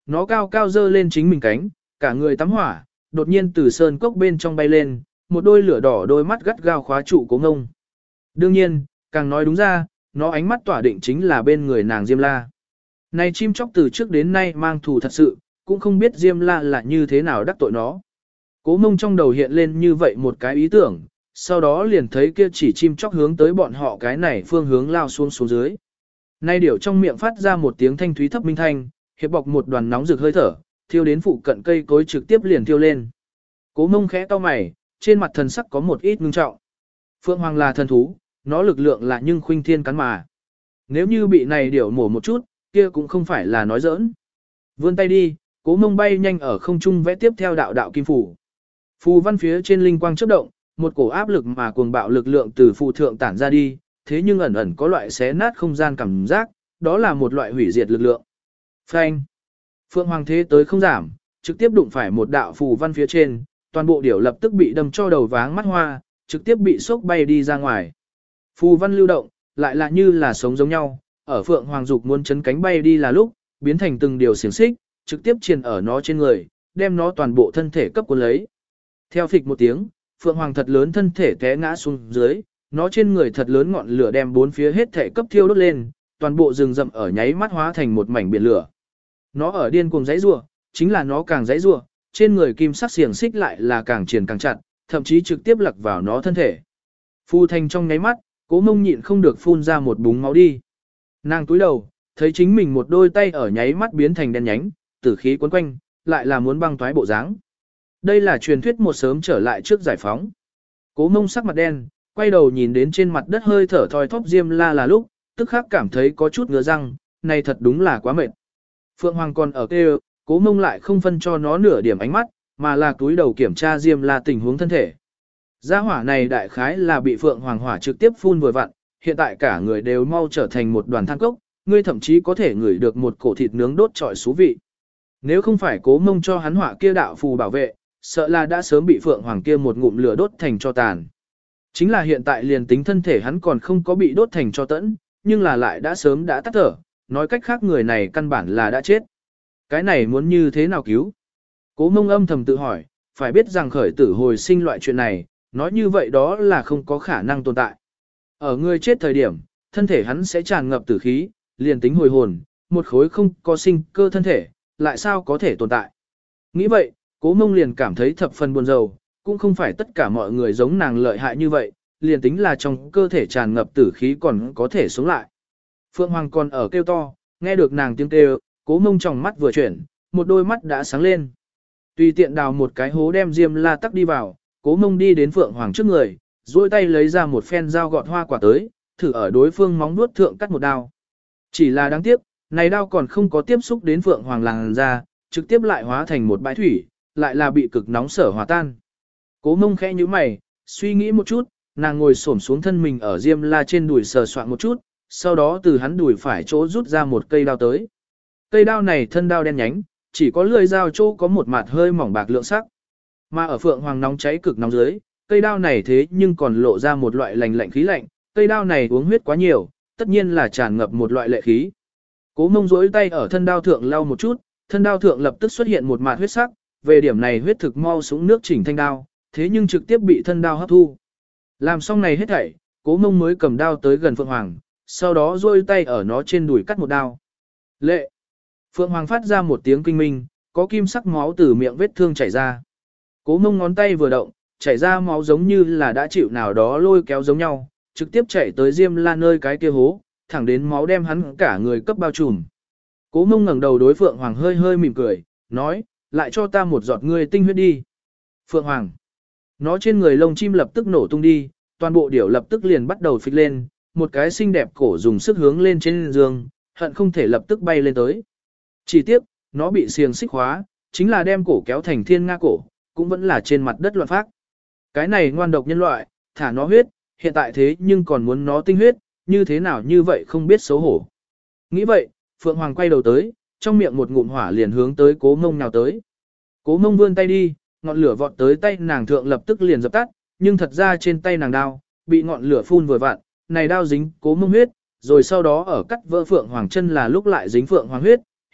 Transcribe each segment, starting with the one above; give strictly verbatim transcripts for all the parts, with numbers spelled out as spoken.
nó cao cao dơ lên chính mình cánh, cả người tắm hỏa, đột nhiên từ sơn cốc bên trong bay lên, một đôi lửa đỏ đôi mắt gắt gao khóa trụ Cố Ngông. Đương nhiên, càng nói đúng ra, nó ánh mắt tỏa định chính là bên người nàng Diêm La. Này chim chóc từ trước đến nay mang thù thật sự, cũng không biết Diêm La là như thế nào đắc tội nó. Cố Ngông trong đầu hiện lên như vậy một cái ý tưởng, sau đó liền thấy kia chỉ chim chóc hướng tới bọn họ cái này phương hướng lao xuống xuống dưới. Nay điểu trong miệng phát ra một tiếng thanh thúy thấp minh thanh, hiệp bọc một đoàn nóng rực hơi thở, thiêu đến phụ cận cây cối trực tiếp liền thiêu lên. Cố Ngông khẽ cau mày, trên mặt thần sắc có một ít ngưng trọng. Phượng Hoàng là thần thú, nó lực lượng là nhưng khuynh thiên cắn mà. Nếu như bị này điểu mổ một chút, kia cũng không phải là nói giỡn. Vươn tay đi, Cố Ngông bay nhanh ở không trung vẽ tiếp theo đạo đạo kim phủ. Phù văn phía trên linh quang chớp động, một cổ áp lực mà cuồng bạo lực lượng từ phù thượng tản ra đi, thế nhưng ẩn ẩn có loại xé nát không gian cảm giác, đó là một loại hủy diệt lực lượng. Phanh! Phượng Hoàng thế tới không giảm, trực tiếp đụng phải một đạo phù văn phía trên, toàn bộ điểu lập tức bị đâm cho đầu váng mắt hoa, trực tiếp bị sốc bay đi ra ngoài. Phù văn lưu động, lại là như là sống giống nhau, ở Phượng Hoàng dục muốn chấn cánh bay đi là lúc, biến thành từng điều xiềng xích, trực tiếp triền ở nó trên người, đem nó toàn bộ thân thể cấp cuốn lấy. Theo phịch một tiếng, Phượng Hoàng thật lớn thân thể té ngã xuống dưới, nó trên người thật lớn ngọn lửa đem bốn phía hết thể cấp thiêu đốt lên, toàn bộ rừng rậm ở nháy mắt hóa thành một mảnh biển lửa. Nó ở điên cuồng giãy giụa, chính là nó càng giãy giụa, trên người kim sắc xiềng xích lại là càng triền càng chặt, thậm chí trực tiếp lặc vào nó thân thể. Phu thành trong nháy mắt, Cố Ngông nhịn không được phun ra một búng máu đi. Nàng túi đầu, thấy chính mình một đôi tay ở nháy mắt biến thành đen nhánh, tử khí cuốn quanh, lại là muốn băng toái bộ dáng. Đây là truyền thuyết một sớm trở lại trước giải phóng. Cố Ngông sắc mặt đen, quay đầu nhìn đến trên mặt đất hơi thở thoi thóp Diêm La là lúc, tức khắc cảm thấy có chút ngứa răng, này thật đúng là quá mệt. Phượng Hoàng còn ở kêu, Cố Ngông lại không phân cho nó nửa điểm ánh mắt, mà là túi đầu kiểm tra Diêm La tình huống thân thể. Gia hỏa này đại khái là bị Phượng Hoàng hỏa trực tiếp phun vừa vặn, hiện tại cả người đều mau trở thành một đoàn than cốc, ngươi thậm chí có thể ngửi được một cổ thịt nướng đốt trọi xú vị. Nếu không phải Cố Ngông cho hắn hỏa kia đạo phù bảo vệ, sợ là đã sớm bị Phượng Hoàng kia một ngụm lửa đốt thành cho tàn. Chính là hiện tại liền tính thân thể hắn còn không có bị đốt thành cho tẫn, nhưng là lại đã sớm đã tắt thở, nói cách khác người này căn bản là đã chết. Cái này muốn như thế nào cứu? Cố Ngông âm thầm tự hỏi, phải biết rằng khởi tử hồi sinh loại chuyện này, nói như vậy đó là không có khả năng tồn tại. Ở người chết thời điểm, thân thể hắn sẽ tràn ngập tử khí, liền tính hồi hồn, một khối không có sinh cơ thân thể, lại sao có thể tồn tại. Nghĩ vậy, Cố Ngông liền cảm thấy thập phần buồn rầu, cũng không phải tất cả mọi người giống nàng lợi hại như vậy, liền tính là trong cơ thể tràn ngập tử khí còn có thể sống lại. Phượng Hoàng còn ở kêu to, nghe được nàng tiếng kêu, Cố Ngông trong mắt vừa chuyển, một đôi mắt đã sáng lên. Tùy tiện đào một cái hố đem Diêm La tắc đi vào, Cố Ngông đi đến Phượng Hoàng trước người, duỗi tay lấy ra một phen dao gọt hoa quả tới, thử ở đối phương móng vuốt thượng cắt một đao. Chỉ là đáng tiếc, này đao còn không có tiếp xúc đến Phượng Hoàng làn da, trực tiếp lại hóa thành một bãi thủy, lại là bị cực nóng sở hòa tan. Cố Ngông khẽ nhíu mày, suy nghĩ một chút, nàng ngồi xổm xuống thân mình ở Diêm La trên đùi sờ soạn một chút, sau đó từ hắn đùi phải chỗ rút ra một cây đao tới. Cây đao này thân đao đen nhánh, chỉ có lưỡi dao chỗ có một mặt hơi mỏng bạc lượng sắc. Mà ở Phượng Hoàng nóng cháy cực nóng dưới, cây đao này thế nhưng còn lộ ra một loại lạnh lạnh khí lạnh, cây đao này uống huyết quá nhiều, tất nhiên là tràn ngập một loại lệ khí. Cố Ngông duỗi tay ở thân đao thượng lau một chút, thân đao thượng lập tức xuất hiện một mạt huyết sắc, về điểm này huyết thực mau xuống nước chỉnh thanh đao, thế nhưng trực tiếp bị thân đao hấp thu. Làm xong này hết thảy, Cố Ngông mới cầm đao tới gần Phượng Hoàng, sau đó duỗi tay ở nó trên đùi cắt một đao. Lệ! Phượng Hoàng phát ra một tiếng kinh minh, có kim sắc máu từ miệng vết thương chảy ra. Cố Ngông ngón tay vừa động, chảy ra máu giống như là đã chịu nào đó lôi kéo giống nhau, trực tiếp chảy tới Diêm La nơi cái kia hố, thẳng đến máu đem hắn cả người cấp bao trùm. Cố Ngông ngẩng đầu đối Phượng Hoàng hơi hơi mỉm cười, nói, lại cho ta một giọt ngươi tinh huyết đi. Phượng Hoàng. Nó trên người lông chim lập tức nổ tung đi, toàn bộ điểu lập tức liền bắt đầu phịch lên, một cái xinh đẹp cổ dùng sức hướng lên trên giường, hận không thể lập tức bay lên tới. Chỉ tiếc, nó bị xiềng xích khóa, chính là đem cổ kéo thành thiên nga cổ, cũng vẫn là trên mặt đất loạn phát. Cái này ngoan độc nhân loại, thả nó huyết, hiện tại thế nhưng còn muốn nó tinh huyết, như thế nào như vậy không biết xấu hổ. Nghĩ vậy, Phượng Hoàng quay đầu tới, trong miệng một ngụm hỏa liền hướng tới Cố Ngông nào tới. Cố Ngông vươn tay đi, ngọn lửa vọt tới tay nàng thượng lập tức liền dập tắt, nhưng thật ra trên tay nàng đao, bị ngọn lửa phun vừa vặn, này đao dính Cố Ngông huyết, rồi sau đó ở cắt vỡ Phượng Hoàng chân là lúc lại dính Phượng Hoàng huyết,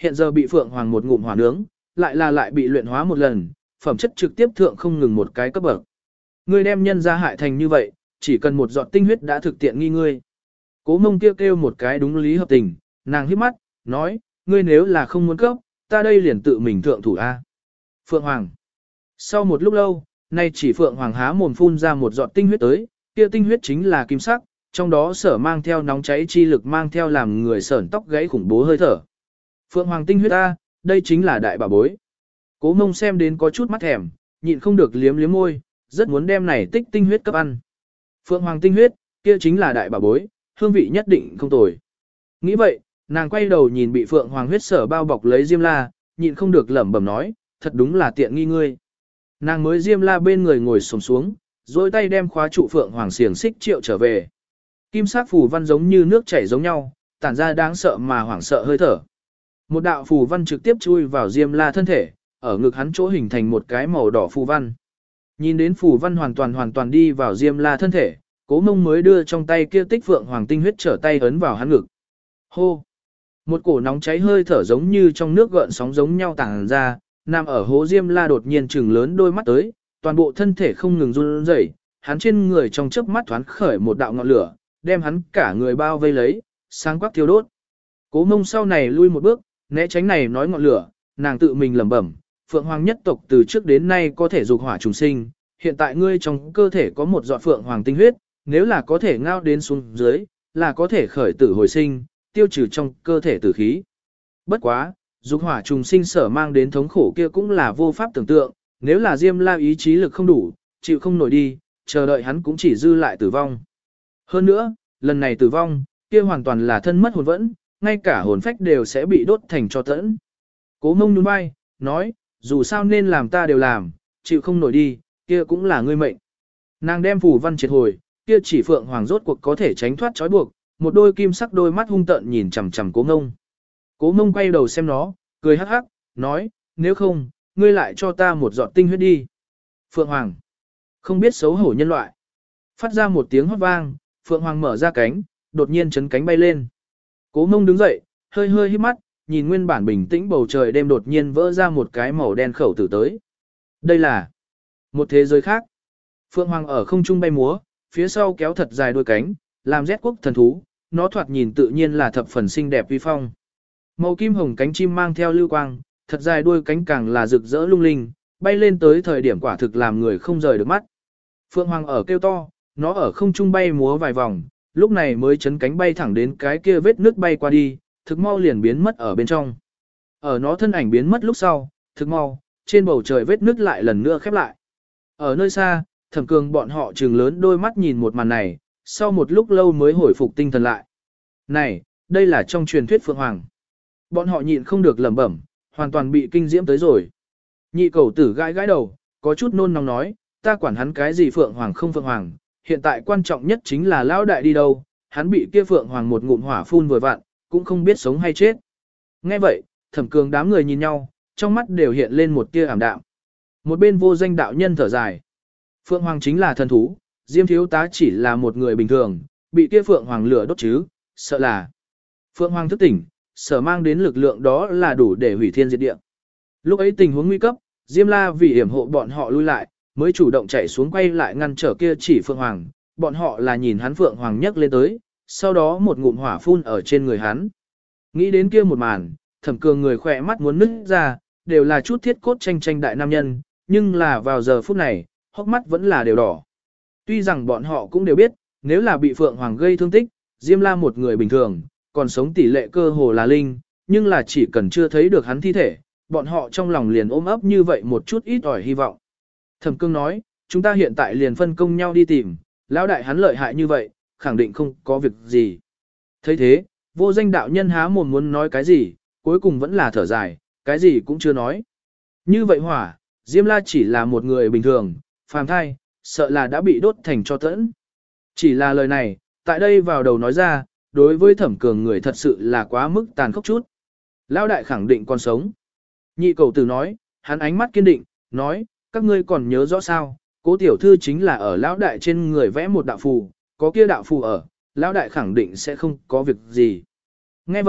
hiện giờ bị Phượng Hoàng một ngụm hỏa nướng, lại là lại bị luyện hóa một lần, phẩm chất trực tiếp thượng không ngừng một cái cấp bậc. Ngươi đem nhân ra hại thành như vậy, chỉ cần một giọt tinh huyết đã thực tiện nghi ngươi. Cố Mông kêu kêu một cái đúng lý hợp tình, nàng hít mắt, nói, ngươi nếu là không muốn cấp, ta đây liền tự mình thượng thủ A. Phượng Hoàng. Sau một lúc lâu, nay chỉ Phượng Hoàng há mồm phun ra một giọt tinh huyết tới, kia tinh huyết chính là kim sắc, trong đó sở mang theo nóng cháy chi lực mang theo làm người sởn tóc gáy khủng bố hơi thở. Phượng Hoàng tinh huyết A, đây chính là đại bảo bối. Cố Mông xem đến có chút mắt thèm, nhịn không được liếm liếm môi, rất muốn đem này tích tinh huyết cấp ăn. Phượng Hoàng tinh huyết, kia chính là đại bảo bối, hương vị nhất định không tồi. Nghĩ vậy, nàng quay đầu nhìn bị Phượng Hoàng huyết sở bao bọc lấy Diêm La, nhịn không được lẩm bẩm nói, thật đúng là tiện nghi ngươi. Nàng mới Diêm La bên người ngồi xổm xuống, rồi tay đem khóa trụ Phượng Hoàng xiềng xích triệu trở về. Kim sắc phù văn giống như nước chảy giống nhau, tản ra đáng sợ mà hoảng sợ hơi thở. Một đạo phù văn trực tiếp chui vào Diêm La thân thể, ở ngực hắn chỗ hình thành một cái màu đỏ phù văn. Nhìn đến phù văn hoàn toàn hoàn toàn đi vào Diêm La thân thể, Cố Mông mới đưa trong tay kia tích Phượng Hoàng tinh huyết trở tay ấn vào hắn ngực. Hô! Một cổ nóng cháy hơi thở giống như trong nước gợn sóng giống nhau tàng ra, nằm ở hố Diêm La đột nhiên trừng lớn đôi mắt tới, toàn bộ thân thể không ngừng run rẩy, hắn trên người trong chớp mắt thoáng khởi một đạo ngọn lửa, đem hắn cả người bao vây lấy, sáng quắc thiêu đốt. Cố Mông sau này lui một bước, né tránh này nói ngọn lửa, nàng tự mình lẩm bẩm, Phượng Hoàng nhất tộc từ trước đến nay có thể dục hỏa trùng sinh, hiện tại ngươi trong cơ thể có một giọt Phượng Hoàng tinh huyết, nếu là có thể ngao đến xuống dưới, là có thể khởi tử hồi sinh, tiêu trừ trong cơ thể tử khí. Bất quá, dục hỏa trùng sinh sở mang đến thống khổ kia cũng là vô pháp tưởng tượng, nếu là Diêm La ý chí lực không đủ, chịu không nổi đi, chờ đợi hắn cũng chỉ dư lại tử vong. Hơn nữa, lần này tử vong, kia hoàn toàn là thân mất hồn vẫn, ngay cả hồn phách đều sẽ bị đốt thành cho tẫn. Cố Mông nhún vai, nói, dù sao nên làm ta đều làm, chịu không nổi đi, kia cũng là ngươi mệnh. Nàng đem phù văn triệt hồi, kia chỉ Phượng Hoàng rốt cuộc có thể tránh thoát trói buộc, một đôi kim sắc đôi mắt hung tợn nhìn chằm chằm Cố Mông. Cố Mông quay đầu xem nó, cười hắc hắc, nói, nếu không, ngươi lại cho ta một giọt tinh huyết đi. Phượng Hoàng, không biết xấu hổ nhân loại. Phát ra một tiếng hót vang, Phượng Hoàng mở ra cánh, đột nhiên chấn cánh bay lên. Cố Mông đứng dậy, hơi hơi híp mắt, nhìn nguyên bản bình tĩnh bầu trời đêm đột nhiên vỡ ra một cái màu đen khẩu tử tới. Đây là một thế giới khác. Phượng Hoàng ở không trung bay múa, phía sau kéo thật dài đôi cánh, làm rét quốc thần thú, nó thoạt nhìn tự nhiên là thập phần xinh đẹp uy phong. Màu kim hồng cánh chim mang theo lưu quang, thật dài đuôi cánh càng là rực rỡ lung linh, bay lên tới thời điểm quả thực làm người không rời được mắt. Phượng Hoàng ở kêu to, nó ở không trung bay múa vài vòng, lúc này mới chấn cánh bay thẳng đến cái kia vết nước bay qua đi, thực mau liền biến mất ở bên trong. Ở nó thân ảnh biến mất lúc sau, thực mau, trên bầu trời vết nước lại lần nữa khép lại. Ở nơi xa, Thẩm Cường bọn họ trừng lớn đôi mắt nhìn một màn này, sau một lúc lâu mới hồi phục tinh thần lại. Này, đây là trong truyền thuyết Phượng Hoàng. Bọn họ nhịn không được lẩm bẩm, hoàn toàn bị kinh diễm tới rồi. Nhị cầu tử gãi gãi đầu, có chút nôn nóng nói, ta quản hắn cái gì Phượng Hoàng không Phượng Hoàng, hiện tại quan trọng nhất chính là lão đại đi đâu, hắn bị kia Phượng Hoàng một ngụm hỏa phun vừa vặn, cũng không biết sống hay chết. Nghe vậy, Thẩm Cường đám người nhìn nhau, trong mắt đều hiện lên một tia ảm đạm. Một bên vô danh đạo nhân thở dài. Phượng Hoàng chính là thần thú, Diêm thiếu tá chỉ là một người bình thường, bị kia Phượng Hoàng lửa đốt chứ, sợ là. Phượng Hoàng thức tỉnh, sở mang đến lực lượng đó là đủ để hủy thiên diệt địa. Lúc ấy tình huống nguy cấp, Diêm La vì hiểm hộ bọn họ lui lại, mới chủ động chạy xuống quay lại ngăn trở kia chỉ Phượng Hoàng, bọn họ là nhìn hắn Phượng Hoàng nhấc lên tới, sau đó một ngụm hỏa phun ở trên người hắn. Nghĩ đến kia một màn, Thẩm Cường người khỏe mắt muốn nứt ra, đều là chút thiết cốt tranh tranh đại nam nhân, nhưng là vào giờ phút này, hốc mắt vẫn là đều đỏ. Tuy rằng bọn họ cũng đều biết, nếu là bị Phượng Hoàng gây thương tích, Diêm La một người bình thường, còn sống tỷ lệ cơ hồ là linh, nhưng là chỉ cần chưa thấy được hắn thi thể, bọn họ trong lòng liền ôm ấp như vậy một chút ít ỏi hy vọng. Thẩm Cương nói, chúng ta hiện tại liền phân công nhau đi tìm, lão đại hắn lợi hại như vậy, khẳng định không có việc gì. thấy thế, vô danh đạo nhân há mồm muốn nói cái gì, cuối cùng vẫn là thở dài, cái gì cũng chưa nói. Như vậy hỏa, Diêm La chỉ là một người bình thường, phàm thai, sợ là đã bị đốt thành cho tẫn. Chỉ là lời này, tại đây vào đầu nói ra, đối với Thẩm Cường người thật sự là quá mức tàn khốc chút. Lão đại khẳng định còn sống. Nhị cầu tử nói, hắn ánh mắt kiên định, nói, các ngươi còn nhớ rõ sao, cố tiểu thư chính là ở lão đại trên người vẽ một đạo phù, có kia đạo phù ở, lão đại khẳng định sẽ không có việc gì. Nghe vậy,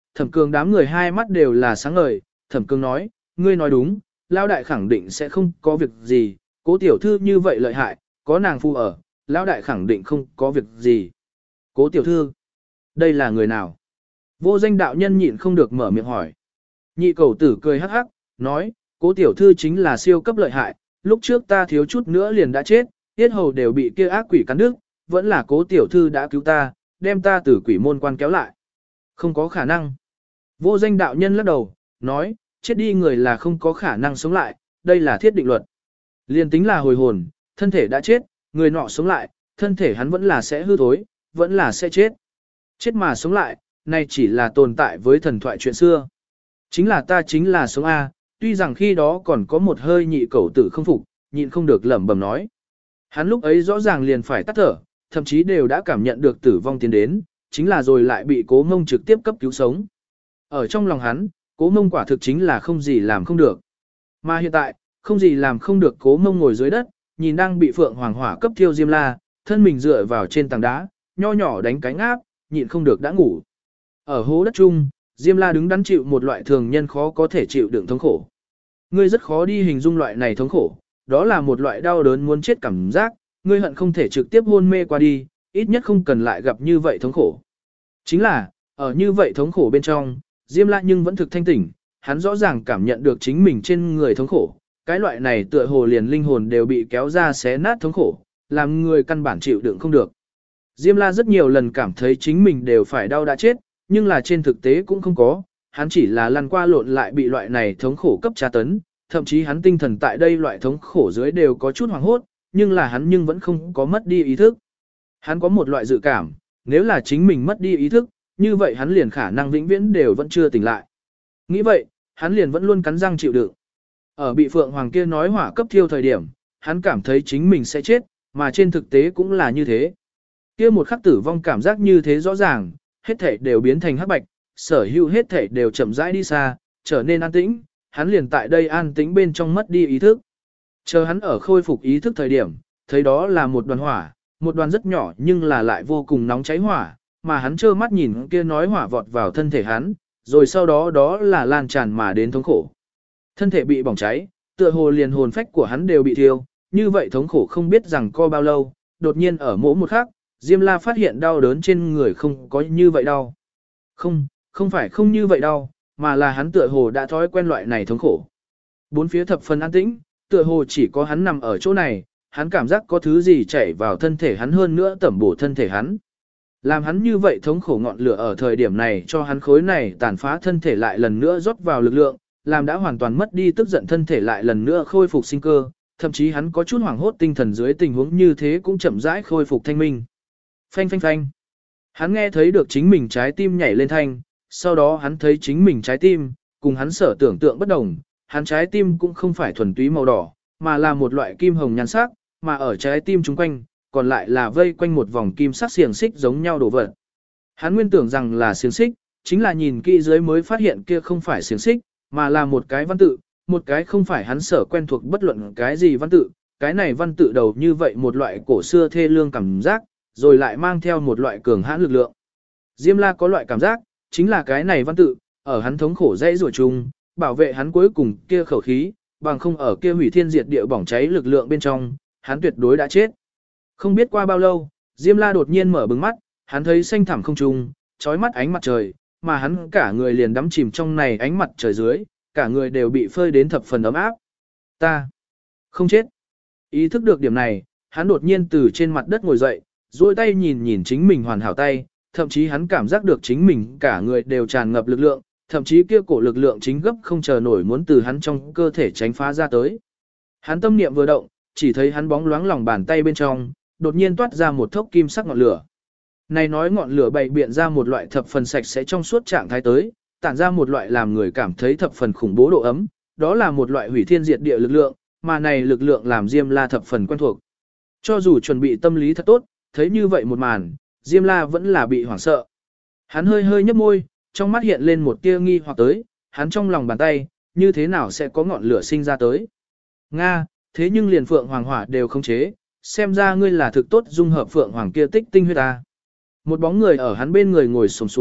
Thẩm Cường đám người hai mắt đều là sáng ngời, Thẩm Cường nói, ngươi nói đúng, Lão đại khẳng định sẽ không có việc gì, Cố tiểu thư như vậy lợi hại, có nàng phu ở, Lão đại khẳng định không có việc gì. Cố tiểu thư, đây là người nào? Vô danh đạo nhân nhịn không được mở miệng hỏi. Nhị cầu tử cười hắc hắc, nói, Cố tiểu thư chính là siêu cấp lợi hại, lúc trước ta thiếu chút nữa liền đã chết, tiết hầu đều bị kia ác quỷ cắn đứt, vẫn là Cố tiểu thư đã cứu ta, đem ta từ quỷ môn quan kéo lại. Không có khả năng. Vô danh đạo nhân lắc đầu, nói, chết đi người là không có khả năng sống lại, đây là thiết định luật. Liên tính là hồi hồn, thân thể đã chết, người nọ sống lại, thân thể hắn vẫn là sẽ hư thối, vẫn là sẽ chết. Chết mà sống lại, này chỉ là tồn tại với thần thoại chuyện xưa. Chính là ta chính là sống A, tuy rằng khi đó còn có một hơi nhị cẩu tử không phục, nhịn không được lẩm bẩm nói. Hắn lúc ấy rõ ràng liền phải tắt thở, thậm chí đều đã cảm nhận được tử vong tiến đến, chính là rồi lại bị Cố Mông trực tiếp cấp cứu sống. Ở trong lòng hắn, Cố Mông quả thực chính là không gì làm không được. Mà hiện tại, không gì làm không được, Cố Mông ngồi dưới đất, nhìn đang bị Phượng Hoàng Hỏa cấp thiêu Diêm La, thân mình dựa vào trên tảng đá, nho nhỏ đánh cánh áp, nhịn không được đã ngủ. Ở hố đất chung, Diêm La đứng đắn chịu một loại thường nhân khó có thể chịu đựng thống khổ. Ngươi rất khó đi hình dung loại này thống khổ, đó là một loại đau đớn muốn chết cảm giác, ngươi hận không thể trực tiếp hôn mê qua đi, ít nhất không cần lại gặp như vậy thống khổ. Chính là, ở như vậy thống khổ bên trong, Diêm La nhưng vẫn thực thanh tỉnh, hắn rõ ràng cảm nhận được chính mình trên người thống khổ, cái loại này tựa hồ liền linh hồn đều bị kéo ra xé nát thống khổ, làm người căn bản chịu đựng không được. Diêm La rất nhiều lần cảm thấy chính mình đều phải đau đã chết, nhưng là trên thực tế cũng không có, hắn chỉ là lăn qua lộn lại bị loại này thống khổ cấp tra tấn, thậm chí hắn tinh thần tại đây loại thống khổ dưới đều có chút hoảng hốt, nhưng là hắn nhưng vẫn không có mất đi ý thức. Hắn có một loại dự cảm, nếu là chính mình mất đi ý thức, như vậy hắn liền khả năng vĩnh viễn đều vẫn chưa tỉnh lại. Nghĩ vậy, hắn liền vẫn luôn cắn răng chịu đựng. Ở bị Phượng Hoàng kia nói hỏa cấp thiêu thời điểm, hắn cảm thấy chính mình sẽ chết, mà trên thực tế cũng là như thế. Kia một khắc tử vong cảm giác như thế rõ ràng, hết thảy đều biến thành hắc bạch, sở hữu hết thảy đều chậm rãi đi xa, trở nên an tĩnh, hắn liền tại đây an tĩnh bên trong mất đi ý thức. Chờ hắn ở khôi phục ý thức thời điểm, thấy đó là một đoàn hỏa, một đoàn rất nhỏ nhưng là lại vô cùng nóng cháy hỏa, mà hắn trơ mắt nhìn kia nói hỏa vọt vào thân thể hắn, rồi sau đó đó là lan tràn mà đến thống khổ. Thân thể bị bỏng cháy, tựa hồ liền hồn phách của hắn đều bị thiêu, như vậy thống khổ không biết rằng co bao lâu, đột nhiên ở mỗi một khắc, Diêm La phát hiện đau đớn trên người không có như vậy đau. Không, không phải không như vậy đau, mà là hắn tựa hồ đã thói quen loại này thống khổ. Bốn phía thập phần an tĩnh, tựa hồ chỉ có hắn nằm ở chỗ này, hắn cảm giác có thứ gì chảy vào thân thể hắn hơn nữa tẩm bổ thân thể hắn. Làm hắn như vậy thống khổ ngọn lửa ở thời điểm này cho hắn khối này tàn phá thân thể lại lần nữa rót vào lực lượng, làm đã hoàn toàn mất đi tức giận thân thể lại lần nữa khôi phục sinh cơ, thậm chí hắn có chút hoảng hốt tinh thần dưới tình huống như thế cũng chậm rãi khôi phục thanh minh. Phanh phanh phanh. Hắn nghe thấy được chính mình trái tim nhảy lên thanh, sau đó hắn thấy chính mình trái tim, cùng hắn sở tưởng tượng bất đồng, hắn trái tim cũng không phải thuần túy màu đỏ, mà là một loại kim hồng nhan sắc, mà ở trái tim chúng quanh, còn lại là vây quanh một vòng kim sắc xiềng xích giống nhau đổ vật. Hắn nguyên tưởng rằng là xiềng xích, chính là nhìn kỹ dưới mới phát hiện kia không phải xiềng xích, mà là một cái văn tự, một cái không phải hắn sở quen thuộc bất luận cái gì văn tự, cái này văn tự đầu như vậy một loại cổ xưa thê lương cảm giác, rồi lại mang theo một loại cường hãn lực lượng. Diêm La có loại cảm giác, chính là cái này văn tự, ở hắn thống khổ dãy rủa chung, bảo vệ hắn cuối cùng kia khẩu khí, bằng không ở kia hủy thiên diệt địa bỏng cháy lực lượng bên trong, hắn tuyệt đối đã chết. Không biết qua bao lâu, Diêm La đột nhiên mở bừng mắt, hắn thấy xanh thẳm không trung, chói mắt ánh mặt trời, mà hắn cả người liền đắm chìm trong này ánh mặt trời dưới, cả người đều bị phơi đến thập phần ấm áp. Ta không chết. Ý thức được điểm này, hắn đột nhiên từ trên mặt đất ngồi dậy, duỗi tay nhìn nhìn chính mình hoàn hảo tay, thậm chí hắn cảm giác được chính mình cả người đều tràn ngập lực lượng, thậm chí kia cổ lực lượng chính gấp không chờ nổi muốn từ hắn trong cơ thể tránh phá ra tới. Hắn tâm niệm vừa động, chỉ thấy hắn bóng loáng lòng bàn tay bên trong, đột nhiên toát ra một thốc kim sắc ngọn lửa. Này nói ngọn lửa bày biện ra một loại thập phần sạch sẽ trong suốt trạng thái tới, tản ra một loại làm người cảm thấy thập phần khủng bố độ ấm, đó là một loại hủy thiên diệt địa lực lượng, mà này lực lượng làm Diêm La thập phần quen thuộc. Cho dù chuẩn bị tâm lý thật tốt, thấy như vậy một màn, Diêm La vẫn là bị hoảng sợ. Hắn hơi hơi nhếch môi, trong mắt hiện lên một tia nghi hoặc tới, hắn trong lòng bàn tay, như thế nào sẽ có ngọn lửa sinh ra tới. Nga, thế nhưng liền Phượng Hoàng Hỏa đều không chế, xem ra ngươi là thực tốt dung hợp Phượng Hoàng kia tích tinh huyết ta. Một bóng người ở hắn bên người ngồi xổm xuống,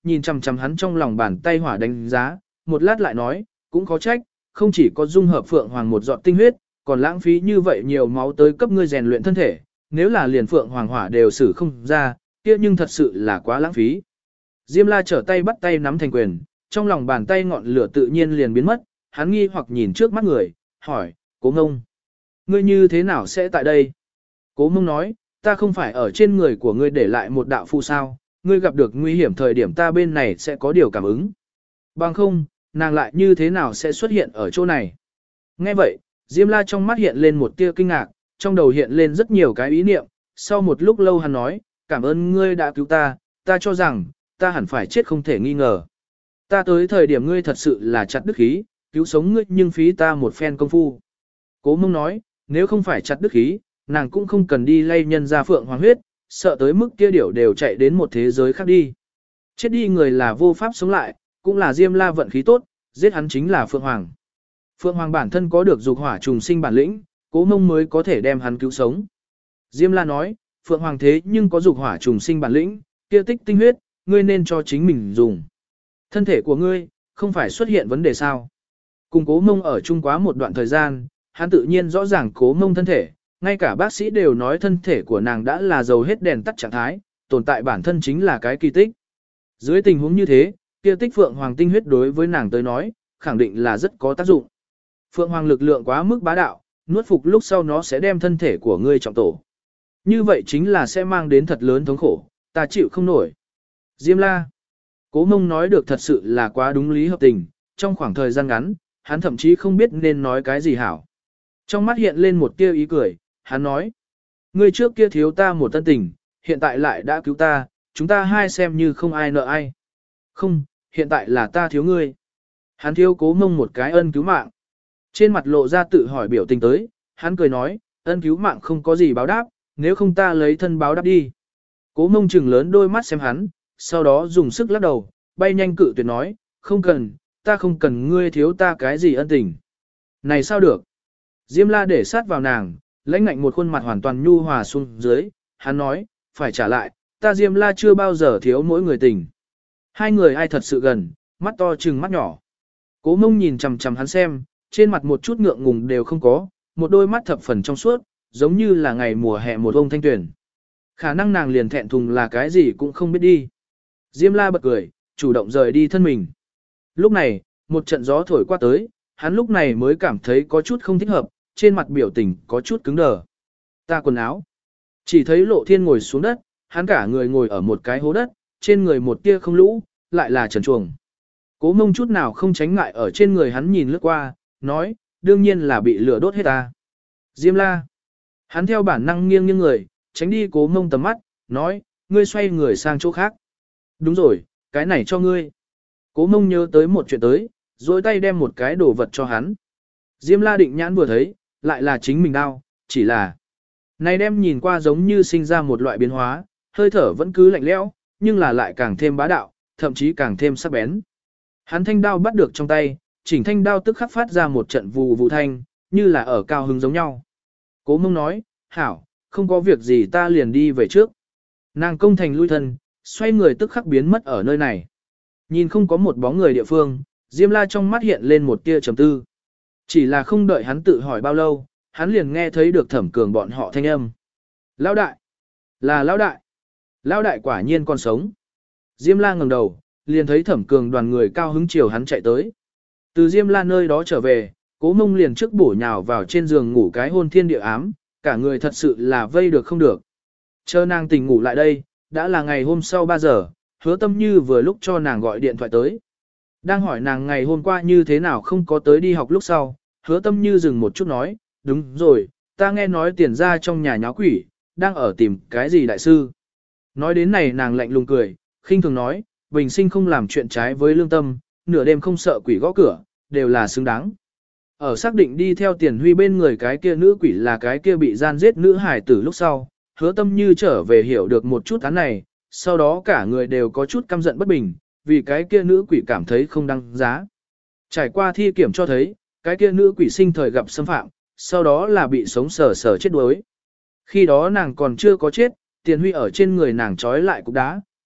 nhìn chằm chằm hắn trong lòng bàn tay hỏa đánh giá, một lát lại nói, cũng khó trách, không chỉ có dung hợp phượng hoàng một giọt tinh huyết, còn lãng phí như vậy nhiều máu tới cấp ngươi rèn luyện thân thể, nếu là liền phượng hoàng hỏa đều xử không ra, kia nhưng thật sự là quá lãng phí. Diêm La trở tay bắt tay nắm thành quyền, trong lòng bàn tay ngọn lửa tự nhiên liền biến mất, hắn nghi hoặc nhìn trước mắt người, hỏi, Cố Mông, ngươi như thế nào sẽ tại đây? Cố Mông nói, ta không phải ở trên người của ngươi để lại một đạo phù sao, ngươi gặp được nguy hiểm thời điểm ta bên này sẽ có điều cảm ứng. Bằng không, nàng lại như thế nào sẽ xuất hiện ở chỗ này? Nghe vậy, Diêm La trong mắt hiện lên một tia kinh ngạc, trong đầu hiện lên rất nhiều cái ý niệm, sau một lúc lâu hắn nói, cảm ơn ngươi đã cứu ta, ta cho rằng, ta hẳn phải chết không thể nghi ngờ. Ta tới thời điểm ngươi thật sự là chặt đức khí, cứu sống ngươi nhưng phí ta một phen công phu. Cố Mông nói, nếu không phải chặt đức khí, nàng cũng không cần đi lay nhân ra phượng hoàng huyết, sợ tới mức kia điểu đều chạy đến một thế giới khác đi. Chết đi người là vô pháp sống lại, cũng là Diêm La vận khí tốt, giết hắn chính là phượng hoàng. Phượng hoàng bản thân có được dục hỏa trùng sinh bản lĩnh, Cố Mông mới có thể đem hắn cứu sống. Diêm La nói, phượng hoàng thế nhưng có dục hỏa trùng sinh bản lĩnh, kia tích tinh huyết, ngươi nên cho chính mình dùng. Thân thể của ngươi, không phải xuất hiện vấn đề sao? Cùng Cố Mông ở chung quá một đoạn thời gian, hắn tự nhiên rõ ràng Cố Mông thân thể, ngay cả bác sĩ đều nói thân thể của nàng đã là dầu hết đèn tắt trạng thái, tồn tại bản thân chính là cái kỳ tích. Dưới tình huống như thế, kia tích phượng hoàng tinh huyết đối với nàng tới nói, khẳng định là rất có tác dụng. Phượng hoàng lực lượng quá mức bá đạo, nuốt phục lúc sau nó sẽ đem thân thể của ngươi trọng tổ. Như vậy chính là sẽ mang đến thật lớn thống khổ, ta chịu không nổi. Diêm La. Cố Mông nói được thật sự là quá đúng lý hợp tình, trong khoảng thời gian ngắn, hắn thậm chí không biết nên nói cái gì hảo. Trong mắt hiện lên một tia ý cười, hắn nói. Ngươi trước kia thiếu ta một tân tình, hiện tại lại đã cứu ta, chúng ta hai xem như không ai nợ ai. Không, hiện tại là ta thiếu ngươi. Hắn thiếu Cố Mông một cái ân cứu mạng. Trên mặt lộ ra tự hỏi biểu tình tới, hắn cười nói, ân cứu mạng không có gì báo đáp, nếu không ta lấy thân báo đáp đi. Cố Mông trừng lớn đôi mắt xem hắn, sau đó dùng sức lắc đầu, bay nhanh cự tuyệt nói, không cần, ta không cần ngươi thiếu ta cái gì ân tình. Này sao được? Diêm La để sát vào nàng, lãnh ngạnh một khuôn mặt hoàn toàn nhu hòa xuống dưới, hắn nói, phải trả lại, ta Diêm La chưa bao giờ thiếu mỗi người tình. Hai người ai thật sự gần, mắt to trừng mắt nhỏ. Cố Mông nhìn chằm chằm hắn xem, trên mặt một chút ngượng ngùng đều không có, một đôi mắt thập phần trong suốt, giống như là ngày mùa hè một ông thanh tuyển. Khả năng nàng liền thẹn thùng là cái gì cũng không biết đi. Diêm La bật cười, chủ động rời đi thân mình. Lúc này, một trận gió thổi qua tới, hắn lúc này mới cảm thấy có chút không thích hợp, trên mặt biểu tình có chút cứng đờ. Ta quần áo. Chỉ thấy Lộ Thiên ngồi xuống đất, hắn cả người ngồi ở một cái hố đất, trên người một tia không lũ, lại là trần truồng. Cố Mông chút nào không tránh ngại ở trên người hắn nhìn lướt qua, nói, đương nhiên là bị lửa đốt hết ta. Diêm La. Hắn theo bản năng nghiêng nghiêng người, tránh đi Cố Mông tầm mắt, nói, ngươi xoay người sang chỗ khác. Đúng rồi, cái này cho ngươi. Cố Mông nhớ tới một chuyện tới, dối tay đem một cái đồ vật cho hắn. Diêm La định nhãn vừa thấy, lại là chính mình đau, chỉ là này đem nhìn qua giống như sinh ra một loại biến hóa, hơi thở vẫn cứ lạnh lẽo, nhưng là lại càng thêm bá đạo, thậm chí càng thêm sắc bén. Hắn thanh đao bắt được trong tay, chỉnh thanh đao tức khắc phát ra một trận vù vù thanh, như là ở cao hứng giống nhau. Cố Mông nói, hảo, không có việc gì ta liền đi về trước. Nàng công thành lui thân, xoay người tức khắc biến mất ở nơi này. Nhìn không có một bóng người địa phương, Diêm La trong mắt hiện lên một tia trầm tư. Chỉ là không đợi hắn tự hỏi bao lâu, hắn liền nghe thấy được Thẩm Cường bọn họ thanh âm. Lão đại! Là Lão đại! Lão đại quả nhiên còn sống. Diêm La ngẩng đầu, liền thấy Thẩm Cường đoàn người cao hứng chiều hắn chạy tới. Từ Diêm La nơi đó trở về, Cố Mông liền trước bổ nhào vào trên giường ngủ cái hôn thiên địa ám, cả người thật sự là vây được không được. Chờ nàng tỉnh ngủ lại đây, đã là ngày hôm sau ba giờ, Hứa Tâm Như vừa lúc cho nàng gọi điện thoại tới. Đang hỏi nàng ngày hôm qua như thế nào không có tới đi học lúc sau, Hứa Tâm Như dừng một chút nói, đúng rồi, ta nghe nói tiền ra trong nhà nháo quỷ, đang ở tìm cái gì đại sư. Nói đến này nàng lạnh lùng cười, khinh thường nói, bình sinh không làm chuyện trái với lương tâm, nửa đêm không sợ quỷ gõ cửa, đều là xứng đáng. Ở xác định đi theo Tiền Huy bên người cái kia nữ quỷ là cái kia bị gian giết nữ hải tử lúc sau, Hứa Tâm Như trở về hiểu được một chút án này, sau đó cả người đều có chút căm giận bất bình, vì cái kia nữ quỷ cảm thấy không đăng giá. Trải qua thi kiểm cho thấy, cái kia nữ quỷ sinh thời gặp xâm phạm, sau đó là bị sống sờ sờ chết đuối. Khi đó nàng còn chưa có chết, Tiền Huy ở trên người nàng trói lại cục đá,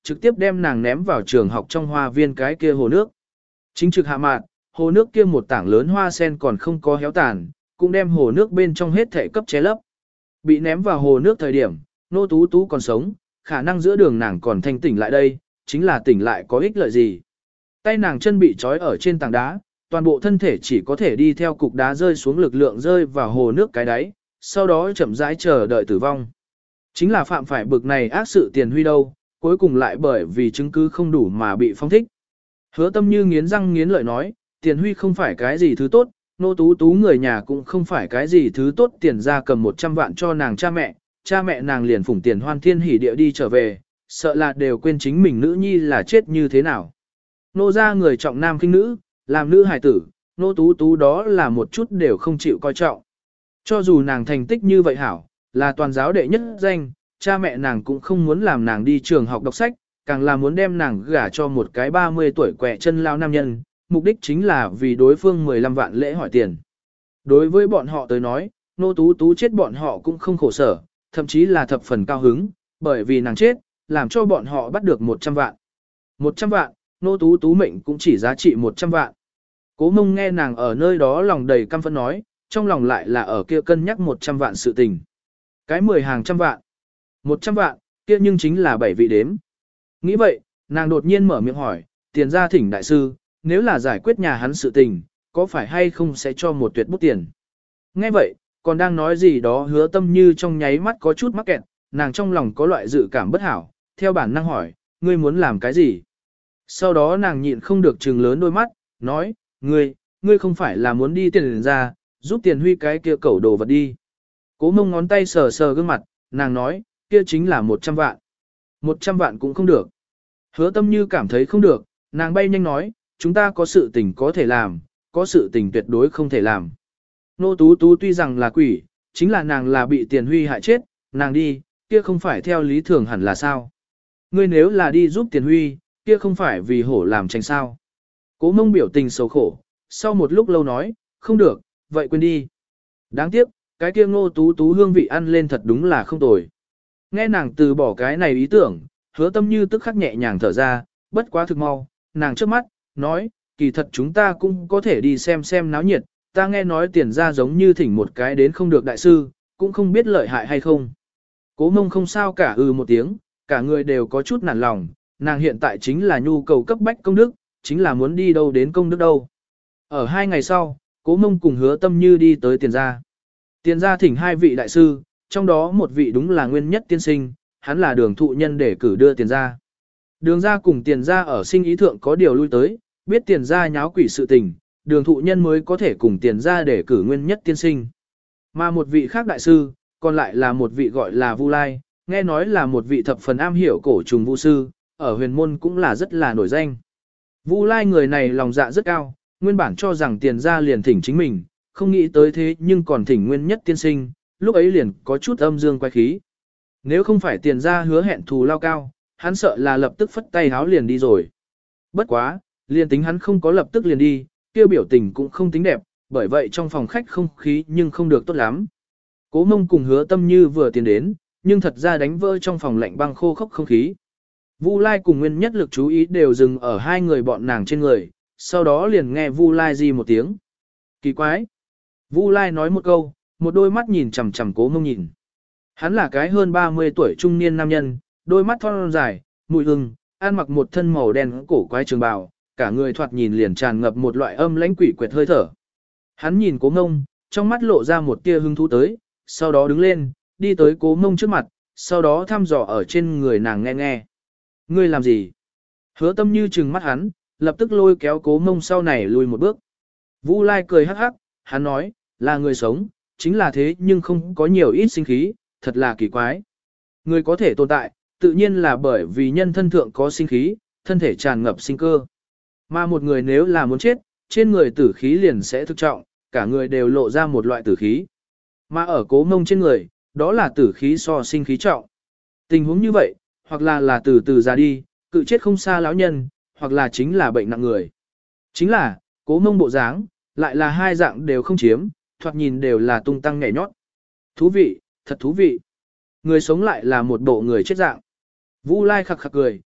trực tiếp đem nàng ném vào trường học trong hoa viên cái kia hồ nước. Chính trực hạ mạn, hồ nước kia một tảng lớn hoa sen còn không có héo tàn, cũng đem hồ nước bên trong hết thể cấp che lấp. Bị ném vào hồ nước thời điểm, Nô Tú Tú còn sống, khả năng giữa đường nàng còn thanh tỉnh lại đây, chính là tỉnh lại có ích lợi gì. Tay nàng chân bị trói ở trên tảng đá, toàn bộ thân thể chỉ có thể đi theo cục đá rơi xuống lực lượng rơi vào hồ nước cái đáy, sau đó chậm rãi chờ đợi tử vong. Chính là phạm phải bực này ác sự Tiền Huy đâu, cuối cùng lại bởi vì chứng cứ không đủ mà bị phong thích. Hứa Tâm Như nghiến răng nghiến lợi nói, Tiền Huy không phải cái gì thứ tốt, Nô Tú Tú người nhà cũng không phải cái gì thứ tốt, tiền ra cầm một trăm vạn cho nàng cha mẹ, cha mẹ nàng liền phủng tiền hoan thiên hỉ địa đi trở về, sợ là đều quên chính mình nữ nhi là chết như thế nào. Nô ra người trọng nam khinh nữ, làm nữ hài tử, Nô Tú Tú đó là một chút đều không chịu coi trọng. Cho dù nàng thành tích như vậy hảo, là toàn giáo đệ nhất danh, cha mẹ nàng cũng không muốn làm nàng đi trường học đọc sách, càng là muốn đem nàng gả cho một cái ba mươi tuổi quẹ chân lao nam nhân, mục đích chính là vì đối phương mười lăm vạn lễ hỏi tiền. Đối với bọn họ tới nói, Nô Tú Tú chết bọn họ cũng không khổ sở, thậm chí là thập phần cao hứng, bởi vì nàng chết, làm cho bọn họ bắt được một trăm vạn. một trăm vạn, Nô Tú Tú mệnh cũng chỉ giá trị một trăm vạn. Cố Mông nghe nàng ở nơi đó lòng đầy căm phẫn nói, trong lòng lại là ở kia cân nhắc một trăm vạn sự tình. Cái mười hàng trăm vạn, một trăm vạn, kia nhưng chính là bảy vị đếm. Nghĩ vậy, nàng đột nhiên mở miệng hỏi, tiền ra thỉnh đại sư, nếu là giải quyết nhà hắn sự tình, có phải hay không sẽ cho một tuyệt bút tiền. Nghe vậy, còn đang nói gì đó Hứa Tâm Như trong nháy mắt có chút mắc kẹt, nàng trong lòng có loại dự cảm bất hảo, theo bản năng hỏi, ngươi muốn làm cái gì? Sau đó nàng nhịn không được trừng lớn đôi mắt, nói, ngươi, ngươi không phải là muốn đi tiền ra, giúp Tiền Huy cái kia cẩu đồ vật đi. Cố Mông ngón tay sờ sờ gương mặt, nàng nói, kia chính là một trăm vạn. một trăm vạn cũng không được. Hứa Tâm Như cảm thấy không được, nàng bay nhanh nói, chúng ta có sự tình có thể làm, có sự tình tuyệt đối không thể làm. Nô Tú Tú tuy rằng là quỷ, chính là nàng là bị Tiền Huy hại chết, nàng đi, kia không phải theo lý thường hẳn là sao. Ngươi nếu là đi giúp Tiền Huy, kia không phải vì hổ làm tranh sao. Cố Mông biểu tình xấu khổ, sau một lúc lâu nói, không được, vậy quên đi. Đáng tiếc, cái kia Nô Tú Tú hương vị ăn lên thật đúng là không tồi. Nghe nàng từ bỏ cái này ý tưởng, Hứa Tâm Như tức khắc nhẹ nhàng thở ra, bất quá thực mau, nàng trước mắt, nói, kỳ thật chúng ta cũng có thể đi xem xem náo nhiệt, ta nghe nói tiền ra giống như thỉnh một cái đến không được đại sư, cũng không biết lợi hại hay không. Cố Mông không sao cả ừ một tiếng, cả người đều có chút nản lòng, nàng hiện tại chính là nhu cầu cấp bách công đức, chính là muốn đi đâu đến công đức đâu. Ở hai ngày sau, Cố Mông cùng Hứa Tâm Như đi tới tiền gia. Tiền gia thỉnh hai vị đại sư, trong đó một vị đúng là Nguyên Nhất tiên sinh, hắn là đường thụ nhân để cử đưa tiền gia. Đường gia cùng tiền gia ở sinh ý thượng có điều lui tới, biết tiền gia nháo quỷ sự tình, đường thụ nhân mới có thể cùng tiền gia để cử Nguyên Nhất tiên sinh. Mà một vị khác đại sư, còn lại là một vị gọi là Vu Lai, nghe nói là một vị thập phần am hiểu cổ trùng vu sư, ở huyền môn cũng là rất là nổi danh. Vu Lai người này lòng dạ rất cao, nguyên bản cho rằng tiền gia liền thỉnh chính mình, không nghĩ tới thế nhưng còn thỉnh Nguyên Nhất tiên sinh, lúc ấy liền có chút âm dương quay khí. Nếu không phải tiền gia hứa hẹn thù lao cao, hắn sợ là lập tức phất tay háo liền đi rồi. Bất quá, liền tính hắn không có lập tức liền đi, kêu biểu tình cũng không tính đẹp, bởi vậy trong phòng khách không khí nhưng không được tốt lắm. Cố Mông cùng Hứa Tâm Như vừa tiến đến, nhưng thật ra đánh vỡ trong phòng lạnh băng khô khốc không khí. Vu Lai cùng Nguyên Nhất lực chú ý đều dừng ở hai người bọn nàng trên người, sau đó liền nghe Vu Lai gì một tiếng. Kỳ quái! Vu Lai nói một câu, một đôi mắt nhìn chằm chằm Cố Mông nhìn. Hắn là cái hơn ba mươi tuổi trung niên nam nhân, đôi mắt thon dài, mùi hương, ăn mặc một thân màu đen cổ quái trường bào, cả người thoạt nhìn liền tràn ngập một loại âm lãnh quỷ quyệt hơi thở. Hắn nhìn Cố Mông, trong mắt lộ ra một tia hứng thú tới, sau đó đứng lên, đi tới Cố Mông trước mặt, sau đó thăm dò ở trên người nàng nghe nghe. Ngươi làm gì? Hứa Tâm Như trừng mắt hắn, lập tức lôi kéo Cố Mông sau này lùi một bước. Vu Lai cười hắc hắc, hắn nói, là người sống, chính là thế nhưng không có nhiều ít sinh khí, thật là kỳ quái. Người có thể tồn tại, tự nhiên là bởi vì nhân thân thượng có sinh khí, thân thể tràn ngập sinh cơ. Mà một người nếu là muốn chết, trên người tử khí liền sẽ thực trọng, cả người đều lộ ra một loại tử khí. Mà ở Cố Mông trên người, đó là tử khí so sinh khí trọng. Tình huống như vậy, hoặc là là từ từ ra đi, cự chết không xa lão nhân, hoặc là chính là bệnh nặng người. Chính là, Cố Mông bộ dáng, lại là hai dạng đều không chiếm, thoạt nhìn đều là tung tăng nhảy nhót. Thú vị, thật thú vị. Người sống lại là một bộ người chết dạng. Vu Lai khặc khặc cười,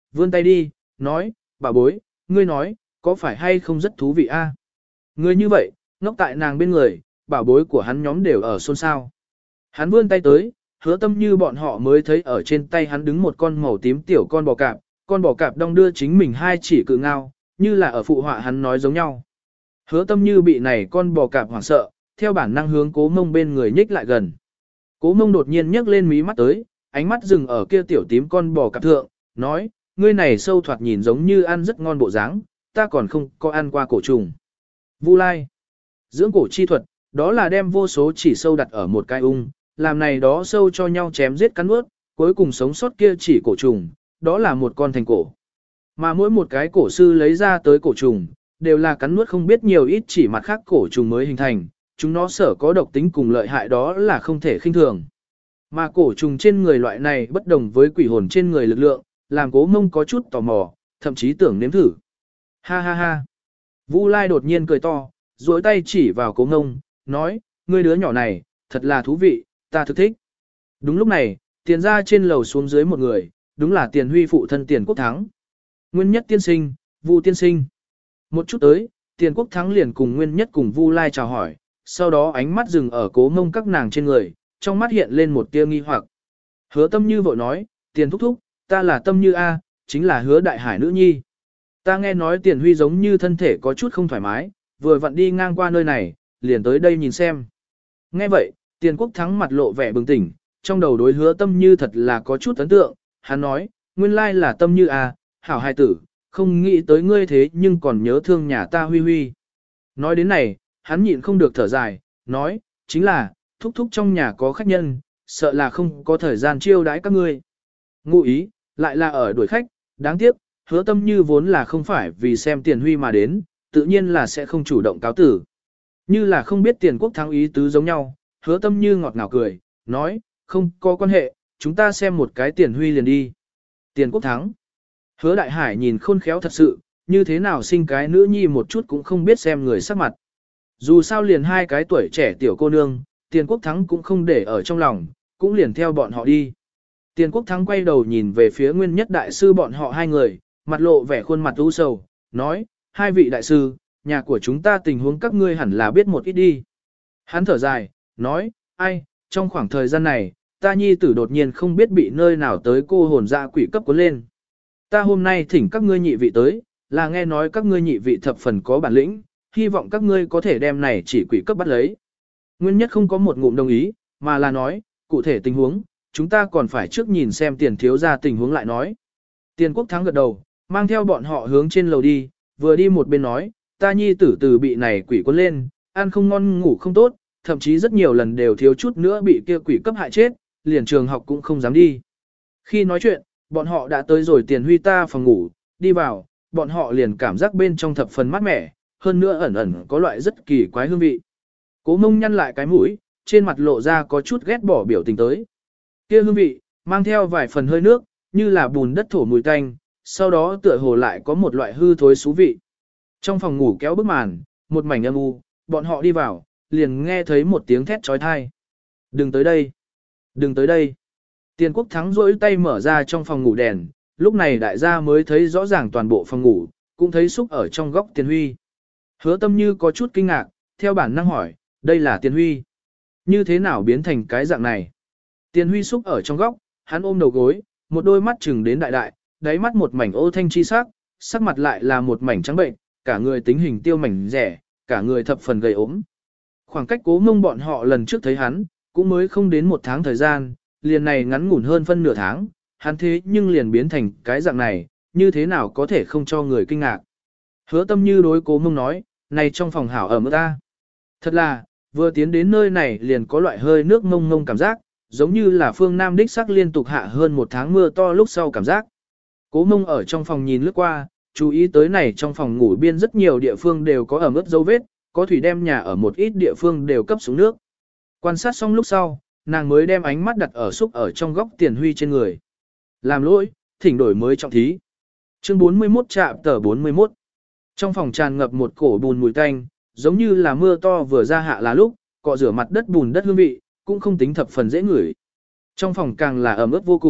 vươn tay đi, nói, bà bối, ngươi nói, có phải hay không rất thú vị a? Ngươi như vậy, ngốc tại nàng bên người, bảo bối của hắn nhóm đều ở xôn xao. Hắn vươn tay tới, hứa tâm như bọn họ mới thấy ở trên tay hắn đứng một con màu tím tiểu con bò cạp, con bò cạp đong đưa chính mình hai chỉ cự ngao, như là ở phụ họa hắn nói giống nhau. Hứa tâm như bị này con bò cạp hoảng sợ, theo bản năng hướng cố mông bên người nhích lại gần. Cố mông đột nhiên nhấc lên mí mắt tới, ánh mắt dừng ở kia tiểu tím con bò cạp thượng, nói, ngươi này sâu thoạt nhìn giống như ăn rất ngon bộ dáng, ta còn không có ăn qua cổ trùng. Vu Lai, dưỡng cổ chi thuật, đó là đem vô số chỉ sâu đặt ở một cái ung, làm này đó sâu cho nhau chém giết cắn nuốt, cuối cùng sống sót kia chỉ cổ trùng, đó là một con thành cổ. Mà mỗi một cái cổ sư lấy ra tới cổ trùng, đều là cắn nuốt không biết nhiều ít chỉ mặt khác cổ trùng mới hình thành, chúng nó sở có độc tính cùng lợi hại đó là không thể khinh thường. Mà cổ trùng trên người loại này bất đồng với quỷ hồn trên người lực lượng, làm cố mông có chút tò mò, thậm chí tưởng nếm thử. Ha ha ha. Vu Lai đột nhiên cười to, duỗi tay chỉ vào cố mông, nói, ngươi đứa nhỏ này, thật là thú vị, ta thực thích. Đúng lúc này, tiền ra trên lầu xuống dưới một người, đúng là tiền huy phụ thân tiền quốc thắng. Nguyên nhất tiên sinh, Vu tiên sinh. Một chút tới, tiền quốc thắng liền cùng nguyên nhất cùng Vu Lai chào hỏi, sau đó ánh mắt dừng ở cố mông các nàng trên người, trong mắt hiện lên một tia nghi hoặc. Hứa tâm như vội nói, tiền thúc thúc, ta là tâm như A, chính là hứa đại hải nữ nhi. Ta nghe nói tiền huy giống như thân thể có chút không thoải mái, vừa vặn đi ngang qua nơi này, liền tới đây nhìn xem. Nghe vậy, tiền quốc thắng mặt lộ vẻ bừng tỉnh, trong đầu đối hứa tâm như thật là có chút ấn tượng, hắn nói, nguyên lai là tâm như A, hảo hài tử, không nghĩ tới ngươi thế nhưng còn nhớ thương nhà ta huy huy. Nói đến này, hắn nhịn không được thở dài, nói, chính là, thúc thúc trong nhà có khách nhân, sợ là không có thời gian chiêu đãi các ngươi. Ngụ ý, lại là ở đuổi khách, đáng tiếc, hứa tâm như vốn là không phải vì xem tiền huy mà đến, tự nhiên là sẽ không chủ động cáo tử. Như là không biết tiền quốc thắng ý tứ giống nhau, hứa tâm như ngọt ngào cười, nói, không có quan hệ, chúng ta xem một cái tiền huy liền đi. Tiền quốc thắng. Hứa đại hải nhìn khôn khéo thật sự, như thế nào sinh cái nữ nhi một chút cũng không biết xem người sắc mặt. Dù sao liền hai cái tuổi trẻ tiểu cô nương, tiền quốc thắng cũng không để ở trong lòng, cũng liền theo bọn họ đi. Tiền quốc thắng quay đầu nhìn về phía nguyên nhất đại sư bọn họ hai người, mặt lộ vẻ khuôn mặt u sầu, nói, hai vị đại sư, nhà của chúng ta tình huống các ngươi hẳn là biết một ít đi. Hắn thở dài, nói, ai, trong khoảng thời gian này, ta nhi tử đột nhiên không biết bị nơi nào tới cô hồn dạ quỷ cấp cuốn lên. Ta hôm nay thỉnh các ngươi nhị vị tới, là nghe nói các ngươi nhị vị thập phần có bản lĩnh, hy vọng các ngươi có thể đem này chỉ quỷ cấp bắt lấy. Nguyên nhất không có một ngụm đồng ý, mà là nói, cụ thể tình huống, chúng ta còn phải trước nhìn xem tiền thiếu ra tình huống lại nói. Tiền quốc thắng gật đầu, mang theo bọn họ hướng trên lầu đi, vừa đi một bên nói, ta nhi tử từ bị này quỷ cuốn lên, ăn không ngon ngủ không tốt, thậm chí rất nhiều lần đều thiếu chút nữa bị kia quỷ cấp hại chết, liền trường học cũng không dám đi. Khi nói chuyện, bọn họ đã tới rồi tiền huy ta phòng ngủ, đi vào, bọn họ liền cảm giác bên trong thập phần mát mẻ, hơn nữa ẩn ẩn có loại rất kỳ quái hương vị. Cố mông nhăn lại cái mũi, trên mặt lộ ra có chút ghét bỏ biểu tình tới. Kia hương vị, mang theo vài phần hơi nước, như là bùn đất thổ mùi tanh, sau đó tựa hồ lại có một loại hư thối xú vị. Trong phòng ngủ kéo bức màn, một mảnh âm u, bọn họ đi vào, liền nghe thấy một tiếng thét trói thai. Đừng tới đây! Đừng tới đây! Tiền quốc thắng rỗi tay mở ra trong phòng ngủ đèn, lúc này đại gia mới thấy rõ ràng toàn bộ phòng ngủ, cũng thấy xúc ở trong góc tiền huy. Hứa tâm như có chút kinh ngạc, theo bản năng hỏi, đây là tiền huy. Như thế nào biến thành cái dạng này? Tiền huy xúc ở trong góc, hắn ôm đầu gối, một đôi mắt chừng đến đại đại, đáy mắt một mảnh ô thanh chi sắc, sắc mặt lại là một mảnh trắng bệnh, cả người tính hình tiêu mảnh rẻ, cả người thập phần gầy ốm. Khoảng cách cố mông bọn họ lần trước thấy hắn, cũng mới không đến một tháng thời gian, liền này ngắn ngủn hơn phân nửa tháng, hắn thế nhưng liền biến thành cái dạng này, như thế nào có thể không cho người kinh ngạc. Hứa tâm như đối cố mông nói, này trong phòng hảo ở mơ ta. Thật là, vừa tiến đến nơi này liền có loại hơi nước ngông ngông cảm giác, giống như là phương Nam đích sắc liên tục hạ hơn một tháng mưa to lúc sau cảm giác. Cố mông ở trong phòng nhìn lướt qua, chú ý tới này trong phòng ngủ biên rất nhiều địa phương đều có ẩm ướt dấu vết, có thủy đem nhà ở một ít địa phương đều cấp xuống nước. Quan sát xong lúc sau, nàng mới đem ánh mắt đặt ở xúc ở trong góc tiền huy trên người. Làm lỗi, thỉnh đổi mới trọng thí. Chương bốn mươi mốt chạm tờ bốn mươi mốt. Trong phòng tràn ngập một cổ bùn mùi tanh, giống như là mưa to vừa ra hạ là lúc, cọ rửa mặt đất bùn đất hương vị, cũng không tính thập phần dễ ngửi. Trong phòng càng là ẩm ướt vô cùng,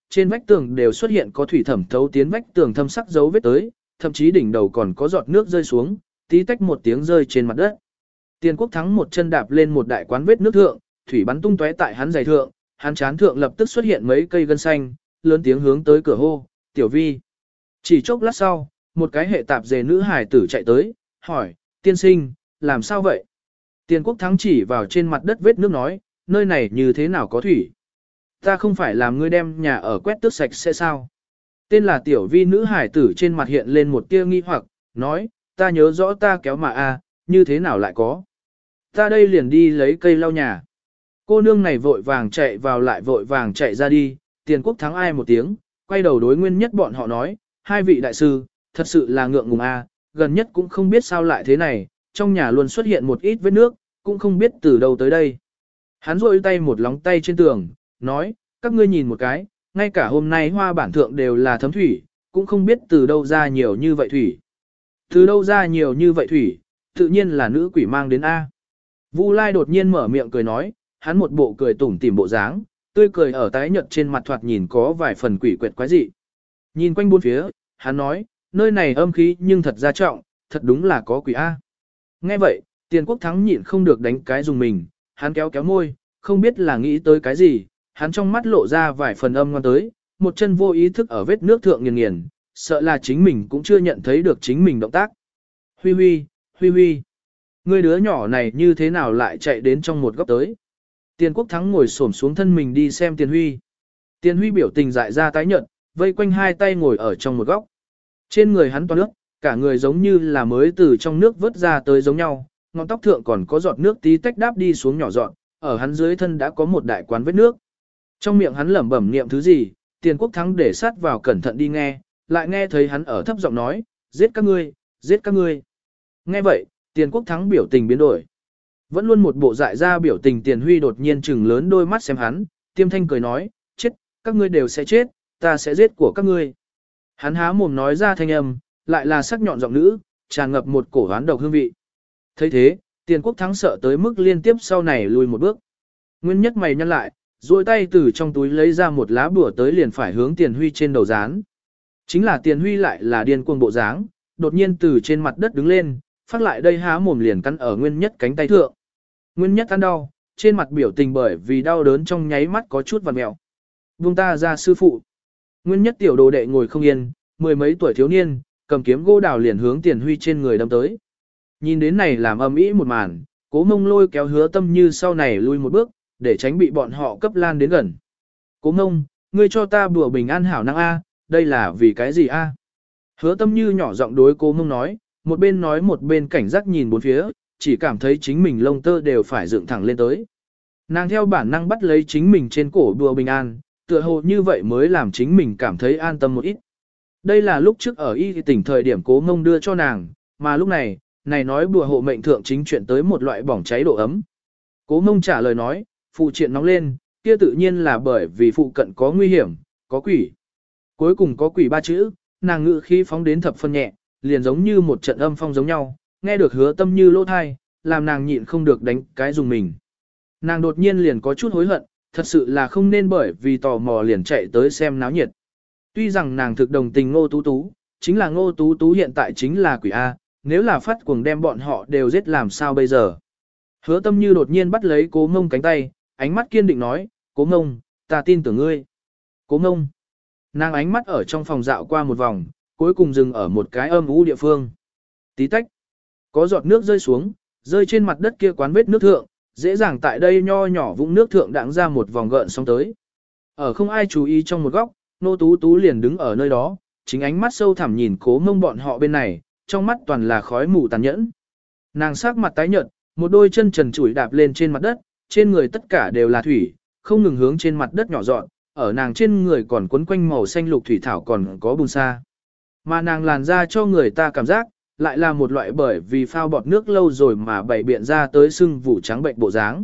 trên vách tường đều xuất hiện có thủy thẩm thấu tiến vách tường thâm sắc dấu vết tới, thậm chí đỉnh đầu còn có giọt nước rơi xuống, tí tách một tiếng rơi trên mặt đất. Tiền Quốc Thắng một chân đạp lên một đại quán vết nước thượng, thủy bắn tung tóe tại hắn giày thượng, hắn chán thượng lập tức xuất hiện mấy cây gân xanh, lớn tiếng hướng tới cửa hô, "Tiểu Vi." Chỉ chốc lát sau, một cái hệ tạp dề nữ hải tử chạy tới, hỏi, "Tiên sinh, làm sao vậy?" Tiền Quốc Thắng chỉ vào trên mặt đất vết nước nói, "Nơi này như thế nào có thủy? Ta không phải làm ngươi đem nhà ở quét tước sạch sẽ sao?" Tên là Tiểu Vi nữ hải tử trên mặt hiện lên một tia nghi hoặc, nói, "Ta nhớ rõ ta kéo mà a, như thế nào lại có? Ta đây liền đi lấy cây lau nhà." Cô nương này vội vàng chạy vào lại vội vàng chạy ra đi, Tiền Quốc Thắng ai một tiếng, quay đầu đối Nguyên Nhất bọn họ nói, "Hai vị đại sư, thật sự là ngượng ngùng a, gần nhất cũng không biết sao lại thế này, trong nhà luôn xuất hiện một ít vết nước, cũng không biết từ đâu tới đây." Hắn rôi tay một lóng tay trên tường, nói, "Các ngươi nhìn một cái, ngay cả hôm nay hoa bản thượng đều là thấm thủy, cũng không biết từ đâu ra nhiều như vậy thủy." Từ đâu ra nhiều như vậy thủy, tự nhiên là nữ quỷ mang đến A. Vu Lai đột nhiên mở miệng cười nói, hắn một bộ cười tủm tỉm bộ dáng, tươi cười ở tái nhợt trên mặt thoạt nhìn có vài phần quỷ quyệt quái dị. Nhìn quanh bốn phía, hắn nói, nơi này âm khí nhưng thật ra trọng, thật đúng là có quỷ A. Nghe vậy, Tiền Quốc Thắng nhịn không được đánh cái dùng mình, hắn kéo kéo môi, không biết là nghĩ tới cái gì, hắn trong mắt lộ ra vài phần âm ngoan tới, một chân vô ý thức ở vết nước thượng nghiền nghiền, sợ là chính mình cũng chưa nhận thấy được chính mình động tác. Huy Huy, Huy Huy, ngươi đứa nhỏ này như thế nào lại chạy đến trong một góc tới? Tiền Quốc Thắng ngồi xổm xuống thân mình đi xem Tiền Huy. Tiền Huy biểu tình dại ra tái nhợt, vây quanh hai tay ngồi ở trong một góc. Trên người hắn toàn nước, cả người giống như là mới từ trong nước vớt ra tới giống nhau, ngọn tóc thượng còn có giọt nước tí tách đáp đi xuống nhỏ giọt, ở hắn dưới thân đã có một đại quán vết nước. Trong miệng hắn lẩm bẩm niệm thứ gì, Tiền Quốc Thắng để sát vào cẩn thận đi nghe, lại nghe thấy hắn ở thấp giọng nói, "Giết các ngươi, giết các ngươi." Nghe vậy, Tiền Quốc Thắng biểu tình biến đổi. Vẫn luôn một bộ dại ra biểu tình Tiền Huy đột nhiên trừng lớn đôi mắt xem hắn, tiêm thanh cười nói, "Chết, các ngươi đều sẽ chết, ta sẽ giết của các ngươi." Hắn há mồm nói ra thanh âm, lại là sắc nhọn giọng nữ, tràn ngập một cổ hoán độc hương vị. Thấy thế, Tiền Quốc Thắng sợ tới mức liên tiếp sau này lùi một bước. Nguyên Nhất mày nhăn lại, duỗi tay từ trong túi lấy ra một lá bùa tới liền phải hướng Tiền Huy trên đầu dán. Chính là Tiền Huy lại là điên cuồng bộ dáng, đột nhiên từ trên mặt đất đứng lên, phát lại đây há mồm liền cắn ở Nguyên Nhất cánh tay thượng. Nguyên Nhất ăn đau, trên mặt biểu tình bởi vì đau đớn trong nháy mắt có chút vằn mẹo. "Buông ta ra sư phụ." Nguyên Nhất tiểu đồ đệ ngồi không yên, mười mấy tuổi thiếu niên, cầm kiếm gỗ đào liền hướng Tiền Huy trên người đâm tới. Nhìn đến này làm âm ĩ một màn, Cố Mông lôi kéo Hứa Tâm Như sau này lui một bước, để tránh bị bọn họ cấp lan đến gần. "Cố Mông, ngươi cho ta bùa bình an hảo năng A, đây là vì cái gì A?" Hứa Tâm Như nhỏ giọng đối Cố Mông nói, một bên nói một bên cảnh giác nhìn bốn phía, chỉ cảm thấy chính mình lông tơ đều phải dựng thẳng lên tới. Nàng theo bản năng bắt lấy chính mình trên cổ bùa bình an, tựa hồ như vậy mới làm chính mình cảm thấy an tâm một ít. Đây là lúc trước ở y tỉnh thời điểm Cố Mông đưa cho nàng, mà lúc này, này nói bùa hộ mệnh thượng chính chuyện tới một loại bỏng cháy độ ấm. Cố Mông trả lời nói, phụ triện nóng lên, kia tự nhiên là bởi vì phụ cận có nguy hiểm, có quỷ. Cuối cùng có quỷ ba chữ, nàng ngự khí phóng đến thập phân nhẹ, liền giống như một trận âm phong giống nhau, nghe được Hứa Tâm Như lỗ thai, làm nàng nhịn không được đánh cái dùng mình. Nàng đột nhiên liền có chút hối hận, thật sự là không nên bởi vì tò mò liền chạy tới xem náo nhiệt. Tuy rằng nàng thực đồng tình Ngô Tú Tú, chính là Ngô Tú Tú hiện tại chính là quỷ A, nếu là phát cuồng đem bọn họ đều giết làm sao bây giờ. Hứa Tâm Như đột nhiên bắt lấy Cố Mông cánh tay, ánh mắt kiên định nói, "Cố Mông, ta tin tưởng ngươi." "Cố Mông." Nàng ánh mắt ở trong phòng dạo qua một vòng, cuối cùng dừng ở một cái âm u địa phương. Tí tách. Có giọt nước rơi xuống, rơi trên mặt đất kia quán vết nước thượng, dễ dàng tại đây nho nhỏ vũng nước thượng đãng ra một vòng gợn sóng tới. Ở không ai chú ý trong một góc, Nô Tú Tú liền đứng ở nơi đó, chính ánh mắt sâu thẳm nhìn Cố Mông bọn họ bên này, trong mắt toàn là khói mù tàn nhẫn. Nàng sắc mặt tái nhợt, một đôi chân trần trụi đạp lên trên mặt đất, trên người tất cả đều là thủy, không ngừng hướng trên mặt đất nhỏ dọn, ở nàng trên người còn quấn quanh màu xanh lục thủy thảo còn có bùn sa. Mà nàng làn ra cho người ta cảm giác, lại là một loại bởi vì phao bọt nước lâu rồi mà bảy biện ra tới sưng vụ trắng bệnh bộ dáng.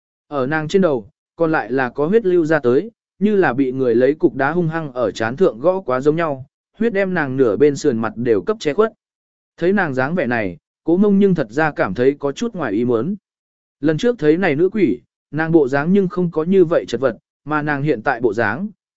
Ở nàng trên đầu, còn lại là có huyết lưu ra tới, như là bị người lấy cục đá hung hăng ở chán thượng gõ quá giống nhau, huyết đem nàng nửa bên sườn mặt đều cấp che khuất. Thấy nàng dáng vẻ này, Cố Mông nhưng thật ra cảm thấy có chút ngoài ý muốn. Lần trước thấy này nữ quỷ, nàng bộ dáng nhưng không có như vậy chật vật, mà nàng hiện tại bộ dáng,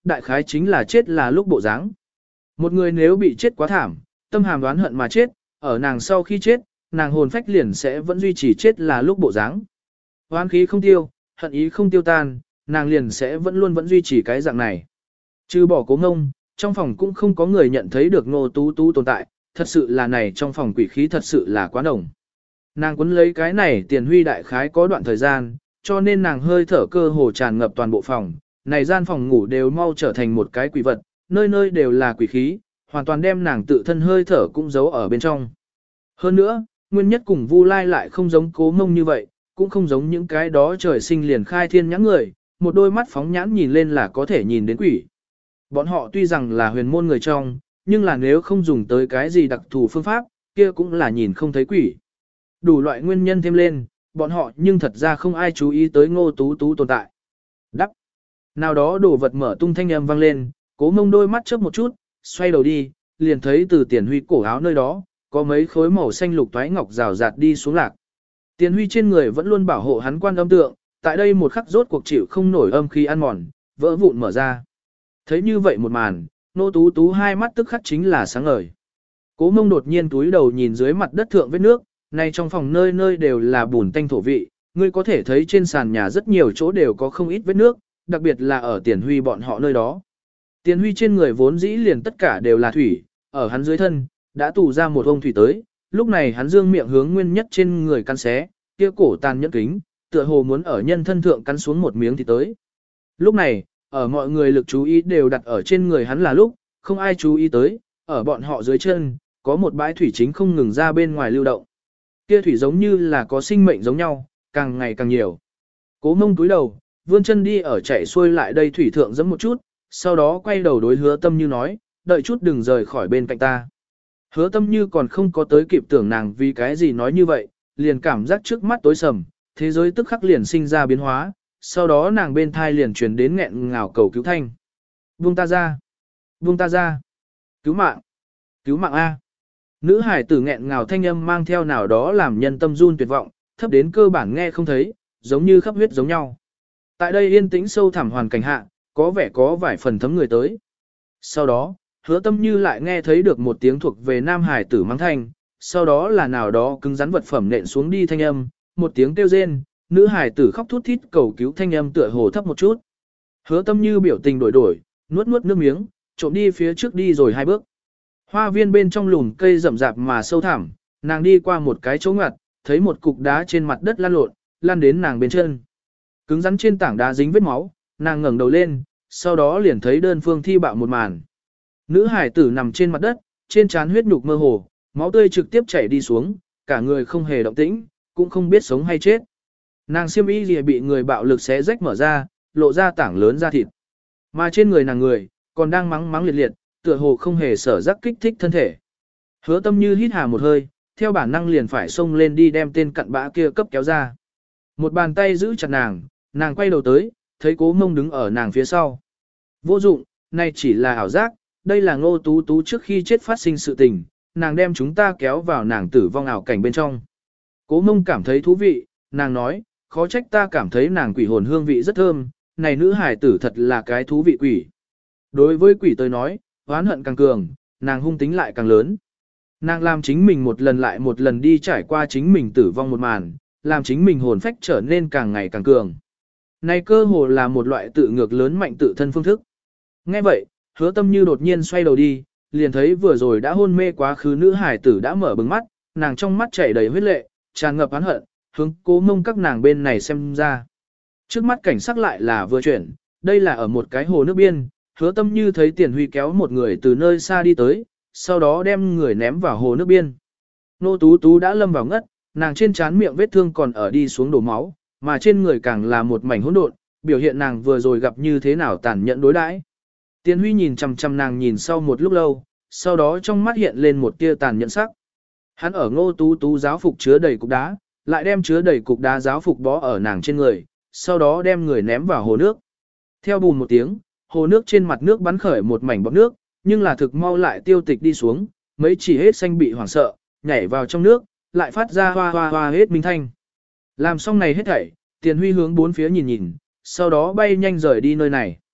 đại khái chính là chết là lúc bộ dáng. Một người nếu bị chết quá thảm, tâm hàm đoán hận mà chết, ở nàng sau khi chết, nàng hồn phách liền sẽ vẫn duy trì chết là lúc bộ dáng. Oán khí không tiêu, hận ý không tiêu tan, nàng liền sẽ vẫn luôn vẫn duy trì cái dạng này. Trừ bỏ Cố Ngông, trong phòng cũng không có người nhận thấy được Ngô Tú Tú tồn tại, thật sự là này trong phòng quỷ khí thật sự là quá nồng. Nàng quấn lấy cái này Tiền Huy đại khái có đoạn thời gian, cho nên nàng hơi thở cơ hồ tràn ngập toàn bộ phòng, này gian phòng ngủ đều mau trở thành một cái quỷ vật, nơi nơi đều là quỷ khí, hoàn toàn đem nàng tự thân hơi thở cũng giấu ở bên trong. Hơn nữa, nguyên nhất cùng Vu Lai lại không giống Cố Ngông như vậy, cũng không giống những cái đó trời sinh liền khai thiên nhãn người, một đôi mắt phóng nhãn nhìn lên là có thể nhìn đến quỷ. Bọn họ tuy rằng là huyền môn người trong, nhưng là nếu không dùng tới cái gì đặc thù phương pháp, kia cũng là nhìn không thấy quỷ. Đủ loại nguyên nhân thêm lên, bọn họ nhưng thật ra không ai chú ý tới Ngô Tú Tú tồn tại. Đắp. Nào đó đồ vật mở tung thanh âm vang lên, Cố Ngông đôi mắt chớp một chút, xoay đầu đi, liền thấy từ Tiền Huy cổ áo nơi đó, có mấy khối màu xanh lục toái ngọc rào rạt đi xuống lạc. Tiền Huy trên người vẫn luôn bảo hộ hắn quan âm tượng, tại đây một khắc rốt cuộc chịu không nổi âm khí ăn mòn, vỡ vụn mở ra. Thấy như vậy một màn, Nô Tú Tú hai mắt tức khắc chính là sáng ngời. Cố Ngông đột nhiên túi đầu nhìn dưới mặt đất thượng vết nước, này trong phòng nơi nơi đều là bùn tanh thổ vị, ngươi có thể thấy trên sàn nhà rất nhiều chỗ đều có không ít vết nước, đặc biệt là ở Tiền Huy bọn họ nơi đó. Tiền Huy trên người vốn dĩ liền tất cả đều là thủy, ở hắn dưới thân, đã tù ra một ông thủy tới, lúc này hắn dương miệng hướng nguyên nhất trên người cắn xé, kia cổ tàn nhẫn kính, tựa hồ muốn ở nhân thân thượng cắn xuống một miếng thì tới. Lúc này, ở mọi người lực chú ý đều đặt ở trên người hắn là lúc, không ai chú ý tới, ở bọn họ dưới chân, có một bãi thủy chính không ngừng ra bên ngoài lưu động. Kia thủy giống như là có sinh mệnh giống nhau, càng ngày càng nhiều. Cố Mông túi đầu, vươn chân đi ở chạy xuôi lại đây thủy thượng giẫm một chút, sau đó quay đầu đối Hứa Tâm Như nói, đợi chút đừng rời khỏi bên cạnh ta. Hứa Tâm Như còn không có tới kịp tưởng nàng vì cái gì nói như vậy, liền cảm giác trước mắt tối sầm, thế giới tức khắc liền sinh ra biến hóa, sau đó nàng bên thai liền truyền đến nghẹn ngào cầu cứu thanh. Buông ta ra! Buông ta ra! Cứu mạng! Cứu mạng A! Nữ hải tử nghẹn ngào thanh âm mang theo nào đó làm nhân tâm run tuyệt vọng, thấp đến cơ bản nghe không thấy, giống như khắp huyết giống nhau. Tại đây yên tĩnh sâu thẳm hoàn cảnh hạ, có vẻ có vài phần thấm người tới. Sau đó, Hứa Tâm Như lại nghe thấy được một tiếng thuộc về nam hải tử mắng thanh, sau đó là nào đó cứng rắn vật phẩm nện xuống đi thanh âm, một tiếng kêu rên, nữ hải tử khóc thút thít cầu cứu thanh âm tựa hồ thấp một chút. Hứa Tâm Như biểu tình đổi đổi, nuốt nuốt nước miếng, trộm đi phía trước đi rồi hai bước. Hoa viên bên trong lùn cây rậm rạp mà sâu thẳm, nàng đi qua một cái chỗ ngoặt, thấy một cục đá trên mặt đất lăn lộn, lăn đến nàng bên chân. Cứng rắn trên tảng đá dính vết máu, nàng ngẩng đầu lên, sau đó liền thấy đơn phương thi bạo một màn. Nữ hải tử nằm trên mặt đất, trên trán huyết nhục mơ hồ, máu tươi trực tiếp chảy đi xuống, cả người không hề động tĩnh, cũng không biết sống hay chết. Nàng xiêm y lìa bị người bạo lực xé rách mở ra, lộ ra tảng lớn da thịt. Mà trên người nàng người, còn đang mắng mắng liệt liệt, tựa hồ không hề sở giác kích thích thân thể. Hứa Tâm Như hít hà một hơi, theo bản năng liền phải xông lên đi đem tên cặn bã kia cấp kéo ra. Một bàn tay giữ chặt nàng, nàng quay đầu tới, thấy Cố Mông đứng ở nàng phía sau. Vô dụng, này chỉ là ảo giác, đây là Ngô Tú Tú trước khi chết phát sinh sự tình, nàng đem chúng ta kéo vào nàng tử vong ảo cảnh bên trong. Cố Mông cảm thấy thú vị, nàng nói, khó trách ta cảm thấy nàng quỷ hồn hương vị rất thơm, này nữ hài tử thật là cái thú vị quỷ. Đối với quỷ tôi nói, oán hận càng cường, nàng hung tính lại càng lớn. Nàng làm chính mình một lần lại một lần đi trải qua chính mình tử vong một màn, làm chính mình hồn phách trở nên càng ngày càng cường. Này cơ hồ là một loại tự ngược lớn mạnh tự thân phương thức. Nghe vậy, Hứa Tâm Như đột nhiên xoay đầu đi, liền thấy vừa rồi đã hôn mê quá khứ nữ hải tử đã mở bừng mắt, nàng trong mắt chảy đầy huyết lệ, tràn ngập oán hận, hướng Cố Mông các nàng bên này xem ra. Trước mắt cảnh sắc lại là vừa chuyển, đây là ở một cái hồ nước biên, Hứa Tâm Như thấy Tiền Huy kéo một người từ nơi xa đi tới, sau đó đem người ném vào hồ nước biên. Nô Tú Tú đã lâm vào ngất, nàng trên trán miệng vết thương còn ở đi xuống đổ máu, mà trên người càng là một mảnh hỗn độn, biểu hiện nàng vừa rồi gặp như thế nào tàn nhẫn đối đãi. Tiền Huy nhìn chằm chằm nàng nhìn sau một lúc lâu, sau đó trong mắt hiện lên một tia tàn nhẫn sắc. Hắn ở Ngô Tú Tú giáo phục chứa đầy cục đá, lại đem chứa đầy cục đá giáo phục bó ở nàng trên người, sau đó đem người ném vào hồ nước. Theo bùn một tiếng, hồ nước trên mặt nước bắn khởi một mảnh bọt nước, nhưng là thực mau lại tiêu tịch đi xuống, mấy chỉ hết xanh bị hoảng sợ, nhảy vào trong nước, lại phát ra hoa hoa hoa hết minh thanh. Làm xong này hết thảy, Tiền Huy hướng bốn phía nhìn nhìn, sau đó bay nhanh rời đi nơi này.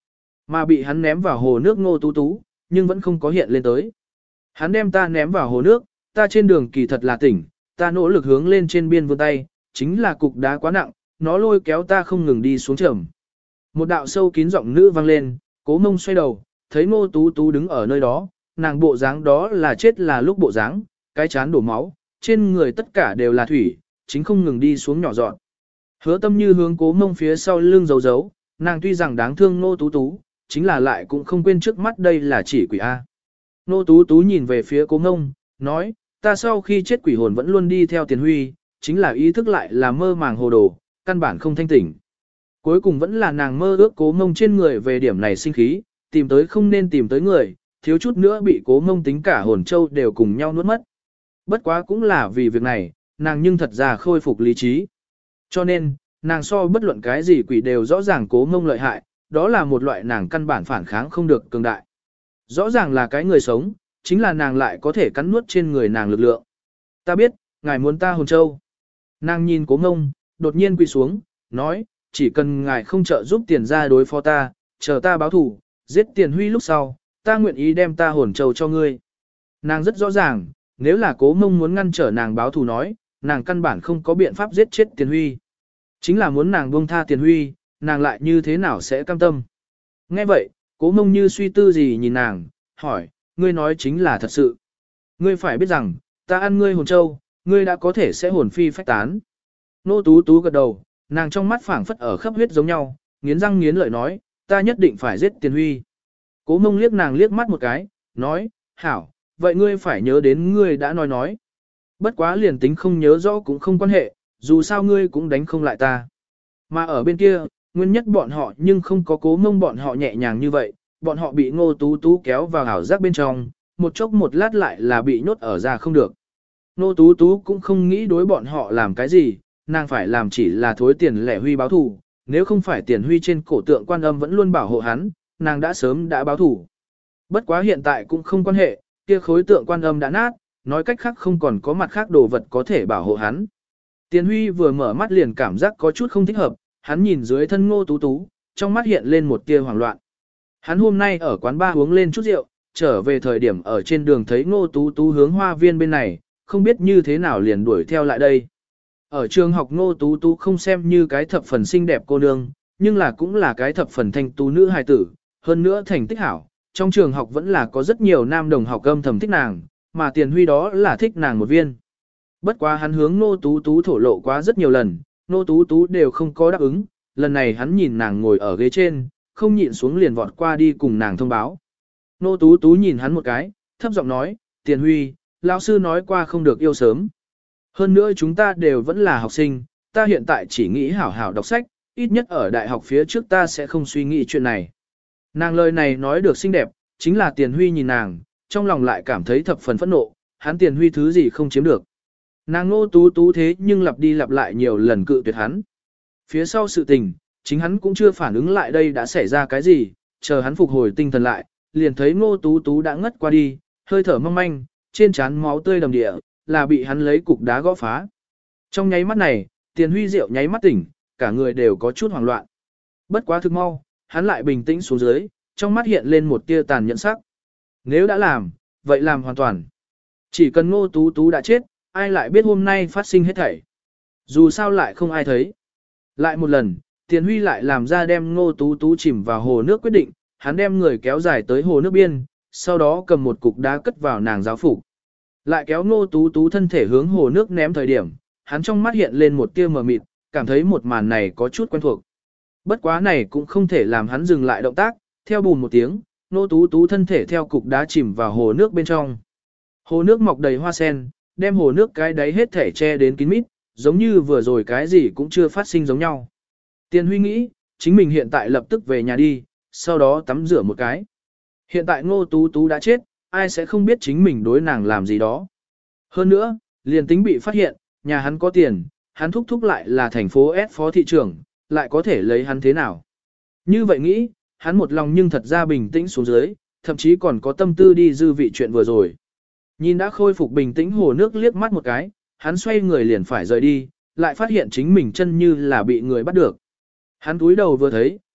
Mà bị hắn ném vào hồ nước Ngô Tú Tú, nhưng vẫn không có hiện lên tới. Hắn đem ta ném vào hồ nước, ta trên đường kỳ thật là tỉnh, ta nỗ lực hướng lên trên biên vươn tay, chính là cục đá quá nặng, nó lôi kéo ta không ngừng đi xuống trầm. Một đạo sâu kín giọng nữ vang lên, Cố Mông xoay đầu, thấy Ngô Tú Tú đứng ở nơi đó, nàng bộ dáng đó là chết là lúc bộ dáng, cái chán đổ máu, trên người tất cả đều là thủy, chính không ngừng đi xuống nhỏ dọn. Hứa Tâm Như hướng Cố Mông phía sau lưng giấu giấu, nàng tuy rằng đáng thương Ngô Tú Tú, chính là lại cũng không quên trước mắt đây là chỉ quỷ A. Ngô Tú Tú nhìn về phía Cố Mông, nói, ta sau khi chết quỷ hồn vẫn luôn đi theo Tiền Huy, chính là ý thức lại là mơ màng hồ đồ, căn bản không thanh tỉnh. Cuối cùng vẫn là nàng mơ ước Cố Mông trên người về điểm này sinh khí, tìm tới không nên tìm tới người, thiếu chút nữa bị Cố Mông tính cả hồn châu đều cùng nhau nuốt mất. Bất quá cũng là vì việc này, nàng nhưng thật ra khôi phục lý trí. Cho nên, nàng so bất luận cái gì quỷ đều rõ ràng Cố Mông lợi hại, đó là một loại nàng căn bản phản kháng không được cường đại. Rõ ràng là cái người sống, chính là nàng lại có thể cắn nuốt trên người nàng lực lượng. Ta biết, ngài muốn ta hồn châu. Nàng nhìn Cố Mông, đột nhiên quỳ xuống, nói, chỉ cần ngài không trợ giúp tiền ra đối phó ta, chờ ta báo thủ, giết Tiền Huy lúc sau, ta nguyện ý đem ta hồn châu cho ngươi. Nàng rất rõ ràng, nếu là Cố Mông muốn ngăn trở nàng báo thù nói, nàng căn bản không có biện pháp giết chết Tiền Huy. Chính là muốn nàng buông tha Tiền Huy, nàng lại như thế nào sẽ cam tâm. Nghe vậy, Cố Mông như suy tư gì nhìn nàng, hỏi, ngươi nói chính là thật sự. Ngươi phải biết rằng, ta ăn ngươi hồn châu, ngươi đã có thể sẽ hồn phi phách tán. Nô Tú Tú gật đầu, nàng trong mắt phảng phất ở khắp huyết giống nhau, nghiến răng nghiến lợi nói, ta nhất định phải giết Tiền Huy. Cố Mông liếc nàng liếc mắt một cái, nói, hảo, vậy ngươi phải nhớ đến ngươi đã nói nói. Bất quá liền tính không nhớ rõ cũng không quan hệ, dù sao ngươi cũng đánh không lại ta. Mà ở bên kia, nguyên nhất bọn họ nhưng không có Cố Mông bọn họ nhẹ nhàng như vậy, bọn họ bị Ngô Tú Tú kéo vào ảo giác bên trong, một chốc một lát lại là bị nhốt ở ra không được. Ngô Tú Tú cũng không nghĩ đối bọn họ làm cái gì, nàng phải làm chỉ là thối Tiền Lẻ Huy báo thù, nếu không phải Tiền Huy trên cổ tượng Quan Âm vẫn luôn bảo hộ hắn, nàng đã sớm đã báo thù. Bất quá hiện tại cũng không quan hệ, kia khối tượng Quan Âm đã nát, nói cách khác không còn có mặt khác đồ vật có thể bảo hộ hắn. Tiền Huy vừa mở mắt liền cảm giác có chút không thích hợp, hắn nhìn dưới thân Ngô Tú Tú, trong mắt hiện lên một tia hoảng loạn. Hắn hôm nay ở quán bar uống lên chút rượu, trở về thời điểm ở trên đường thấy Ngô Tú Tú hướng hoa viên bên này, không biết như thế nào liền đuổi theo lại đây. Ở trường học Ngô Tú Tú không xem như cái thập phần xinh đẹp cô nương, nhưng là cũng là cái thập phần thanh tú nữ hài tử, hơn nữa thành tích hảo. Trong trường học vẫn là có rất nhiều nam đồng học âm thầm thích nàng, mà Tiền Huy đó là thích nàng một viên. Bất quá hắn hướng Ngô Tú Tú thổ lộ quá rất nhiều lần, Ngô Tú Tú đều không có đáp ứng, lần này hắn nhìn nàng ngồi ở ghế trên, không nhịn xuống liền vọt qua đi cùng nàng thông báo. Ngô Tú Tú nhìn hắn một cái, thấp giọng nói, Tiền Huy, lão sư nói qua không được yêu sớm. Hơn nữa chúng ta đều vẫn là học sinh, ta hiện tại chỉ nghĩ hảo hảo đọc sách, ít nhất ở đại học phía trước ta sẽ không suy nghĩ chuyện này. Nàng lời này nói được xinh đẹp, chính là Tiền Huy nhìn nàng, trong lòng lại cảm thấy thập phần phẫn nộ, hắn Tiền Huy thứ gì không chiếm được. Nàng Ngô Tú Tú thế nhưng lặp đi lặp lại nhiều lần cự tuyệt hắn. Phía sau sự tình, chính hắn cũng chưa phản ứng lại đây đã xảy ra cái gì, chờ hắn phục hồi tinh thần lại, liền thấy Ngô Tú Tú đã ngất qua đi, hơi thở mong manh, trên trán máu tươi đầm địa, là bị hắn lấy cục đá gõ phá. Trong nháy mắt này, Tiền Huy rượu nháy mắt tỉnh, cả người đều có chút hoảng loạn. Bất quá thực mau, hắn lại bình tĩnh xuống dưới, trong mắt hiện lên một tia tàn nhẫn sắc. Nếu đã làm, vậy làm hoàn toàn. Chỉ cần Ngô Tú Tú đã chết, ai lại biết hôm nay phát sinh hết thảy. Dù sao lại không ai thấy. Lại một lần, Tiền Huy lại làm ra đem Ngô Tú Tú chìm vào hồ nước quyết định, hắn đem người kéo dài tới hồ nước biên, sau đó cầm một cục đá cất vào nàng giáo phục. Lại kéo Ngô Tú Tú thân thể hướng hồ nước ném thời điểm, hắn trong mắt hiện lên một tia mờ mịt, cảm thấy một màn này có chút quen thuộc. Bất quá này cũng không thể làm hắn dừng lại động tác, theo bùn một tiếng, Ngô Tú Tú thân thể theo cục đá chìm vào hồ nước bên trong. Hồ nước mọc đầy hoa sen, đem hồ nước cái đáy hết thể che đến kín mít, giống như vừa rồi cái gì cũng chưa phát sinh giống nhau. Tiền Huy nghĩ, chính mình hiện tại lập tức về nhà đi, sau đó tắm rửa một cái. Hiện tại Ngô Tú Tú đã chết, ai sẽ không biết chính mình đối nàng làm gì đó. Hơn nữa, liền tính bị phát hiện, nhà hắn có tiền, hắn thúc thúc lại là thành phố S phó thị trưởng, lại có thể lấy hắn thế nào. Như vậy nghĩ, hắn một lòng nhưng thật ra bình tĩnh xuống dưới, thậm chí còn có tâm tư đi dư vị chuyện vừa rồi. Nhìn đã khôi phục bình tĩnh hồ nước liếc mắt một cái, hắn xoay người liền phải rời đi, lại phát hiện chính mình chân như là bị người bắt được. Hắn túi đầu vừa thấy,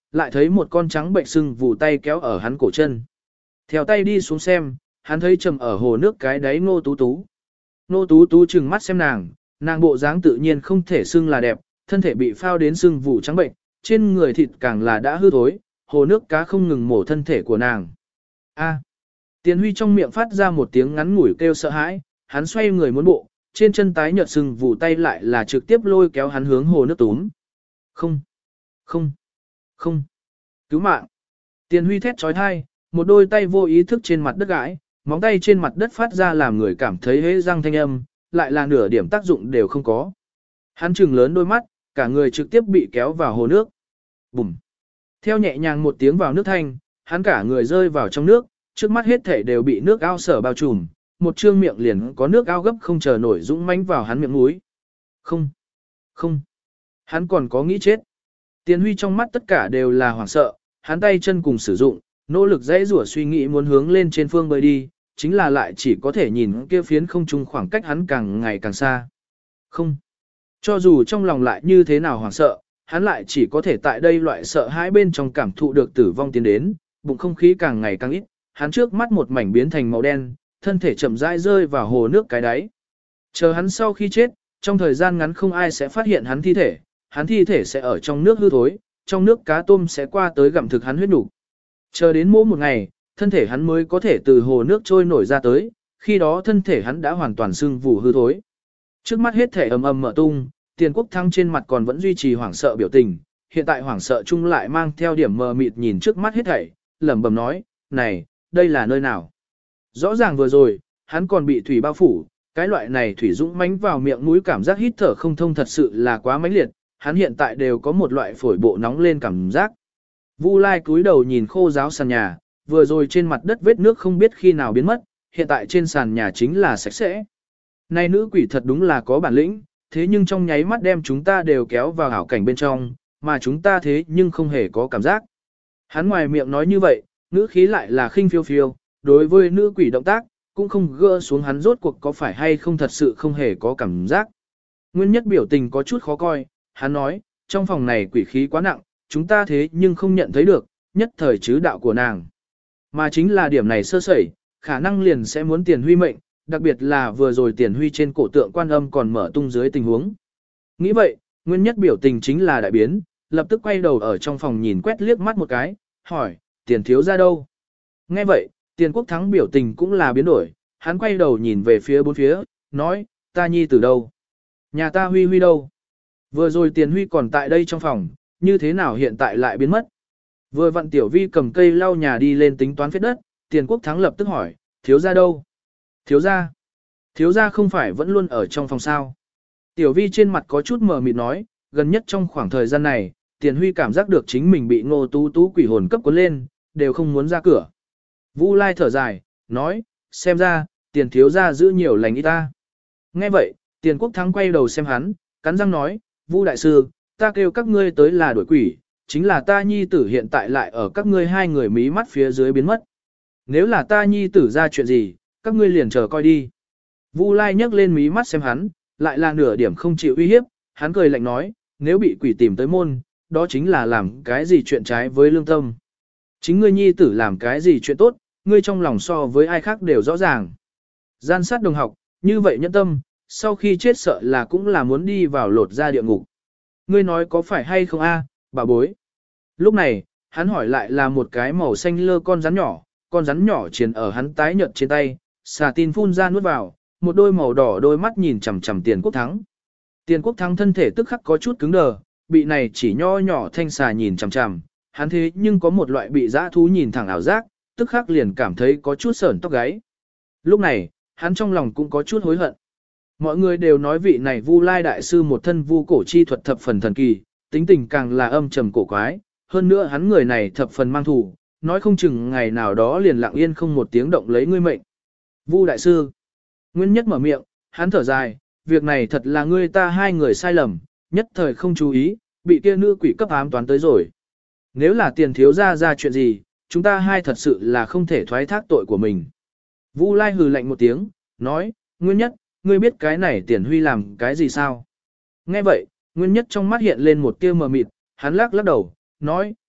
lại thấy một con trắng bệnh sưng vù tay kéo ở hắn cổ chân. Theo tay đi xuống xem, hắn thấy trầm ở hồ nước cái đáy Ngô Tú Tú. Ngô Tú Tú trừng mắt xem nàng, nàng bộ dáng tự nhiên không thể xưng là đẹp, thân thể bị phao đến sưng vù trắng bệnh, trên người thịt càng là đã hư thối, hồ nước cá không ngừng mổ thân thể của nàng. A. Tiền Huy trong miệng phát ra một tiếng ngắn ngủi kêu sợ hãi, hắn xoay người muốn bộ, trên chân tái nhợt sưng vù tay lại là trực tiếp lôi kéo hắn hướng hồ nước túm. Không, không, không, cứu mạng. Tiền Huy thét trói thai, một đôi tay vô ý thức trên mặt đất gãi, móng tay trên mặt đất phát ra làm người cảm thấy hế răng thanh âm, lại là nửa điểm tác dụng đều không có. Hắn trừng lớn đôi mắt, cả người trực tiếp bị kéo vào hồ nước. Bùm. Theo nhẹ nhàng một tiếng vào nước thanh, hắn cả người rơi vào trong nước, trước mắt hết thể đều bị nước ao sở bao trùm, một trương miệng liền có nước ao gấp không chờ nổi dũng mãnh vào hắn miệng mũi. Không, không, hắn còn có nghĩ chết. Tiền Huy trong mắt tất cả đều là hoảng sợ, hắn tay chân cùng sử dụng, nỗ lực dãy rủa suy nghĩ muốn hướng lên trên phương bơi đi, chính là lại chỉ có thể nhìn kia phiến không trung khoảng cách hắn càng ngày càng xa. Không, cho dù trong lòng lại như thế nào hoảng sợ, hắn lại chỉ có thể tại đây loại sợ hãi bên trong cảm thụ được tử vong tiến đến, bụng không khí càng ngày càng ít, hắn trước mắt một mảnh biến thành màu đen, thân thể chậm rãi rơi vào hồ nước cái đáy. Chờ hắn sau khi chết, trong thời gian ngắn không ai sẽ phát hiện hắn thi thể, hắn thi thể sẽ ở trong nước hư thối, trong nước cá tôm sẽ qua tới gặm thực hắn huyết nục. Chờ đến mỗi một ngày, thân thể hắn mới có thể từ hồ nước trôi nổi ra tới, khi đó thân thể hắn đã hoàn toàn sưng vù hư thối. Trước mắt hết thể ầm ầm mở tung, Tiền Quốc Thăng trên mặt còn vẫn duy trì hoảng sợ biểu tình, hiện tại hoảng sợ chung lại mang theo điểm mờ mịt nhìn trước mắt hết thảy, lẩm bẩm nói, này, đây là nơi nào? Rõ ràng vừa rồi, hắn còn bị thủy bao phủ, cái loại này thủy dũng mãnh vào miệng mũi cảm giác hít thở không thông thật sự là quá mãnh liệt, hắn hiện tại đều có một loại phổi bộ nóng lên cảm giác. Vu Lai cúi đầu nhìn khô ráo sàn nhà, vừa rồi trên mặt đất vết nước không biết khi nào biến mất, hiện tại trên sàn nhà chính là sạch sẽ. Này nữ quỷ thật đúng là có bản lĩnh, thế nhưng trong nháy mắt đem chúng ta đều kéo vào hảo cảnh bên trong, mà chúng ta thế nhưng không hề có cảm giác. Hắn ngoài miệng nói như vậy, ngữ khí lại là khinh phiêu phiêu, đối với nữ quỷ động tác, cũng không gỡ xuống hắn rốt cuộc có phải hay không thật sự không hề có cảm giác. Nguyên nhất biểu tình có chút khó coi, hắn nói, trong phòng này quỷ khí quá nặng, chúng ta thế nhưng không nhận thấy được, nhất thời chứ đạo của nàng. Mà chính là điểm này sơ sẩy, khả năng liền sẽ muốn Tiền Huy mệnh, đặc biệt là vừa rồi Tiền Huy trên cổ tượng quan âm còn mở tung dưới tình huống. Nghĩ vậy, nguyên nhất biểu tình chính là đại biến, lập tức quay đầu ở trong phòng nhìn quét liếc mắt một cái, hỏi, Tiền thiếu ra đâu? Nghe vậy, Tiền Quốc Thắng biểu tình cũng là biến đổi, hắn quay đầu nhìn về phía bốn phía, nói, ta nhi từ đâu? Nhà ta Huy Huy đâu? Vừa rồi Tiền Huy còn tại đây trong phòng, như thế nào hiện tại lại biến mất? Vừa vặn Tiểu Vi cầm cây lau nhà đi lên tính toán phết đất, Tiền Quốc Thắng lập tức hỏi, thiếu ra đâu? Thiếu ra? Thiếu ra không phải vẫn luôn ở trong phòng sao? Tiểu Vi trên mặt có chút mờ mịt nói, gần nhất trong khoảng thời gian này, Tiền Huy cảm giác được chính mình bị Ngô Tú Tú quỷ hồn cấp cuốn lên, đều không muốn ra cửa. Vu Lai thở dài, nói, xem ra, Tiền thiếu ra giữ nhiều lành ít ta. Nghe vậy, Tiền Quốc Thắng quay đầu xem hắn, cắn răng nói, Vu đại sư, ta kêu các ngươi tới là đuổi quỷ, chính là ta nhi tử hiện tại lại ở các ngươi hai người mí mắt phía dưới biến mất. Nếu là ta nhi tử ra chuyện gì, các ngươi liền chờ coi đi. Vu Lai nhấc lên mí mắt xem hắn, lại là nửa điểm không chịu uy hiếp, hắn cười lạnh nói, nếu bị quỷ tìm tới môn, đó chính là làm cái gì chuyện trái với lương tâm. Chính ngươi nhi tử làm cái gì chuyện tốt, ngươi trong lòng so với ai khác đều rõ ràng. Gian sát đồng học, như vậy nhẫn tâm, sau khi chết sợ là cũng là muốn đi vào lột ra địa ngục. Ngươi nói có phải hay không a, bà bối? Lúc này, hắn hỏi lại là một cái màu xanh lơ con rắn nhỏ, con rắn nhỏ triền ở hắn tái nhợt trên tay, xà tin phun ra nuốt vào, một đôi màu đỏ đôi mắt nhìn chằm chằm Tiền Quốc Thắng. Tiền Quốc Thắng thân thể tức khắc có chút cứng đờ, bị này chỉ nho nhỏ thanh xà nhìn chằm chằm, hắn thế nhưng có một loại bị dã thú nhìn thẳng ảo giác, tức khắc liền cảm thấy có chút sởn tóc gáy. Lúc này, hắn trong lòng cũng có chút hối hận. Mọi người đều nói vị này Vu Lai đại sư một thân vu cổ chi thuật thập phần thần kỳ, tính tình càng là âm trầm cổ quái, hơn nữa hắn người này thập phần mang thù, nói không chừng ngày nào đó liền lặng yên không một tiếng động lấy ngươi mệnh. Vu đại sư, Nguyên Nhất mở miệng, hắn thở dài, việc này thật là ngươi ta hai người sai lầm, nhất thời không chú ý, bị kia nữ quỷ cấp ám toán tới rồi. Nếu là Tiền thiếu ra ra chuyện gì, chúng ta hai thật sự là không thể thoái thác tội của mình. Vu Lai hừ lạnh một tiếng, nói, Nguyên Nhất, ngươi biết cái này Tiền Huy làm cái gì sao? Nghe vậy, Nguyên Nhất trong mắt hiện lên một tia mờ mịt, hắn lắc lắc đầu, nói,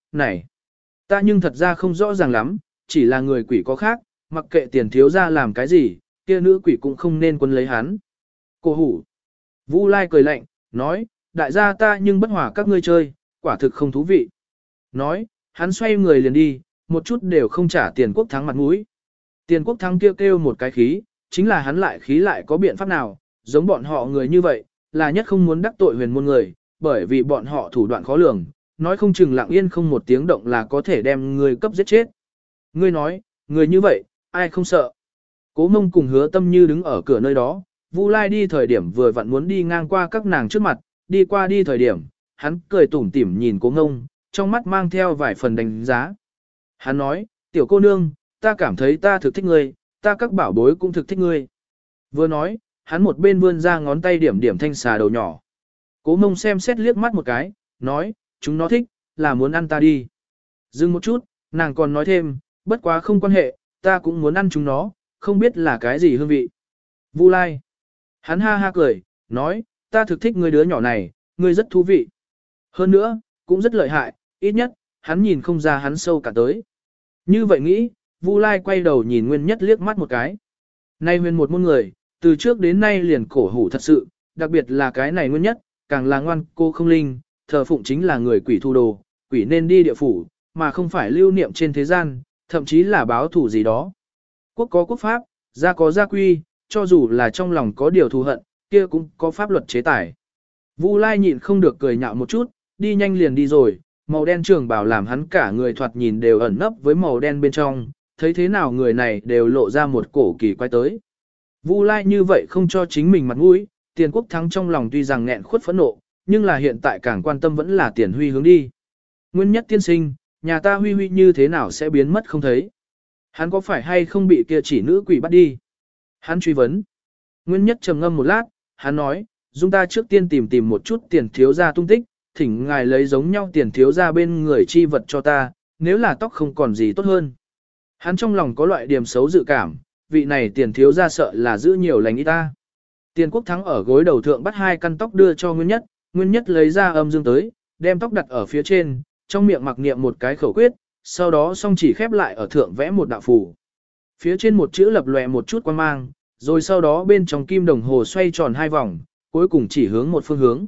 này, ta nhưng thật ra không rõ ràng lắm, chỉ là người quỷ có khác, mặc kệ tiền thiếu ra làm cái gì, kia nữ quỷ cũng không nên quân lấy hắn. Cổ hủ. Vu Lai cười lạnh, nói, đại gia ta nhưng bất hòa các ngươi chơi, quả thực không thú vị. Nói, hắn xoay người liền đi, một chút đều không trả tiền quốc thắng mặt mũi. Tiền quốc thắng kêu kêu một cái khí, chính là hắn lại khí lại có biện pháp nào, giống bọn họ người như vậy, là nhất không muốn đắc tội huyền môn người, bởi vì bọn họ thủ đoạn khó lường, nói không chừng lặng yên không một tiếng động là có thể đem người cấp giết chết. Ngươi nói, người như vậy, ai không sợ. Cố Mông cùng Hứa Tâm Như đứng ở cửa nơi đó, Vu Lai đi thời điểm vừa vặn muốn đi ngang qua các nàng trước mặt, đi qua đi thời điểm, hắn cười tủm tỉm nhìn Cố Mông, trong mắt mang theo vài phần đánh giá. Hắn nói, tiểu cô nương, ta cảm thấy ta thực thích ngươi, ta các bảo bối cũng thực thích ngươi. Vừa nói, hắn một bên vươn ra ngón tay điểm điểm thanh xà đầu nhỏ. Cố Mông xem xét liếc mắt một cái, nói, chúng nó thích, là muốn ăn ta đi. Dừng một chút, nàng còn nói thêm, bất quá không quan hệ, ta cũng muốn ăn chúng nó, không biết là cái gì hương vị. Vu Lai. Hắn ha ha cười, nói, ta thực thích ngươi đứa nhỏ này, ngươi rất thú vị. Hơn nữa, cũng rất lợi hại, ít nhất, hắn nhìn không ra hắn sâu cả tới. Như vậy nghĩ, Vu Lai quay đầu nhìn Nguyên Nhất liếc mắt một cái. Nay huyền một môn người, từ trước đến nay liền cổ hủ thật sự, đặc biệt là cái này Nguyên Nhất, càng là ngoan cô không linh, thờ phụng chính là người quỷ thu đồ, quỷ nên đi địa phủ, mà không phải lưu niệm trên thế gian, thậm chí là báo thủ gì đó. Quốc có quốc pháp, gia có gia quy, cho dù là trong lòng có điều thù hận, kia cũng có pháp luật chế tài. Vu Lai nhịn không được cười nhạo một chút, đi nhanh liền đi rồi, màu đen trường bào làm hắn cả người thoạt nhìn đều ẩn nấp với màu đen bên trong, thấy thế nào người này đều lộ ra một cổ kỳ quái tới. Vu Lai như vậy không cho chính mình mặt mũi, Tiền Quốc Thắng trong lòng tuy rằng nghẹn khuất phẫn nộ, nhưng là hiện tại càng quan tâm vẫn là Tiền Huy hướng đi. Nguyên Nhất tiên sinh, nhà ta Huy Huy như thế nào sẽ biến mất không thấy? Hắn có phải hay không bị kia chỉ nữ quỷ bắt đi? Hắn truy vấn. Nguyên Nhất trầm ngâm một lát, hắn nói, dung ta trước tiên tìm tìm một chút tiền thiếu gia tung tích, thỉnh ngài lấy giống nhau tiền thiếu gia bên người chi vật cho ta, nếu là tóc không còn gì tốt hơn. Hắn trong lòng có loại điểm xấu dự cảm, vị này tiền thiếu gia sợ là giữ nhiều lành ít ta. Tiền Quốc Thắng ở gối đầu thượng bắt hai căn tóc đưa cho Nguyên Nhất, Nguyên Nhất lấy ra âm dương tới, đem tóc đặt ở phía trên, trong miệng mặc niệm một cái khẩu quyết, sau đó song chỉ khép lại ở thượng vẽ một đạo phù. Phía trên một chữ lập lòe một chút quang mang, rồi sau đó bên trong kim đồng hồ xoay tròn hai vòng, cuối cùng chỉ hướng một phương hướng.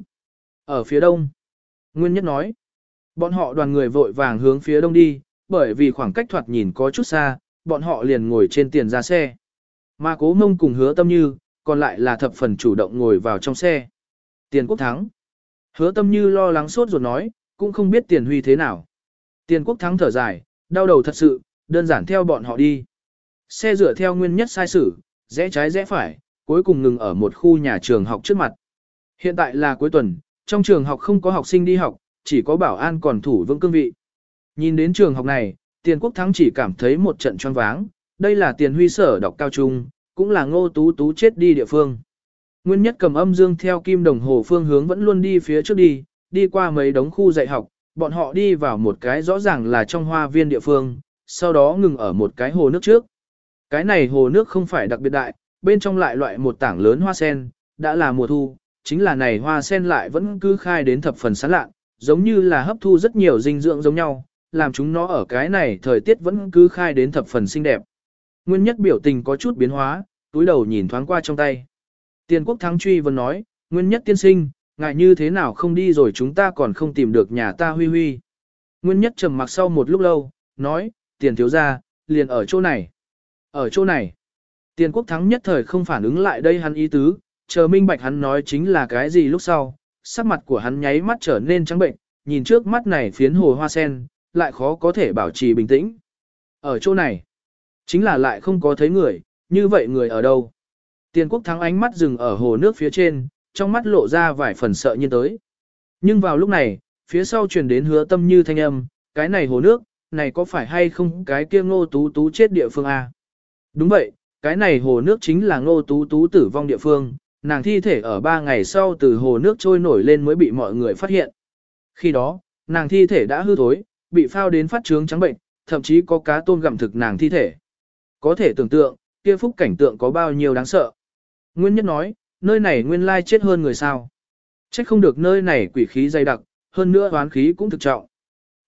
Ở phía đông, Nguyên Nhất nói, bọn họ đoàn người vội vàng hướng phía đông đi, bởi vì khoảng cách thoạt nhìn có chút xa, bọn họ liền ngồi trên tiền ra xe. Mà Cố Mông cùng Hứa Tâm Như, còn lại là thập phần chủ động ngồi vào trong xe. Tiền Quốc Thắng. Hứa Tâm Như lo lắng sốt ruột nói, cũng không biết Tiền Huy thế nào. Tiền Quốc Thắng thở dài, đau đầu thật sự, đơn giản theo bọn họ đi. Xe dựa theo Nguyên Nhất sai sử, rẽ trái rẽ phải, cuối cùng ngừng ở một khu nhà trường học trước mặt. Hiện tại là cuối tuần, trong trường học không có học sinh đi học, chỉ có bảo an còn thủ vững cương vị. Nhìn đến trường học này, Tiền Quốc Thắng chỉ cảm thấy một trận choáng váng, đây là Tiền Huy sở đọc cao trung, cũng là Ngô Tú Tú chết đi địa phương. Nguyên Nhất cầm âm dương theo kim đồng hồ phương hướng vẫn luôn đi phía trước đi, đi qua mấy đống khu dạy học, bọn họ đi vào một cái rõ ràng là trong hoa viên địa phương, sau đó ngừng ở một cái hồ nước trước. Cái này hồ nước không phải đặc biệt đại, bên trong lại loại một tảng lớn hoa sen, đã là mùa thu, chính là này hoa sen lại vẫn cứ khai đến thập phần sáng lạ, giống như là hấp thu rất nhiều dinh dưỡng giống nhau, làm chúng nó ở cái này thời tiết vẫn cứ khai đến thập phần xinh đẹp. Nguyên Nhất biểu tình có chút biến hóa, túi đầu nhìn thoáng qua trong tay. Tiền Quốc Thắng truy vấn nói, Nguyên Nhất tiên sinh, ngại như thế nào không đi rồi chúng ta còn không tìm được nhà ta Huy Huy. Nguyên Nhất trầm mặc sau một lúc lâu, nói, Tiền thiếu gia, liền ở chỗ này. Ở chỗ này. Tiền Quốc Thắng nhất thời không phản ứng lại đây hắn ý tứ, chờ minh bạch hắn nói chính là cái gì lúc sau, sắc mặt của hắn nháy mắt trở nên trắng bệnh, nhìn trước mắt này phiến hồ hoa sen, lại khó có thể bảo trì bình tĩnh. Ở chỗ này, chính là lại không có thấy người, như vậy người ở đâu? Tiền Quốc Thắng ánh mắt dừng ở hồ nước phía trên, trong mắt lộ ra vài phần sợ nhiên tới. Nhưng vào lúc này, phía sau truyền đến Hứa Tâm Như thanh âm, cái này hồ nước, này có phải hay không cái kia Ngô Tú Tú chết địa phương a? Đúng vậy, cái này hồ nước chính là Ngô Tú Tú tử vong địa phương, nàng thi thể ở ba ngày sau từ hồ nước trôi nổi lên mới bị mọi người phát hiện. Khi đó, nàng thi thể đã hư thối, bị phao đến phát trướng trắng bệnh, thậm chí có cá tôm gặm thực nàng thi thể. Có thể tưởng tượng, kia phúc cảnh tượng có bao nhiêu đáng sợ. Nguyên Nhất nói, nơi này nguyên lai chết hơn người sao. Trách không được nơi này quỷ khí dày đặc, hơn nữa oán khí cũng thực trọng.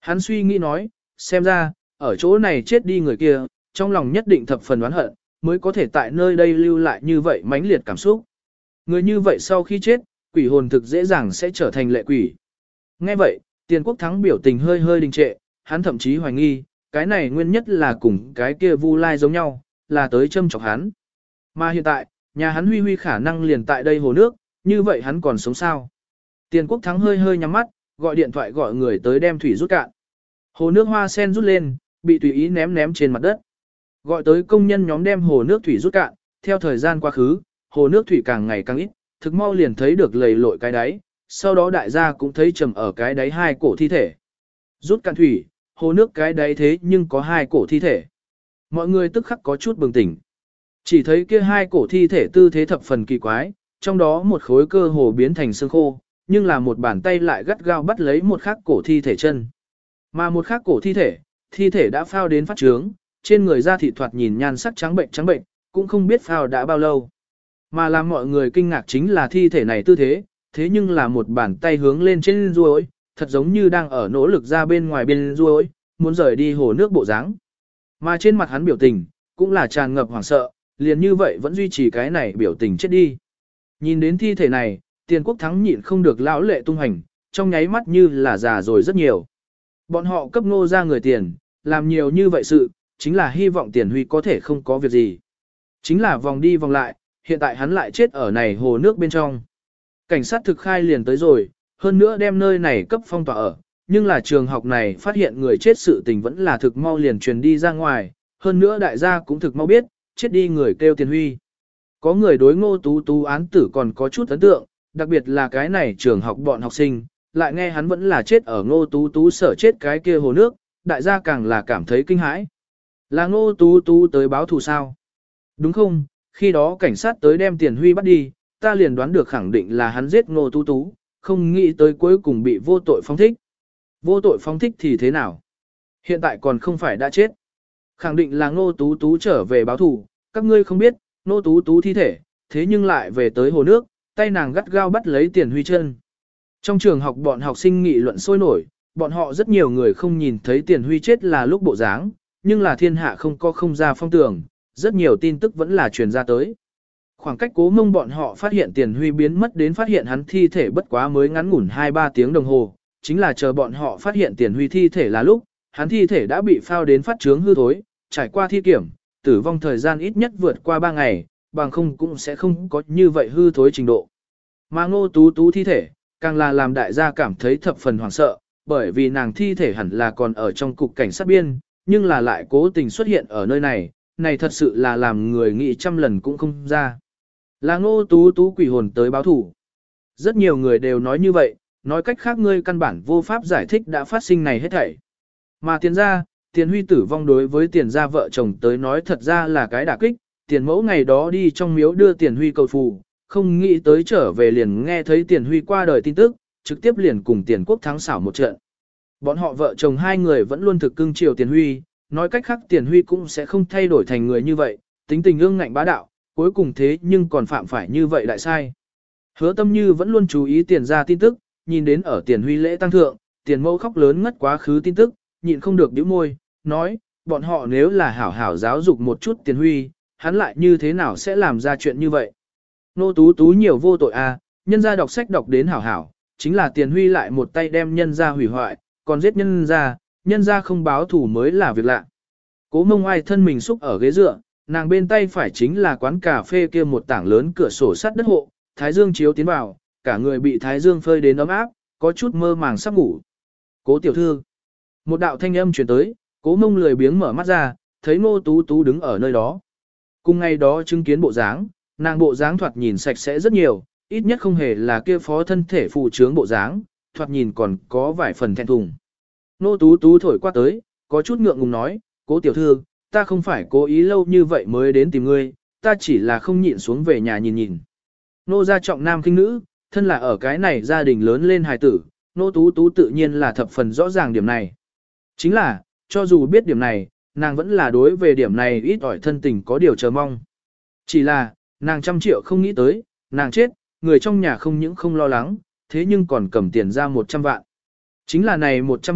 Hắn suy nghĩ nói, xem ra, ở chỗ này chết đi người kia, trong lòng nhất định thập phần oán hận, mới có thể tại nơi đây lưu lại như vậy mãnh liệt cảm xúc. Người như vậy sau khi chết, quỷ hồn thực dễ dàng sẽ trở thành lệ quỷ. Nghe vậy, Tiền Quốc Thắng biểu tình hơi hơi đình trệ, hắn thậm chí hoài nghi, cái này nguyên nhất là cùng cái kia Vu Lai giống nhau, là tới châm chọc hắn. Mà hiện tại, nhà hắn Huy Huy khả năng liền tại đây hồ nước, như vậy hắn còn sống sao? Tiền Quốc Thắng hơi hơi nhắm mắt, gọi điện thoại gọi người tới đem thủy rút cạn. Hồ nước hoa sen rút lên, bị tùy ý ném ném trên mặt đất. Gọi tới công nhân nhóm đem hồ nước thủy rút cạn, theo thời gian quá khứ, hồ nước thủy càng ngày càng ít, thực mau liền thấy được lầy lội cái đáy, sau đó đại gia cũng thấy trầm ở cái đáy hai cổ thi thể. Rút cạn thủy, hồ nước cái đáy thế nhưng có hai cổ thi thể. Mọi người tức khắc có chút bừng tỉnh. Chỉ thấy kia hai cổ thi thể tư thế thập phần kỳ quái, trong đó một khối cơ hồ biến thành xương khô, nhưng là một bàn tay lại gắt gao bắt lấy một khắc cổ thi thể chân. Mà một khắc cổ thi thể, thi thể đã phao đến phát trướng, trên người da thịt thoạt nhìn nhan sắc trắng bệnh trắng bệnh, cũng không biết phao đã bao lâu. Mà làm mọi người kinh ngạc chính là thi thể này tư thế, thế nhưng là một bàn tay hướng lên trên ruồi, thật giống như đang ở nỗ lực ra bên ngoài bên ruồi, muốn rời đi hồ nước bộ dáng. Mà trên mặt hắn biểu tình, cũng là tràn ngập hoảng sợ, liền như vậy vẫn duy trì cái này biểu tình chết đi. Nhìn đến thi thể này, Tiền Quốc Thắng nhịn không được lão lệ tung hành, trong nháy mắt như là già rồi rất nhiều. Bọn họ cấp Ngô ra người tiền, làm nhiều như vậy sự, chính là hy vọng Tiền Huy có thể không có việc gì. Chính là vòng đi vòng lại, hiện tại hắn lại chết ở này hồ nước bên trong. Cảnh sát thực khai liền tới rồi, hơn nữa đem nơi này cấp phong tỏa ở, nhưng là trường học này phát hiện người chết sự tình vẫn là thực mau liền truyền đi ra ngoài, hơn nữa đại gia cũng thực mau biết, chết đi người kêu Tiền Huy. Có người đối Ngô Tú Tú án tử còn có chút ấn tượng, đặc biệt là cái này trường học bọn học sinh, lại nghe hắn vẫn là chết ở Ngô Tú Tú sở chết cái kia hồ nước, đại gia càng là cảm thấy kinh hãi. Là Ngô Tú Tú tới báo thù sao? Đúng không? Khi đó cảnh sát tới đem Tiền Huy bắt đi, ta liền đoán được khẳng định là hắn giết Ngô Tú Tú, không nghĩ tới cuối cùng bị vô tội phóng thích. Vô tội phóng thích thì thế nào? Hiện tại còn không phải đã chết. Khẳng định là Ngô Tú Tú trở về báo thù, các ngươi không biết, Ngô Tú Tú thi thể, thế nhưng lại về tới hồ nước, tay nàng gắt gao bắt lấy Tiền Huy chân. Trong trường học bọn học sinh nghị luận sôi nổi, bọn họ rất nhiều người không nhìn thấy Tiền Huy chết là lúc bộ dáng, nhưng là thiên hạ không có không ra phong tường, rất nhiều tin tức vẫn là truyền ra tới. Khoảng cách Cố Mông bọn họ phát hiện Tiền Huy biến mất đến phát hiện hắn thi thể bất quá mới ngắn ngủn hai ba tiếng đồng hồ, chính là chờ bọn họ phát hiện Tiền Huy thi thể là lúc, hắn thi thể đã bị phao đến phát trướng hư thối, trải qua thi kiểm, tử vong thời gian ít nhất vượt qua ba ngày, bằng không cũng sẽ không có như vậy hư thối trình độ. Mà Ngô Tú Tú thi thể, càng là làm đại gia cảm thấy thập phần hoảng sợ, bởi vì nàng thi thể hẳn là còn ở trong cục cảnh sát biên, nhưng là lại cố tình xuất hiện ở nơi này, này thật sự là làm người nghĩ trăm lần cũng không ra. Là Ngô Tú Tú quỷ hồn tới báo thủ. Rất nhiều người đều nói như vậy, nói cách khác ngươi căn bản vô pháp giải thích đã phát sinh này hết thảy. Mà tiền ra, Tiền Huy tử vong đối với tiền gia vợ chồng tới nói thật ra là cái đả kích, tiền mẫu ngày đó đi trong miếu đưa Tiền Huy cầu phù, không nghĩ tới trở về liền nghe thấy Tiền Huy qua đời tin tức, trực tiếp liền cùng Tiền Quốc Thắng xảo một trận. Bọn họ vợ chồng hai người vẫn luôn thực cưng chiều Tiền Huy, nói cách khác Tiền Huy cũng sẽ không thay đổi thành người như vậy, tính tình ương ngạnh bá đạo, cuối cùng thế nhưng còn phạm phải như vậy đại sai. Hứa Tâm Như vẫn luôn chú ý tiền ra tin tức, nhìn đến ở Tiền Huy lễ tăng thượng, Tiền mẫu khóc lớn ngất quá khứ tin tức, nhịn không được bĩu môi, nói, bọn họ nếu là hảo hảo giáo dục một chút Tiền Huy, hắn lại như thế nào sẽ làm ra chuyện như vậy. Nô Tú Tú nhiều vô tội à, nhân gia đọc sách đọc đến hảo hảo, chính là Tiền Huy lại một tay đem nhân gia hủy hoại, còn giết nhân gia, nhân gia không báo thủ mới là việc lạ. Cố Mông Ai thân mình xúc ở ghế dựa, nàng bên tay phải chính là quán cà phê kia một tảng lớn cửa sổ sắt đất hộ, thái dương chiếu tiến vào, cả người bị thái dương phơi đến ấm áp, có chút mơ màng sắp ngủ. Cố tiểu thư, một đạo thanh âm truyền tới, Cố Mông lười biếng mở mắt ra, thấy Ngô Tú Tú đứng ở nơi đó. Cùng ngày đó chứng kiến bộ dáng, nàng bộ dáng thoạt nhìn sạch sẽ rất nhiều, ít nhất không hề là kia phó thân thể phụ trướng bộ dáng, thoạt nhìn còn có vài phần thẹn thùng. Ngô Tú Tú thổi qua tới, có chút ngượng ngùng nói, Cố tiểu thư, ta không phải cố ý lâu như vậy mới đến tìm ngươi, ta chỉ là không nhịn xuống về nhà nhìn nhìn. Nô gia trọng nam khinh nữ, thân là ở cái này gia đình lớn lên hài tử, Nô Tú Tú tự nhiên là thập phần rõ ràng điểm này. Chính là, cho dù biết điểm này, nàng vẫn là đối về điểm này ít ỏi thân tình có điều chờ mong. Chỉ là, nàng trăm triệu không nghĩ tới, nàng chết, người trong nhà không những không lo lắng, thế nhưng còn cầm tiền ra một trăm vạn. Chính là này một trăm vạn,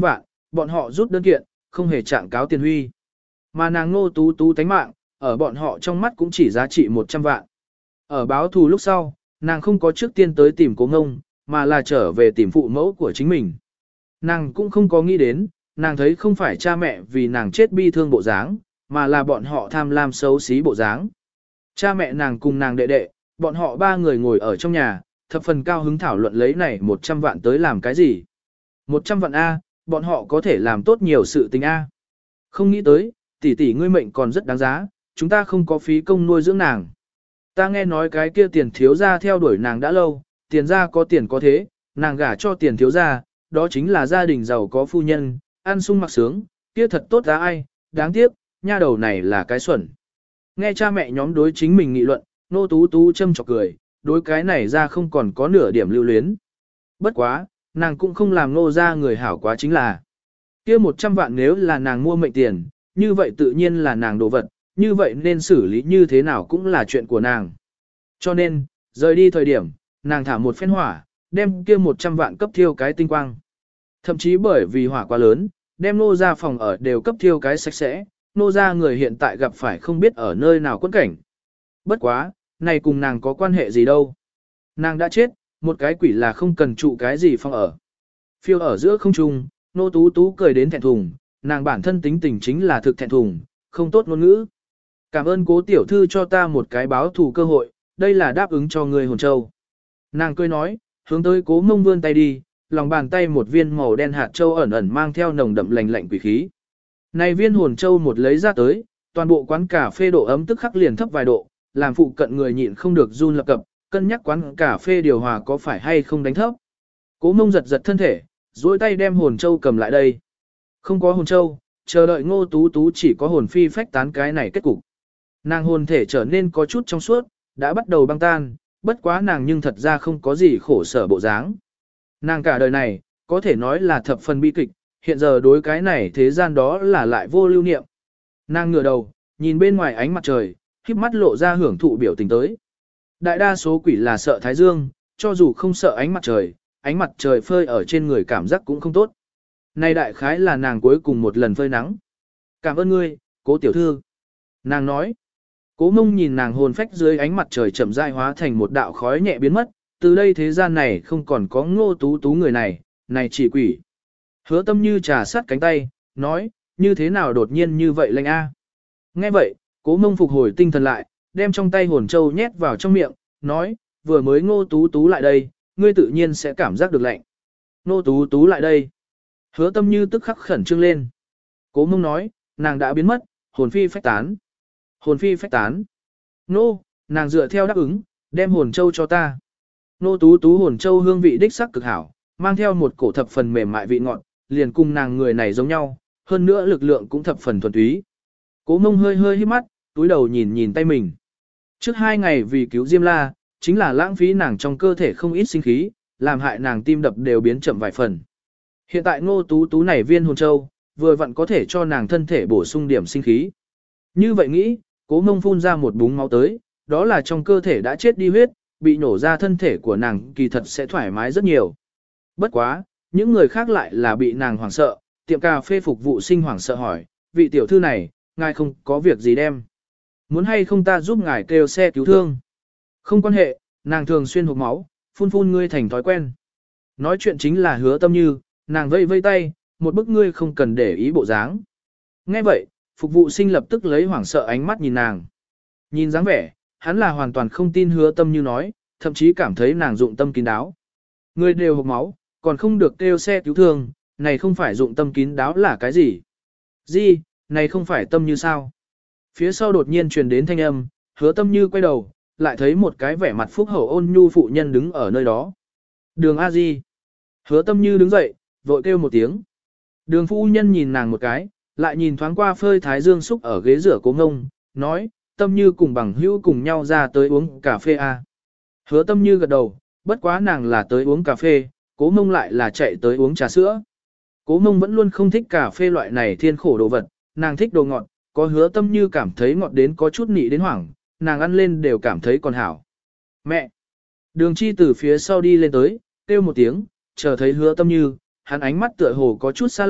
bọn họ rút đơn kiện, không hề trạng cáo tiền huy. Mà nàng Ngô Tú Tú tánh mạng, ở bọn họ trong mắt cũng chỉ giá trị một trăm vạn. Ở báo thù lúc sau, nàng không có trước tiên tới tìm Cố Ngông, mà là trở về tìm phụ mẫu của chính mình. Nàng cũng không có nghĩ đến, nàng thấy không phải cha mẹ vì nàng chết bi thương bộ dáng, mà là bọn họ tham lam xấu xí bộ dáng. Cha mẹ nàng cùng nàng đệ đệ, bọn họ ba người ngồi ở trong nhà, thập phần cao hứng thảo luận lấy này một trăm vạn tới làm cái gì. một trăm vạn A, bọn họ có thể làm tốt nhiều sự tình A. Không nghĩ tới, tỷ tỷ ngươi mệnh còn rất đáng giá, chúng ta không có phí công nuôi dưỡng nàng. Ta nghe nói cái kia tiền thiếu gia theo đuổi nàng đã lâu, tiền gia có tiền có thế, nàng gả cho tiền thiếu gia, đó chính là gia đình giàu có phu nhân, ăn sung mặc sướng, kia thật tốt giá ai, đáng tiếc, nha đầu này là cái xuẩn. Nghe cha mẹ nhóm đối chính mình nghị luận, Nô Tú Tú châm chọc cười, đối cái này ra không còn có nửa điểm lưu luyến. Bất quá, nàng cũng không làm nô ra người hảo quá chính là. Kia một trăm vạn nếu là nàng mua mệnh tiền, như vậy tự nhiên là nàng đồ vật, như vậy nên xử lý như thế nào cũng là chuyện của nàng. Cho nên, rời đi thời điểm, nàng thả một phen hỏa, đem kia một trăm vạn cấp thiêu cái tinh quang. Thậm chí bởi vì hỏa quá lớn, đem nô ra phòng ở đều cấp thiêu cái sạch sẽ, nô ra người hiện tại gặp phải không biết ở nơi nào quẫn cảnh. Bất quá, này cùng nàng có quan hệ gì đâu. Nàng đã chết, một cái quỷ là không cần trụ cái gì phòng ở. Phiêu ở giữa không trung, Nô Tú Tú cười đến thẹn thùng, nàng bản thân tính tình chính là thực thẹn thùng, không tốt ngôn ngữ. Cảm ơn Cố tiểu thư cho ta một cái báo thù cơ hội, đây là đáp ứng cho người hồn châu. Nàng cười nói, hướng tới Cố Mông vươn tay đi, lòng bàn tay một viên màu đen hạt châu ẩn ẩn mang theo nồng đậm lạnh lạnh quỷ khí. Này viên hồn châu một lấy ra tới, toàn bộ quán cà phê độ ấm tức khắc liền thấp vài độ, làm phụ cận người nhịn không được run lập cập, cân nhắc quán cà phê điều hòa có phải hay không đánh thấp. Cố Mông giật giật thân thể, duỗi tay đem hồn châu cầm lại đây. Không có hồn châu, chờ đợi Ngô Tú Tú chỉ có hồn phi phách tán cái này kết cục. Nàng hồn thể trở nên có chút trong suốt, đã bắt đầu băng tan, bất quá nàng nhưng thật ra không có gì khổ sở bộ dáng. Nàng cả đời này, có thể nói là thập phần bi kịch, hiện giờ đối cái này thế gian đó là lại vô lưu niệm. Nàng ngửa đầu, nhìn bên ngoài ánh mặt trời, khép mắt lộ ra hưởng thụ biểu tình tới. Đại đa số quỷ là sợ thái dương, cho dù không sợ ánh mặt trời, ánh mặt trời phơi ở trên người cảm giác cũng không tốt. Này đại khái là nàng cuối cùng một lần phơi nắng. Cảm ơn ngươi, Cố tiểu thư. Nàng nói. Cố Mông nhìn nàng hồn phách dưới ánh mặt trời chậm rãi hóa thành một đạo khói nhẹ biến mất, từ đây thế gian này không còn có Ngô Tú Tú người này, này chỉ quỷ. Hứa Tâm Như trà sát cánh tay, nói, như thế nào đột nhiên như vậy lạnh a? Nghe vậy, Cố Mông phục hồi tinh thần lại, đem trong tay hồn châu nhét vào trong miệng, nói, vừa mới Ngô Tú Tú lại đây, ngươi tự nhiên sẽ cảm giác được lạnh. Ngô Tú Tú lại đây. Hứa Tâm Như tức khắc khẩn trương lên. Cố Mông nói, nàng đã biến mất, hồn phi phách tán. Hồn phi phách tán. Nô, nàng dựa theo đáp ứng, đem hồn châu cho ta. Nô Tú Tú hồn châu hương vị đích sắc cực hảo, mang theo một cổ thập phần mềm mại vị ngọt, liền cùng nàng người này giống nhau, hơn nữa lực lượng cũng thập phần thuần túy. Cố Mông hơi hơi hít mắt, túi đầu nhìn nhìn tay mình. Trước hai ngày vì cứu Diêm La, chính là lãng phí nàng trong cơ thể không ít sinh khí, làm hại nàng tim đập đều biến chậm vài phần. Hiện tại Ngô Tú Tú này viên hồn châu, vừa vặn có thể cho nàng thân thể bổ sung điểm sinh khí. Như vậy nghĩ, Cố Mông phun ra một búng máu tới, đó là trong cơ thể đã chết đi huyết, bị nổ ra thân thể của nàng kỳ thật sẽ thoải mái rất nhiều. Bất quá, những người khác lại là bị nàng hoảng sợ, tiệm cà phê phục vụ sinh hoảng sợ hỏi, vị tiểu thư này, ngài không có việc gì đem. Muốn hay không ta giúp ngài kêu xe cứu thương? Không quan hệ, nàng thường xuyên hộc máu, phun phun ngươi thành thói quen. Nói chuyện chính là Hứa Tâm Như, nàng vây vây tay, một bức ngươi không cần để ý bộ dáng. Nghe vậy, phục vụ sinh lập tức lấy hoảng sợ ánh mắt nhìn nàng. Nhìn dáng vẻ, hắn là hoàn toàn không tin Hứa Tâm Như nói, thậm chí cảm thấy nàng dụng tâm kín đáo. Người đều hộc máu, còn không được kêu xe cứu thương, này không phải dụng tâm kín đáo là cái gì? Gì, này không phải Tâm Như sao? Phía sau đột nhiên truyền đến thanh âm, Hứa Tâm Như quay đầu, lại thấy một cái vẻ mặt phúc hậu ôn nhu phụ nhân đứng ở nơi đó. Đường A Di. Hứa Tâm Như đứng dậy, vội kêu một tiếng. Đường phu nhân nhìn nàng một cái, lại nhìn thoáng qua phơi thái dương xúc ở ghế rửa Cố Ngông, nói, Tâm Như cùng bằng hữu cùng nhau ra tới uống cà phê a. Hứa Tâm Như gật đầu, bất quá nàng là tới uống cà phê, Cố Ngông lại là chạy tới uống trà sữa. Cố Ngông vẫn luôn không thích cà phê loại này thiên khổ đồ vật, nàng thích đồ ngọt, có Hứa Tâm Như cảm thấy ngọt đến có chút nị đến hoảng, nàng ăn lên đều cảm thấy còn hảo. Mẹ! Đường Chi từ phía sau đi lên tới, kêu một tiếng, chờ thấy Hứa Tâm Như, hắn ánh mắt tựa hồ có chút xa lạ,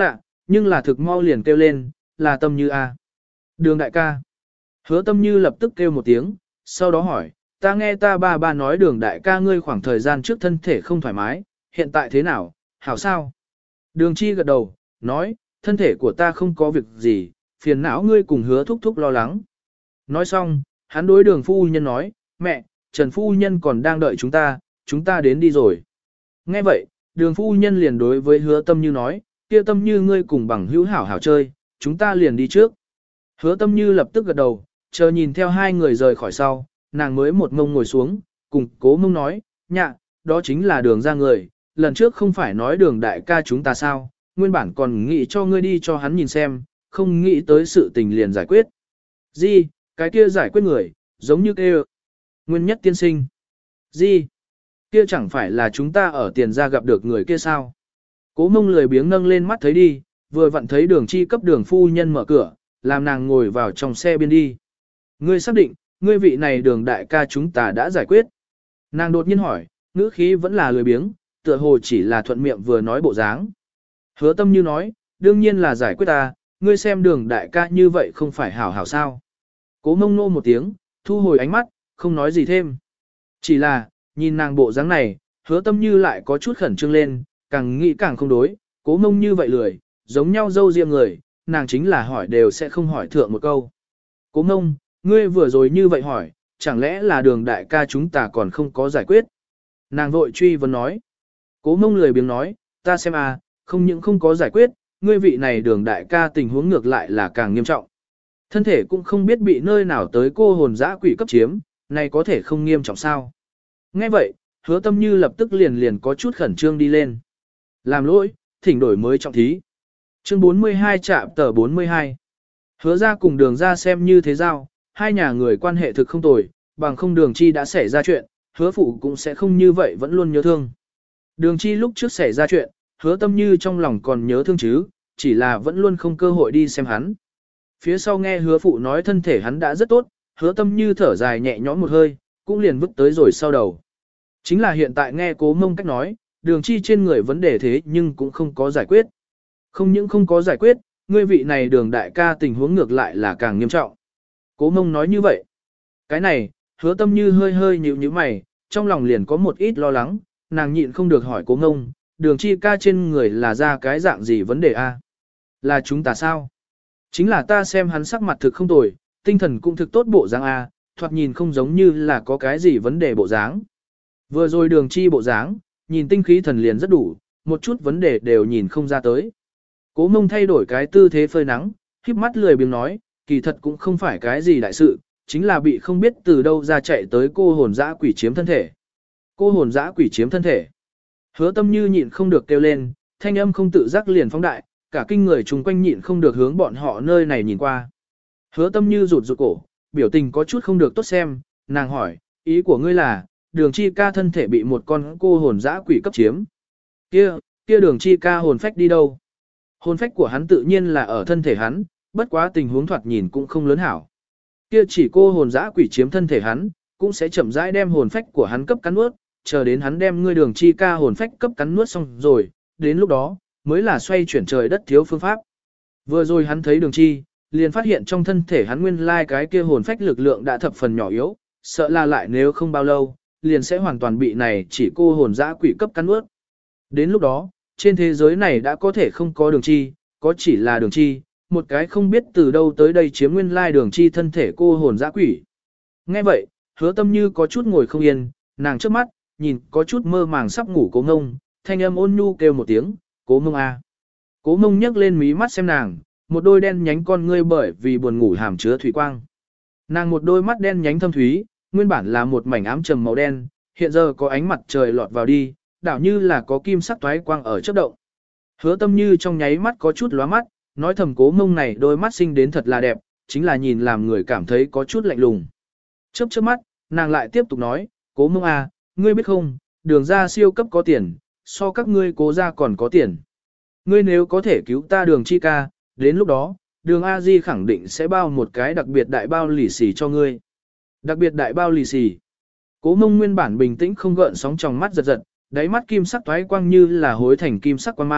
nhưng là thực mau liền kêu lên, là Tâm Như a. Đường đại ca. Hứa Tâm Như lập tức kêu một tiếng, sau đó hỏi, ta nghe ta ba ba nói đường đại ca ngươi khoảng thời gian trước thân thể không thoải mái, hiện tại thế nào, hảo sao? Đường Chi gật đầu, nói, thân thể của ta không có việc gì, phiền não ngươi cùng hứa thúc thúc lo lắng. Nói xong, hắn đối đường phu nhân nói, mẹ, Trần phu nhân còn đang đợi chúng ta, chúng ta đến đi rồi. Nghe vậy, đường phu nhân liền đối với hứa Tâm Như nói, kia Tâm Như ngươi cùng bằng hữu hảo hảo chơi, chúng ta liền đi trước. Hứa Tâm Như lập tức gật đầu, chờ nhìn theo hai người rời khỏi sau, nàng mới một ngông ngồi xuống, cùng Cố Mông nói, nhạ, đó chính là đường ra người, lần trước không phải nói đường đại ca chúng ta sao, nguyên bản còn nghĩ cho ngươi đi cho hắn nhìn xem, không nghĩ tới sự tình liền giải quyết. Gì, cái kia giải quyết người, giống như kia. Nguyên nhất tiên sinh. Gì, kia chẳng phải là chúng ta ở tiền ra gặp được người kia sao? Cố Mông lười biếng nâng lên mắt thấy đi, vừa vặn thấy đường chi cấp đường phu nhân mở cửa, làm nàng ngồi vào trong xe biên đi. Ngươi xác định, ngươi vị này đường đại ca chúng ta đã giải quyết. Nàng đột nhiên hỏi, ngữ khí vẫn là lười biếng, tựa hồ chỉ là thuận miệng vừa nói bộ dáng. Hứa Tâm Như nói, đương nhiên là giải quyết ta, ngươi xem đường đại ca như vậy không phải hảo hảo sao. Cố Mông nô một tiếng, thu hồi ánh mắt, không nói gì thêm. Chỉ là, nhìn nàng bộ dáng này, Hứa Tâm Như lại có chút khẩn trương lên, càng nghĩ càng không đối, Cố Mông như vậy lười, giống nhau dâu riêng người, nàng chính là hỏi đều sẽ không hỏi thượng một câu. Cố Mông, ngươi vừa rồi như vậy hỏi, chẳng lẽ là đường đại ca chúng ta còn không có giải quyết? Nàng vội truy vấn nói. Cố Mông lười biếng nói, ta xem à, không những không có giải quyết, ngươi vị này đường đại ca tình huống ngược lại là càng nghiêm trọng. Thân thể cũng không biết bị nơi nào tới cô hồn dã quỷ cấp chiếm, này có thể không nghiêm trọng sao? Nghe vậy, Hứa Tâm Như lập tức liền liền có chút khẩn trương đi lên. Làm lỗi, thỉnh đổi mới trọng thí. Chương bốn mươi hai chạm tờ bốn mươi hai. Hứa ra cùng đường ra xem như thế giao, hai nhà người quan hệ thực không tồi, bằng không đường chi đã xảy ra chuyện, hứa phụ cũng sẽ không như vậy vẫn luôn nhớ thương. Đường chi lúc trước xảy ra chuyện, Hứa Tâm Như trong lòng còn nhớ thương chứ, chỉ là vẫn luôn không cơ hội đi xem hắn. Phía sau nghe hứa phụ nói thân thể hắn đã rất tốt, Hứa Tâm Như thở dài nhẹ nhõm một hơi, cũng liền vứt tới rồi sau đầu. Chính là hiện tại nghe Cố Mông cách nói, đường chi trên người vấn đề thế nhưng cũng không có giải quyết. Không những không có giải quyết, ngươi vị này đường đại ca tình huống ngược lại là càng nghiêm trọng. Cố Mông nói như vậy. Cái này, Hứa Tâm Như hơi hơi nhíu nhíu mày, trong lòng liền có một ít lo lắng, nàng nhịn không được hỏi Cố Mông, đường chi ca trên người là ra cái dạng gì vấn đề a? Là chúng ta sao? Chính là ta xem hắn sắc mặt thực không tồi, tinh thần cũng thực tốt bộ dáng a, thoạt nhìn không giống như là có cái gì vấn đề bộ dáng. Vừa rồi đường chi bộ dáng, nhìn tinh khí thần liền rất đủ, một chút vấn đề đều nhìn không ra tới. Cố Mông thay đổi cái tư thế phơi nắng, híp mắt lười biếng nói, kỳ thật cũng không phải cái gì đại sự, chính là bị không biết từ đâu ra chạy tới cô hồn dã quỷ chiếm thân thể. Cô hồn dã quỷ chiếm thân thể. Hứa Tâm Như nhịn không được kêu lên, thanh âm không tự giác liền phóng đại, cả kinh người chung quanh nhịn không được hướng bọn họ nơi này nhìn qua. Hứa Tâm Như rụt rụt cổ, biểu tình có chút không được tốt xem, nàng hỏi, ý của ngươi là, đường chi ca thân thể bị một con cô hồn dã quỷ cấp chiếm. Kia, kia đường chi ca hồn phách đi đâu? Hồn phách của hắn tự nhiên là ở thân thể hắn, bất quá tình huống thoạt nhìn cũng không lớn hảo. Kia chỉ cô hồn dã quỷ chiếm thân thể hắn, cũng sẽ chậm rãi đem hồn phách của hắn cấp cắn nuốt, chờ đến hắn đem ngươi đường chi ca hồn phách cấp cắn nuốt xong rồi, đến lúc đó, mới là xoay chuyển trời đất thiếu phương pháp. Vừa rồi hắn thấy đường chi, liền phát hiện trong thân thể hắn nguyên lai cái kia hồn phách lực lượng đã thập phần nhỏ yếu, sợ là lại nếu không bao lâu, liền sẽ hoàn toàn bị này chỉ cô hồn dã quỷ cấp cắn nuốt. Đến lúc đó, trên thế giới này đã có thể không có đường chi, có chỉ là đường chi, một cái không biết từ đâu tới đây chiếm nguyên lai đường chi thân thể cô hồn dã quỷ. Nghe vậy, Hứa Tâm Như có chút ngồi không yên, nàng trước mắt, nhìn có chút mơ màng sắp ngủ Cố Mông, thanh âm ôn nhu kêu một tiếng, Cố Mông a. Cố Mông nhấc lên mí mắt xem nàng, một đôi đen nhánh con ngươi bởi vì buồn ngủ hàm chứa thủy quang. Nàng một đôi mắt đen nhánh thâm thúy, nguyên bản là một mảnh ám trầm màu đen, hiện giờ có ánh mặt trời lọt vào đi, đảo như là có kim sắc toái quang ở chớp động. Hứa Tâm Như trong nháy mắt có chút lóa mắt, nói thầm Cố Mông này đôi mắt sinh đến thật là đẹp, chính là nhìn làm người cảm thấy có chút lạnh lùng. Chớp chớp mắt, nàng lại tiếp tục nói, Cố Mông à, ngươi biết không, đường ra siêu cấp có tiền, so các ngươi Cố ra còn có tiền. Ngươi nếu có thể cứu ta đường chi ca, đến lúc đó, đường A Di khẳng định sẽ bao một cái đặc biệt đại bao lì xì cho ngươi. Đặc biệt đại bao lì xì. Cố Mông nguyên bản bình tĩnh không gợn sóng trong mắt giật giật, đáy mắt kim sắc toái quang như là hối thành kim sắc quang mang,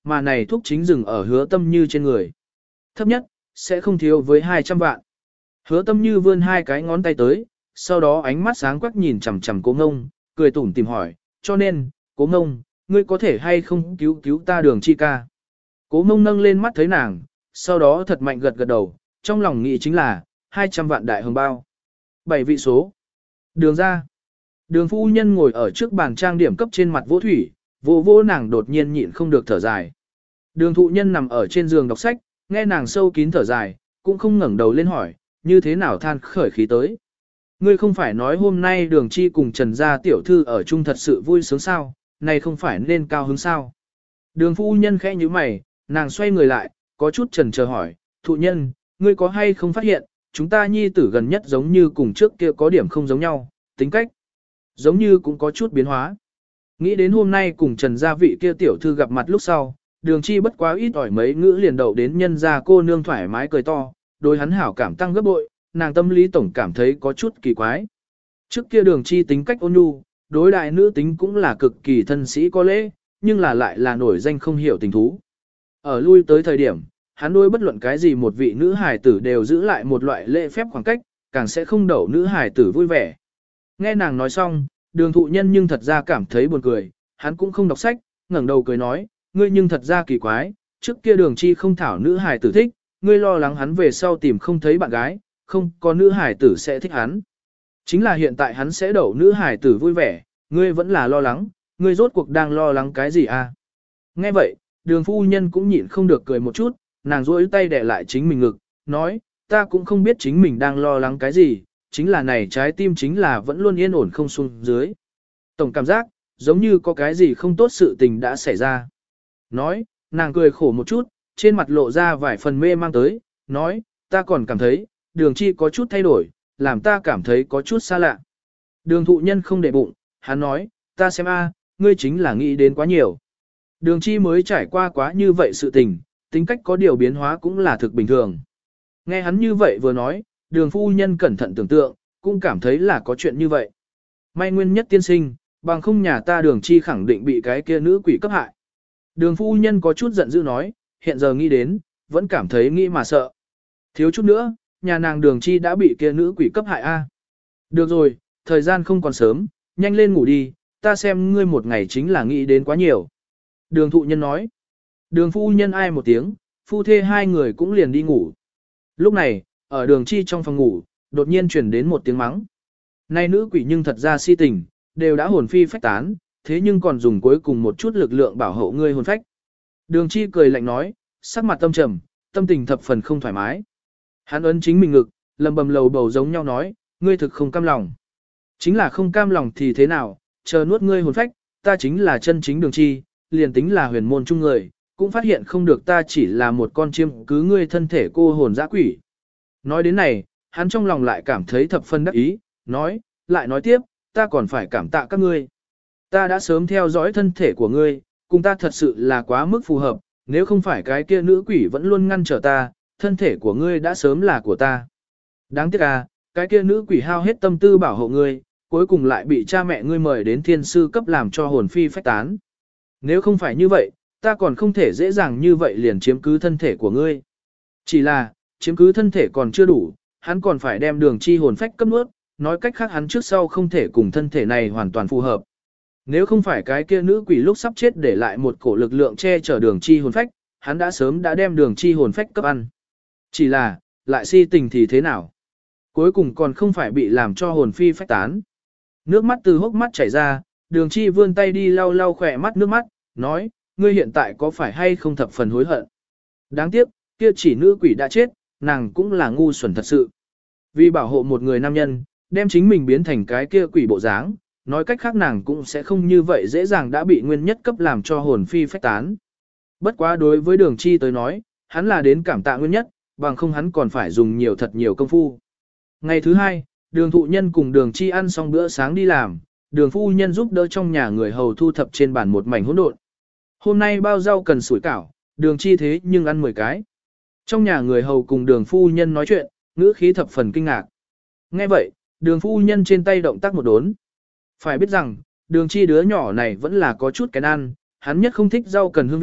mà này thuốc chính dừng ở hứa tâm như trên người. Thấp nhất, sẽ không thiếu với hai trăm vạn. Hứa tâm như vươn hai cái ngón tay tới, sau đó ánh mắt sáng quắc nhìn chằm chằm cố ngông, cười tủm tìm hỏi, cho nên, cố ngông, ngươi có thể hay không cứu cứu ta Đường Chi ca. Cố ngông nâng lên mắt thấy nàng, sau đó thật mạnh gật gật đầu, trong lòng nghĩ chính là, hai trăm vạn đại hồng bao. Bảy vị số. Đường ra. Đường phu nhân ngồi ở trước bàn trang điểm cấp trên mặt vô thủy, vô vô nàng đột nhiên nhịn không được thở dài. Đường thụ nhân nằm ở trên giường đọc sách, nghe nàng sâu kín thở dài, cũng không ngẩng đầu lên hỏi, như thế nào than khởi khí tới. Ngươi không phải nói hôm nay Đường Chi cùng Trần gia tiểu thư ở chung thật sự vui sướng sao, này không phải nên cao hứng sao. Đường phu nhân khẽ như mày, nàng xoay người lại, có chút chần chờ hỏi, thụ nhân, ngươi có hay không phát hiện, chúng ta nhi tử gần nhất giống như cùng trước kia có điểm không giống nhau, tính cách, giống như cũng có chút biến hóa. Nghĩ đến hôm nay cùng Trần gia vị kia tiểu thư gặp mặt lúc sau, Đường Chi bất quá ít ỏi mấy ngữ liền đậu đến nhân gia cô nương thoải mái cười to, đối hắn hảo cảm tăng gấp bội, nàng tâm lý tổng cảm thấy có chút kỳ quái. Trước kia Đường Chi tính cách ôn nhu, đối đại nữ tính cũng là cực kỳ thân sĩ có lễ, nhưng là lại là nổi danh không hiểu tình thú. Ở lui tới thời điểm, hắn đối bất luận cái gì một vị nữ hài tử đều giữ lại một loại lễ phép khoảng cách, càng sẽ không đậu nữ hài tử vui vẻ. Nghe nàng nói xong, Đường thụ nhân nhưng thật ra cảm thấy buồn cười, hắn cũng không đọc sách, ngẩng đầu cười nói, ngươi nhưng thật ra kỳ quái, trước kia Đường Chi không thảo nữ hài tử thích, ngươi lo lắng hắn về sau tìm không thấy bạn gái, không có nữ hài tử sẽ thích hắn. Chính là hiện tại hắn sẽ đậu nữ hài tử vui vẻ, ngươi vẫn là lo lắng, ngươi rốt cuộc đang lo lắng cái gì à? Nghe vậy, Đường phu nhân cũng nhịn không được cười một chút, nàng duỗi tay đè lại chính mình ngực, nói, ta cũng không biết chính mình đang lo lắng cái gì, chính là này trái tim chính là vẫn luôn yên ổn không xuống dưới. Tổng cảm giác, giống như có cái gì không tốt sự tình đã xảy ra. Nói, nàng cười khổ một chút, trên mặt lộ ra vài phần mê mang tới, nói, ta còn cảm thấy, Đường Chi có chút thay đổi, làm ta cảm thấy có chút xa lạ. Đường thụ nhân không để bụng, hắn nói, ta xem a, ngươi chính là nghĩ đến quá nhiều. Đường Chi mới trải qua quá như vậy sự tình, tính cách có điều biến hóa cũng là thực bình thường. Nghe hắn như vậy vừa nói, Đường phu nhân cẩn thận tưởng tượng, cũng cảm thấy là có chuyện như vậy. May nguyên nhất tiên sinh, bằng không nhà ta Đường Chi khẳng định bị cái kia nữ quỷ cấp hại. Đường phu nhân có chút giận dữ nói, hiện giờ nghĩ đến, vẫn cảm thấy nghĩ mà sợ. Thiếu chút nữa, nhà nàng Đường Chi đã bị kia nữ quỷ cấp hại a. Được rồi, thời gian không còn sớm, nhanh lên ngủ đi, ta xem ngươi một ngày chính là nghĩ đến quá nhiều. Đường thụ nhân nói. Đường phu nhân ai một tiếng, phu thê hai người cũng liền đi ngủ. Lúc này, ở Đường Chi trong phòng ngủ, đột nhiên truyền đến một tiếng mắng. Nay nữ quỷ nhưng thật ra si tình, đều đã hồn phi phách tán, thế nhưng còn dùng cuối cùng một chút lực lượng bảo hộ ngươi hồn phách. Đường Chi cười lạnh nói, sắc mặt tâm trầm, tâm tình thập phần không thoải mái. Hắn ấn chính mình ngực, lầm bầm lầu bầu giống nhau nói, ngươi thực không cam lòng. Chính là không cam lòng thì thế nào, chờ nuốt ngươi hồn phách, ta chính là chân chính Đường Chi, liền tính là huyền môn chung người, cũng phát hiện không được ta chỉ là một con chiêm cứ ngươi thân thể cô hồn dã quỷ. Nói đến này, hắn trong lòng lại cảm thấy thập phân đắc ý, nói, lại nói tiếp, ta còn phải cảm tạ các ngươi. Ta đã sớm theo dõi thân thể của ngươi, cùng ta thật sự là quá mức phù hợp, nếu không phải cái kia nữ quỷ vẫn luôn ngăn trở ta, thân thể của ngươi đã sớm là của ta. Đáng tiếc à, cái kia nữ quỷ hao hết tâm tư bảo hộ ngươi, cuối cùng lại bị cha mẹ ngươi mời đến thiên sư cấp làm cho hồn phi phách tán. Nếu không phải như vậy, ta còn không thể dễ dàng như vậy liền chiếm cứ thân thể của ngươi. Chỉ là, chiếm cứ thân thể còn chưa đủ, hắn còn phải đem Đường Chi hồn phách cấp nuốt, nói cách khác hắn trước sau không thể cùng thân thể này hoàn toàn phù hợp. Nếu không phải cái kia nữ quỷ lúc sắp chết để lại một cổ lực lượng che chở Đường Chi hồn phách, hắn đã sớm đã đem Đường Chi hồn phách cấp ăn. Chỉ là, lại si tình thì thế nào? Cuối cùng còn không phải bị làm cho hồn phi phách tán. Nước mắt từ hốc mắt chảy ra, Đường Chi vươn tay đi lau lau khỏe mắt nước mắt, nói, ngươi hiện tại có phải hay không thập phần hối hận? Đáng tiếc, kia chỉ nữ quỷ đã chết, nàng cũng là ngu xuẩn thật sự. Vì bảo hộ một người nam nhân, đem chính mình biến thành cái kia quỷ bộ dáng, nói cách khác nàng cũng sẽ không như vậy dễ dàng đã bị nguyên nhất cấp làm cho hồn phi phách tán. Bất quá đối với Đường Chi tới nói, hắn là đến cảm tạ nguyên nhất, bằng không hắn còn phải dùng nhiều thật nhiều công phu. Ngày thứ hai, Đường thụ nhân cùng Đường Chi ăn xong bữa sáng đi làm, Đường phu nhân giúp đỡ trong nhà người hầu thu thập trên bàn một mảnh hỗn độn. Hôm nay bao rau cần sủi cảo, Đường Chi thế nhưng ăn mười cái. Trong nhà người hầu cùng Đường phu nhân nói chuyện, ngữ khí thập phần kinh ngạc. Nghe vậy, Đường phu nhân trên tay động tác một đốn. Phải biết rằng, Đường Chi đứa nhỏ này vẫn là có chút cái ăn, hắn nhất không thích rau cần hương vị,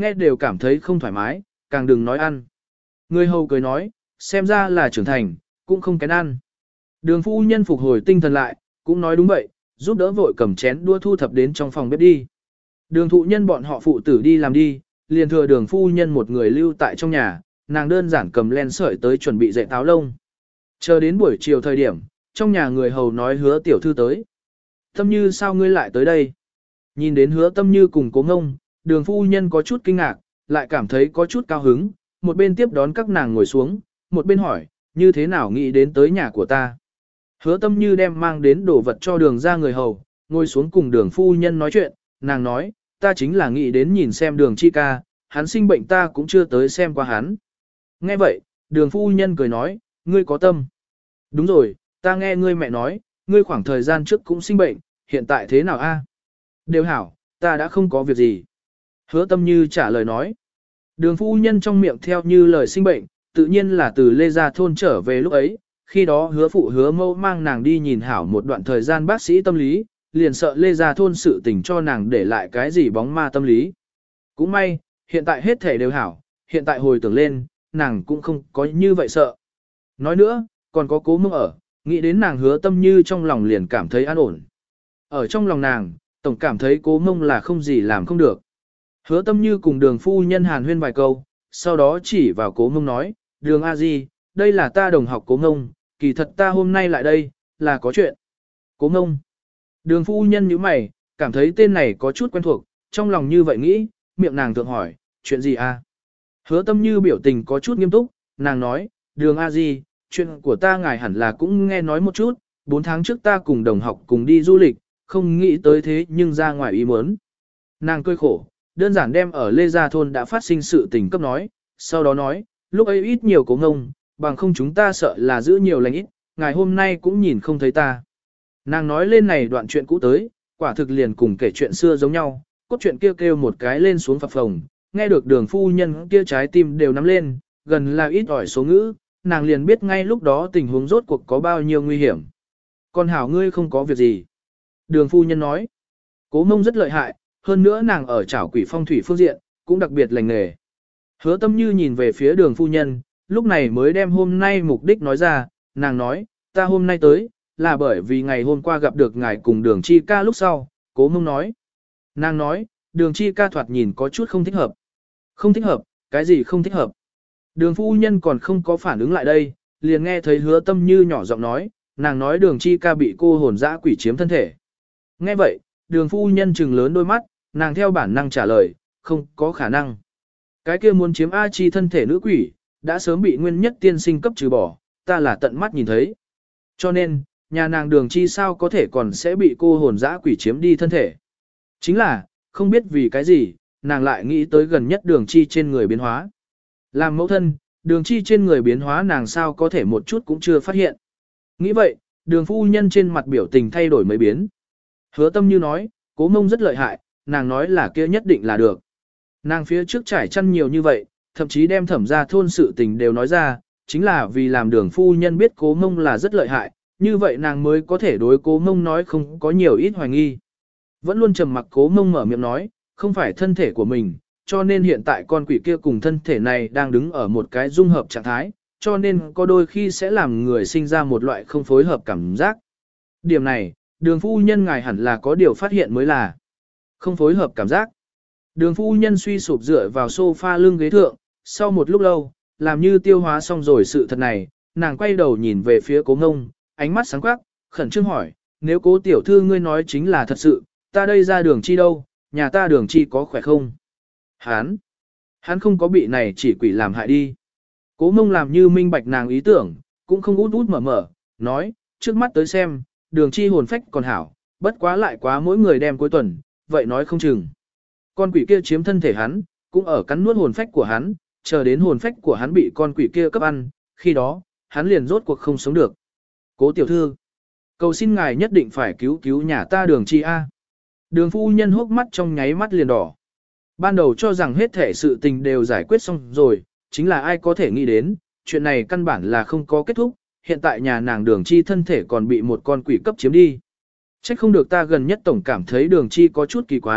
nghe đều cảm thấy không thoải mái, càng đừng nói ăn. Người hầu cười nói, xem ra là trưởng thành, cũng không kén ăn. Đường phu nhân phục hồi tinh thần lại, cũng nói đúng vậy, giúp đỡ vội cầm chén đua thu thập đến trong phòng bếp đi. Đường thụ nhân bọn họ phụ tử đi làm đi, liền thừa đường phu nhân một người lưu tại trong nhà, nàng đơn giản cầm len sợi tới chuẩn bị dạy táo lông. Chờ đến buổi chiều thời điểm, trong nhà người hầu nói hứa tiểu thư tới. Tâm như sao ngươi lại tới đây? Nhìn đến hứa tâm như cùng cố ngông, đường phu nhân có chút kinh ngạc, lại cảm thấy có chút cao hứng, một bên tiếp đón các nàng ngồi xuống, một bên hỏi, như thế nào nghĩ đến tới nhà của ta? Hứa tâm như đem mang đến đồ vật cho đường ra người hầu, ngồi xuống cùng đường phu nhân nói chuyện, nàng nói, ta chính là nghĩ đến nhìn xem đường chi ca, hắn sinh bệnh ta cũng chưa tới xem qua hắn. Nghe vậy, đường phu nhân cười nói, ngươi có tâm. Đúng rồi, ta nghe ngươi mẹ nói, ngươi khoảng thời gian trước cũng sinh bệnh, hiện tại thế nào a? Đều hảo, ta đã không có việc gì. Hứa tâm như trả lời nói. Đường phu nhân trong miệng theo như lời sinh bệnh, tự nhiên là từ Lê Gia thôn trở về lúc ấy, khi đó hứa phụ hứa mâu mang nàng đi nhìn hảo một đoạn thời gian bác sĩ tâm lý, liền sợ Lê Gia thôn sự tình cho nàng để lại cái gì bóng ma tâm lý. Cũng may, hiện tại hết thể đều hảo, hiện tại hồi tưởng lên, nàng cũng không có như vậy sợ. Nói nữa, còn có cố mông ở, nghĩ đến nàng hứa tâm như trong lòng liền cảm thấy an ổn. Ở trong lòng nàng, tổng cảm thấy cố mông là không gì làm không được. Hứa tâm như cùng đường phu nhân hàn huyên vài câu, sau đó chỉ vào cố mông nói, đường a di, đây là ta đồng học cố mông, kỳ thật ta hôm nay lại đây, là có chuyện. Cố mông. Đường phu nhân nhíu mày, cảm thấy tên này có chút quen thuộc, trong lòng như vậy nghĩ, miệng nàng thượng hỏi, chuyện gì a? Hứa tâm như biểu tình có chút nghiêm túc, nàng nói, đường a di, chuyện của ta ngài hẳn là cũng nghe nói một chút, bốn tháng trước ta cùng đồng học cùng đi du lịch, không nghĩ tới thế nhưng ra ngoài ý muốn. Nàng cười khổ, đơn giản đem ở Lê Gia Thôn đã phát sinh sự tình cấp nói, sau đó nói, lúc ấy ít nhiều cố ngông, bằng không chúng ta sợ là giữ nhiều lành ít, ngày hôm nay cũng nhìn không thấy ta. Nàng nói lên này đoạn chuyện cũ tới, quả thực liền cùng kể chuyện xưa giống nhau, cốt truyện kia kêu, kêu một cái lên xuống phập phồng, nghe được đường phu nhân kia trái tim đều nắm lên, gần là ít ỏi số ngữ, nàng liền biết ngay lúc đó tình huống rốt cuộc có bao nhiêu nguy hiểm. Còn hảo ngươi không có việc gì. Đường phu nhân nói, cố mông rất lợi hại, hơn nữa nàng ở trảo quỷ phong thủy phương diện, cũng đặc biệt lành nghề. Hứa tâm như nhìn về phía đường phu nhân, lúc này mới đem hôm nay mục đích nói ra, nàng nói, ta hôm nay tới, là bởi vì ngày hôm qua gặp được ngài cùng đường chi ca lúc sau, cố mông nói. Nàng nói, đường chi ca thoạt nhìn có chút không thích hợp. Không thích hợp, cái gì không thích hợp? Đường phu nhân còn không có phản ứng lại đây, liền nghe thấy hứa tâm như nhỏ giọng nói, nàng nói đường chi ca bị cô hồn dã quỷ chiếm thân thể. Nghe vậy, đường phu nhân trừng lớn đôi mắt, nàng theo bản năng trả lời, không có khả năng. Cái kia muốn chiếm A Chi thân thể nữ quỷ, đã sớm bị nguyên nhất tiên sinh cấp trừ bỏ, ta là tận mắt nhìn thấy. Cho nên, nhà nàng đường chi sao có thể còn sẽ bị cô hồn dã quỷ chiếm đi thân thể. Chính là, không biết vì cái gì, nàng lại nghĩ tới gần nhất đường chi trên người biến hóa. Làm mẫu thân, đường chi trên người biến hóa nàng sao có thể một chút cũng chưa phát hiện. Nghĩ vậy, đường phu nhân trên mặt biểu tình thay đổi mấy biến. Hứa tâm như nói, cố mông rất lợi hại, nàng nói là kia nhất định là được. Nàng phía trước trải chăn nhiều như vậy, thậm chí đem thẩm ra thôn sự tình đều nói ra, chính là vì làm đường phu nhân biết cố mông là rất lợi hại, như vậy nàng mới có thể đối cố mông nói không có nhiều ít hoài nghi. Vẫn luôn trầm mặc cố mông mở miệng nói, không phải thân thể của mình, cho nên hiện tại con quỷ kia cùng thân thể này đang đứng ở một cái dung hợp trạng thái, cho nên có đôi khi sẽ làm người sinh ra một loại không phối hợp cảm giác. Điểm này, đường phu nhân ngài hẳn là có điều phát hiện mới là không phối hợp cảm giác. Đường phu nhân suy sụp dựa vào sofa lưng ghế thượng, sau một lúc lâu, làm như tiêu hóa xong rồi sự thật này, nàng quay đầu nhìn về phía cố ngông, ánh mắt sáng quắc, khẩn trương hỏi, nếu cố tiểu thư ngươi nói chính là thật sự, ta đây ra đường chi đâu, nhà ta đường chi có khỏe không? Hán, hắn không có bị này chỉ quỷ làm hại đi. Cố mông làm như minh bạch nàng ý tưởng, cũng không út út mở mở, nói, trước mắt tới xem, đường chi hồn phách còn hảo, bất quá lại quá mỗi người đem cuối tuần, vậy nói không chừng. Con quỷ kia chiếm thân thể hắn, cũng ở cắn nuốt hồn phách của hắn, chờ đến hồn phách của hắn bị con quỷ kia cấp ăn, khi đó, hắn liền rốt cuộc không sống được. Cố tiểu thư, cầu xin ngài nhất định phải cứu cứu nhà ta đường chi a. Đường phu nhân hốc mắt trong nháy mắt liền đỏ. Ban đầu cho rằng hết thể sự tình đều giải quyết xong rồi, chính là ai có thể nghĩ đến, chuyện này căn bản là không có kết thúc, hiện tại nhà nàng đường chi thân thể còn bị một con quỷ cấp chiếm đi. Trách không được ta gần nhất tổng cảm thấy đường chi có chút kỳ quái,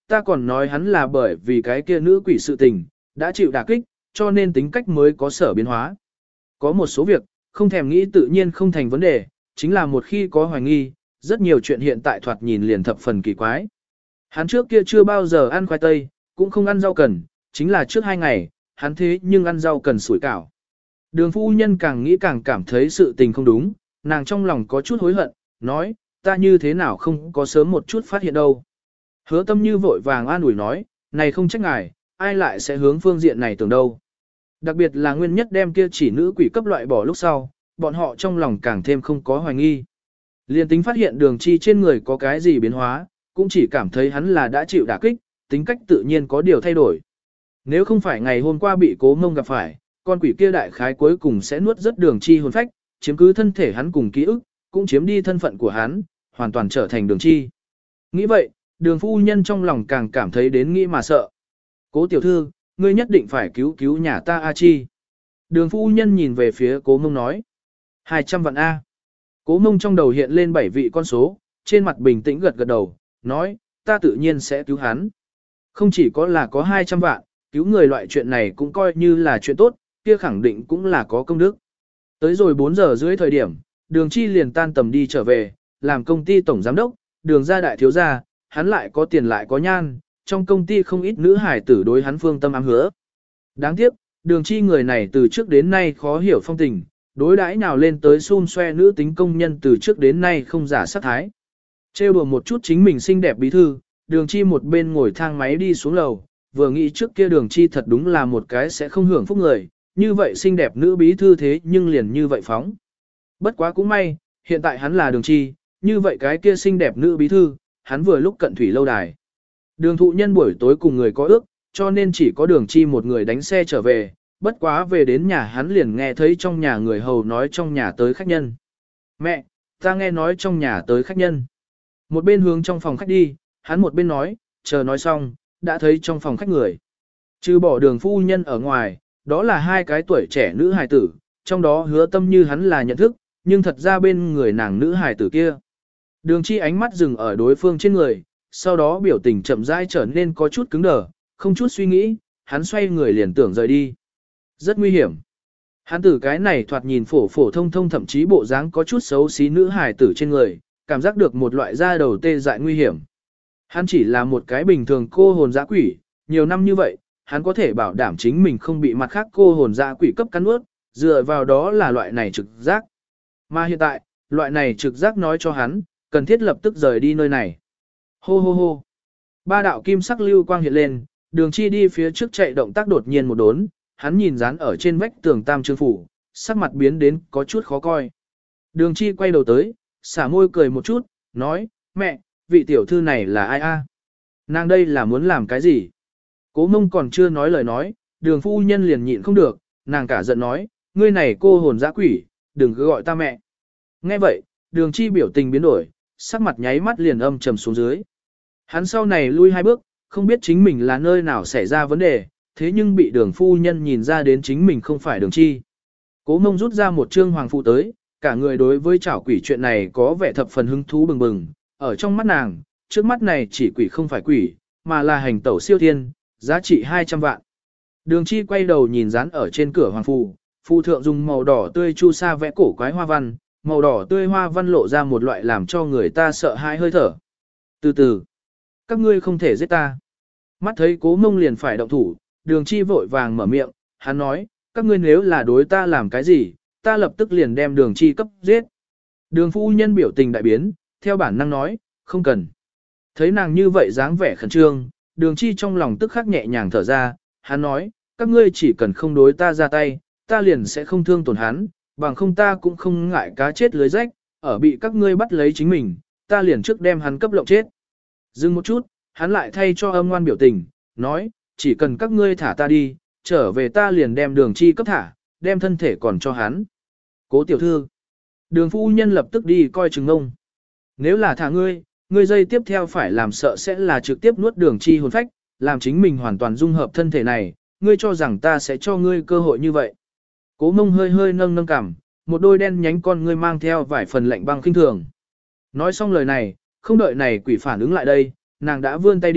ta còn nói hắn là bởi vì cái kia nữ quỷ sự tình, đã chịu đả kích, cho nên tính cách mới có sở biến hóa. Có một số việc, không thèm nghĩ tự nhiên không thành vấn đề, chính là một khi có hoài nghi, rất nhiều chuyện hiện tại thoạt nhìn liền thập phần kỳ quái. Hắn trước kia chưa bao giờ ăn khoai tây, cũng không ăn rau cần, chính là trước hai ngày, hắn thế nhưng ăn rau cần sủi cảo. Đường phu nhân càng nghĩ càng cảm thấy sự tình không đúng, nàng trong lòng có chút hối hận, nói, ta như thế nào không có sớm một chút phát hiện đâu. Hứa tâm như vội vàng an ủi nói, này không trách ngài, ai lại sẽ hướng phương diện này tưởng đâu. Đặc biệt là nguyên nhất đem kia chỉ nữ quỷ cấp loại bỏ lúc sau, bọn họ trong lòng càng thêm không có hoài nghi. Liên tính phát hiện đường chi trên người có cái gì biến hóa, cũng chỉ cảm thấy hắn là đã chịu đả kích, tính cách tự nhiên có điều thay đổi. Nếu không phải ngày hôm qua bị cố mông gặp phải, con quỷ kia đại khái cuối cùng sẽ nuốt rất đường chi hồn phách, chiếm cứ thân thể hắn cùng ký ức, cũng chiếm đi thân phận của hắn, hoàn toàn trở thành đường chi. Nghĩ vậy, đường phu nhân trong lòng càng cảm thấy đến nghĩ mà sợ. Cố tiểu thư, ngươi nhất định phải cứu cứu nhà ta A Chi. Đường phu nhân nhìn về phía cố mông nói. hai trăm vạn A. Cố mông trong đầu hiện lên bảy vị con số, trên mặt bình tĩnh gật gật đầu, nói, ta tự nhiên sẽ cứu hắn. Không chỉ có là có hai trăm vạn, cứu người loại chuyện này cũng coi như là chuyện tốt, kia khẳng định cũng là có công đức. Tới rồi bốn giờ dưới thời điểm, đường chi liền tan tầm đi trở về, làm công ty tổng giám đốc, đường gia đại thiếu gia, hắn lại có tiền lại có nhan, trong công ty không ít nữ hải tử đối hắn phương tâm ám hứa. Đáng tiếc, đường chi người này từ trước đến nay khó hiểu phong tình, đối đãi nào lên tới xun xoe nữ tính công nhân từ trước đến nay không giả sát thái. Trêu đùa một chút chính mình xinh đẹp bí thư, đường chi một bên ngồi thang máy đi xuống lầu, vừa nghĩ trước kia đường chi thật đúng là một cái sẽ không hưởng phúc người, như vậy xinh đẹp nữ bí thư thế nhưng liền như vậy phóng. Bất quá cũng may, hiện tại hắn là đường chi, như vậy cái kia xinh đẹp nữ bí thư, hắn vừa lúc cận thủy lâu đài. Đường thụ nhân buổi tối cùng người có ước, cho nên chỉ có đường chi một người đánh xe trở về, bất quá về đến nhà hắn liền nghe thấy trong nhà người hầu nói trong nhà tới khách nhân. Mẹ, ta nghe nói trong nhà tới khách nhân. Một bên hướng trong phòng khách đi, hắn một bên nói, chờ nói xong, đã thấy trong phòng khách người. Trừ bỏ đường phu nhân ở ngoài, đó là hai cái tuổi trẻ nữ hài tử, trong đó hứa tâm như hắn là nhận thức, nhưng thật ra bên người nàng nữ hài tử kia. Đường chi ánh mắt dừng ở đối phương trên người, sau đó biểu tình chậm rãi trở nên có chút cứng đờ, không chút suy nghĩ, hắn xoay người liền tưởng rời đi. Rất nguy hiểm. Hắn tử cái này thoạt nhìn phổ phổ thông thông thậm chí bộ dáng có chút xấu xí nữ hài tử trên người, cảm giác được một loại da đầu tê dại nguy hiểm. Hắn chỉ là một cái bình thường cô hồn dã quỷ, nhiều năm như vậy, hắn có thể bảo đảm chính mình không bị mặt khác cô hồn dã quỷ cấp cắn nuốt, dựa vào đó là loại này trực giác. Mà hiện tại, loại này trực giác nói cho hắn, cần thiết lập tức rời đi nơi này. Hô hô hô. Ba đạo kim sắc lưu quang hiện lên, đường chi đi phía trước chạy động tác đột nhiên một đốn, hắn nhìn dán ở trên vách tường tam chương phủ, sắc mặt biến đến có chút khó coi. Đường chi quay đầu tới, xả môi cười một chút, nói, mẹ, vị tiểu thư này là ai a? Nàng đây là muốn làm cái gì? Cố mông còn chưa nói lời nói, đường phu nhân liền nhịn không được, nàng cả giận nói, ngươi này cô hồn dã quỷ, đừng cứ gọi ta mẹ. Nghe vậy, đường chi biểu tình biến đổi, sắc mặt nháy mắt liền âm trầm xuống dưới. Hắn sau này lui hai bước, không biết chính mình là nơi nào xảy ra vấn đề, thế nhưng bị đường phu nhân nhìn ra đến chính mình không phải đường chi. Cố mông rút ra một trương hoàng phụ tới, cả người đối với chảo quỷ chuyện này có vẻ thập phần hứng thú bừng bừng, ở trong mắt nàng, trước mắt này chỉ quỷ không phải quỷ, mà là hành tẩu siêu thiên, giá trị hai trăm vạn. Đường chi quay đầu nhìn dán ở trên cửa hoàng phù, phù thượng dùng màu đỏ tươi chu sa vẽ cổ quái hoa văn, màu đỏ tươi hoa văn lộ ra một loại làm cho người ta sợ hãi hơi thở. Từ từ, các ngươi không thể giết ta. Mắt thấy cố mông liền phải động thủ, đường chi vội vàng mở miệng, hắn nói, các ngươi nếu là đối ta làm cái gì, ta lập tức liền đem đường chi cấp giết. Đường phu nhân biểu tình đại biến, theo bản năng nói, không cần. Thấy nàng như vậy dáng vẻ khẩn trương, đường chi trong lòng tức khắc nhẹ nhàng thở ra, hắn nói, các ngươi chỉ cần không đối ta ra tay, ta liền sẽ không thương tổn hắn, bằng không ta cũng không ngại cá chết lưới rách, ở bị các ngươi bắt lấy chính mình, ta liền trước đem hắn cấp lộng chết. Dừng một chút, hắn lại thay cho âm ngoan biểu tình, nói, chỉ cần các ngươi thả ta đi, trở về ta liền đem đường chi cấp thả, đem thân thể còn cho hắn. Cố tiểu thư, đường phu nhân lập tức đi coi chừng ông. Nếu là thả ngươi, ngươi dây tiếp theo phải làm sợ sẽ là trực tiếp nuốt đường chi hồn phách, làm chính mình hoàn toàn dung hợp thân thể này, ngươi cho rằng ta sẽ cho ngươi cơ hội như vậy. Cố mông hơi hơi nâng nâng cằm, một đôi đen nhánh con ngươi mang theo vài phần lạnh băng khinh thường. Nói xong lời này, không đợi này quỷ phản ứng lại đây, nàng đã vươn tay đi,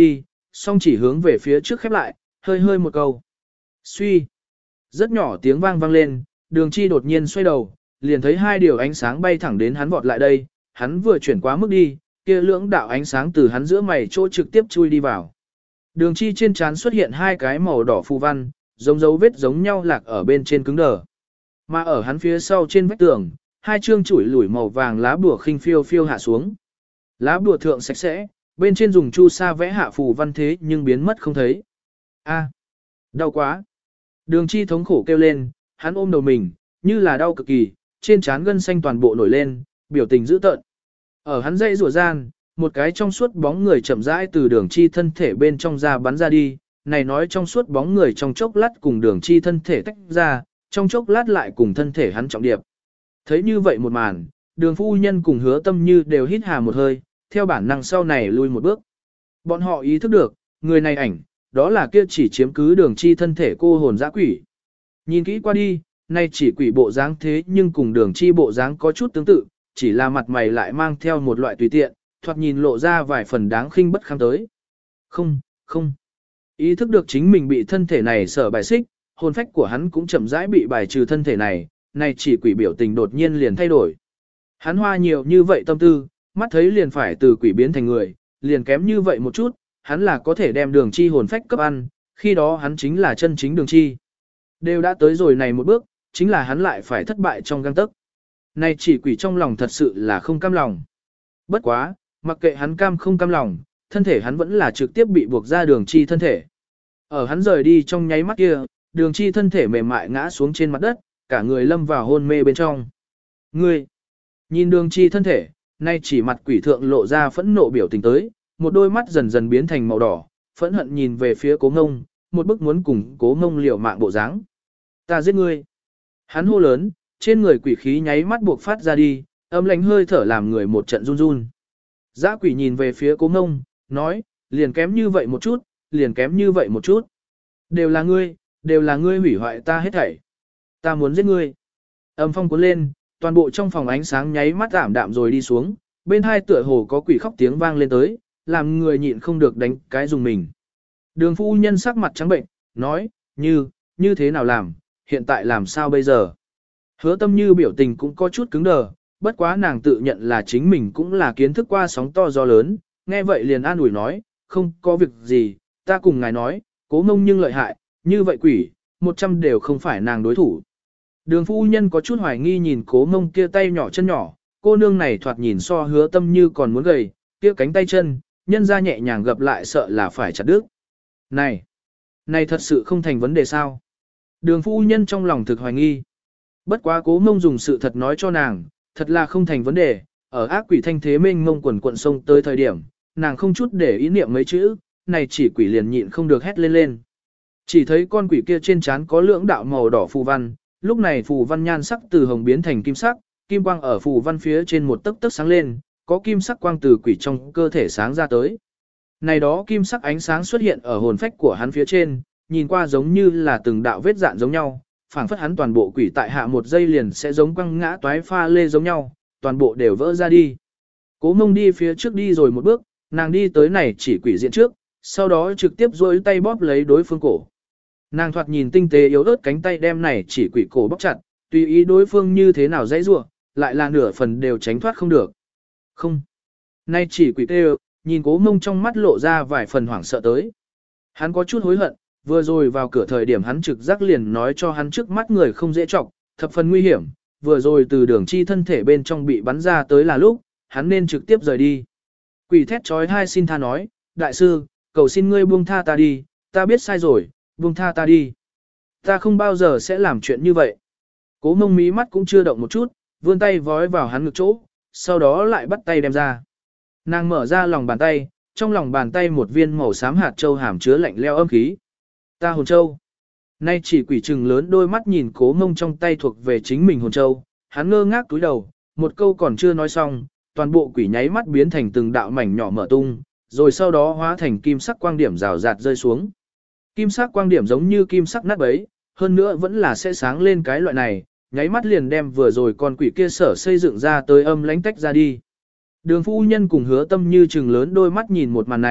song chỉ hướng về phía trước khép lại, hơi hơi một câu. Suy. Rất nhỏ tiếng vang vang lên, Đường Chi đột nhiên xoay đầu, liền thấy hai điều ánh sáng bay thẳng đến hắn vọt lại đây, hắn vừa chuyển quá mức đi, kia lưỡng đạo ánh sáng từ hắn giữa mày chỗ trực tiếp chui đi vào. Đường Chi trên trán xuất hiện hai cái màu đỏ phù văn, giống dấu vết giống nhau lạc ở bên trên cứng đờ. Mà ở hắn phía sau trên vách tường, hai chương chuỗi lủi màu vàng lá bùa khinh phiêu phiêu hạ xuống. Lá bùa thượng sạch sẽ, bên trên dùng chu sa vẽ hạ phù văn thế nhưng biến mất không thấy. A, đau quá. Đường Chi thống khổ kêu lên, hắn ôm đầu mình, như là đau cực kỳ, trên trán gân xanh toàn bộ nổi lên, biểu tình dữ tợn. Ở hắn dãy rủa gian, một cái trong suốt bóng người chậm rãi từ Đường Chi thân thể bên trong ra bắn ra đi, này nói trong suốt bóng người trong chốc lát cùng Đường Chi thân thể tách ra, trong chốc lát lại cùng thân thể hắn trọng điệp. Thấy như vậy một màn, Đường phu nhân cùng Hứa Tâm Như đều hít hà một hơi, theo bản năng sau này lui một bước. Bọn họ ý thức được, người này ảnh, đó là kia chỉ chiếm cứ Đường Chi thân thể cô hồn dã quỷ. Nhìn kỹ qua đi, nay chỉ quỷ bộ dáng thế nhưng cùng Đường Chi bộ dáng có chút tương tự, chỉ là mặt mày lại mang theo một loại tùy tiện, thoạt nhìn lộ ra vài phần đáng khinh bất kham tới. Không, không. Ý thức được chính mình bị thân thể này sở bài xích, hồn phách của hắn cũng chậm rãi bị bài trừ thân thể này, nay chỉ quỷ biểu tình đột nhiên liền thay đổi. Hắn hoa nhiều như vậy tâm tư, mắt thấy liền phải từ quỷ biến thành người, liền kém như vậy một chút, hắn là có thể đem Đường Chi hồn phách cấp ăn, khi đó hắn chính là chân chính Đường Chi. Đều đã tới rồi này một bước, chính là hắn lại phải thất bại trong gang tấc. Này chỉ quỷ trong lòng thật sự là không cam lòng. Bất quá, mặc kệ hắn cam không cam lòng, thân thể hắn vẫn là trực tiếp bị buộc ra Đường Chi thân thể. Ở hắn rời đi trong nháy mắt kia, Đường Chi thân thể mềm mại ngã xuống trên mặt đất, cả người lâm vào hôn mê bên trong. Ngươi, nhìn Đường Chi thân thể, nay chỉ mặt quỷ thượng lộ ra phẫn nộ biểu tình tới, một đôi mắt dần dần biến thành màu đỏ, phẫn hận nhìn về phía Cố Ngông, một bức muốn cùng Cố Ngông liều mạng bộ dáng. Ta giết ngươi. Hắn hô lớn, trên người quỷ khí nháy mắt buộc phát ra đi, âm lãnh hơi thở làm người một trận run run. Dã quỷ nhìn về phía Cố Ngông, nói, liền kém như vậy một chút, liền kém như vậy một chút. Đều là ngươi, đều là ngươi hủy hoại ta hết thảy. Ta muốn giết ngươi. Âm phong cuốn lên, toàn bộ trong phòng ánh sáng nháy mắt ảm đạm rồi đi xuống, bên hai tựa hồ có quỷ khóc tiếng vang lên tới, làm người nhịn không được đánh cái dùng mình. Đường phu nhân sắc mặt trắng bệnh, nói, như, như thế nào làm, hiện tại làm sao bây giờ? Hứa Tâm Như biểu tình cũng có chút cứng đờ, bất quá nàng tự nhận là chính mình cũng là kiến thức qua sóng to gió lớn, nghe vậy liền an ủi nói, không có việc gì, ta cùng ngài nói, Cố Ngông nhưng lợi hại, như vậy quỷ, một trăm đều không phải nàng đối thủ. Đường phu nhân có chút hoài nghi nhìn Cố Ngông kia tay nhỏ chân nhỏ, cô nương này thoạt nhìn so Hứa Tâm Như còn muốn gầy, kia cánh tay chân, nhân ra nhẹ nhàng gập lại sợ là phải chặt đứt. Này, này thật sự không thành vấn đề sao? Đường phu nhân trong lòng thực hoài nghi. Bất quá Cố Ngông dùng sự thật nói cho nàng, thật là không thành vấn đề, ở ác quỷ thanh thế mênh mông quần quận sông tới thời điểm, nàng không chút để ý niệm mấy chữ, này chỉ quỷ liền nhịn không được hét lên lên. Chỉ thấy con quỷ kia trên trán có lưỡng đạo màu đỏ phù văn, lúc này phù văn nhan sắc từ hồng biến thành kim sắc, kim quang ở phù văn phía trên một tấc tấc sáng lên, có kim sắc quang từ quỷ trong cơ thể sáng ra tới. Này đó kim sắc ánh sáng xuất hiện ở hồn phách của hắn phía trên, nhìn qua giống như là từng đạo vết dạn giống nhau, phảng phất hắn toàn bộ quỷ tại hạ một giây liền sẽ giống quăng ngã toái pha lê giống nhau, toàn bộ đều vỡ ra đi. Cố Ngông đi phía trước đi rồi một bước, nàng đi tới này chỉ quỷ diện trước, sau đó trực tiếp duỗi tay bóp lấy đối phương cổ. Nàng thoạt nhìn tinh tế yếu ớt cánh tay đem này chỉ quỷ cổ bóp chặt, tùy ý đối phương như thế nào dãy rủa, lại là nửa phần đều tránh thoát không được. Không. Nay chỉ quỷ tê nhìn Cố Ngông trong mắt lộ ra vài phần hoảng sợ tới. Hắn có chút hối hận, vừa rồi vào cửa thời điểm hắn trực giác liền nói cho hắn trước mắt người không dễ trọng, thập phần nguy hiểm, vừa rồi từ Đường Chi thân thể bên trong bị bắn ra tới là lúc, hắn nên trực tiếp rời đi. Quỷ thét trói hai xin tha nói, đại sư, cầu xin ngươi buông tha ta đi, ta biết sai rồi, buông tha ta đi. Ta không bao giờ sẽ làm chuyện như vậy. Cố Ngông mí mắt cũng chưa động một chút, vươn tay vói vào hắn ngực chỗ, sau đó lại bắt tay đem ra. Nàng mở ra lòng bàn tay, trong lòng bàn tay một viên màu xám hạt châu hàm chứa lạnh leo âm khí. Ta hồn châu. Nay chỉ quỷ trừng lớn đôi mắt nhìn Cố Ngông trong tay thuộc về chính mình hồn châu, hắn ngơ ngác túi đầu, một câu còn chưa nói xong, toàn bộ quỷ nháy mắt biến thành từng đạo mảnh nhỏ mở tung, rồi sau đó hóa thành kim sắc quang điểm rào rạt rơi xuống. Kim sắc quang điểm giống như kim sắc nát bấy, hơn nữa vẫn là sẽ sáng lên cái loại này, nháy mắt liền đem vừa rồi con quỷ kia sở xây dựng ra tới âm lánh tách ra đi. Đường phu nhân cùng Hứa Tâm Như trừng lớn đôi mắt nhìn một màn này,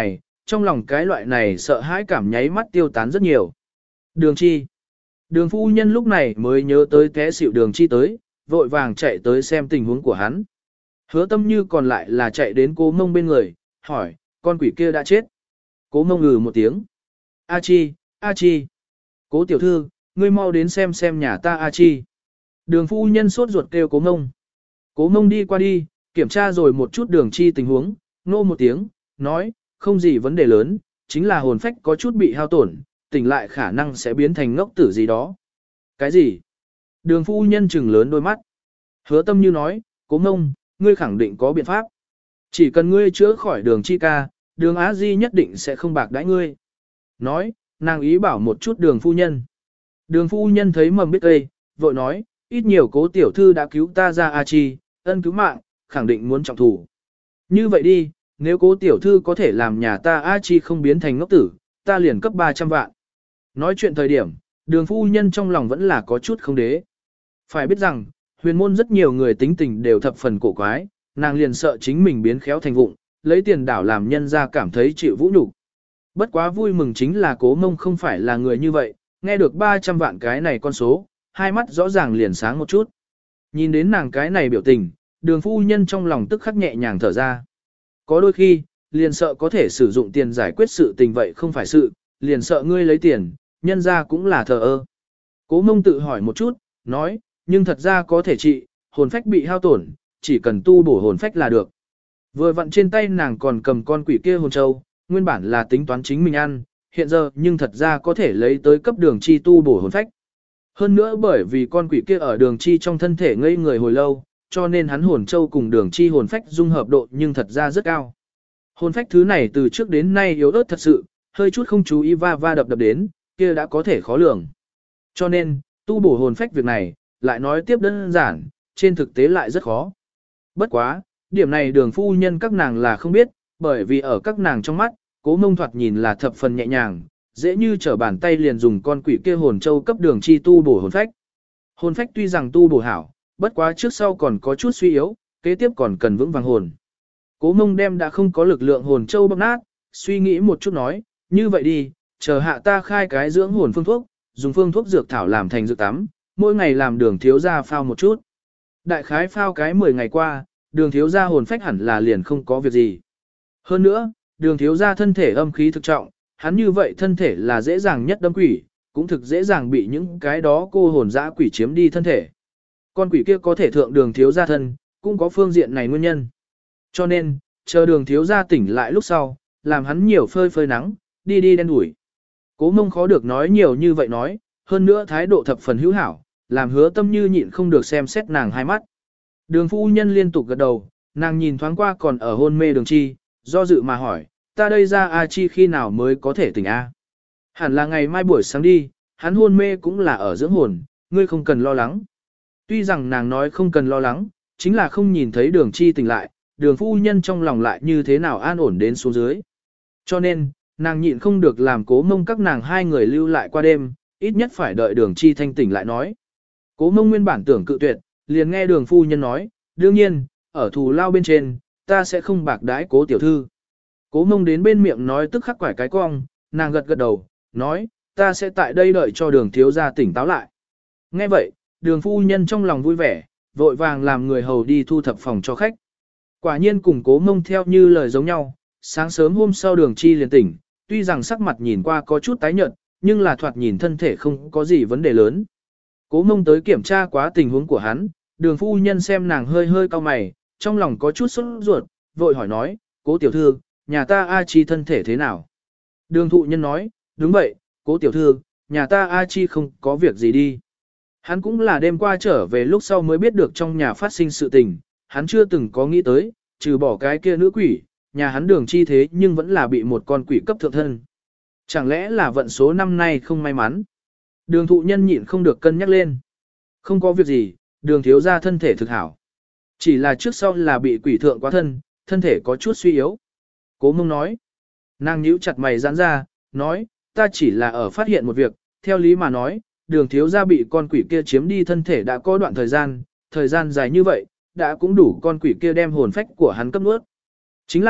trong lòng cái loại này sợ hãi cảm nháy mắt tiêu tán rất nhiều. Đường chi. Đường phu nhân lúc này mới nhớ tới té xỉu đường chi tới, vội vàng chạy tới xem tình huống của hắn. Hứa tâm như còn lại là chạy đến cố mông bên người, hỏi, con quỷ kia đã chết. Cố mông ngừ một tiếng. A chi, A chi. Cố tiểu thư, ngươi mau đến xem xem nhà ta A chi. Đường phu nhân sốt ruột kêu cố mông. Cố mông đi qua đi, kiểm tra rồi một chút đường chi tình huống, nô một tiếng, nói, không gì vấn đề lớn, chính là hồn phách có chút bị hao tổn, tỉnh lại khả năng sẽ biến thành ngốc tử gì đó. Cái gì? Đường phu nhân trừng lớn đôi mắt. Hứa tâm như nói, cố mông, ngươi khẳng định có biện pháp. Chỉ cần ngươi chữa khỏi đường chi ca, đường Á Di nhất định sẽ không bạc đãi ngươi. Nói, nàng ý bảo một chút đường phu nhân. Đường phu nhân thấy mầm biết cây, vội nói, ít nhiều cố tiểu thư đã cứu ta ra A Chi, ân cứu mạng, khẳng định muốn trọng thủ. Như vậy đi, nếu cố tiểu thư có thể làm nhà ta A Chi không biến thành ngốc tử, ta liền cấp ba trăm vạn. Nói chuyện thời điểm, đường phu nhân trong lòng vẫn là có chút không đế. Phải biết rằng, huyền môn rất nhiều người tính tình đều thập phần cổ quái, nàng liền sợ chính mình biến khéo thành vụng, lấy tiền đảo làm nhân ra cảm thấy chịu vũ nhục. Bất quá vui mừng chính là cố mông không phải là người như vậy, nghe được ba trăm vạn cái này con số, hai mắt rõ ràng liền sáng một chút. Nhìn đến nàng cái này biểu tình, đường phu nhân trong lòng tức khắc nhẹ nhàng thở ra. Có đôi khi, liền sợ có thể sử dụng tiền giải quyết sự tình vậy không phải sự, liền sợ ngươi lấy tiền, nhân ra cũng là thờ ơ. Cố mông tự hỏi một chút, nói, nhưng thật ra có thể trị, hồn phách bị hao tổn, chỉ cần tu bổ hồn phách là được. Vừa vặn trên tay nàng còn cầm con quỷ kia hồn châu, nguyên bản là tính toán chính mình ăn, hiện giờ nhưng thật ra có thể lấy tới cấp đường chi tu bổ hồn phách. Hơn nữa bởi vì con quỷ kia ở đường chi trong thân thể ngây người hồi lâu, cho nên hắn hồn châu cùng đường chi hồn phách dung hợp độ nhưng thật ra rất cao. Hồn phách thứ này từ trước đến nay yếu ớt thật sự, hơi chút không chú ý va va đập đập đến, kia đã có thể khó lường. Cho nên, tu bổ hồn phách việc này, lại nói tiếp đơn giản, trên thực tế lại rất khó. Bất quá, điểm này đường phu nhân các nàng là không biết, bởi vì ở các nàng trong mắt, cố mông thoạt nhìn là thập phần nhẹ nhàng, dễ như trở bàn tay liền dùng con quỷ kia hồn châu cấp đường chi tu bổ hồn phách. Hồn phách tuy rằng tu bổ hảo, bất quá trước sau còn có chút suy yếu, kế tiếp còn cần vững vàng hồn. Cố mông đem đã không có lực lượng hồn châu bóc nát, suy nghĩ một chút nói, như vậy đi, chờ hạ ta khai cái dưỡng hồn phương thuốc, dùng phương thuốc dược thảo làm thành dược tắm, mỗi ngày làm đường thiếu gia phao một chút. Đại khái phao cái mười ngày qua, đường thiếu gia hồn phách hẳn là liền không có việc gì. Hơn nữa, đường thiếu gia thân thể âm khí thực trọng, hắn như vậy thân thể là dễ dàng nhất đâm quỷ, cũng thực dễ dàng bị những cái đó cô hồn dã quỷ chiếm đi thân thể. Con quỷ kia có thể thượng đường thiếu gia thân, cũng có phương diện này nguyên nhân. Cho nên, chờ đường thiếu gia tỉnh lại lúc sau, làm hắn nhiều phơi phơi nắng, đi đi đen đuổi. Cố mông khó được nói nhiều như vậy nói, hơn nữa thái độ thập phần hữu hảo, làm hứa tâm như nhịn không được xem xét nàng hai mắt. Đường phu nhân liên tục gật đầu, nàng nhìn thoáng qua còn ở hôn mê đường chi, do dự mà hỏi, ta đây ra A Chi khi nào mới có thể tỉnh A? Hẳn là ngày mai buổi sáng đi, hắn hôn mê cũng là ở dưỡng hồn, ngươi không cần lo lắng. Tuy rằng nàng nói không cần lo lắng, chính là không nhìn thấy đường chi tỉnh lại, đường phu nhân trong lòng lại như thế nào an ổn đến xuống dưới. Cho nên, nàng nhịn không được làm cố mông các nàng hai người lưu lại qua đêm, ít nhất phải đợi đường chi thanh tỉnh lại nói. Cố mông nguyên bản tưởng cự tuyệt, liền nghe đường phu nhân nói, đương nhiên, ở thù lao bên trên, ta sẽ không bạc đãi cố tiểu thư. Cố mông đến bên miệng nói tức khắc quải cái cong, nàng gật gật đầu, nói, ta sẽ tại đây đợi cho đường thiếu gia tỉnh táo lại. Nghe vậy, đường phu nhân trong lòng vui vẻ, vội vàng làm người hầu đi thu thập phòng cho khách. Quả nhiên cùng cố mông theo như lời giống nhau, sáng sớm hôm sau đường chi liền tỉnh, tuy rằng sắc mặt nhìn qua có chút tái nhợt, nhưng là thoạt nhìn thân thể không có gì vấn đề lớn. Cố mông tới kiểm tra quá tình huống của hắn, đường phu nhân xem nàng hơi hơi cau mày, trong lòng có chút sốt ruột, vội hỏi nói, cố tiểu thư, nhà ta A Chi thân thể thế nào? Đường thụ nhân nói, đúng vậy, cố tiểu thư, nhà ta A Chi không có việc gì đi. Hắn cũng là đêm qua trở về lúc sau mới biết được trong nhà phát sinh sự tình, hắn chưa từng có nghĩ tới, trừ bỏ cái kia nữ quỷ, nhà hắn đường chi thế nhưng vẫn là bị một con quỷ cấp thượng thân. Chẳng lẽ là vận số năm nay không may mắn? Đường thụ nhân nhịn không được cân nhắc lên. Không có việc gì, đường thiếu gia thân thể thực hảo. Chỉ là trước sau là bị quỷ thượng quá thân, thân thể có chút suy yếu. Cố mông nói. Nàng nhíu chặt mày giãn ra, nói, ta chỉ là ở phát hiện một việc, theo lý mà nói, đường thiếu gia bị con quỷ kia chiếm đi thân thể đã có đoạn thời gian, thời gian dài như vậy, đã cũng đủ con quỷ kia đem hồn phách của hắn cấp nuốt. Chính là,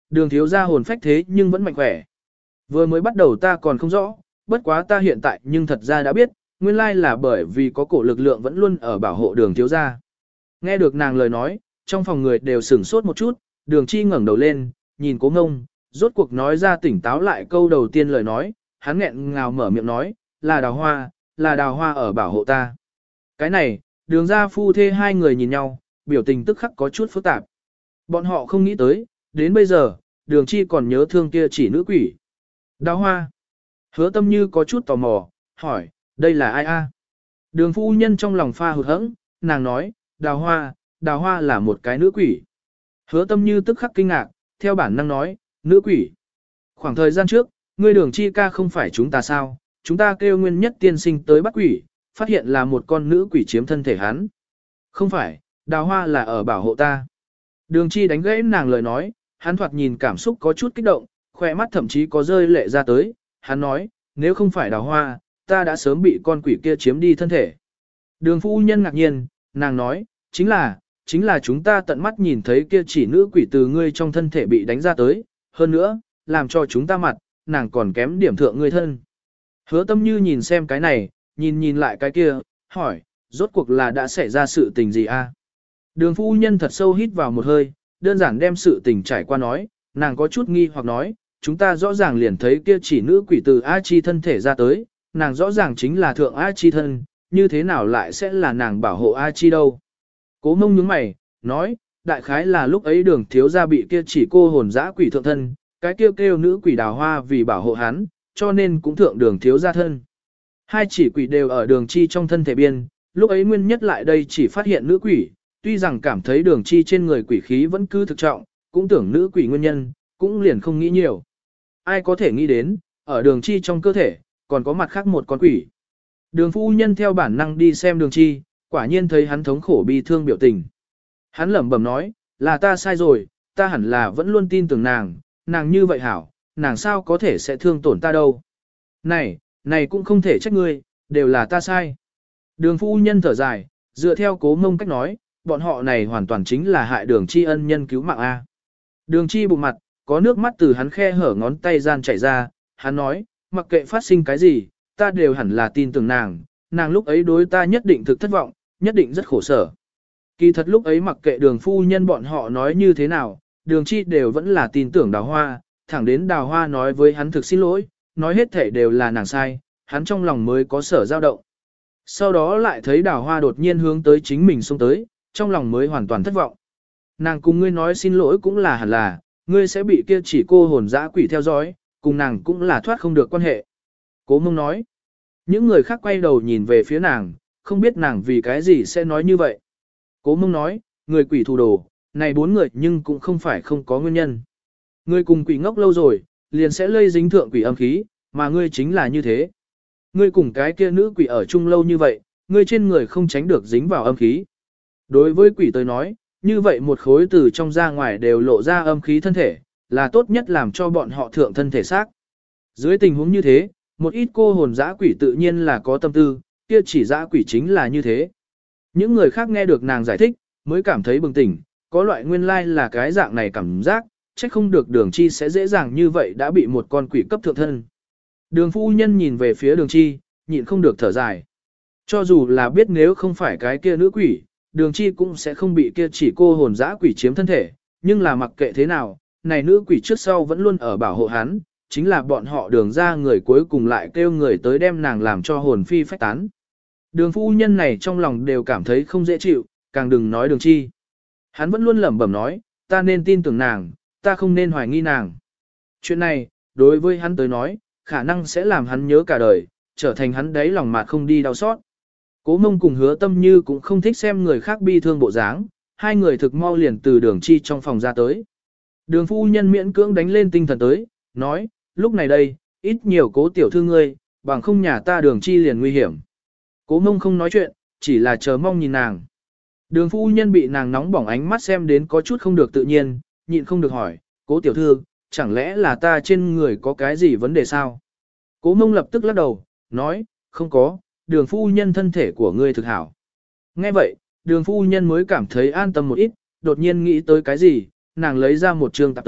đường thiếu gia hồn phách thế nhưng vẫn mạnh khỏe. Vừa mới bắt đầu ta còn không rõ, bất quá ta hiện tại nhưng thật ra đã biết, nguyên lai là bởi vì có cổ lực lượng vẫn luôn ở bảo hộ đường thiếu gia. Nghe được nàng lời nói, trong phòng người đều sửng sốt một chút, đường chi ngẩng đầu lên, nhìn cố ngông, rốt cuộc nói ra tỉnh táo lại câu đầu tiên lời nói, hắn nghẹn ngào mở miệng nói, là đào hoa, là đào hoa ở bảo hộ ta. Cái này, đường ra phu thê hai người nhìn nhau, biểu tình tức khắc có chút phức tạp. Bọn họ không nghĩ tới, đến bây giờ, đường chi còn nhớ thương kia chỉ nữ quỷ. Đào hoa. Hứa tâm như có chút tò mò, hỏi, đây là ai a? Đường phu nhân trong lòng pha hụt hẫng, nàng nói, đào hoa, đào hoa là một cái nữ quỷ. Hứa tâm như tức khắc kinh ngạc, theo bản năng nói, nữ quỷ. Khoảng thời gian trước, ngươi đường chi ca không phải chúng ta sao, chúng ta kêu nguyên nhất tiên sinh tới bắt quỷ, phát hiện là một con nữ quỷ chiếm thân thể hắn. Không phải, đào hoa là ở bảo hộ ta. Đường chi đánh gãy nàng lời nói, hắn thoạt nhìn cảm xúc có chút kích động, khỏe mắt thậm chí có rơi lệ ra tới, hắn nói, nếu không phải đào hoa, ta đã sớm bị con quỷ kia chiếm đi thân thể. Đường phu nhân ngạc nhiên, nàng nói, chính là, chính là chúng ta tận mắt nhìn thấy kia chỉ nữ quỷ từ ngươi trong thân thể bị đánh ra tới, hơn nữa, làm cho chúng ta mặt, nàng còn kém điểm thượng ngươi thân. Hứa tâm như nhìn xem cái này, nhìn nhìn lại cái kia, hỏi, rốt cuộc là đã xảy ra sự tình gì a? Đường phu nhân thật sâu hít vào một hơi, đơn giản đem sự tình trải qua nói, nàng có chút nghi hoặc nói, chúng ta rõ ràng liền thấy kia chỉ nữ quỷ từ A Chi thân thể ra tới, nàng rõ ràng chính là thượng A Chi thân, như thế nào lại sẽ là nàng bảo hộ A Chi đâu? Cố mông nhướng mày, nói, đại khái là lúc ấy đường thiếu gia bị kia chỉ cô hồn dã quỷ thượng thân, cái kêu kêu nữ quỷ đào hoa vì bảo hộ hắn, cho nên cũng thượng đường thiếu gia thân. Hai chỉ quỷ đều ở đường chi trong thân thể biên, lúc ấy nguyên nhất lại đây chỉ phát hiện nữ quỷ, tuy rằng cảm thấy đường chi trên người quỷ khí vẫn cứ thực trọng, cũng tưởng nữ quỷ nguyên nhân, cũng liền không nghĩ nhiều. Ai có thể nghĩ đến, ở đường chi trong cơ thể, còn có mặt khác một con quỷ. Đường phu nhân theo bản năng đi xem đường chi, quả nhiên thấy hắn thống khổ bi thương biểu tình. Hắn lẩm bẩm nói, là ta sai rồi, ta hẳn là vẫn luôn tin tưởng nàng, nàng như vậy hảo, nàng sao có thể sẽ thương tổn ta đâu. Này, này cũng không thể trách ngươi, đều là ta sai. Đường phu nhân thở dài, dựa theo cố mông cách nói, bọn họ này hoàn toàn chính là hại đường chi ân nhân cứu mạng A. Đường chi bụng mặt, có nước mắt từ hắn khe hở ngón tay gian chảy ra, hắn nói, mặc kệ phát sinh cái gì, ta đều hẳn là tin tưởng nàng, nàng lúc ấy đối ta nhất định thực thất vọng, nhất định rất khổ sở. Kỳ thật lúc ấy mặc kệ đường phu nhân bọn họ nói như thế nào, đường chi đều vẫn là tin tưởng đào hoa, thẳng đến đào hoa nói với hắn thực xin lỗi, nói hết thể đều là nàng sai, hắn trong lòng mới có sở dao động. Sau đó lại thấy đào hoa đột nhiên hướng tới chính mình xông tới, trong lòng mới hoàn toàn thất vọng. Nàng cùng ngươi nói xin lỗi cũng là hẳn là, ngươi sẽ bị kia chỉ cô hồn dã quỷ theo dõi, cùng nàng cũng là thoát không được quan hệ. Cố mông nói, những người khác quay đầu nhìn về phía nàng, không biết nàng vì cái gì sẽ nói như vậy. Cố mông nói, người quỷ thù đồ, này bốn người nhưng cũng không phải không có nguyên nhân. Ngươi cùng quỷ ngốc lâu rồi, liền sẽ lây dính thượng quỷ âm khí, mà ngươi chính là như thế. Ngươi cùng cái kia nữ quỷ ở chung lâu như vậy, ngươi trên người không tránh được dính vào âm khí. Đối với quỷ tới nói, như vậy một khối từ trong ra ngoài đều lộ ra âm khí thân thể, là tốt nhất làm cho bọn họ thượng thân thể xác. Dưới tình huống như thế, một ít cô hồn dã quỷ tự nhiên là có tâm tư, kia chỉ dã quỷ chính là như thế. Những người khác nghe được nàng giải thích, mới cảm thấy bừng tỉnh, có loại nguyên lai là cái dạng này cảm giác, trách không được đường chi sẽ dễ dàng như vậy đã bị một con quỷ cấp thượng thân. Đường phu nhân nhìn về phía đường chi, nhịn không được thở dài. Cho dù là biết nếu không phải cái kia nữ quỷ, đường chi cũng sẽ không bị kia chỉ cô hồn dã quỷ chiếm thân thể, nhưng là mặc kệ thế nào, này nữ quỷ trước sau vẫn luôn ở bảo hộ hắn, chính là bọn họ đường ra người cuối cùng lại kêu người tới đem nàng làm cho hồn phi phách tán. Đường phu nhân này trong lòng đều cảm thấy không dễ chịu, càng đừng nói đường chi. Hắn vẫn luôn lẩm bẩm nói, ta nên tin tưởng nàng, ta không nên hoài nghi nàng. Chuyện này, đối với hắn tới nói, khả năng sẽ làm hắn nhớ cả đời, trở thành hắn đấy lòng mà không đi đau xót. Cố mông cùng hứa tâm như cũng không thích xem người khác bi thương bộ dáng, hai người thực mau liền từ đường chi trong phòng ra tới. Đường phu nhân miễn cưỡng đánh lên tinh thần tới, nói, lúc này đây, ít nhiều cố tiểu thư ngươi, bằng không nhà ta đường chi liền nguy hiểm. Cố mông không nói chuyện, chỉ là chờ mong nhìn nàng. Đường phu nhân bị nàng nóng bỏng ánh mắt xem đến có chút không được tự nhiên, nhịn không được hỏi, cố tiểu thư, chẳng lẽ là ta trên người có cái gì vấn đề sao? Cố mông lập tức lắc đầu, nói, không có, đường phu nhân thân thể của ngươi thực hảo. Nghe vậy, đường phu nhân mới cảm thấy an tâm một ít, đột nhiên nghĩ tới cái gì, nàng lấy ra một trường tạp tới,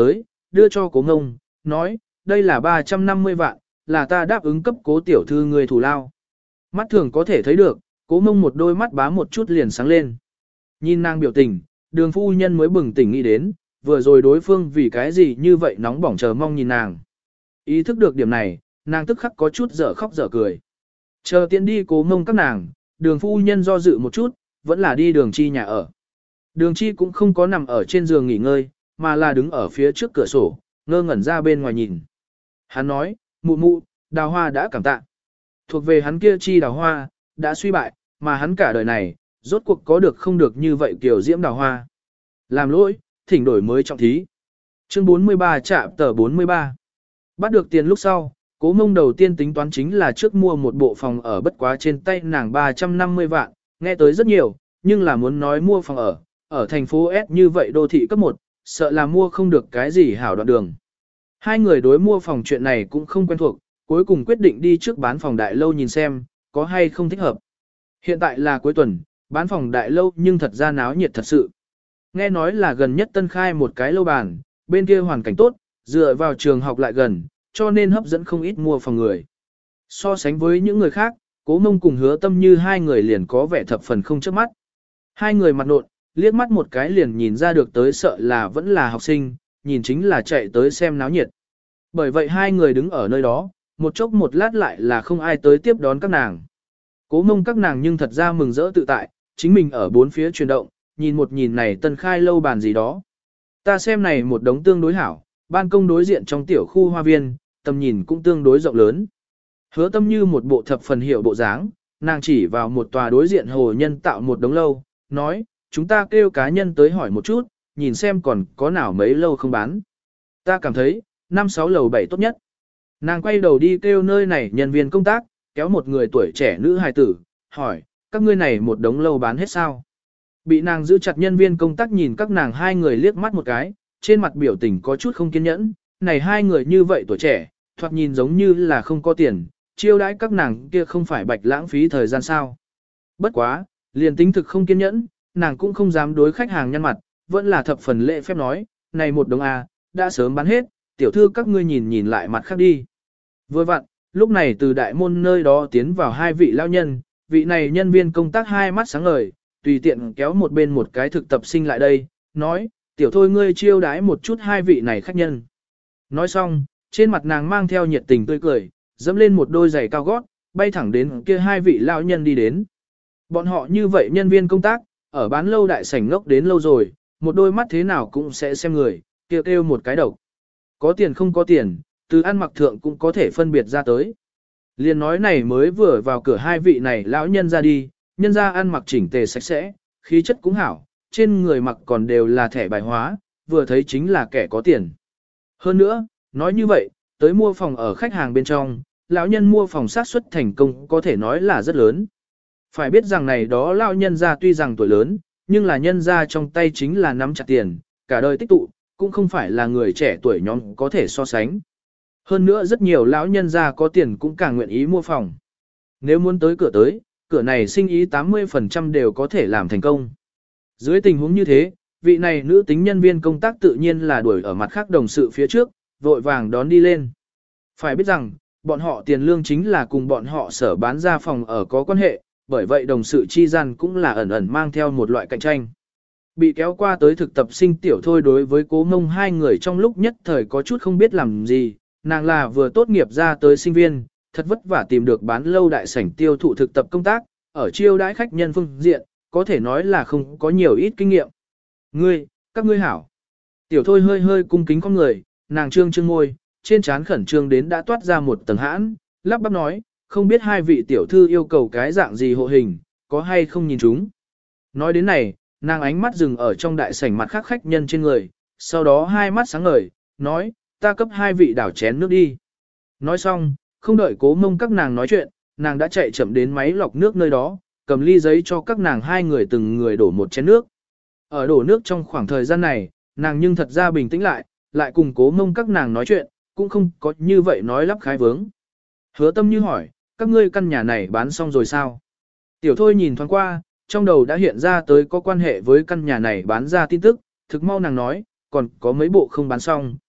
đưa cho cố ngông, nói, đây là ba trăm năm mươi vạn, là ta đáp ứng cấp cố tiểu thư người thủ lao. Mắt thường có thể thấy được, cố ngông một đôi mắt bá một chút liền sáng lên. Nhìn nàng biểu tình, đường phu nhân mới bừng tỉnh nghĩ đến, vừa rồi đối phương vì cái gì như vậy nóng bỏng chờ mong nhìn nàng. Ý thức được điểm này, nàng tức khắc có chút dở khóc dở cười. Chờ tiện đi cố ngông các nàng, đường phu nhân do dự một chút, vẫn là đi đường chi nhà ở. Đường chi cũng không có nằm ở trên giường nghỉ ngơi, mà là đứng ở phía trước cửa sổ, ngơ ngẩn ra bên ngoài nhìn. Hắn nói, mụ mụ, đào hoa đã cảm tạ. Thuộc về hắn kia chi đào hoa, đã suy bại, mà hắn cả đời này, rốt cuộc có được không được như vậy kiểu diễm đào hoa. Làm lỗi, thỉnh đổi mới trọng thí. Chương bốn mươi ba chạm tờ bốn mươi ba. Bắt được tiền lúc sau, cố mông đầu tiên tính toán chính là trước mua một bộ phòng ở bất quá trên tay nàng ba trăm năm mươi vạn, nghe tới rất nhiều, nhưng là muốn nói mua phòng ở, ở thành phố S như vậy đô thị cấp một, sợ là mua không được cái gì hảo đoạn đường. Hai người đối mua phòng chuyện này cũng không quen thuộc, cuối cùng quyết định đi trước bán phòng đại lâu nhìn xem, có hay không thích hợp. Hiện tại là cuối tuần, bán phòng đại lâu nhưng thật ra náo nhiệt thật sự. Nghe nói là gần nhất tân khai một cái lâu bàn, bên kia hoàn cảnh tốt, dựa vào trường học lại gần, cho nên hấp dẫn không ít mua phòng người. So sánh với những người khác, cố mông cùng hứa tâm như hai người liền có vẻ thập phần không chớp mắt. Hai người mặt nộn, liếc mắt một cái liền nhìn ra được tới sợ là vẫn là học sinh, nhìn chính là chạy tới xem náo nhiệt. Bởi vậy hai người đứng ở nơi đó, một chốc một lát lại là không ai tới tiếp đón các nàng. Cố mông các nàng nhưng thật ra mừng rỡ tự tại, chính mình ở bốn phía chuyển động, nhìn một nhìn này tân khai lâu bàn gì đó. Ta xem này một đống tương đối hảo, ban công đối diện trong tiểu khu hoa viên, tầm nhìn cũng tương đối rộng lớn. Hứa tâm như một bộ thập phần hiệu bộ dáng, nàng chỉ vào một tòa đối diện hồ nhân tạo một đống lâu, nói, chúng ta kêu cá nhân tới hỏi một chút, nhìn xem còn có nào mấy lâu không bán. Ta cảm thấy, năm sáu lầu bảy tốt nhất. Nàng quay đầu đi kêu nơi này nhân viên công tác, kéo một người tuổi trẻ nữ hài tử, hỏi, các ngươi này một đống lâu bán hết sao? Bị nàng giữ chặt nhân viên công tác nhìn các nàng hai người liếc mắt một cái, trên mặt biểu tình có chút không kiên nhẫn, này hai người như vậy tuổi trẻ, thoạt nhìn giống như là không có tiền, chiêu đãi các nàng kia không phải bạch lãng phí thời gian sao. Bất quá, liền tính thực không kiên nhẫn, nàng cũng không dám đối khách hàng nhăn mặt, vẫn là thập phần lễ phép nói, này một đống A, đã sớm bán hết, tiểu thư các ngươi nhìn nhìn lại mặt khác đi. Vừa vặn, lúc này từ đại môn nơi đó tiến vào hai vị lao nhân, vị này nhân viên công tác hai mắt sáng ngời, tùy tiện kéo một bên một cái thực tập sinh lại đây, nói, tiểu thôi ngươi chiêu đái một chút hai vị này khách nhân. Nói xong, trên mặt nàng mang theo nhiệt tình tươi cười, dẫm lên một đôi giày cao gót, bay thẳng đến kia hai vị lao nhân đi đến. Bọn họ như vậy nhân viên công tác, ở bán lâu đại sảnh ngốc đến lâu rồi, một đôi mắt thế nào cũng sẽ xem người, kêu kêu một cái độc. Có tiền không có tiền, từ ăn mặc thượng cũng có thể phân biệt ra tới. Liên nói này mới vừa vào cửa hai vị này lão nhân ra đi, nhân ra ăn mặc chỉnh tề sạch sẽ, khí chất cũng hảo, trên người mặc còn đều là thẻ bài hóa, vừa thấy chính là kẻ có tiền. Hơn nữa, nói như vậy, tới mua phòng ở khách hàng bên trong, lão nhân mua phòng sát suất thành công có thể nói là rất lớn. Phải biết rằng này đó lão nhân ra tuy rằng tuổi lớn, nhưng là nhân ra trong tay chính là nắm chặt tiền, cả đời tích tụ, cũng không phải là người trẻ tuổi nhóm có thể so sánh. Hơn nữa rất nhiều lão nhân ra có tiền cũng càng nguyện ý mua phòng. Nếu muốn tới cửa tới, cửa này sinh ý tám mươi phần trăm đều có thể làm thành công. Dưới tình huống như thế, vị này nữ tính nhân viên công tác tự nhiên là đuổi ở mặt khác đồng sự phía trước, vội vàng đón đi lên. Phải biết rằng, bọn họ tiền lương chính là cùng bọn họ sở bán ra phòng ở có quan hệ, bởi vậy đồng sự chi gian cũng là ẩn ẩn mang theo một loại cạnh tranh. Bị kéo qua tới thực tập sinh tiểu thôi đối với cố mông hai người trong lúc nhất thời có chút không biết làm gì, nàng là vừa tốt nghiệp ra tới sinh viên, thật vất vả tìm được bán lâu đại sảnh tiêu thụ thực tập công tác, ở chiêu đãi khách nhân phương diện, có thể nói là không có nhiều ít kinh nghiệm. Ngươi, các ngươi hảo. Tiểu thôi hơi hơi cung kính con người, nàng trương trương ngôi, trên trán khẩn trương đến đã toát ra một tầng hãn, lắp bắp nói, không biết hai vị tiểu thư yêu cầu cái dạng gì hộ hình, có hay không nhìn chúng. Nói đến này, nàng ánh mắt dừng ở trong đại sảnh mặt khác khách nhân trên người, sau đó hai mắt sáng ngời, nói, ta cấp hai vị đảo chén nước đi. Nói xong, không đợi cố mông các nàng nói chuyện, nàng đã chạy chậm đến máy lọc nước nơi đó, cầm ly giấy cho các nàng hai người từng người đổ một chén nước. Ở đổ nước trong khoảng thời gian này, nàng nhưng thật ra bình tĩnh lại, lại cùng cố mông các nàng nói chuyện, cũng không có như vậy nói lắp khái vướng. Hứa tâm như hỏi, các ngươi căn nhà này bán xong rồi sao? Tiểu thôi nhìn thoáng qua, trong đầu đã hiện ra tới có quan hệ với căn nhà này bán ra tin tức, thực mau nàng nói, còn có mấy bộ không bán xong,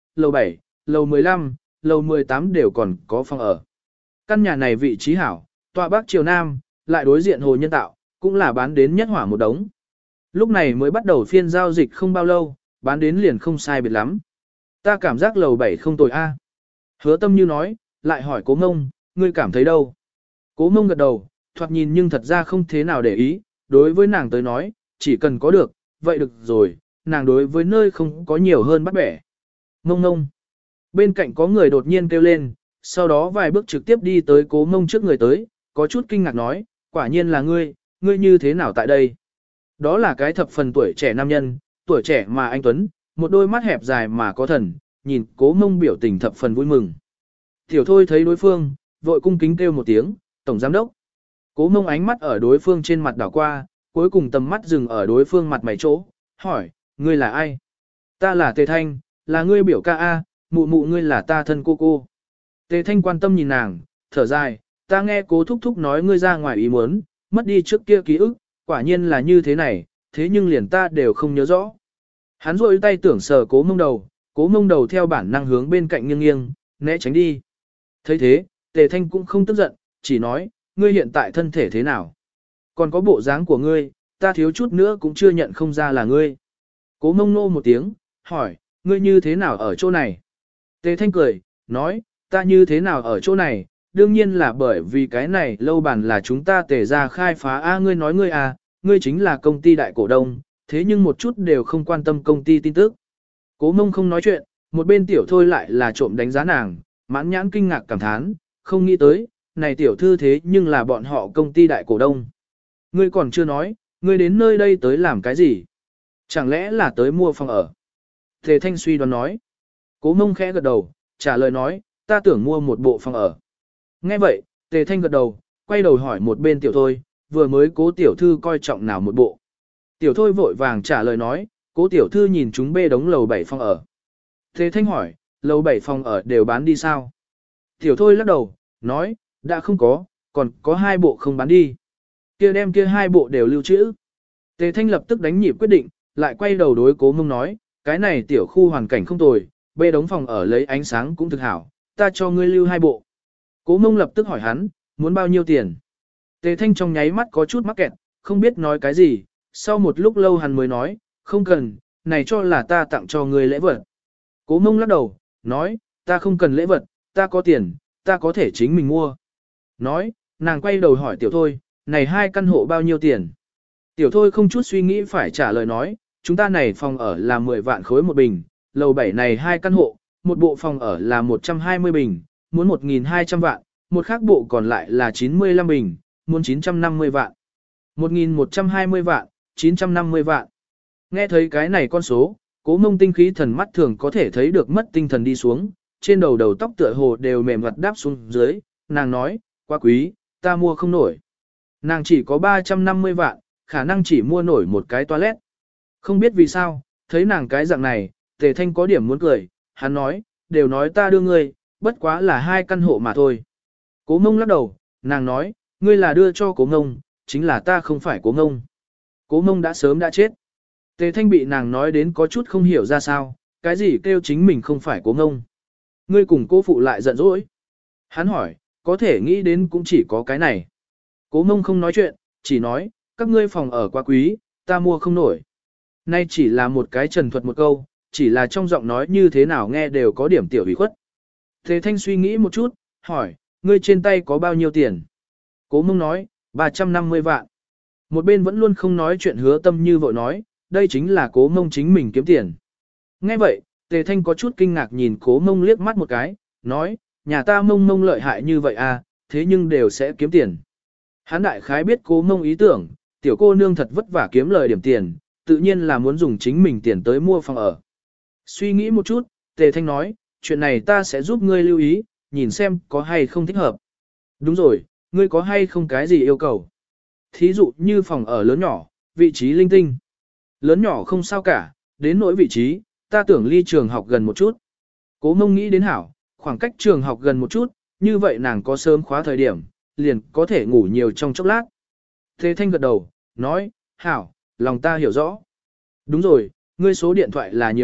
lầu bảy, lầu mười lăm, lầu mười tám đều còn có phòng ở. Căn nhà này vị trí hảo, tọa bắc chiều nam, lại đối diện hồ nhân tạo, cũng là bán đến nhất hỏa một đống. Lúc này mới bắt đầu phiên giao dịch không bao lâu, bán đến liền không sai biệt lắm. Ta cảm giác lầu bảy không tồi a. Hứa tâm như nói, lại hỏi cố ngông, ngươi cảm thấy đâu? Cố ngông gật đầu, thoạt nhìn nhưng thật ra không thế nào để ý, đối với nàng tới nói, chỉ cần có được, vậy được rồi, nàng đối với nơi không có nhiều hơn bắt bẻ. Ngông ngông. Bên cạnh có người đột nhiên kêu lên, sau đó vài bước trực tiếp đi tới cố ngông trước người tới, có chút kinh ngạc nói, quả nhiên là ngươi, ngươi như thế nào tại đây? Đó là cái thập phần tuổi trẻ nam nhân, tuổi trẻ mà anh Tuấn, một đôi mắt hẹp dài mà có thần, nhìn cố ngông biểu tình thập phần vui mừng. Tiểu thôi thấy đối phương, vội cung kính kêu một tiếng, tổng giám đốc. Cố ngông ánh mắt ở đối phương trên mặt đảo qua, cuối cùng tầm mắt dừng ở đối phương mặt mày chỗ, hỏi, ngươi là ai? Ta là Tề Thanh, là ngươi biểu ca A, mụ mụ ngươi là ta thân cô cô. Tề Thanh quan tâm nhìn nàng, thở dài, ta nghe cố thúc thúc nói ngươi ra ngoài ý muốn, mất đi trước kia ký ức, quả nhiên là như thế này, thế nhưng liền ta đều không nhớ rõ. Hắn rôi tay tưởng sờ cố mông đầu, cố mông đầu theo bản năng hướng bên cạnh nghiêng nghiêng, né tránh đi. thấy thế, Tề Thanh cũng không tức giận, chỉ nói, ngươi hiện tại thân thể thế nào? Còn có bộ dáng của ngươi, ta thiếu chút nữa cũng chưa nhận không ra là ngươi. Cố mông nô một tiếng, hỏi, ngươi như thế nào ở chỗ này? Tề Thanh cười, nói, ta như thế nào ở chỗ này? Đương nhiên là bởi vì cái này lâu bản là chúng ta Tề ra khai phá. A ngươi nói ngươi à, ngươi chính là công ty đại cổ đông, thế nhưng một chút đều không quan tâm công ty tin tức. Cố mông không nói chuyện, một bên tiểu thôi lại là trộm đánh giá nàng, mãn nhãn kinh ngạc cảm thán, không nghĩ tới, này tiểu thư thế nhưng là bọn họ công ty đại cổ đông. Ngươi còn chưa nói, ngươi đến nơi đây tới làm cái gì? Chẳng lẽ là tới mua phòng ở? Tề Thanh suy đoán nói. Cố mông khẽ gật đầu, trả lời nói, ta tưởng mua một bộ phòng ở. Nghe vậy, Tề Thanh gật đầu, quay đầu hỏi một bên tiểu thôi, vừa mới cố tiểu thư coi trọng nào một bộ. Tiểu thôi vội vàng trả lời nói, cố tiểu thư nhìn chúng bê đống lầu bảy phòng ở. Tề Thanh hỏi, lầu bảy phòng ở đều bán đi sao? Tiểu thôi lắc đầu, nói, đã không có, còn có hai bộ không bán đi. Kia đem kia hai bộ đều lưu trữ. Tề Thanh lập tức đánh nhịp quyết định, lại quay đầu đối cố mông nói, cái này tiểu khu hoàn cảnh không tồi, bê đống phòng ở lấy ánh sáng cũng thực hảo, ta cho ngươi lưu hai bộ. Cố mông lập tức hỏi hắn, muốn bao nhiêu tiền? Tề Thanh trong nháy mắt có chút mắc kẹt, không biết nói cái gì, sau một lúc lâu hắn mới nói, không cần, này cho là ta tặng cho ngươi lễ vật. Cố mông lắc đầu, nói, ta không cần lễ vật, ta có tiền, ta có thể chính mình mua. Nói, nàng quay đầu hỏi tiểu thôi, này hai căn hộ bao nhiêu tiền? Tiểu thôi không chút suy nghĩ phải trả lời nói, chúng ta này phòng ở là mười vạn khối một bình, lầu bảy này hai căn hộ, một bộ phòng ở là một trăm hai mươi bình, muốn một nghìn hai trăm vạn, một khác bộ còn lại là chín mươi lăm bình, muốn chín trăm năm mươi vạn. một nghìn một trăm hai mươi vạn, chín trăm năm mươi vạn. Nghe thấy cái này con số, cố mông tinh khí thần mắt thường có thể thấy được mất tinh thần đi xuống, trên đầu đầu tóc tựa hồ đều mềm mặt đáp xuống dưới, nàng nói, quá quý, ta mua không nổi. Nàng chỉ có ba trăm năm mươi vạn, khả năng chỉ mua nổi một cái toilet. Không biết vì sao, thấy nàng cái dạng này, Tề Thanh có điểm muốn cười, hắn nói, đều nói ta đưa ngươi, bất quá là hai căn hộ mà thôi. Cố mông lắc đầu, nàng nói, ngươi là đưa cho cố ngông, chính là ta không phải cố ngông. Cố ngông đã sớm đã chết. Tề Thanh bị nàng nói đến có chút không hiểu ra sao, cái gì kêu chính mình không phải cố ngông. Ngươi cùng cô phụ lại giận dỗi. Hắn hỏi, có thể nghĩ đến cũng chỉ có cái này. Cố mông không nói chuyện, chỉ nói, các ngươi phòng ở quá quý, ta mua không nổi. Nay chỉ là một cái trần thuật một câu, chỉ là trong giọng nói như thế nào nghe đều có điểm tiểu ủy khuất. Tề Thanh suy nghĩ một chút, hỏi, ngươi trên tay có bao nhiêu tiền? Cố mông nói, ba trăm năm mươi vạn. Một bên vẫn luôn không nói chuyện hứa tâm như vội nói, đây chính là cố mông chính mình kiếm tiền. Nghe vậy, Tề Thanh có chút kinh ngạc nhìn cố mông liếc mắt một cái, nói, nhà ta mông mông lợi hại như vậy à, thế nhưng đều sẽ kiếm tiền. Hán đại khái biết cố mông ý tưởng, tiểu cô nương thật vất vả kiếm lời điểm tiền, tự nhiên là muốn dùng chính mình tiền tới mua phòng ở. Suy nghĩ một chút, Tề Thanh nói, chuyện này ta sẽ giúp ngươi lưu ý, nhìn xem có hay không thích hợp. Đúng rồi, ngươi có hay không cái gì yêu cầu? Thí dụ như phòng ở lớn nhỏ, vị trí linh tinh. Lớn nhỏ không sao cả, đến nỗi vị trí, ta tưởng ly trường học gần một chút. Cố mông nghĩ đến hảo, khoảng cách trường học gần một chút, như vậy nàng có sớm khóa thời điểm, liền có thể ngủ nhiều trong chốc lát. Tề Thanh gật đầu, nói, hảo, lòng ta hiểu rõ. Đúng rồi, ngươi số điện thoại là nhiều ít,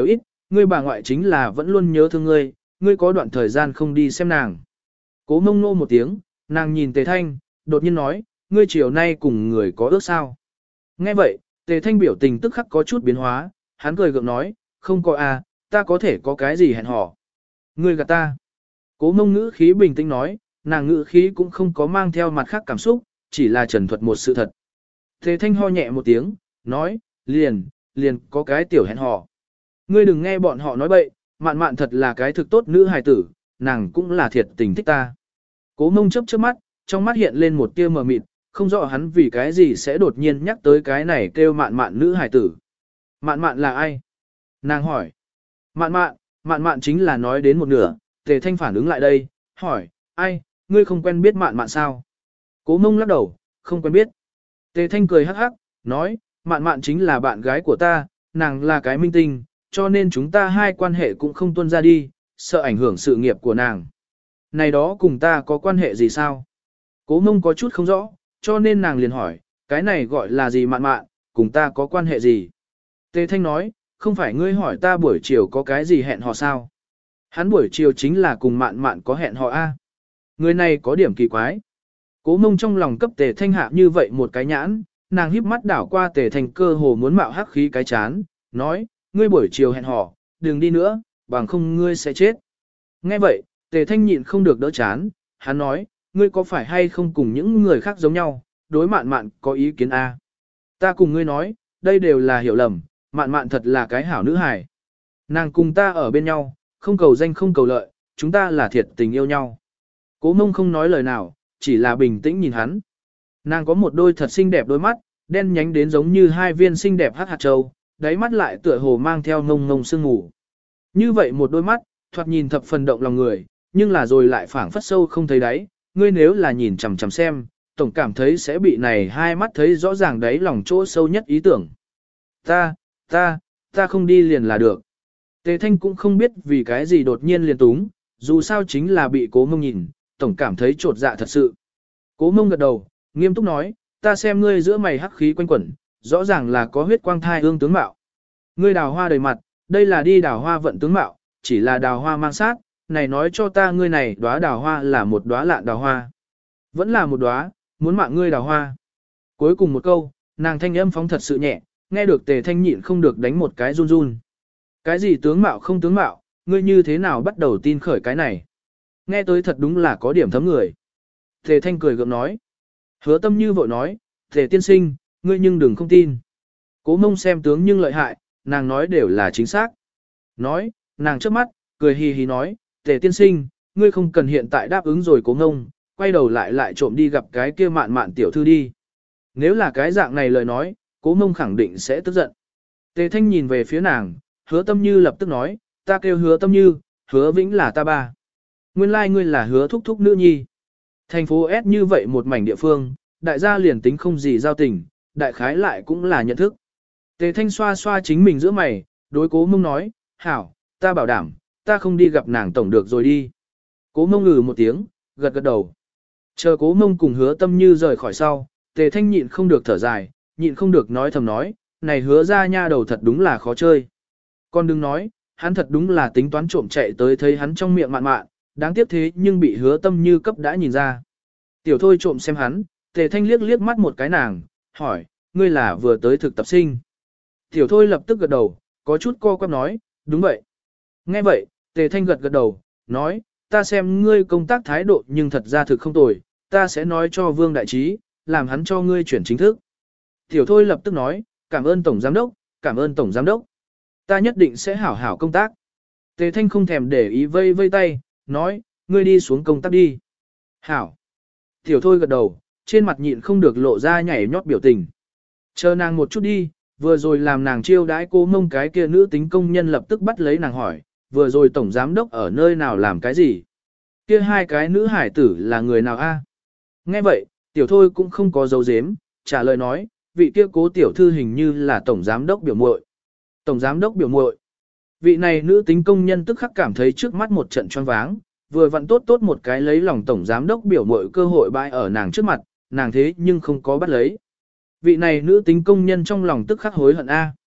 ngươi bà ngoại chính là vẫn luôn nhớ thương ngươi, ngươi có đoạn thời gian không đi xem nàng. Cố mông nô một tiếng, nàng nhìn Tề Thanh, đột nhiên nói, ngươi chiều nay cùng người có ước sao. Nghe vậy, Tề Thanh biểu tình tức khắc có chút biến hóa, hắn cười gượng nói, không có à, ta có thể có cái gì hẹn hò. Ngươi gạt ta. Cố mông ngữ khí bình tĩnh nói, nàng ngữ khí cũng không có mang theo mặt khác cảm xúc, chỉ là trần thuật một sự thật. Tề Thanh ho nhẹ một tiếng, nói, liền, liền có cái tiểu hẹn hò. Ngươi đừng nghe bọn họ nói bậy, mạn mạn thật là cái thực tốt nữ hài tử, nàng cũng là thiệt tình thích ta. Cố mông chớp chớp mắt, trong mắt hiện lên một tia mờ mịt, không rõ hắn vì cái gì sẽ đột nhiên nhắc tới cái này kêu mạn mạn nữ hài tử. Mạn mạn là ai? Nàng hỏi. Mạn mạn, mạn mạn chính là nói đến một nửa, Tề Thanh phản ứng lại đây, hỏi, ai, ngươi không quen biết mạn mạn sao? Cố mông lắc đầu, không quen biết. Tề Thanh cười hắc hắc, nói, mạn mạn chính là bạn gái của ta, nàng là cái minh tinh, cho nên chúng ta hai quan hệ cũng không tuân ra đi, sợ ảnh hưởng sự nghiệp của nàng. Này đó cùng ta có quan hệ gì sao? Cố mông có chút không rõ, cho nên nàng liền hỏi, cái này gọi là gì mạn mạn, cùng ta có quan hệ gì? Tề Thanh nói, không phải ngươi hỏi ta buổi chiều có cái gì hẹn hò sao? Hắn buổi chiều chính là cùng mạn mạn có hẹn hò A. Người này có điểm kỳ quái. Cố mông trong lòng cấp Tề Thanh hạ như vậy một cái nhãn, nàng híp mắt đảo qua Tề Thanh cơ hồ muốn mạo hắc khí cái chán, nói, ngươi buổi chiều hẹn hò, đừng đi nữa, bằng không ngươi sẽ chết. Nghe vậy, Tề Thanh nhịn không được đỡ chán, hắn nói, ngươi có phải hay không cùng những người khác giống nhau, đối mạn mạn có ý kiến A. Ta cùng ngươi nói, đây đều là hiểu lầm, mạn mạn thật là cái hảo nữ hài. Nàng cùng ta ở bên nhau, không cầu danh không cầu lợi, chúng ta là thiệt tình yêu nhau. Cố mông không nói lời nào, chỉ là bình tĩnh nhìn hắn. Nàng có một đôi thật xinh đẹp đôi mắt, đen nhánh đến giống như hai viên xinh đẹp hắc hạt châu, đáy mắt lại tựa hồ mang theo ngông ngông sương ngủ. Như vậy một đôi mắt, thoạt nhìn thập phần động lòng người, nhưng là rồi lại phảng phất sâu không thấy đáy, ngươi nếu là nhìn chằm chằm xem, tổng cảm thấy sẽ bị này hai mắt thấy rõ ràng đáy lòng chỗ sâu nhất ý tưởng. Ta, ta, ta không đi liền là được. Tề Thanh cũng không biết vì cái gì đột nhiên liền túng, dù sao chính là bị cố mông nhìn, tổng cảm thấy trột dạ thật sự. Cố mông gật đầu, nghiêm túc nói, ta xem ngươi giữa mày hắc khí quanh quẩn, rõ ràng là có huyết quang thai hương tướng mạo. Ngươi đào hoa đầy mặt, đây là đi đào hoa vận tướng mạo, chỉ là đào hoa mang sát, này nói cho ta ngươi này đóa đào hoa là một đóa lạ đào hoa. Vẫn là một đóa, muốn mạng ngươi đào hoa. Cuối cùng một câu, nàng thanh âm phóng thật sự nhẹ, nghe được Tề Thanh nhịn không được đánh một cái run run. Cái gì tướng mạo không tướng mạo, ngươi như thế nào bắt đầu tin khởi cái này? Nghe tới thật đúng là có điểm thấm người. Tề Thanh cười gượng nói. Hứa Tâm Như vội nói, Tề tiên sinh, ngươi nhưng đừng không tin. Cố mông xem tướng nhưng lợi hại, nàng nói đều là chính xác. Nói, nàng trước mắt, cười hì hì nói, Tề tiên sinh, ngươi không cần hiện tại đáp ứng rồi cố mông, quay đầu lại lại trộm đi gặp cái kia mạn mạn tiểu thư đi. Nếu là cái dạng này lời nói, cố mông khẳng định sẽ tức giận. Tề Thanh nhìn về phía nàng, Hứa Tâm Như lập tức nói, ta kêu Hứa Tâm Như, Hứa Vĩnh là ta ba. Nguyên lai like ngươi là Hứa thúc thúc nữ nhi. Thành phố S như vậy một mảnh địa phương, đại gia liền tính không gì giao tình, đại khái lại cũng là nhận thức. Tề Thanh xoa xoa chính mình giữa mày, đối cố mông nói, hảo, ta bảo đảm, ta không đi gặp nàng tổng được rồi đi. Cố mông ngừ một tiếng, gật gật đầu. Chờ cố mông cùng Hứa Tâm Như rời khỏi sau, Tề Thanh nhịn không được thở dài, nhịn không được nói thầm nói, này Hứa ra nha đầu thật đúng là khó chơi. Con đừng nói, hắn thật đúng là tính toán trộm chạy tới thấy hắn trong miệng mạn mạn, đáng tiếc thế nhưng bị Hứa Tâm Như cấp đã nhìn ra. Tiểu thôi trộm xem hắn, Tề Thanh liếc liếc mắt một cái nàng, hỏi, ngươi là vừa tới thực tập sinh. Tiểu thôi lập tức gật đầu, có chút co quắp nói, đúng vậy. Nghe vậy, Tề Thanh gật gật đầu, nói, ta xem ngươi công tác thái độ nhưng thật ra thực không tồi, ta sẽ nói cho Vương Đại Trí, làm hắn cho ngươi chuyển chính thức. Tiểu thôi lập tức nói, cảm ơn Tổng Giám Đốc, cảm ơn Tổng Giám Đốc. Ta nhất định sẽ hảo hảo công tác. Tề Thanh không thèm để ý vây vây tay, nói, ngươi đi xuống công tác đi. Hảo. Tiểu thôi gật đầu, trên mặt nhịn không được lộ ra nhảy nhót biểu tình. Chờ nàng một chút đi, vừa rồi làm nàng chiêu đãi cô mông cái kia nữ tính công nhân lập tức bắt lấy nàng hỏi, vừa rồi Tổng Giám Đốc ở nơi nào làm cái gì? Kia hai cái nữ hải tử là người nào a? Nghe vậy, tiểu thôi cũng không có dấu dếm, trả lời nói, vị kia cố tiểu thư hình như là Tổng Giám Đốc biểu muội. Tổng Giám Đốc biểu muội. Vị này nữ tính công nhân tức khắc cảm thấy trước mắt một trận choáng váng, vừa vặn tốt tốt một cái lấy lòng Tổng Giám Đốc biểu muội cơ hội bãi ở nàng trước mặt, nàng thế nhưng không có bắt lấy. Vị này nữ tính công nhân trong lòng tức khắc hối hận a.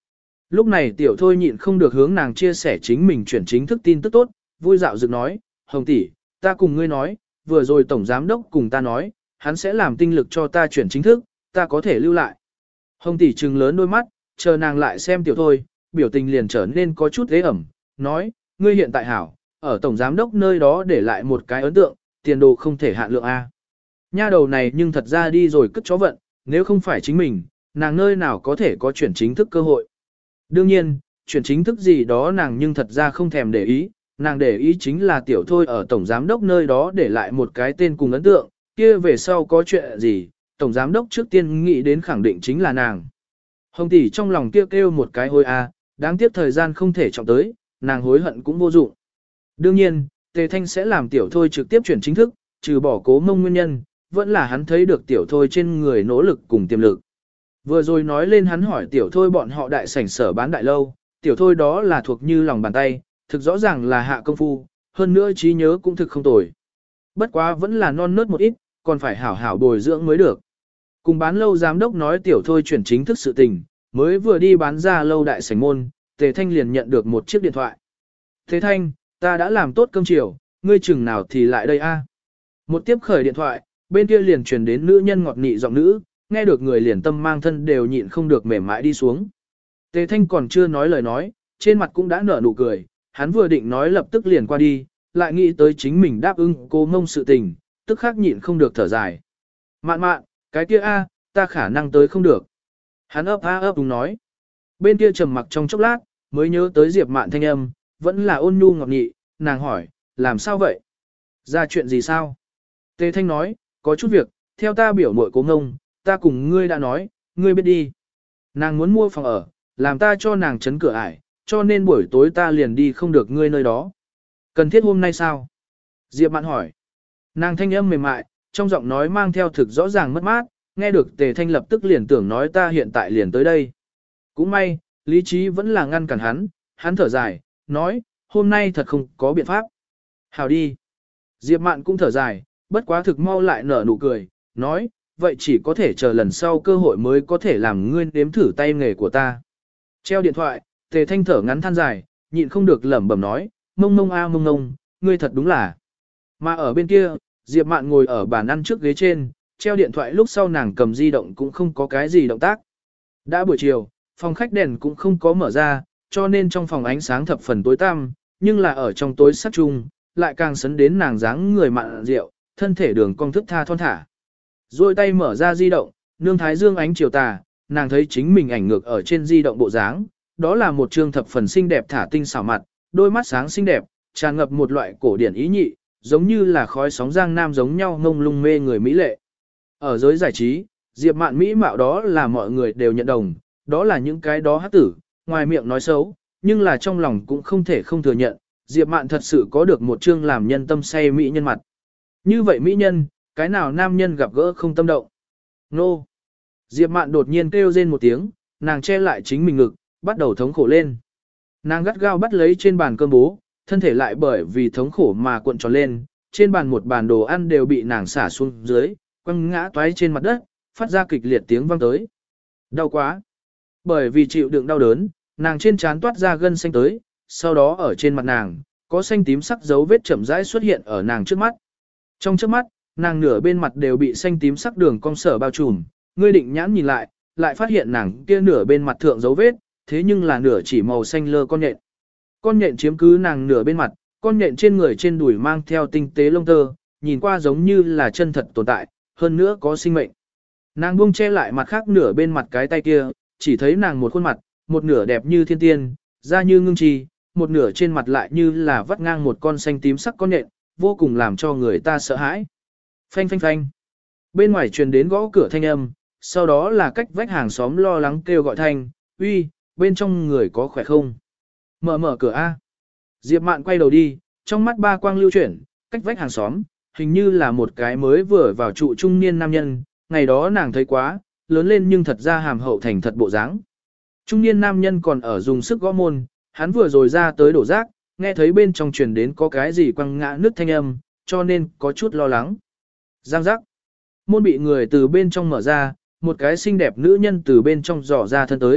Lúc này tiểu thôi nhịn không được hướng nàng chia sẻ chính mình chuyển chính thức tin tức tốt, vui dạo dựng nói, Hồng tỷ, ta cùng ngươi nói, vừa rồi tổng giám đốc cùng ta nói, hắn sẽ làm tinh lực cho ta chuyển chính thức, ta có thể lưu lại. Hồng tỷ trừng lớn đôi mắt, chờ nàng lại xem tiểu thôi, biểu tình liền trở nên có chút ghế ẩm, nói, ngươi hiện tại hảo, ở tổng giám đốc nơi đó để lại một cái ấn tượng, tiền đồ không thể hạn lượng A. Nha đầu này nhưng thật ra đi rồi cất chó vận, nếu không phải chính mình, nàng nơi nào có thể có chuyển chính thức cơ hội. Đương nhiên, chuyển chính thức gì đó nàng nhưng thật ra không thèm để ý, nàng để ý chính là tiểu thôi ở tổng giám đốc nơi đó để lại một cái tên cùng ấn tượng, kia về sau có chuyện gì, tổng giám đốc trước tiên nghĩ đến khẳng định chính là nàng. Hồng tỷ trong lòng kêu kêu một cái hối a, đáng tiếc thời gian không thể trọng tới, nàng hối hận cũng vô dụng. Đương nhiên, Tề Thanh sẽ làm tiểu thôi trực tiếp chuyển chính thức, trừ bỏ cố mông nguyên nhân, vẫn là hắn thấy được tiểu thôi trên người nỗ lực cùng tiềm lực. Vừa rồi nói lên hắn hỏi tiểu thôi bọn họ đại sảnh sở bán đại lâu, tiểu thôi đó là thuộc như lòng bàn tay, thực rõ ràng là hạ công phu, hơn nữa trí nhớ cũng thực không tồi. Bất quá vẫn là non nớt một ít, còn phải hảo hảo bồi dưỡng mới được. Cùng bán lâu giám đốc nói tiểu thôi chuyển chính thức sự tình, mới vừa đi bán ra lâu đại sảnh môn, Tề Thanh liền nhận được một chiếc điện thoại. Tề Thanh, ta đã làm tốt cơm chiều, ngươi chừng nào thì lại đây a? Một tiếp khởi điện thoại, bên kia liền truyền đến nữ nhân ngọt nị giọng nữ, nghe được người liền tâm mang thân đều nhịn không được mềm mại đi xuống. Tề Thanh còn chưa nói lời nói, trên mặt cũng đã nở nụ cười, hắn vừa định nói lập tức liền qua đi, lại nghĩ tới chính mình đáp ứng cô mông sự tình, tức khắc nhịn không được thở dài. Mạn mạn, cái kia a, ta khả năng tới không được. Hắn ấp a ấp đúng nói. Bên kia trầm mặc trong chốc lát, mới nhớ tới Diệp Mạn thanh âm, vẫn là ôn nhu ngọt nghị, nàng hỏi, làm sao vậy? Ra chuyện gì sao? Tề Thanh nói, có chút việc, theo ta biểu muội cố ngông, ta cùng ngươi đã nói, ngươi biết đi. Nàng muốn mua phòng ở, làm ta cho nàng chấn cửa ải, cho nên buổi tối ta liền đi không được ngươi nơi đó. Cần thiết hôm nay sao? Diệp Mạn hỏi. Nàng thanh âm mềm mại, trong giọng nói mang theo thực rõ ràng mất mát, nghe được Tề Thanh lập tức liền tưởng nói ta hiện tại liền tới đây. Cũng may, lý trí vẫn là ngăn cản hắn, hắn thở dài, nói, hôm nay thật không có biện pháp. Hào đi. Diệp Mạn cũng thở dài, bất quá thực mau lại nở nụ cười, nói, vậy chỉ có thể chờ lần sau cơ hội mới có thể làm ngươi nếm thử tay nghề của ta. Treo điện thoại, Tề Thanh thở ngắn than dài, nhịn không được lẩm bẩm nói, mông mông a mông mông, ngươi thật đúng là. Mà ở bên kia, Diệp Mạn ngồi ở bàn ăn trước ghế trên, treo điện thoại lúc sau nàng cầm di động cũng không có cái gì động tác. Đã buổi chiều, phòng khách đèn cũng không có mở ra, cho nên trong phòng ánh sáng thập phần tối tăm, nhưng là ở trong tối sắc chung, lại càng sấn đến nàng dáng người mặn rượu, thân thể đường cong thức tha thon thả. Rồi tay mở ra di động, nương thái dương ánh chiều tà, nàng thấy chính mình ảnh ngược ở trên di động bộ dáng, đó là một trương thập phần xinh đẹp thả tinh xảo mặt, đôi mắt sáng xinh đẹp, tràn ngập một loại cổ điển ý nhị, giống như là khói sóng giang nam giống nhau ngông lung mê người mỹ lệ. Ở giới giải trí, Diệp Mạn mỹ mạo đó là mọi người đều nhận đồng, đó là những cái đó hát tử, ngoài miệng nói xấu, nhưng là trong lòng cũng không thể không thừa nhận, Diệp Mạn thật sự có được một trương làm nhân tâm say mỹ nhân mặt. Như vậy mỹ nhân, cái nào nam nhân gặp gỡ không tâm động. Nô! Diệp Mạn đột nhiên kêu rên một tiếng, nàng che lại chính mình ngực, bắt đầu thống khổ lên. Nàng gắt gao bắt lấy trên bàn cơm bố, thân thể lại bởi vì thống khổ mà cuộn tròn lên, trên bàn một bàn đồ ăn đều bị nàng xả xuống dưới, quăng ngã toái trên mặt đất, phát ra kịch liệt tiếng vang tới. Đau quá! Bởi vì chịu đựng đau đớn, nàng trên trán toát ra gân xanh tới, sau đó ở trên mặt nàng, có xanh tím sắc dấu vết chậm rãi xuất hiện ở nàng trước mắt. Trong trước mắt, nàng nửa bên mặt đều bị xanh tím sắc đường cong sở bao trùm, ngươi định nhãn nhìn lại, lại phát hiện nàng kia nửa bên mặt thượng dấu vết, thế nhưng là nửa chỉ màu xanh lơ con nhện. Con nhện chiếm cứ nàng nửa bên mặt, con nhện trên người trên đùi mang theo tinh tế lông tơ, nhìn qua giống như là chân thật tồn tại, hơn nữa có sinh mệnh. Nàng buông che lại mặt khác nửa bên mặt cái tay kia, chỉ thấy nàng một khuôn mặt, một nửa đẹp như thiên tiên, da như ngưng trì, một nửa trên mặt lại như là vắt ngang một con xanh tím sắc con nhện, vô cùng làm cho người ta sợ hãi. Phanh phanh phanh. Bên ngoài truyền đến gõ cửa thanh âm, sau đó là cách vách hàng xóm lo lắng kêu gọi thanh, uy, bên trong người có khỏe không? Mở mở cửa A. Diệp Mạn quay đầu đi, trong mắt ba quang lưu chuyển, cách vách hàng xóm, hình như là một cái mới vừa vào trụ trung niên nam nhân, ngày đó nàng thấy quá, lớn lên nhưng thật ra hàm hậu thành thật bộ dáng. Trung niên nam nhân còn ở dùng sức gõ môn, hắn vừa rồi ra tới đổ rác, nghe thấy bên trong truyền đến có cái gì quăng ngã nước thanh âm, cho nên có chút lo lắng. Giang giác. Môn bị người từ bên trong mở ra, một cái xinh đẹp nữ nhân từ bên trong dò ra thân tới,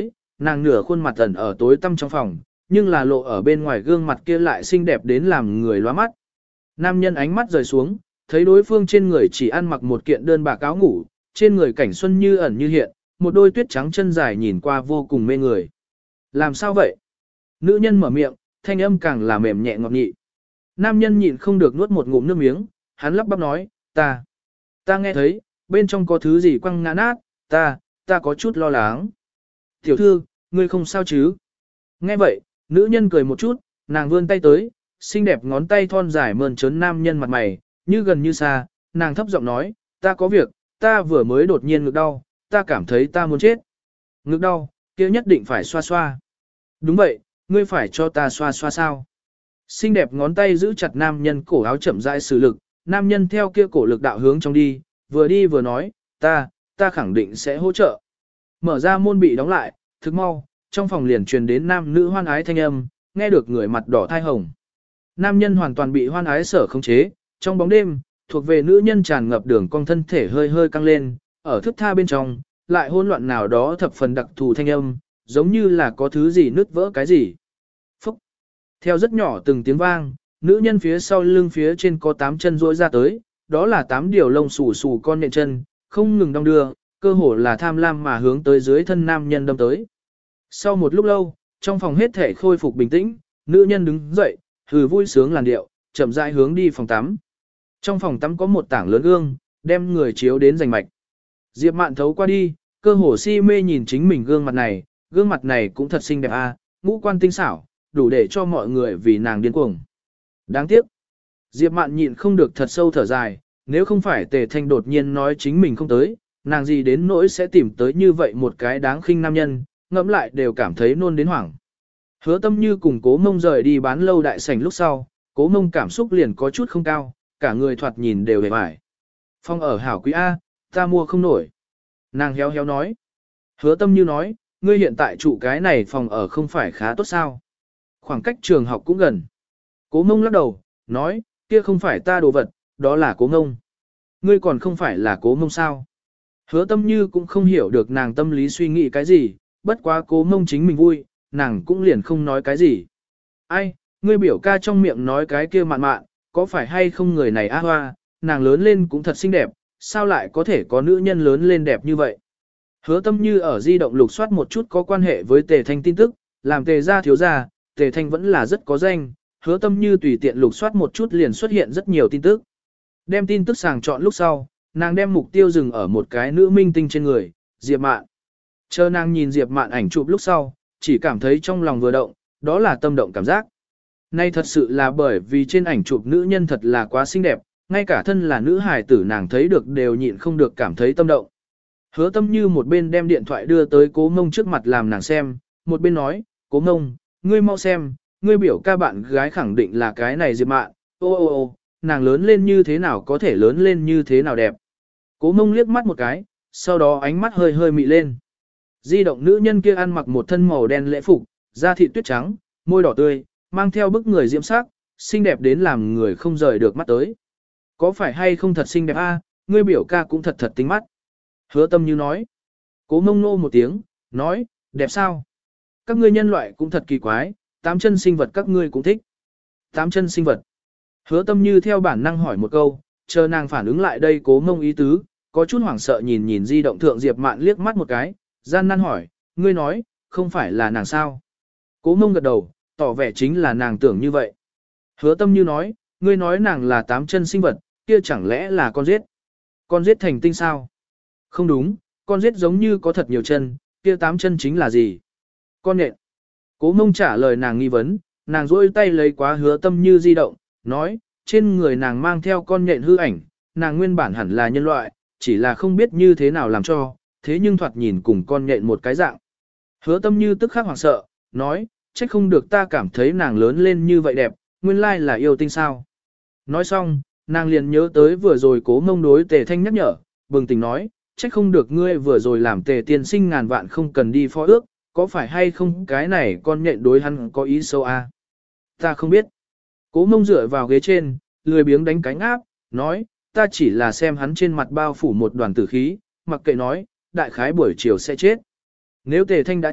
nàng nửa khuôn mặt ẩn ở tối tăm trong phòng, nhưng là lộ ở bên ngoài gương mặt kia lại xinh đẹp đến làm người lóa mắt. Nam nhân ánh mắt rời xuống, thấy đối phương trên người chỉ ăn mặc một kiện đơn bạc áo ngủ, trên người cảnh xuân như ẩn như hiện, một đôi tuyết trắng chân dài nhìn qua vô cùng mê người. Làm sao vậy? Nữ nhân mở miệng, thanh âm càng là mềm nhẹ ngọt nhị. Nam nhân nhịn không được nuốt một ngụm nước miếng, hắn lắp bắp nói, ta, ta nghe thấy, bên trong có thứ gì quăng ngã nát, ta, ta có chút lo lắng. Tiểu thư, ngươi không sao chứ? Nghe vậy, nữ nhân cười một chút, nàng vươn tay tới, xinh đẹp ngón tay thon dài mơn trớn nam nhân mặt mày, như gần như xa, nàng thấp giọng nói, ta có việc, ta vừa mới đột nhiên ngực đau, ta cảm thấy ta muốn chết. Ngực đau, kia nhất định phải xoa xoa. Đúng vậy, ngươi phải cho ta xoa xoa sao? Xinh đẹp ngón tay giữ chặt nam nhân cổ áo chậm rãi sử lực, nam nhân theo kia cổ lực đạo hướng trong đi, vừa đi vừa nói, ta, ta khẳng định sẽ hỗ trợ. Mở ra môn bị đóng lại, thực mau, trong phòng liền truyền đến nam nữ hoan ái thanh âm, nghe được người mặt đỏ thai hồng. Nam nhân hoàn toàn bị hoan ái sở khống chế, trong bóng đêm, thuộc về nữ nhân tràn ngập đường cong thân thể hơi hơi căng lên, ở thức tha bên trong, lại hỗn loạn nào đó thập phần đặc thù thanh âm, giống như là có thứ gì nứt vỡ cái gì. Phúc! Theo rất nhỏ từng tiếng vang, nữ nhân phía sau lưng phía trên có tám chân rỗi ra tới, đó là tám điều lông xù xù con nhện chân, không ngừng đong đưa, cơ hồ là tham lam mà hướng tới dưới thân nam nhân đâm tới. Sau một lúc lâu, trong phòng hết thể khôi phục bình tĩnh, nữ nhân đứng dậy, hừ vui sướng làn điệu, chậm rãi hướng đi phòng tắm. Trong phòng tắm có một tảng lớn gương, đem người chiếu đến rành mạch. Diệp Mạn thấu qua đi, cơ hồ si mê nhìn chính mình gương mặt này, gương mặt này cũng thật xinh đẹp a, à, ngũ quan tinh xảo, đủ để cho mọi người vì nàng điên cuồng. Đáng tiếc, Diệp Mạn nhịn không được thật sâu thở dài, nếu không phải Tề Thanh đột nhiên nói chính mình không tới, nàng gì đến nỗi sẽ tìm tới như vậy một cái đáng khinh nam nhân, ngẫm lại đều cảm thấy nôn đến hoảng. Hứa Tâm Như cùng Cố Mông rời đi bán lâu đại sảnh lúc sau, Cố Mông cảm xúc liền có chút không cao, cả người thoạt nhìn đều hề bại. Phong ở hảo quý A, ta mua không nổi. Nàng héo héo nói. Hứa Tâm Như nói, ngươi hiện tại trụ cái này phòng ở không phải khá tốt sao. Khoảng cách trường học cũng gần. Cố Mông lắc đầu, nói, kia không phải ta đồ vật, đó là Cố Mông. Ngươi còn không phải là Cố Mông sao. Hứa Tâm Như cũng không hiểu được nàng tâm lý suy nghĩ cái gì, bất quá Cố Mông chính mình vui, nàng cũng liền không nói cái gì. Ai, ngươi biểu ca trong miệng nói cái kia mạn mạn, có phải hay không người này á hoa, nàng lớn lên cũng thật xinh đẹp, sao lại có thể có nữ nhân lớn lên đẹp như vậy. Hứa Tâm Như ở di động lục soát một chút có quan hệ với Tề Thanh tin tức, làm Tề gia thiếu gia, Tề Thanh vẫn là rất có danh, Hứa Tâm Như tùy tiện lục soát một chút liền xuất hiện rất nhiều tin tức. Đem tin tức sàng chọn lúc sau, nàng đem mục tiêu dừng ở một cái nữ minh tinh trên người, Diệp Mạn. Chờ nàng nhìn Diệp Mạn ảnh chụp lúc sau, chỉ cảm thấy trong lòng vừa động, đó là tâm động cảm giác. Nay thật sự là bởi vì trên ảnh chụp nữ nhân thật là quá xinh đẹp, ngay cả thân là nữ hài tử nàng thấy được đều nhịn không được cảm thấy tâm động. Hứa Tâm Như một bên đem điện thoại đưa tới Cố Mông trước mặt làm nàng xem, một bên nói, Cố Mông, ngươi mau xem, ngươi biểu ca bạn gái khẳng định là cái này Diệp Mạn, ô ô ô, nàng lớn lên như thế nào có thể lớn lên như thế nào đẹp. Cố Mông liếc mắt một cái, sau đó ánh mắt hơi hơi mị lên. Di động nữ nhân kia ăn mặc một thân màu đen lễ phục, da thịt tuyết trắng, môi đỏ tươi, mang theo bức người diễm sắc, xinh đẹp đến làm người không rời được mắt tới. Có phải hay không thật xinh đẹp a? Ngươi biểu ca cũng thật thật tính mắt. Hứa Tâm Như nói. Cố Mông nô một tiếng, nói, đẹp sao? Các ngươi nhân loại cũng thật kỳ quái, tám chân sinh vật các ngươi cũng thích. Tám chân sinh vật. Hứa Tâm Như theo bản năng hỏi một câu, chờ nàng phản ứng lại đây Cố Mông ý tứ, có chút hoảng sợ nhìn nhìn di động thượng Diệp Mạn liếc mắt một cái, gian nan hỏi, ngươi nói, không phải là nàng sao? Cố Mông gật đầu, tỏ vẻ chính là nàng tưởng như vậy. Hứa Tâm Như nói, ngươi nói nàng là tám chân sinh vật, kia chẳng lẽ là con giết? Con giết thành tinh sao? Không đúng, con giết giống như có thật nhiều chân, kia tám chân chính là gì? Con nhện. Cố Mông trả lời nàng nghi vấn, nàng duỗi tay lấy quá Hứa Tâm Như di động, nói, trên người nàng mang theo con nhện hư ảnh, nàng nguyên bản hẳn là nhân loại, chỉ là không biết như thế nào làm cho, thế nhưng thoạt nhìn cùng con nhện một cái dạng. Hứa Tâm Như tức khắc hoảng sợ, nói, trách không được ta cảm thấy nàng lớn lên như vậy đẹp, nguyên lai là yêu tinh sao. Nói xong, nàng liền nhớ tới vừa rồi Cố Mông đối Tề Thanh nhắc nhở, bừng tỉnh nói, trách không được ngươi vừa rồi làm Tề tiên sinh ngàn vạn không cần đi phó ước, có phải hay không cái này con nhện đối hắn có ý sâu à? Ta không biết. Cố Mông dựa vào ghế trên, lười biếng đánh cánh áp, nói, ta chỉ là xem hắn trên mặt bao phủ một đoàn tử khí, mặc kệ nói, đại khái buổi chiều sẽ chết. Nếu Tề Thanh đã chết,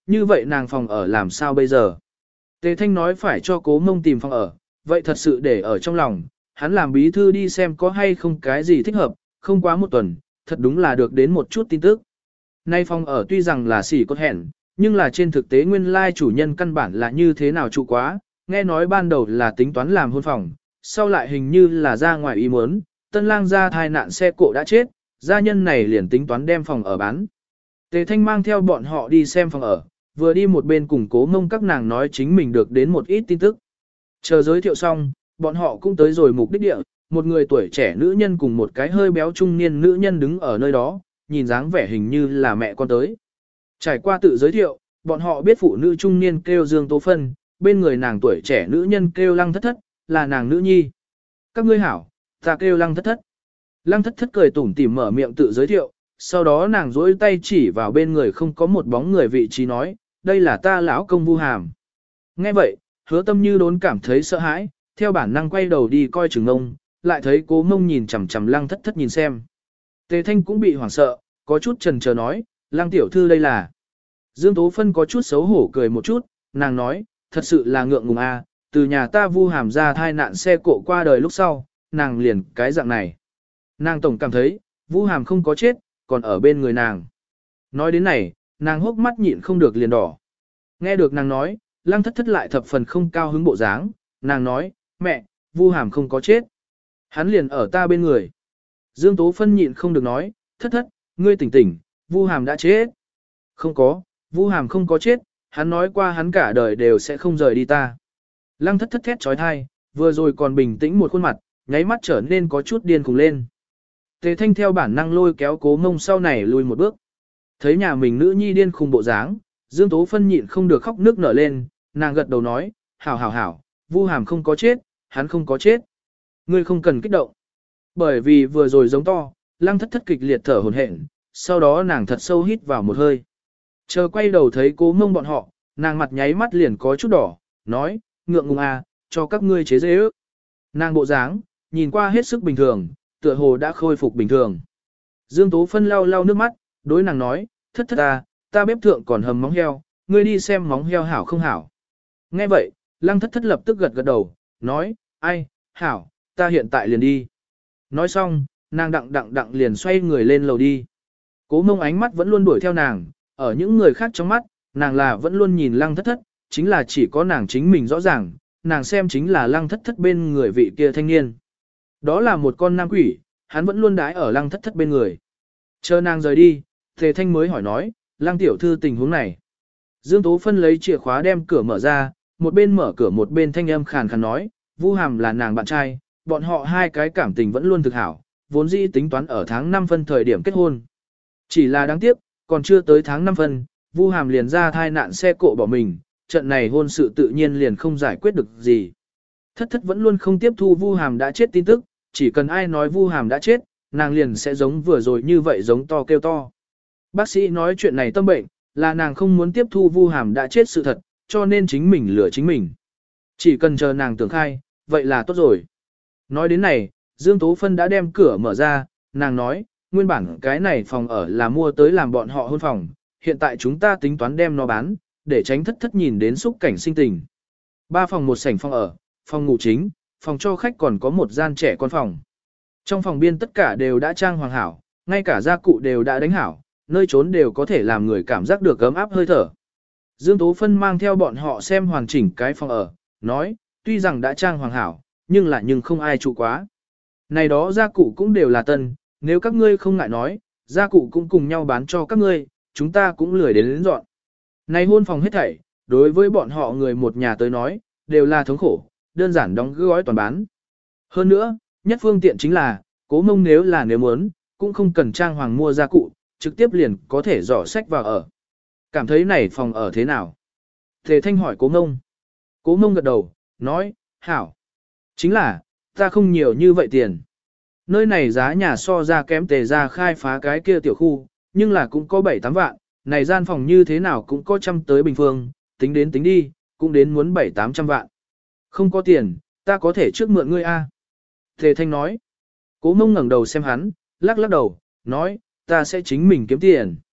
như vậy nàng phòng ở làm sao bây giờ? Tề Thanh nói phải cho Cố Mông tìm phòng ở, vậy thật sự để ở trong lòng, hắn làm bí thư đi xem có hay không cái gì thích hợp, không quá một tuần, thật đúng là được đến một chút tin tức. Nay phòng ở tuy rằng là xỉ cốt hẹn, nhưng là trên thực tế nguyên lai chủ nhân căn bản là như thế nào trụ quá, nghe nói ban đầu là tính toán làm hôn phòng, sau lại hình như là ra ngoài ý muốn, tân lang ra thai nạn xe cộ đã chết, gia nhân này liền tính toán đem phòng ở bán. Tề Thanh mang theo bọn họ đi xem phòng ở, vừa đi một bên cùng Cố Mông các nàng nói chính mình được đến một ít tin tức. Chờ giới thiệu xong, bọn họ cũng tới rồi mục đích địa, một người tuổi trẻ nữ nhân cùng một cái hơi béo trung niên nữ nhân đứng ở nơi đó, nhìn dáng vẻ hình như là mẹ con tới. Trải qua tự giới thiệu, bọn họ biết phụ nữ trung niên kêu Dương Tố Phân, bên người nàng tuổi trẻ nữ nhân kêu Lăng Thất Thất, là nàng nữ nhi. Các ngươi hảo, ta kêu Lăng Thất Thất. Lăng Thất Thất cười tủm tỉm mở miệng tự giới thiệu, sau đó nàng duỗi tay chỉ vào bên người không có một bóng người vị trí nói, đây là ta lão công Vu Hàm. Nghe vậy, Hứa Tâm Như đốn cảm thấy sợ hãi, theo bản năng quay đầu đi coi chừng ngông, lại thấy Cố Mông nhìn chằm chằm Lăng Thất Thất nhìn xem. Tề Thanh cũng bị hoảng sợ, có chút chần chờ nói, Lăng tiểu thư đây là. Dương Tố Phân có chút xấu hổ cười một chút, nàng nói, thật sự là ngượng ngùng a, từ nhà ta Vu Hàm ra thai nạn xe cộ qua đời lúc sau, nàng liền cái dạng này. Nàng tổng cảm thấy, Vu Hàm không có chết, còn ở bên người nàng. Nói đến này, nàng hốc mắt nhịn không được liền đỏ. Nghe được nàng nói, Lăng Thất Thất lại thập phần không cao hứng bộ dáng, nàng nói, mẹ, Vu Hàm không có chết. Hắn liền ở ta bên người. Dương Tố Phân nhịn không được nói, Thất Thất, ngươi tỉnh tỉnh, Vu Hàm đã chết. Không có, Vu Hàm không có chết, hắn nói qua hắn cả đời đều sẽ không rời đi ta. Lăng Thất Thất thét trói thai, vừa rồi còn bình tĩnh một khuôn mặt, nháy mắt trở nên có chút điên khùng lên. Tề Thanh theo bản năng lôi kéo Cố Mông sau này lùi một bước. Thấy nhà mình nữ nhi điên khùng bộ dáng, Dương Tố Phân nhịn không được khóc nước nở lên, nàng gật đầu nói, hảo hảo hảo, Vu Hàm không có chết, hắn không có chết. Ngươi không cần kích động. Bởi vì vừa rồi giống to, Lăng Thất Thất kịch liệt thở hổn hển, sau đó nàng thật sâu hít vào một hơi. Chờ quay đầu thấy Cố Mông bọn họ, nàng mặt nháy mắt liền có chút đỏ, nói, ngượng ngùng à, cho các ngươi chế dễ ước. Nàng bộ dáng, nhìn qua hết sức bình thường, tựa hồ đã khôi phục bình thường. Dương Tố Phân lau lau nước mắt, đối nàng nói, Thất Thất à, ta bếp thượng còn hầm móng heo, ngươi đi xem móng heo hảo không hảo. Nghe vậy, Lăng Thất Thất lập tức gật gật đầu, nói, ai, hảo, ta hiện tại liền đi. Nói xong, nàng đặng đặng đặng liền xoay người lên lầu đi. Cố Mông ánh mắt vẫn luôn đuổi theo nàng, ở những người khác trong mắt, nàng là vẫn luôn nhìn Lăng Thất Thất, chính là chỉ có nàng chính mình rõ ràng, nàng xem chính là Lăng Thất Thất bên người vị kia thanh niên. Đó là một con nam quỷ, hắn vẫn luôn đái ở Lăng Thất Thất bên người. Chờ nàng rời đi, Tề Thanh mới hỏi nói, Lăng tiểu thư tình huống này. Dương Tố Phân lấy chìa khóa đem cửa mở ra, một bên mở cửa một bên thanh âm khàn khàn nói, Vu Hàm là nàng bạn trai, bọn họ hai cái cảm tình vẫn luôn thực hảo, vốn dĩ tính toán ở tháng năm phân thời điểm kết hôn. Chỉ là đáng tiếc, còn chưa tới tháng năm phân, Vu Hàm liền ra thai nạn xe cộ bỏ mình, trận này hôn sự tự nhiên liền không giải quyết được gì. Thất Thất vẫn luôn không tiếp thu Vu Hàm đã chết tin tức, chỉ cần ai nói Vu Hàm đã chết, nàng liền sẽ giống vừa rồi như vậy giống to kêu to. Bác sĩ nói chuyện này tâm bệnh, là nàng không muốn tiếp thu Vu Hàm đã chết sự thật, cho nên chính mình lừa chính mình. Chỉ cần chờ nàng tưởng khai, vậy là tốt rồi. Nói đến này, Dương Tố Phân đã đem cửa mở ra, nàng nói, nguyên bản cái này phòng ở là mua tới làm bọn họ hôn phòng, hiện tại chúng ta tính toán đem nó bán, để tránh Thất Thất nhìn đến xúc cảnh sinh tình. Ba phòng một sảnh phòng ở, phòng ngủ chính, phòng cho khách còn có một gian trẻ con phòng. Trong phòng biên tất cả đều đã trang hoàng hảo, ngay cả gia cụ đều đã đánh hảo, nơi trốn đều có thể làm người cảm giác được ấm áp hơi thở. Dương Tố Phân mang theo bọn họ xem hoàn chỉnh cái phòng ở, nói, tuy rằng đã trang hoàng hảo, nhưng là nhưng không ai trụ quá. Này đó gia cụ cũng đều là tân, nếu các ngươi không ngại nói, gia cụ cũng cùng nhau bán cho các ngươi, chúng ta cũng lười đến, đến dọn. Này hôn phòng hết thảy, đối với bọn họ người một nhà tới nói, đều là thống khổ, đơn giản đóng gói toàn bán. Hơn nữa, nhất phương tiện chính là, Cố Mông nếu là nếu muốn, cũng không cần trang hoàng mua gia cụ, trực tiếp liền có thể dò sách vào ở. Cảm thấy này phòng ở thế nào? Tề Thanh hỏi Cố Mông. Cố Mông gật đầu, nói, hảo. Chính là, ta không nhiều như vậy tiền. Nơi này giá nhà so ra kém Tề ra khai phá cái kia tiểu khu, nhưng là cũng có bảy tám vạn, này gian phòng như thế nào cũng có trăm tới bình phương, tính đến tính đi, cũng đến muốn bảy tám trăm vạn. Không có tiền, ta có thể trước mượn ngươi a. Tề Thanh nói. Cố Mông ngẩng đầu xem hắn, lắc lắc đầu, nói, ta sẽ chính mình kiếm tiền.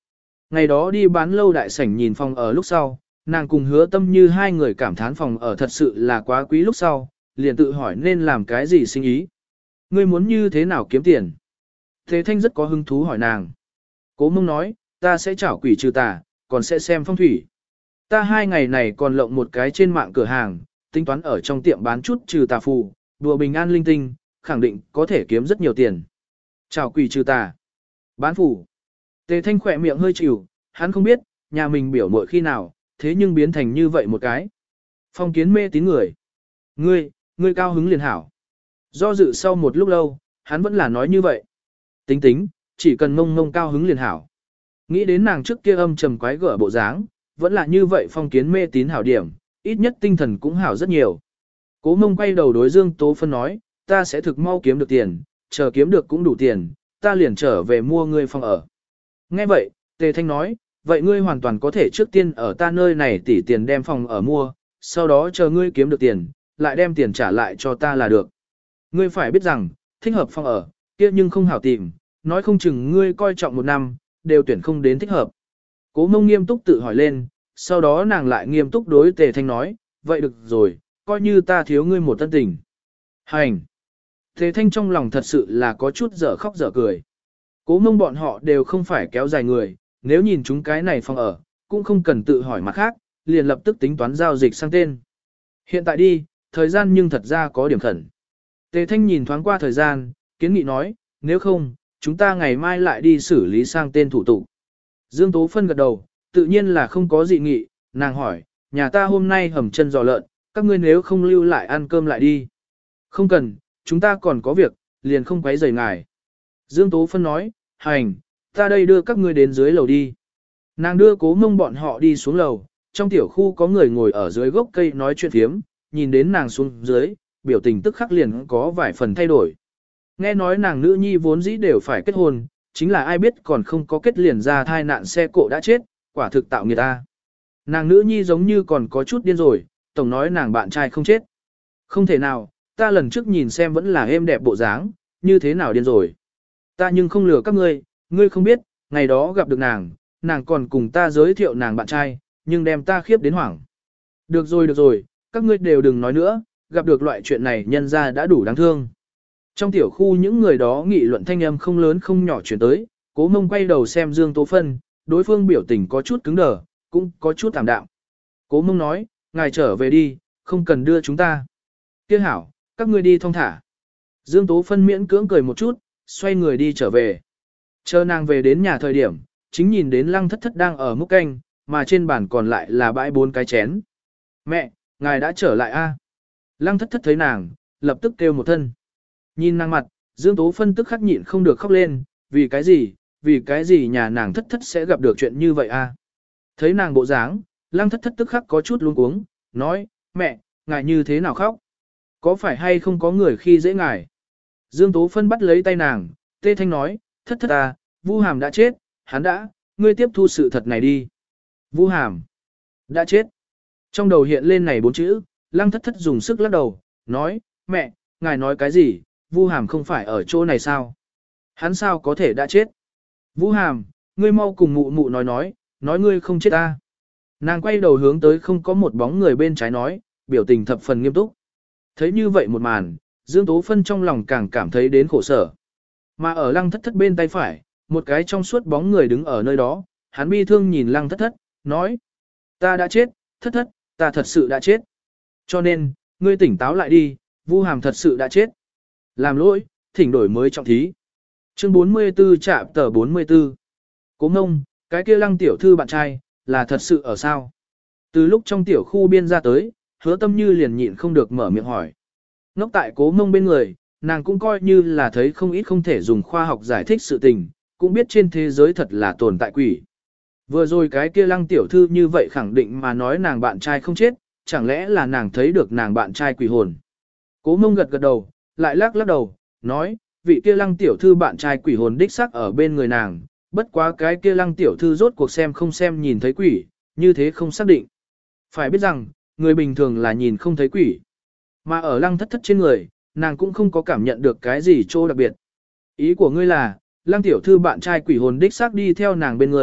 Ngày đó đi bán lâu đại sảnh nhìn phòng ở lúc sau, nàng cùng hứa tâm như hai người cảm thán phòng ở thật sự là quá quý lúc sau, liền tự hỏi nên làm cái gì sinh ý. Ngươi muốn như thế nào kiếm tiền? Thế Thanh rất có hứng thú hỏi nàng. Cố Mông nói, ta sẽ chảo quỷ trừ tà, còn sẽ xem phong thủy. Ta hai ngày này còn lộng một cái trên mạng cửa hàng, tính toán ở trong tiệm bán chút trừ tà phù, đùa bình an linh tinh, khẳng định có thể kiếm rất nhiều tiền. Chảo quỷ trừ tà, bán phù. Tề Thanh khỏe miệng hơi chịu, hắn không biết, nhà mình biểu muội khi nào, thế nhưng biến thành như vậy một cái. Phong kiến mê tín người. Ngươi, ngươi cao hứng liền hảo. Do dự sau một lúc lâu, hắn vẫn là nói như vậy. Tính tính, chỉ cần mông mông cao hứng liền hảo. Nghĩ đến nàng trước kia âm trầm quái gở bộ dáng, vẫn là như vậy phong kiến mê tín hảo điểm, ít nhất tinh thần cũng hảo rất nhiều. Cố mông quay đầu đối Dương Tố Phân nói, ta sẽ thực mau kiếm được tiền, chờ kiếm được cũng đủ tiền, ta liền trở về mua ngươi phòng ở. Nghe vậy, Tề Thanh nói, vậy ngươi hoàn toàn có thể trước tiên ở ta nơi này tỉ tiền đem phòng ở mua, sau đó chờ ngươi kiếm được tiền, lại đem tiền trả lại cho ta là được. Ngươi phải biết rằng, thích hợp phòng ở, kia nhưng không hảo tìm, nói không chừng ngươi coi trọng một năm, đều tuyển không đến thích hợp. Cố mông nghiêm túc tự hỏi lên, sau đó nàng lại nghiêm túc đối Tề Thanh nói, vậy được rồi, coi như ta thiếu ngươi một tân tình. Hành! Tề Thanh trong lòng thật sự là có chút dở khóc dở cười. Cố mông bọn họ đều không phải kéo dài người, nếu nhìn chúng cái này phòng ở, cũng không cần tự hỏi mặt khác, liền lập tức tính toán giao dịch sang tên. Hiện tại đi, thời gian nhưng thật ra có điểm khẩn. Tề Thanh nhìn thoáng qua thời gian, kiến nghị nói, nếu không, chúng ta ngày mai lại đi xử lý sang tên thủ tục. Dương Tố Phân gật đầu, tự nhiên là không có dị nghị, nàng hỏi, nhà ta hôm nay hầm chân giò lợn, các ngươi nếu không lưu lại ăn cơm lại đi. Không cần, chúng ta còn có việc, liền không quấy rầy ngài. Dương Tố Phân nói, hành, ta đây đưa các ngươi đến dưới lầu đi. Nàng đưa Cố Mông bọn họ đi xuống lầu, trong tiểu khu có người ngồi ở dưới gốc cây nói chuyện phiếm, nhìn đến nàng xuống dưới, biểu tình tức khắc liền có vài phần thay đổi. Nghe nói nàng nữ nhi vốn dĩ đều phải kết hôn, chính là ai biết còn không có kết liền ra thai nạn xe cộ đã chết, quả thực tạo người ta. Nàng nữ nhi giống như còn có chút điên rồi, tổng nói nàng bạn trai không chết. Không thể nào, ta lần trước nhìn xem vẫn là êm đẹp bộ dáng, như thế nào điên rồi. Ta nhưng không lừa các ngươi, ngươi không biết, ngày đó gặp được nàng, nàng còn cùng ta giới thiệu nàng bạn trai, nhưng đem ta khiếp đến hoảng. Được rồi được rồi, các ngươi đều đừng nói nữa, gặp được loại chuyện này nhân ra đã đủ đáng thương. Trong tiểu khu những người đó nghị luận thanh âm không lớn không nhỏ chuyển tới, Cố Mông quay đầu xem Dương Tố Phân, đối phương biểu tình có chút cứng đờ, cũng có chút tạm đạm. Cố Mông nói, ngài trở về đi, không cần đưa chúng ta. Kia hảo, các ngươi đi thong thả. Dương Tố Phân miễn cưỡng cười một chút, xoay người đi trở về. Chờ nàng về đến nhà thời điểm, chính nhìn đến Lăng Thất Thất đang ở múc canh, mà trên bàn còn lại là bãi bốn cái chén. Mẹ, ngài đã trở lại a? Lăng Thất Thất thấy nàng, lập tức kêu một thân. Nhìn nàng mặt, Dương Tố Phân tức khắc nhịn không được khóc lên, vì cái gì, vì cái gì nhà nàng Thất Thất sẽ gặp được chuyện như vậy a? Thấy nàng bộ dáng, Lăng Thất Thất tức khắc có chút luống cuống, nói, mẹ, ngài như thế nào khóc? Có phải hay không có người khi dễ ngài? Dương Tố Phân bắt lấy tay nàng, Tê Thanh nói, Thất Thất à, Vu Hàm đã chết, hắn đã, ngươi tiếp thu sự thật này đi. Vu Hàm đã chết. Trong đầu hiện lên này bốn chữ, Lăng Thất Thất dùng sức lắc đầu, nói, mẹ, ngài nói cái gì, Vu Hàm không phải ở chỗ này sao? Hắn sao có thể đã chết? Vu Hàm, ngươi mau cùng mụ mụ nói nói, nói ngươi không chết ta. Nàng quay đầu hướng tới không có một bóng người bên trái nói, biểu tình thập phần nghiêm túc. Thấy như vậy một màn, Dương Tố Phân trong lòng càng cảm thấy đến khổ sở. Mà ở Lăng Thất Thất bên tay phải, một cái trong suốt bóng người đứng ở nơi đó, hắn bi thương nhìn Lăng Thất Thất, nói, ta đã chết, Thất Thất, ta thật sự đã chết. Cho nên, ngươi tỉnh táo lại đi, Vu Hàm thật sự đã chết. Làm lỗi, thỉnh đổi mới trọng thí. Chương bốn mươi tư chạm tờ bốn mươi tư. Cố Mông, cái kia Lăng tiểu thư bạn trai, là thật sự ở sao? Từ lúc trong tiểu khu biên ra tới, Hứa Tâm Như liền nhịn không được mở miệng hỏi. Ngốc tại Cố Mông bên người, nàng cũng coi như là thấy không ít không thể dùng khoa học giải thích sự tình, cũng biết trên thế giới thật là tồn tại quỷ. Vừa rồi cái kia Lăng tiểu thư như vậy khẳng định mà nói nàng bạn trai không chết, chẳng lẽ là nàng thấy được nàng bạn trai quỷ hồn. Cố Mông gật gật đầu, lại lắc lắc đầu, nói, vị kia Lăng tiểu thư bạn trai quỷ hồn đích xác ở bên người nàng, bất quá cái kia Lăng tiểu thư rốt cuộc xem không xem nhìn thấy quỷ, như thế không xác định. Phải biết rằng, người bình thường là nhìn không thấy quỷ. Mà ở Lăng Thất Thất trên người, nàng cũng không có cảm nhận được cái gì chỗ đặc biệt. Ý của ngươi là, Lăng tiểu thư bạn trai quỷ hồn đích xác đi theo nàng bên người,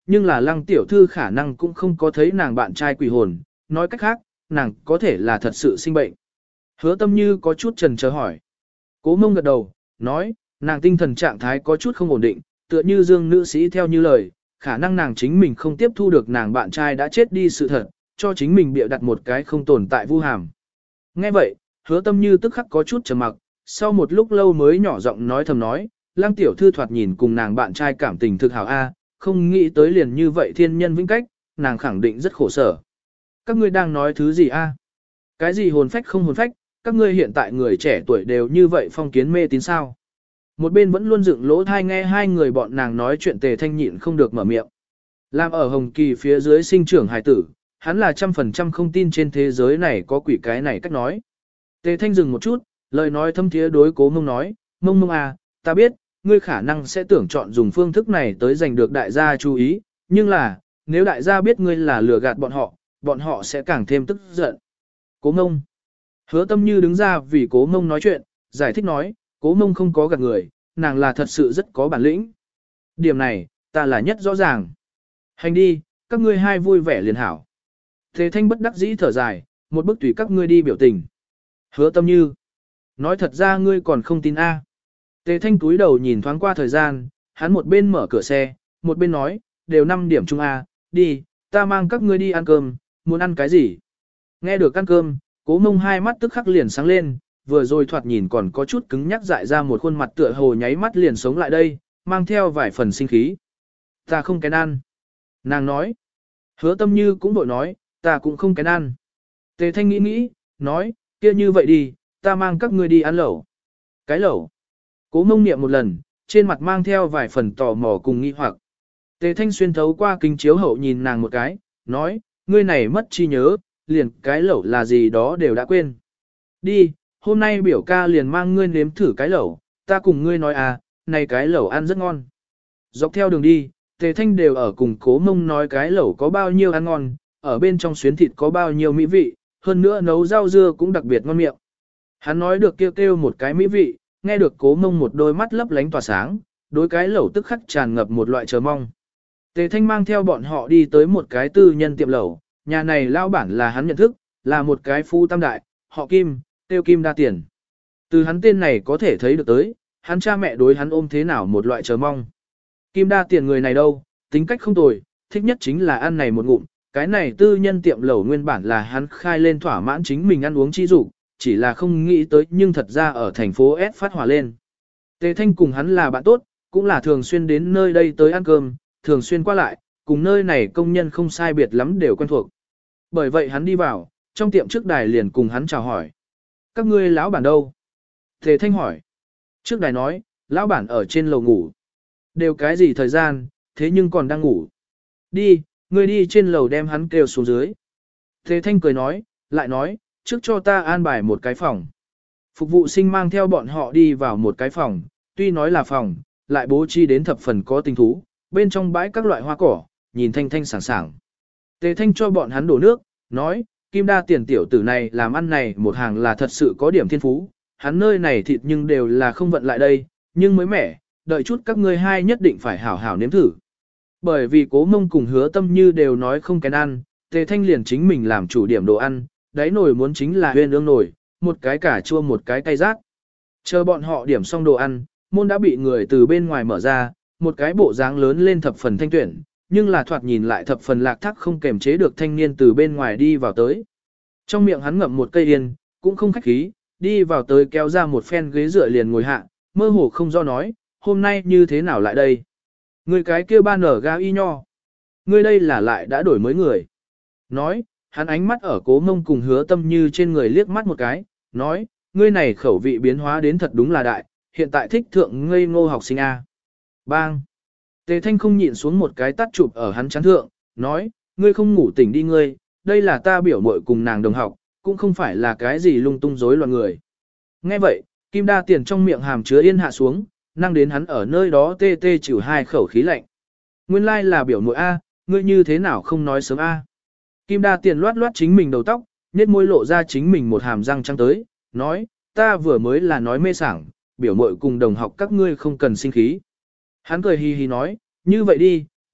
nhưng là lăng tiểu thư khả năng cũng không có thấy nàng bạn trai quỷ hồn, nói cách khác, nàng có thể là thật sự sinh bệnh. Hứa tâm như có chút chần chờ hỏi. Cố mông gật đầu, nói, nàng tinh thần trạng thái có chút không ổn định, tựa như dương nữ sĩ theo như lời, khả năng nàng chính mình không tiếp thu được nàng bạn trai đã chết đi sự thật, cho chính mình bịa đặt một cái không tồn tại vu hàm. Nghe vậy, hứa tâm như tức khắc có chút trầm mặc, sau một lúc lâu mới nhỏ giọng nói thầm nói, lăng tiểu thư thoạt nhìn cùng nàng bạn trai cảm tình thực hảo a, không nghĩ tới liền như vậy thiên nhân vĩnh cách, nàng khẳng định rất khổ sở. Các ngươi đang nói thứ gì a? Cái gì hồn phách không hồn phách, các ngươi hiện tại người trẻ tuổi đều như vậy phong kiến mê tín sao? Một bên vẫn luôn dựng lỗ thai nghe hai người bọn nàng nói chuyện Tề Thanh nhịn không được mở miệng. Làm ở Hồng Kỳ phía dưới sinh trưởng hài tử, hắn là trăm phần trăm không tin trên thế giới này có quỷ cái này cách nói. Tề Thanh dừng một chút, lời nói thâm thiế đối Cố Mông nói, Mông Mông à, ta biết, ngươi khả năng sẽ tưởng chọn dùng phương thức này tới giành được đại gia chú ý, nhưng là, nếu đại gia biết ngươi là lừa gạt bọn họ, bọn họ sẽ càng thêm tức giận. Cố Mông. Hứa Tâm Như đứng ra vì Cố Mông nói chuyện, giải thích nói, Cố Mông không có gạt người, nàng là thật sự rất có bản lĩnh. Điểm này, ta là nhất rõ ràng. Hành đi, các ngươi hai vui vẻ liền hảo. Thế Thanh bất đắc dĩ thở dài, một bức tùy các ngươi đi biểu tình. Hứa Tâm Như. Nói thật ra ngươi còn không tin a. Tề Thanh túi đầu nhìn thoáng qua thời gian, hắn một bên mở cửa xe, một bên nói, đều năm điểm chung a, đi, ta mang các ngươi đi ăn cơm, muốn ăn cái gì? Nghe được ăn cơm, Cố Mông hai mắt tức khắc liền sáng lên, vừa rồi thoạt nhìn còn có chút cứng nhắc dại ra một khuôn mặt tựa hồ nháy mắt liền sống lại đây, mang theo vài phần sinh khí. Ta không kén ăn. Nàng nói. Hứa Tâm Như cũng bội nói, ta cũng không kén ăn. Tề Thanh nghĩ nghĩ, nói, kia như vậy đi, ta mang các ngươi đi ăn lẩu. Cái lẩu. Cố Mông niệm một lần, trên mặt mang theo vài phần tò mò cùng nghi hoặc. Tề Thanh xuyên thấu qua kính chiếu hậu nhìn nàng một cái, nói, ngươi này mất trí nhớ, liền cái lẩu là gì đó đều đã quên. Đi, hôm nay biểu ca liền mang ngươi nếm thử cái lẩu, ta cùng ngươi nói à, này cái lẩu ăn rất ngon. Dọc theo đường đi, Tề Thanh đều ở cùng Cố Mông nói cái lẩu có bao nhiêu ăn ngon, ở bên trong xuyến thịt có bao nhiêu mỹ vị, hơn nữa nấu rau dưa cũng đặc biệt ngon miệng. Hắn nói được kêu kêu một cái mỹ vị, nghe được Cố Mông một đôi mắt lấp lánh tỏa sáng, đối cái lẩu tức khắc tràn ngập một loại chờ mong. Tề Thanh mang theo bọn họ đi tới một cái tư nhân tiệm lẩu, nhà này lao bản là hắn nhận thức, là một cái phu tam đại, họ Kim, tiêu Kim đa tiền. Từ hắn tên này có thể thấy được tới, hắn cha mẹ đối hắn ôm thế nào một loại chờ mong. Kim đa tiền người này đâu, tính cách không tồi, thích nhất chính là ăn này một ngụm, cái này tư nhân tiệm lẩu nguyên bản là hắn khai lên thỏa mãn chính mình ăn uống chi dục, chỉ là không nghĩ tới nhưng thật ra ở thành phố S phát hỏa lên. Tề Thanh cùng hắn là bạn tốt, cũng là thường xuyên đến nơi đây tới ăn cơm, thường xuyên qua lại, cùng nơi này công nhân không sai biệt lắm đều quen thuộc. Bởi vậy hắn đi vào, trong tiệm trước đài liền cùng hắn chào hỏi. Các ngươi lão bản đâu? Tề Thanh hỏi. Trước đài nói, lão bản ở trên lầu ngủ. Đều cái gì thời gian, thế nhưng còn đang ngủ. Đi, ngươi đi trên lầu đem hắn kêu xuống dưới. Tề Thanh cười nói, lại nói, trước cho ta an bài một cái phòng. Phục vụ sinh mang theo bọn họ đi vào một cái phòng, tuy nói là phòng, lại bố trí đến thập phần có tình thú, bên trong bãi các loại hoa cỏ, nhìn thanh thanh sảng sảng. Tề Thanh cho bọn hắn đổ nước, nói, Kim đa tiền tiểu tử này làm ăn này một hàng là thật sự có điểm thiên phú, hắn nơi này thịt nhưng đều là không vận lại đây, nhưng mới mẻ, đợi chút các ngươi hai nhất định phải hảo hảo nếm thử. Bởi vì Cố Mông cùng Hứa Tâm Như đều nói không kén ăn, Tề Thanh liền chính mình làm chủ điểm đồ ăn, đáy nồi muốn chính là huyên ương nồi, một cái cà chua một cái cay rác. Chờ bọn họ điểm xong đồ ăn, môn đã bị người từ bên ngoài mở ra, một cái bộ dáng lớn lên thập phần thanh tuyển, nhưng là thoạt nhìn lại thập phần lạc thắc không kềm chế được thanh niên từ bên ngoài đi vào tới. Trong miệng hắn ngậm một cây yên, cũng không khách khí, đi vào tới kéo ra một phen ghế dựa liền ngồi hạ, mơ hồ không do nói, hôm nay như thế nào lại đây? Người cái kia ba nở ga y nho. Ngươi đây là lại đã đổi mới người. Nói, hắn ánh mắt ở Cố Mông cùng Hứa Tâm Như trên người liếc mắt một cái, nói, ngươi này khẩu vị biến hóa đến thật đúng là đại, hiện tại thích thượng ngây ngô học sinh A. Bang! Tề Thanh không nhịn xuống một cái tắt chụp ở hắn chán thượng, nói, ngươi không ngủ tỉnh đi ngươi, đây là ta biểu muội cùng nàng đồng học, cũng không phải là cái gì lung tung rối loạn người. Nghe vậy, Kim đa tiền trong miệng hàm chứa yên hạ xuống, năng đến hắn ở nơi đó tê tê chịu hai khẩu khí lạnh. Nguyên lai like là biểu muội A, ngươi như thế nào không nói sớm A. Kim đa tiền loát loát chính mình đầu tóc, nhếch môi lộ ra chính mình một hàm răng trắng tới, nói, ta vừa mới là nói mê sảng, biểu muội cùng đồng học các ngươi không cần sinh khí. Hắn cười hi hi nói, như vậy đi,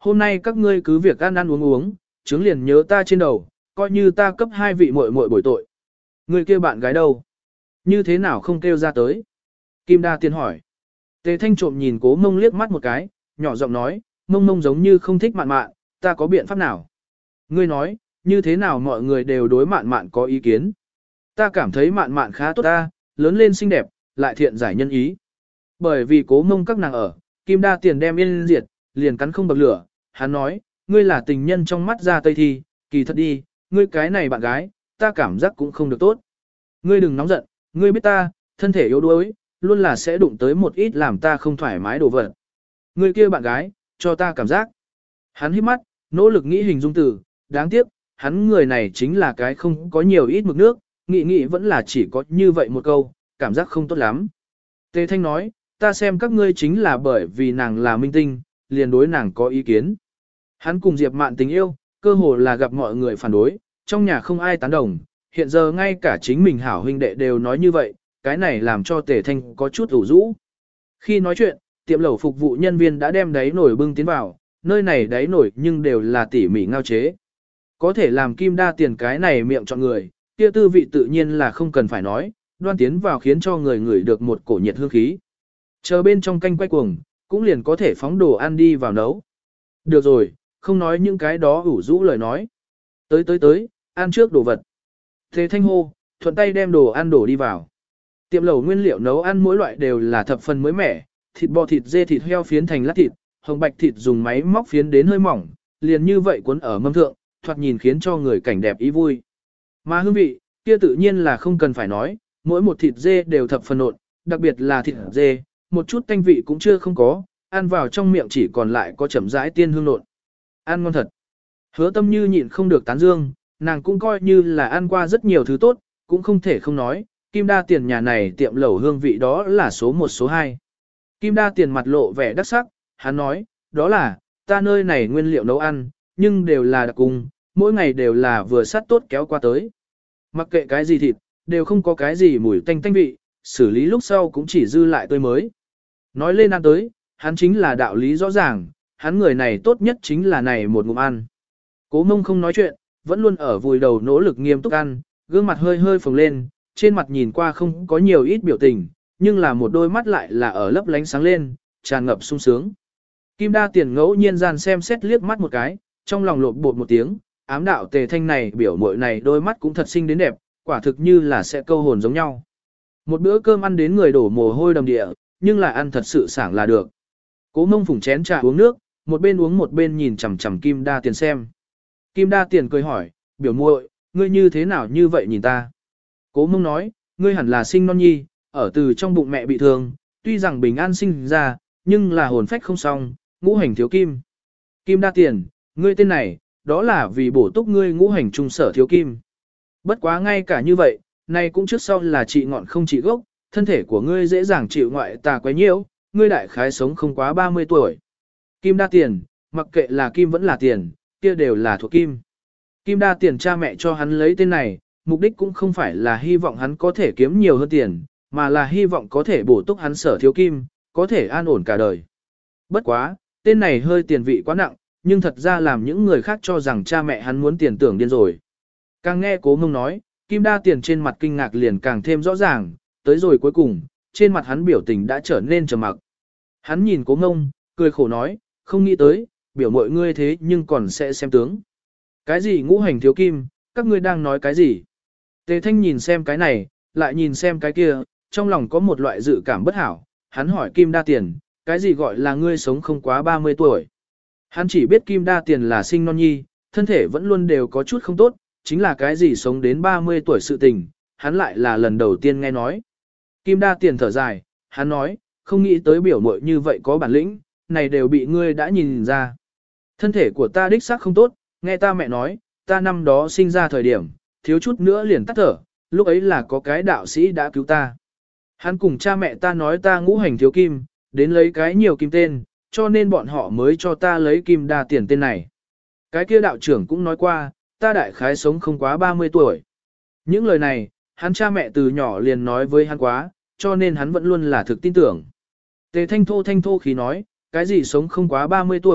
hôm nay các ngươi cứ việc ăn ăn uống uống, chứng liền nhớ ta trên đầu, coi như ta cấp hai vị muội muội bồi tội. Người kia bạn gái đâu? Như thế nào không kêu ra tới? Kim Đa Tiền hỏi. Tề Thanh trộm nhìn Cố Mông liếc mắt một cái, nhỏ giọng nói, Mông Mông giống như không thích mạn mạn, ta có biện pháp nào? Ngươi nói, như thế nào mọi người đều đối mạn mạn có ý kiến? Ta cảm thấy mạn mạn khá tốt ta, lớn lên xinh đẹp, lại thiện giải nhân ý. Bởi vì Cố Mông các nàng ở, Kim Đa Tiền đem yên diệt, liền cắn không bậc lửa, hắn nói, ngươi là tình nhân trong mắt ra tây thi, kỳ thật đi, ngươi cái này bạn gái, ta cảm giác cũng không được tốt. Ngươi đừng nóng giận, ngươi biết ta, thân thể yếu đuối, luôn là sẽ đụng tới một ít làm ta không thoải mái đồ vật. Ngươi kia bạn gái, cho ta cảm giác. Hắn hít mắt, nỗ lực nghĩ hình dung từ, đáng tiếc, hắn người này chính là cái không có nhiều ít mực nước, nghĩ nghĩ vẫn là chỉ có như vậy một câu, cảm giác không tốt lắm. Tề Thanh nói, ta xem các ngươi chính là bởi vì nàng là minh tinh, liền đối nàng có ý kiến. Hắn cùng Diệp Mạn tình yêu, cơ hồ là gặp mọi người phản đối, trong nhà không ai tán đồng, hiện giờ ngay cả chính mình hảo huynh đệ đều nói như vậy, cái này làm cho Tề Thanh có chút ủ rũ. Khi nói chuyện, tiệm lẩu phục vụ nhân viên đã đem đáy nổi bưng tiến vào, nơi này đáy nổi nhưng đều là tỉ mỉ ngao chế. Có thể làm Kim Đa Tiền cái này miệng chọn người, kia tư vị tự nhiên là không cần phải nói, đoan tiến vào khiến cho người ngửi được một cổ nhiệt hương khí. Chờ bên trong canh quay cuồng, cũng liền có thể phóng đồ ăn đi vào nấu. Được rồi, không nói những cái đó ủ rũ lời nói. Tới tới tới, ăn trước đồ vật. Thế Thanh hô, thuận tay đem đồ ăn đổ đi vào. Tiệm lẩu nguyên liệu nấu ăn mỗi loại đều là thập phần mới mẻ, thịt bò, thịt dê, thịt heo phiến thành lát thịt, hồng bạch thịt dùng máy móc phiến đến hơi mỏng, liền như vậy cuốn ở mâm thượng, thoạt nhìn khiến cho người cảnh đẹp ý vui. Mà hương vị, kia tự nhiên là không cần phải nói, mỗi một thịt dê đều thập phần nộn, đặc biệt là thịt dê, một chút tanh vị cũng chưa không có, ăn vào trong miệng chỉ còn lại có chậm rãi tiên hương nộn. Ăn ngon thật. Hứa Tâm Như nhịn không được tán dương, nàng cũng coi như là ăn qua rất nhiều thứ tốt, cũng không thể không nói, Kim Đa Tiền nhà này tiệm lẩu hương vị đó là số một số hai. Kim Đa Tiền mặt lộ vẻ đắc sắc, hắn nói, đó là, ta nơi này nguyên liệu nấu ăn, nhưng đều là đặc cung, mỗi ngày đều là vừa sắt tốt kéo qua tới. Mặc kệ cái gì thịt, đều không có cái gì mùi tanh tanh vị, xử lý lúc sau cũng chỉ dư lại tươi mới. Nói lên ăn tới, hắn chính là đạo lý rõ ràng, hắn người này tốt nhất chính là này một ngụm ăn. Cố Mông không nói chuyện, vẫn luôn ở vùi đầu nỗ lực nghiêm túc ăn, gương mặt hơi hơi phồng lên, trên mặt nhìn qua không có nhiều ít biểu tình, nhưng là một đôi mắt lại là ở lấp lánh sáng lên, tràn ngập sung sướng. Kim Đa Tiền ngẫu nhiên gian xem xét liếc mắt một cái, trong lòng lộn bột một tiếng, ám đạo Tề Thanh này biểu muội này đôi mắt cũng thật xinh đến đẹp, quả thực như là sẽ câu hồn giống nhau. Một bữa cơm ăn đến người đổ mồ hôi đầm địa, nhưng là ăn thật sự sảng là được. Cố Mông phủng chén trà uống nước, một bên uống một bên nhìn chằm chằm Kim Đa Tiền xem. Kim Đa Tiền cười hỏi, biểu muội, ngươi như thế nào như vậy nhìn ta? Cố Mông nói, ngươi hẳn là sinh non nhi, ở từ trong bụng mẹ bị thương, tuy rằng bình an sinh ra, nhưng là hồn phách không xong, ngũ hành thiếu kim. Kim Đa Tiền, ngươi tên này, đó là vì bổ túc ngươi ngũ hành trung sở thiếu kim. Bất quá ngay cả như vậy, này cũng trước sau là trị ngọn không trị gốc, thân thể của ngươi dễ dàng chịu ngoại tà quấy nhiễu, ngươi đại khái sống không quá ba mươi tuổi. Kim Đa Tiền, mặc kệ là kim vẫn là tiền, kia đều là thuộc kim. Kim Đa Tiền cha mẹ cho hắn lấy tên này, mục đích cũng không phải là hy vọng hắn có thể kiếm nhiều hơn tiền, mà là hy vọng có thể bổ túc hắn sở thiếu kim, có thể an ổn cả đời. Bất quá, tên này hơi tiền vị quá nặng, nhưng thật ra làm những người khác cho rằng cha mẹ hắn muốn tiền tưởng điên rồi. Càng nghe Cố Mông nói, Kim Đa Tiền trên mặt kinh ngạc liền càng thêm rõ ràng, tới rồi cuối cùng, trên mặt hắn biểu tình đã trở nên trầm mặc. Hắn nhìn Cố Mông, cười khổ nói, không nghĩ tới, biểu mọi ngươi thế nhưng còn sẽ xem tướng. Cái gì ngũ hành thiếu kim, các ngươi đang nói cái gì? Tề Thanh nhìn xem cái này, lại nhìn xem cái kia, trong lòng có một loại dự cảm bất hảo, hắn hỏi Kim Đa Tiền, cái gì gọi là ngươi sống không quá ba mươi tuổi? Hắn chỉ biết Kim Đa Tiền là sinh non nhi, thân thể vẫn luôn đều có chút không tốt, chính là cái gì sống đến ba mươi tuổi sự tình, hắn lại là lần đầu tiên nghe nói. Kim Đa Tiền thở dài, hắn nói, không nghĩ tới biểu muội như vậy có bản lĩnh, này đều bị ngươi đã nhìn ra. Thân thể của ta đích xác không tốt, nghe ta mẹ nói, ta năm đó sinh ra thời điểm, thiếu chút nữa liền tắt thở, lúc ấy là có cái đạo sĩ đã cứu ta. Hắn cùng cha mẹ ta nói ta ngũ hành thiếu kim, đến lấy cái nhiều kim tên, cho nên bọn họ mới cho ta lấy Kim Đa Tiền tên này. Cái kia đạo trưởng cũng nói qua, ta đại khái sống không quá ba mươi tuổi. Những lời này, hắn cha mẹ từ nhỏ liền nói với hắn quá, cho nên hắn vẫn luôn là thực tin tưởng. Tề Thanh thô thanh thô khí nói, cái gì sống không quá ba mươi tuổi,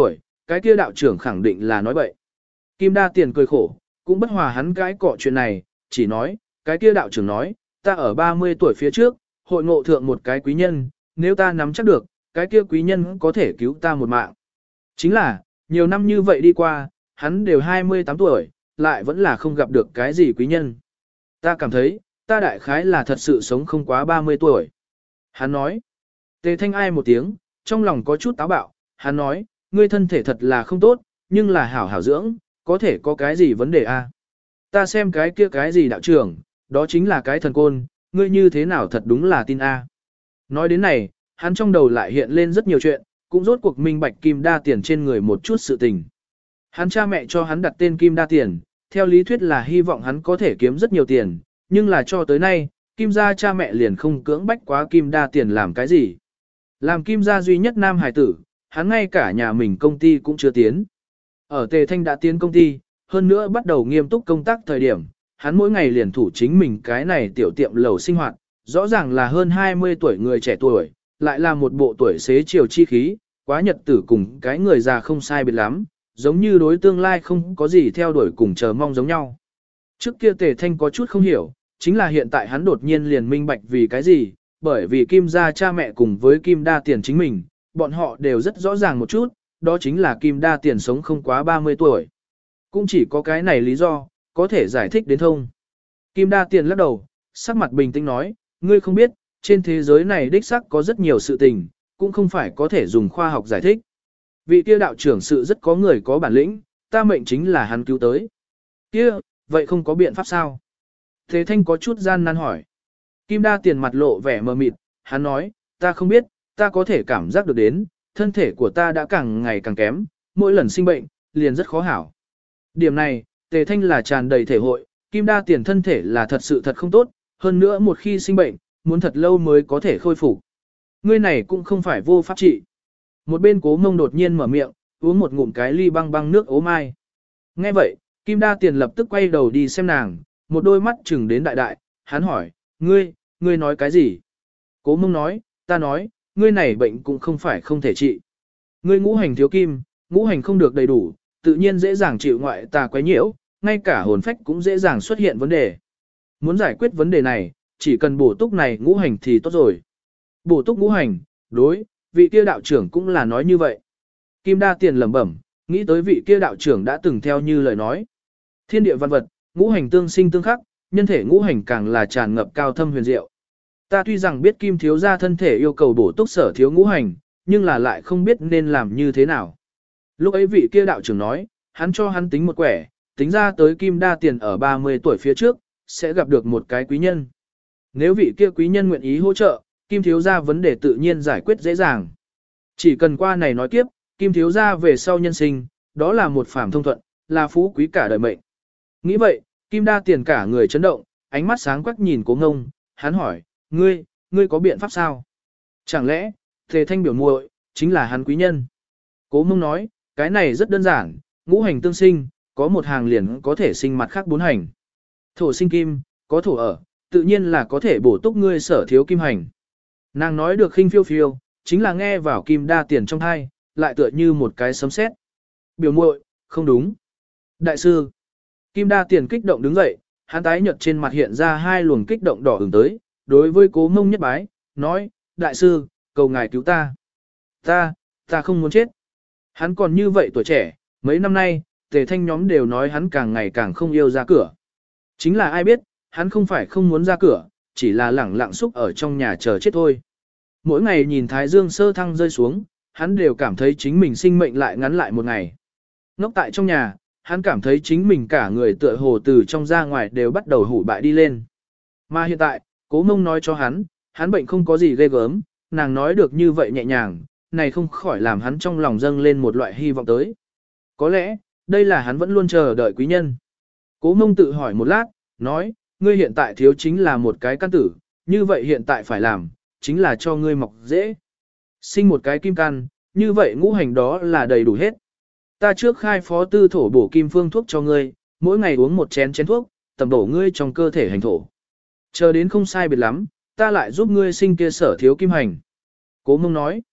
cái kia đạo trưởng khẳng định là nói bậy. Kim đa tiền cười khổ, cũng bất hòa hắn cái cọ chuyện này, chỉ nói, cái kia đạo trưởng nói, ta ở ba mươi tuổi phía trước, hội ngộ thượng một cái quý nhân, nếu ta nắm chắc được, cái kia quý nhân có thể cứu ta một mạng. Chính là, nhiều năm như vậy đi qua, hắn đều hai mươi tám tuổi, lại vẫn là không gặp được cái gì quý nhân. Ta cảm thấy, ta đại khái là thật sự sống không quá ba mươi tuổi. Hắn nói, Tề Thanh ai một tiếng, trong lòng có chút táo bạo, hắn nói, ngươi thân thể thật là không tốt, nhưng là hảo hảo dưỡng, có thể có cái gì vấn đề a? Ta xem cái kia cái gì đạo trưởng, đó chính là cái thần côn, ngươi như thế nào thật đúng là tin a. Nói đến này, hắn trong đầu lại hiện lên rất nhiều chuyện, cũng rốt cuộc minh bạch Kim Đa Tiền trên người một chút sự tình. Hắn cha mẹ cho hắn đặt tên Kim Đa Tiền, theo lý thuyết là hy vọng hắn có thể kiếm rất nhiều tiền, nhưng là cho tới nay, Kim gia cha mẹ liền không cưỡng bách quá Kim Đa Tiền làm cái gì. Làm Kim gia duy nhất nam hài tử, hắn ngay cả nhà mình công ty cũng chưa tiến. Ở Tề Thanh đã tiến công ty, hơn nữa bắt đầu nghiêm túc công tác thời điểm, hắn mỗi ngày liền thủ chính mình cái này tiểu tiệm lầu sinh hoạt, rõ ràng là hơn hai mươi tuổi người trẻ tuổi, lại là một bộ tuổi xế chiều chi khí, quá nhật tử cùng cái người già không sai biệt lắm, giống như đối tương lai không có gì theo đuổi cùng chờ mong giống nhau. Trước kia Tề Thanh có chút không hiểu, chính là hiện tại hắn đột nhiên liền minh bạch vì cái gì, bởi vì Kim gia cha mẹ cùng với Kim Đa Tiền chính mình, bọn họ đều rất rõ ràng một chút, đó chính là Kim Đa Tiền sống không quá ba mươi tuổi. Cũng chỉ có cái này lý do, có thể giải thích đến thông. Kim Đa Tiền lắc đầu, sắc mặt bình tĩnh nói, ngươi không biết, trên thế giới này đích xác có rất nhiều sự tình, cũng không phải có thể dùng khoa học giải thích. Vị kia đạo trưởng sự rất có người có bản lĩnh, ta mệnh chính là hắn cứu tới. Kia, vậy không có biện pháp sao? Thế Thanh có chút gian nan hỏi. Kim Đa Tiền mặt lộ vẻ mờ mịt, hắn nói, ta không biết, ta có thể cảm giác được đến, thân thể của ta đã càng ngày càng kém, mỗi lần sinh bệnh, liền rất khó hảo. Điểm này, Tề Thanh là tràn đầy thể hội, Kim Đa Tiền thân thể là thật sự thật không tốt, hơn nữa một khi sinh bệnh, muốn thật lâu mới có thể khôi phục. Ngươi này cũng không phải vô pháp trị. Một bên Cố Mông đột nhiên mở miệng, uống một ngụm cái ly băng băng nước ố mai. Nghe vậy, Kim Đa Tiền lập tức quay đầu đi xem nàng, một đôi mắt chừng đến đại đại, hắn hỏi, ngươi, ngươi nói cái gì? Cố Mông nói, ta nói, ngươi này bệnh cũng không phải không thể trị. Ngươi ngũ hành thiếu kim, ngũ hành không được đầy đủ, tự nhiên dễ dàng chịu ngoại tà quấy nhiễu, ngay cả hồn phách cũng dễ dàng xuất hiện vấn đề. Muốn giải quyết vấn đề này, chỉ cần bổ túc này ngũ hành thì tốt rồi. Bổ túc ngũ hành, đối, vị kia đạo trưởng cũng là nói như vậy. Kim Đa Tiền lẩm bẩm, nghĩ tới vị kia đạo trưởng đã từng theo như lời nói. Thiên địa văn vật, ngũ hành tương sinh tương khắc, nhân thể ngũ hành càng là tràn ngập cao thâm huyền diệu. Ta tuy rằng biết Kim thiếu gia thân thể yêu cầu bổ túc sở thiếu ngũ hành, nhưng là lại không biết nên làm như thế nào. Lúc ấy vị kia đạo trưởng nói, hắn cho hắn tính một quẻ, tính ra tới Kim Đa Tiền ở ba mươi tuổi phía trước, sẽ gặp được một cái quý nhân. Nếu vị kia quý nhân nguyện ý hỗ trợ, Kim thiếu gia vấn đề tự nhiên giải quyết dễ dàng. Chỉ cần qua này nói kiếp, Kim thiếu gia về sau nhân sinh, đó là một phàm thông thuận, là phú quý cả đời mệnh. Nghĩ vậy, Kim Đa Tiền cả người chấn động, ánh mắt sáng quắc nhìn Cố Ngông, hắn hỏi, ngươi, ngươi có biện pháp sao? Chẳng lẽ, Tề Thanh biểu muội chính là hắn quý nhân? Cố Ngông nói, cái này rất đơn giản, ngũ hành tương sinh, có một hàng liền có thể sinh mặt khác bốn hành. Thổ sinh kim, có thổ ở, tự nhiên là có thể bổ túc ngươi sở thiếu kim hành. Nàng nói được khinh phiêu phiêu, chính là nghe vào Kim Đa Tiền trong thai, lại tựa như một cái sấm sét. Biểu muội, không đúng. Đại sư. Kim Đa Tiền kích động đứng dậy, hắn tái nhợt trên mặt hiện ra hai luồng kích động đỏ ửng tới, đối với Cố Mông nhất bái, nói, đại sư, cầu ngài cứu ta. Ta, ta không muốn chết. Hắn còn như vậy tuổi trẻ, mấy năm nay, Tề Thanh nhóm đều nói hắn càng ngày càng không yêu ra cửa. Chính là ai biết, hắn không phải không muốn ra cửa, chỉ là lẳng lặng xúc ở trong nhà chờ chết thôi. Mỗi ngày nhìn Thái Dương sơ thăng rơi xuống, hắn đều cảm thấy chính mình sinh mệnh lại ngắn lại một ngày. Ngốc tại trong nhà, hắn cảm thấy chính mình cả người tựa hồ từ trong ra ngoài đều bắt đầu hủ bại đi lên. Mà hiện tại, Cố Mông nói cho hắn, hắn bệnh không có gì ghê gớm, nàng nói được như vậy nhẹ nhàng, này không khỏi làm hắn trong lòng dâng lên một loại hy vọng tới. Có lẽ, đây là hắn vẫn luôn chờ đợi quý nhân. Cố Mông tự hỏi một lát, nói, ngươi hiện tại thiếu chính là một cái căn tử, như vậy hiện tại phải làm, chính là cho ngươi mọc dễ. Sinh một cái kim căn, như vậy ngũ hành đó là đầy đủ hết. Ta trước khai phó tư thổ bổ kim phương thuốc cho ngươi, mỗi ngày uống một chén chén thuốc, tầm đổ ngươi trong cơ thể hành thổ. Chờ đến không sai biệt lắm, ta lại giúp ngươi sinh kia sở thiếu kim hành. Cố Mông nói,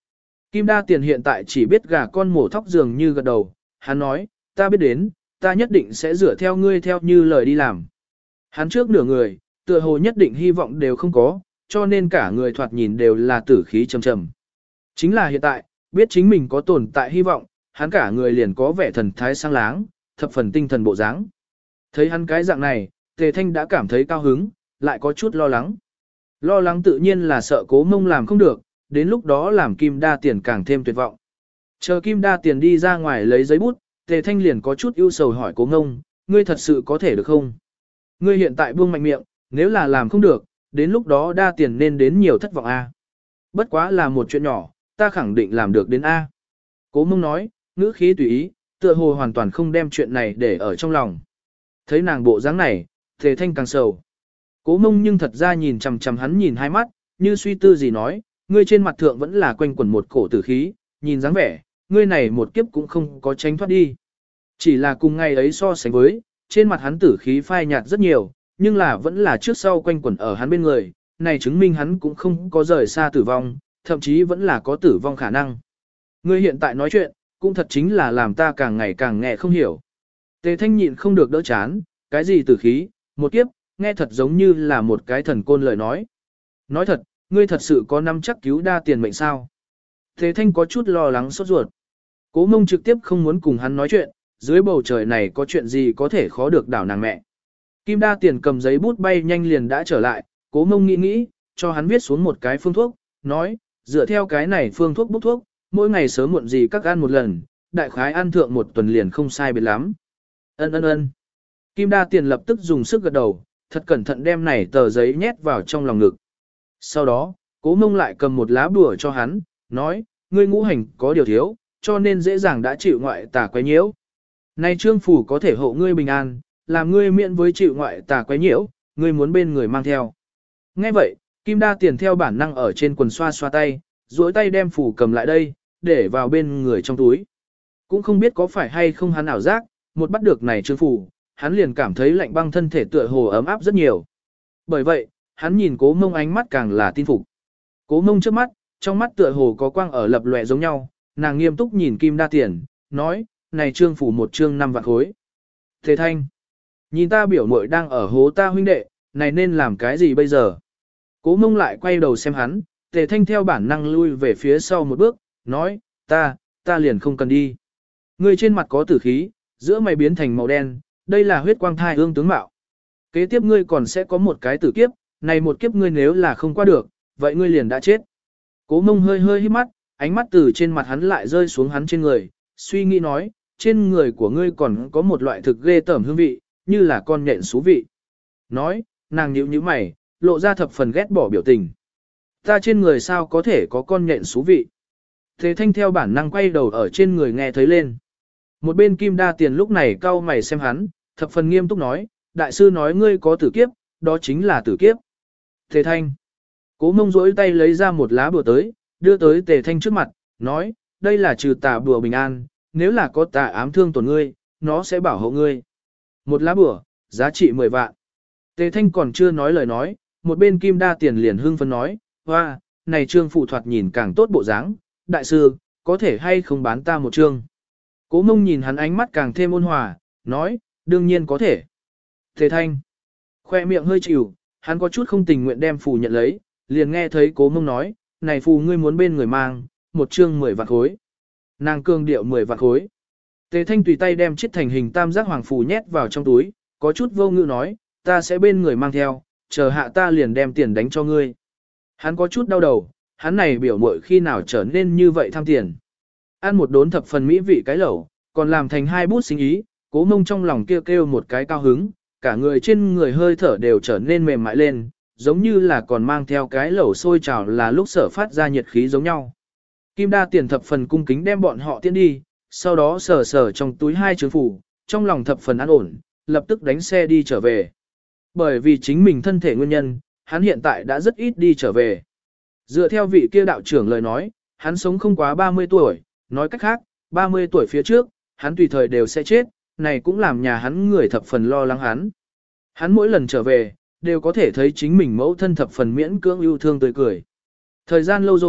Kim Đa Tiền hiện tại chỉ biết gà con mổ thóc dường như gật đầu, hắn nói, ta biết đến, ta nhất định sẽ dựa theo ngươi theo như lời đi làm. Hắn trước nửa người, tựa hồ nhất định hy vọng đều không có, cho nên cả người thoạt nhìn đều là tử khí trầm trầm. Chính là hiện tại, biết chính mình có tồn tại hy vọng, hắn cả người liền có vẻ thần thái sang láng, thập phần tinh thần bộ dáng. Thấy hắn cái dạng này, Tề Thanh đã cảm thấy cao hứng, lại có chút lo lắng. Lo lắng tự nhiên là sợ Cố Mông làm không được, đến lúc đó làm Kim Đa Tiền càng thêm tuyệt vọng. Chờ Kim Đa Tiền đi ra ngoài lấy giấy bút, Tề Thanh liền có chút ưu sầu hỏi Cố Mông, ngươi thật sự có thể được không? Ngươi hiện tại buông mạnh miệng, nếu là làm không được, đến lúc đó Đa Tiền nên đến nhiều thất vọng a. Bất quá là một chuyện nhỏ, ta khẳng định làm được đến a. Cố Mông nói, ngữ khí tùy ý, tựa hồ hoàn toàn không đem chuyện này để ở trong lòng. Thấy nàng bộ dáng này, Tề Thanh càng sầu. Cố Mông nhưng thật ra nhìn chằm chằm hắn nhìn hai mắt, như suy tư gì nói, ngươi trên mặt thượng vẫn là quanh quẩn một cổ tử khí, nhìn dáng vẻ, ngươi này một kiếp cũng không có tránh thoát đi. Chỉ là cùng ngày ấy so sánh với, trên mặt hắn tử khí phai nhạt rất nhiều, nhưng là vẫn là trước sau quanh quẩn ở hắn bên người, này chứng minh hắn cũng không có rời xa tử vong, thậm chí vẫn là có tử vong khả năng. Ngươi hiện tại nói chuyện, cũng thật chính là làm ta càng ngày càng nghe không hiểu. Tề Thanh nhịn không được đỡ chán, cái gì tử khí, một kiếp, nghe thật giống như là một cái thần côn lời nói. Nói thật, ngươi thật sự có nắm chắc cứu Đa Tiền mệnh sao? Tề Thanh có chút lo lắng sốt ruột. Cố Mông trực tiếp không muốn cùng hắn nói chuyện, dưới bầu trời này có chuyện gì có thể khó được đảo nàng mẹ. Kim Đa Tiền cầm giấy bút bay nhanh liền đã trở lại, Cố Mông nghĩ nghĩ, cho hắn viết xuống một cái phương thuốc, nói, dựa theo cái này phương thuốc bút thuốc, mỗi ngày sớm muộn gì các ăn một lần, đại khái ăn thượng một tuần liền không sai biệt lắm. Ân ân ân. Kim Đa Tiền lập tức dùng sức gật đầu, thật cẩn thận đem này tờ giấy nhét vào trong lòng ngực. Sau đó, Cố Mông lại cầm một lá bùa cho hắn, nói, ngươi ngũ hành có điều thiếu, cho nên dễ dàng đã chịu ngoại tà quấy nhiễu. Này trương phủ có thể hộ ngươi bình an, làm ngươi miễn với chịu ngoại tà quấy nhiễu, ngươi muốn bên người mang theo. Nghe vậy, Kim Đa Tiền theo bản năng ở trên quần xoa xoa tay, duỗi tay đem phủ cầm lại đây, để vào bên người trong túi. Cũng không biết có phải hay không hắn ảo giác, một bắt được này trương phủ, hắn liền cảm thấy lạnh băng thân thể tựa hồ ấm áp rất nhiều. Bởi vậy, hắn nhìn Cố Mông ánh mắt càng là tin phục. Cố Mông trước mắt, trong mắt tựa hồ có quang ở lập lòe giống nhau, nàng nghiêm túc nhìn Kim Đa Tiền, nói, này trương phủ một trương năm vạn khối. Thế Thanh, nhìn ta biểu muội đang ở hố ta huynh đệ, này nên làm cái gì bây giờ? Cố Mông lại quay đầu xem hắn, Tề Thanh theo bản năng lui về phía sau một bước, nói, ta, ta liền không cần đi. Ngươi trên mặt có tử khí, giữa mày biến thành màu đen, đây là huyết quang thai ương tướng mạo. Kế tiếp ngươi còn sẽ có một cái tử kiếp, này một kiếp ngươi nếu là không qua được, vậy ngươi liền đã chết. Cố Mông hơi hơi hít mắt, ánh mắt từ trên mặt hắn lại rơi xuống hắn trên người, suy nghĩ nói, trên người của ngươi còn có một loại thực ghê tởm hương vị, như là con nhện xú vị. Nói, nàng nhíu nhíu mày, lộ ra thập phần ghét bỏ biểu tình. Ta trên người sao có thể có con nhện xú vị? Thế Thanh theo bản năng quay đầu ở trên người nghe thấy lên. Một bên Kim Đa Tiền lúc này cau mày xem hắn, thập phần nghiêm túc nói, đại sư nói ngươi có tử kiếp, đó chính là tử kiếp. Thế Thanh. Cố Mông rỗi tay lấy ra một lá bùa tới, đưa tới Tề Thanh trước mặt, nói, đây là trừ tà bùa bình an, nếu là có tà ám thương tổn ngươi, nó sẽ bảo hộ ngươi. Một lá bùa, giá trị mười vạn. Tề Thanh còn chưa nói lời nói, một bên Kim Đa Tiền liền hưng phấn nói, hoa, này trương phụ thoạt nhìn càng tốt bộ dáng, đại sư, có thể hay không bán ta một trương. Cố Mông nhìn hắn ánh mắt càng thêm ôn hòa, nói, đương nhiên có thể. Tề Thanh, khoe miệng hơi chịu, hắn có chút không tình nguyện đem phù nhận lấy, liền nghe thấy Cố Mông nói, này phù ngươi muốn bên người mang, một chương mười vạn khối. Nàng cương điệu mười vạn khối. Tề Thanh tùy tay đem chiếc thành hình tam giác hoàng phù nhét vào trong túi, có chút vô ngữ nói, ta sẽ bên người mang theo, chờ hạ ta liền đem tiền đánh cho ngươi. Hắn có chút đau đầu, hắn này biểu muội khi nào trở nên như vậy tham tiền. Ăn một đốn thập phần mỹ vị cái lẩu, còn làm thành hai bút sinh ý, Cố Mông trong lòng kêu kêu một cái cao hứng, cả người trên người hơi thở đều trở nên mềm mại lên, giống như là còn mang theo cái lẩu sôi trào là lúc sở phát ra nhiệt khí giống nhau. Kim Đa Tiền thập phần cung kính đem bọn họ tiến đi, sau đó sờ sờ trong túi hai trướng phủ, trong lòng thập phần an ổn, lập tức đánh xe đi trở về. Bởi vì chính mình thân thể nguyên nhân, hắn hiện tại đã rất ít đi trở về. Dựa theo vị kia đạo trưởng lời nói, hắn sống không quá ba mươi tuổi, nói cách khác, ba mươi tuổi phía trước, hắn tùy thời đều sẽ chết, này cũng làm nhà hắn người thập phần lo lắng hắn. Hắn mỗi lần trở về, đều có thể thấy chính mình mẫu thân thập phần miễn cưỡng yêu thương tươi cười. Thời gian lâu rồi,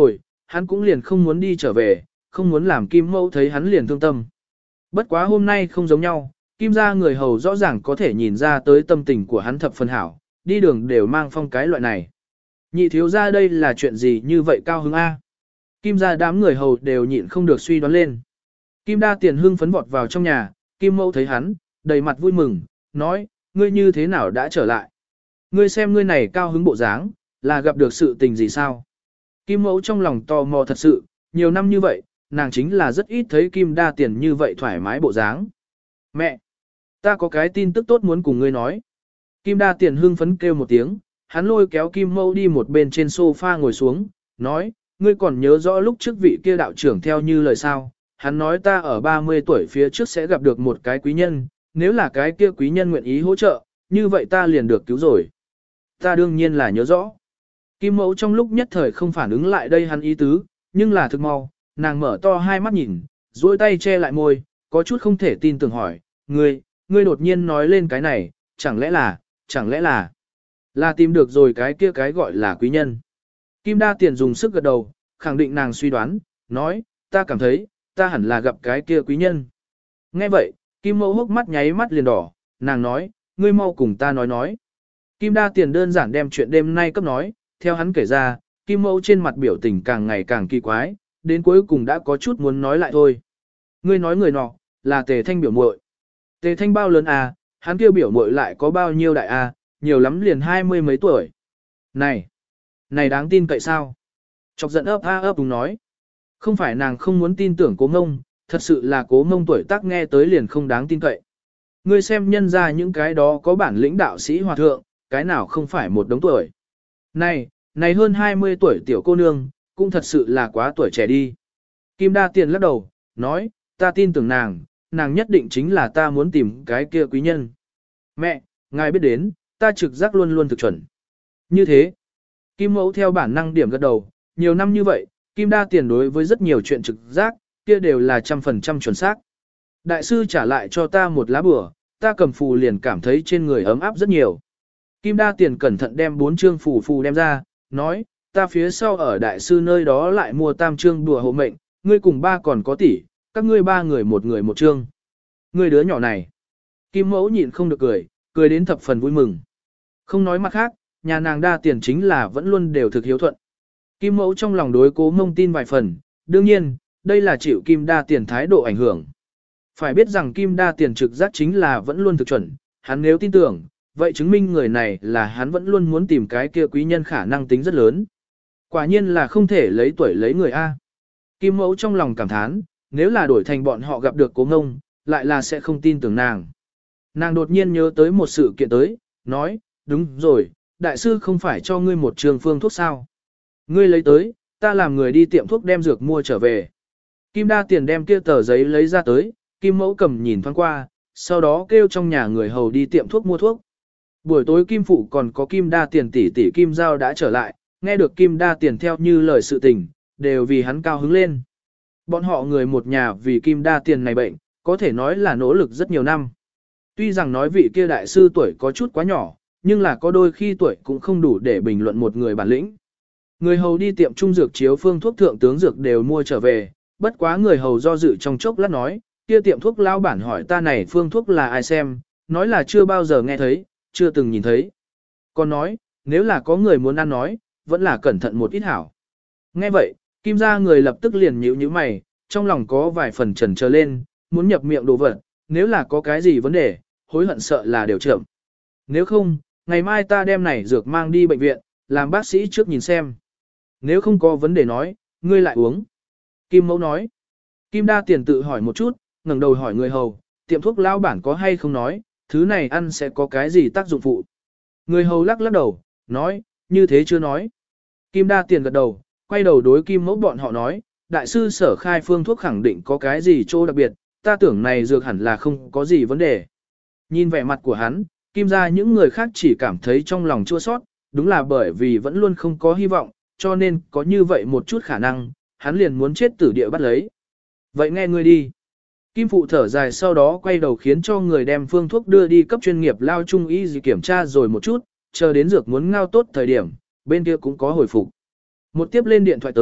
hắn cũng liền không muốn đi trở về, không muốn làm Kim Mẫu thấy hắn liền thương tâm. Bất quá hôm nay không giống nhau, Kim gia người hầu rõ ràng có thể nhìn ra tới tâm tình của hắn thập phần hảo, đi đường đều mang phong cái loại này. Nhị thiếu gia đây là chuyện gì như vậy cao hứng A. Kim gia đám người hầu đều nhịn không được suy đoán lên. Kim đa tiền hưng phấn vọt vào trong nhà, Kim Mẫu thấy hắn, đầy mặt vui mừng, nói, ngươi như thế nào đã trở lại? Ngươi xem ngươi này cao hứng bộ dáng, là gặp được sự tình gì sao? Kim Mẫu trong lòng tò mò thật sự, nhiều năm như vậy, nàng chính là rất ít thấy Kim đa tiền như vậy thoải mái bộ dáng. Mẹ! Ta có cái tin tức tốt muốn cùng ngươi nói. Kim đa tiền hưng phấn kêu một tiếng, hắn lôi kéo Kim Mẫu đi một bên trên sofa ngồi xuống, nói, ngươi còn nhớ rõ lúc trước vị kia đạo trưởng theo như lời sao, hắn nói ta ở ba mươi tuổi phía trước sẽ gặp được một cái quý nhân, nếu là cái kia quý nhân nguyện ý hỗ trợ, như vậy ta liền được cứu rồi. Ta đương nhiên là nhớ rõ. Kim Mẫu trong lúc nhất thời không phản ứng lại đây hắn ý tứ, nhưng là thực mau, nàng mở to hai mắt nhìn, duỗi tay che lại môi, có chút không thể tin tưởng hỏi, ngươi, ngươi đột nhiên nói lên cái này, chẳng lẽ là, chẳng lẽ là, là tìm được rồi cái kia cái gọi là quý nhân. Kim đa tiền dùng sức gật đầu, khẳng định nàng suy đoán, nói, ta cảm thấy, ta hẳn là gặp cái kia quý nhân. Nghe vậy, Kim Mẫu hốc mắt nháy mắt liền đỏ, nàng nói, ngươi mau cùng ta nói nói. Kim đa tiền đơn giản đem chuyện đêm nay cấp nói, theo hắn kể ra, Kim Mẫu trên mặt biểu tình càng ngày càng kỳ quái, đến cuối cùng đã có chút muốn nói lại thôi. Ngươi nói người nọ, là Tề Thanh biểu muội. Tề Thanh bao lớn à, hắn kia biểu muội lại có bao nhiêu đại à, nhiều lắm liền hai mươi mấy tuổi. Này, này đáng tin cậy sao? Chọc giận ấp a ấp đúng nói. Không phải nàng không muốn tin tưởng Cố Ngông, thật sự là Cố Ngông tuổi tác nghe tới liền không đáng tin cậy. Ngươi xem nhân ra những cái đó có bản lĩnh đạo sĩ hòa thượng, cái nào không phải một đống tuổi. Này, này hơn hai mươi tuổi tiểu cô nương, cũng thật sự là quá tuổi trẻ đi. Kim đa tiền lắc đầu, nói, ta tin tưởng nàng, nàng nhất định chính là ta muốn tìm cái kia quý nhân. Mẹ, ngài biết đến, ta trực giác luôn luôn thực chuẩn. Như thế, Kim Mẫu theo bản năng điểm gật đầu, nhiều năm như vậy, Kim đa tiền đối với rất nhiều chuyện trực giác, kia đều là trăm phần trăm chuẩn xác. Đại sư trả lại cho ta một lá bùa, ta cầm phù liền cảm thấy trên người ấm áp rất nhiều. Kim đa tiền cẩn thận đem bốn chương phù phù đem ra, nói, ta phía sau ở đại sư nơi đó lại mua tam chương đùa hộ mệnh, ngươi cùng ba còn có tỷ, các ngươi ba người một người một chương. Ngươi đứa nhỏ này. Kim Mẫu nhịn không được cười, cười đến thập phần vui mừng. Không nói mặt khác, nhà nàng đa tiền chính là vẫn luôn đều thực hiếu thuận. Kim Mẫu trong lòng đối Cố Mông tin vài phần, đương nhiên, đây là chịu Kim đa tiền thái độ ảnh hưởng. Phải biết rằng Kim đa tiền trực giác chính là vẫn luôn thực chuẩn, hắn nếu tin tưởng, vậy chứng minh người này là hắn vẫn luôn muốn tìm cái kia quý nhân khả năng tính rất lớn. Quả nhiên là không thể lấy tuổi lấy người A. Kim Mẫu trong lòng cảm thán, nếu là đổi thành bọn họ gặp được Cố Ngông, lại là sẽ không tin tưởng nàng. Nàng đột nhiên nhớ tới một sự kiện tới, nói, đúng rồi, đại sư không phải cho ngươi một trường phương thuốc sao. Ngươi lấy tới, ta làm người đi tiệm thuốc đem dược mua trở về. Kim đa tiền đem kia tờ giấy lấy ra tới, Kim Mẫu cầm nhìn thoáng qua, sau đó kêu trong nhà người hầu đi tiệm thuốc mua thuốc. Buổi tối Kim Phụ còn có Kim đa tiền tỷ tỷ Kim Giao đã trở lại, nghe được Kim đa tiền theo như lời sự tình, đều vì hắn cao hứng lên. Bọn họ người một nhà vì Kim đa tiền này bệnh, có thể nói là nỗ lực rất nhiều năm. Tuy rằng nói vị kia đại sư tuổi có chút quá nhỏ, nhưng là có đôi khi tuổi cũng không đủ để bình luận một người bản lĩnh. Người hầu đi tiệm trung dược chiếu phương thuốc thượng tướng dược đều mua trở về, bất quá người hầu do dự trong chốc lát nói, kia tiệm thuốc lao bản hỏi ta này phương thuốc là ai xem, nói là chưa bao giờ nghe thấy, chưa từng nhìn thấy. Còn nói, nếu là có người muốn ăn nói, vẫn là cẩn thận một ít hảo. Nghe vậy, Kim gia người lập tức liền nhíu nhíu mày, trong lòng có vài phần chần chờ lên, muốn nhập miệng đồ vật, nếu là có cái gì vấn đề, hối hận sợ là đều chậm. Nếu không, ngày mai ta đem này dược mang đi bệnh viện, làm bác sĩ trước nhìn xem. Nếu không có vấn đề nói, ngươi lại uống. Kim Mẫu nói. Kim đa tiền tự hỏi một chút, ngẩng đầu hỏi người hầu, tiệm thuốc lao bản có hay không nói, thứ này ăn sẽ có cái gì tác dụng phụ. Người hầu lắc lắc đầu, nói, như thế chưa nói. Kim đa tiền gật đầu, quay đầu đối Kim Mẫu bọn họ nói, đại sư sở khai phương thuốc khẳng định có cái gì chỗ đặc biệt, ta tưởng này dược hẳn là không có gì vấn đề. Nhìn vẻ mặt của hắn, Kim gia những người khác chỉ cảm thấy trong lòng chua sót, đúng là bởi vì vẫn luôn không có hy vọng, cho nên có như vậy một chút khả năng, hắn liền muốn chết tử địa bắt lấy. Vậy nghe ngươi đi. Kim phụ thở dài sau đó quay đầu khiến cho người đem phương thuốc đưa đi cấp chuyên nghiệp lao trung y gì kiểm tra rồi một chút, chờ đến dược muốn ngao tốt thời điểm, bên kia cũng có hồi phục. Một tiếp lên điện thoại tới,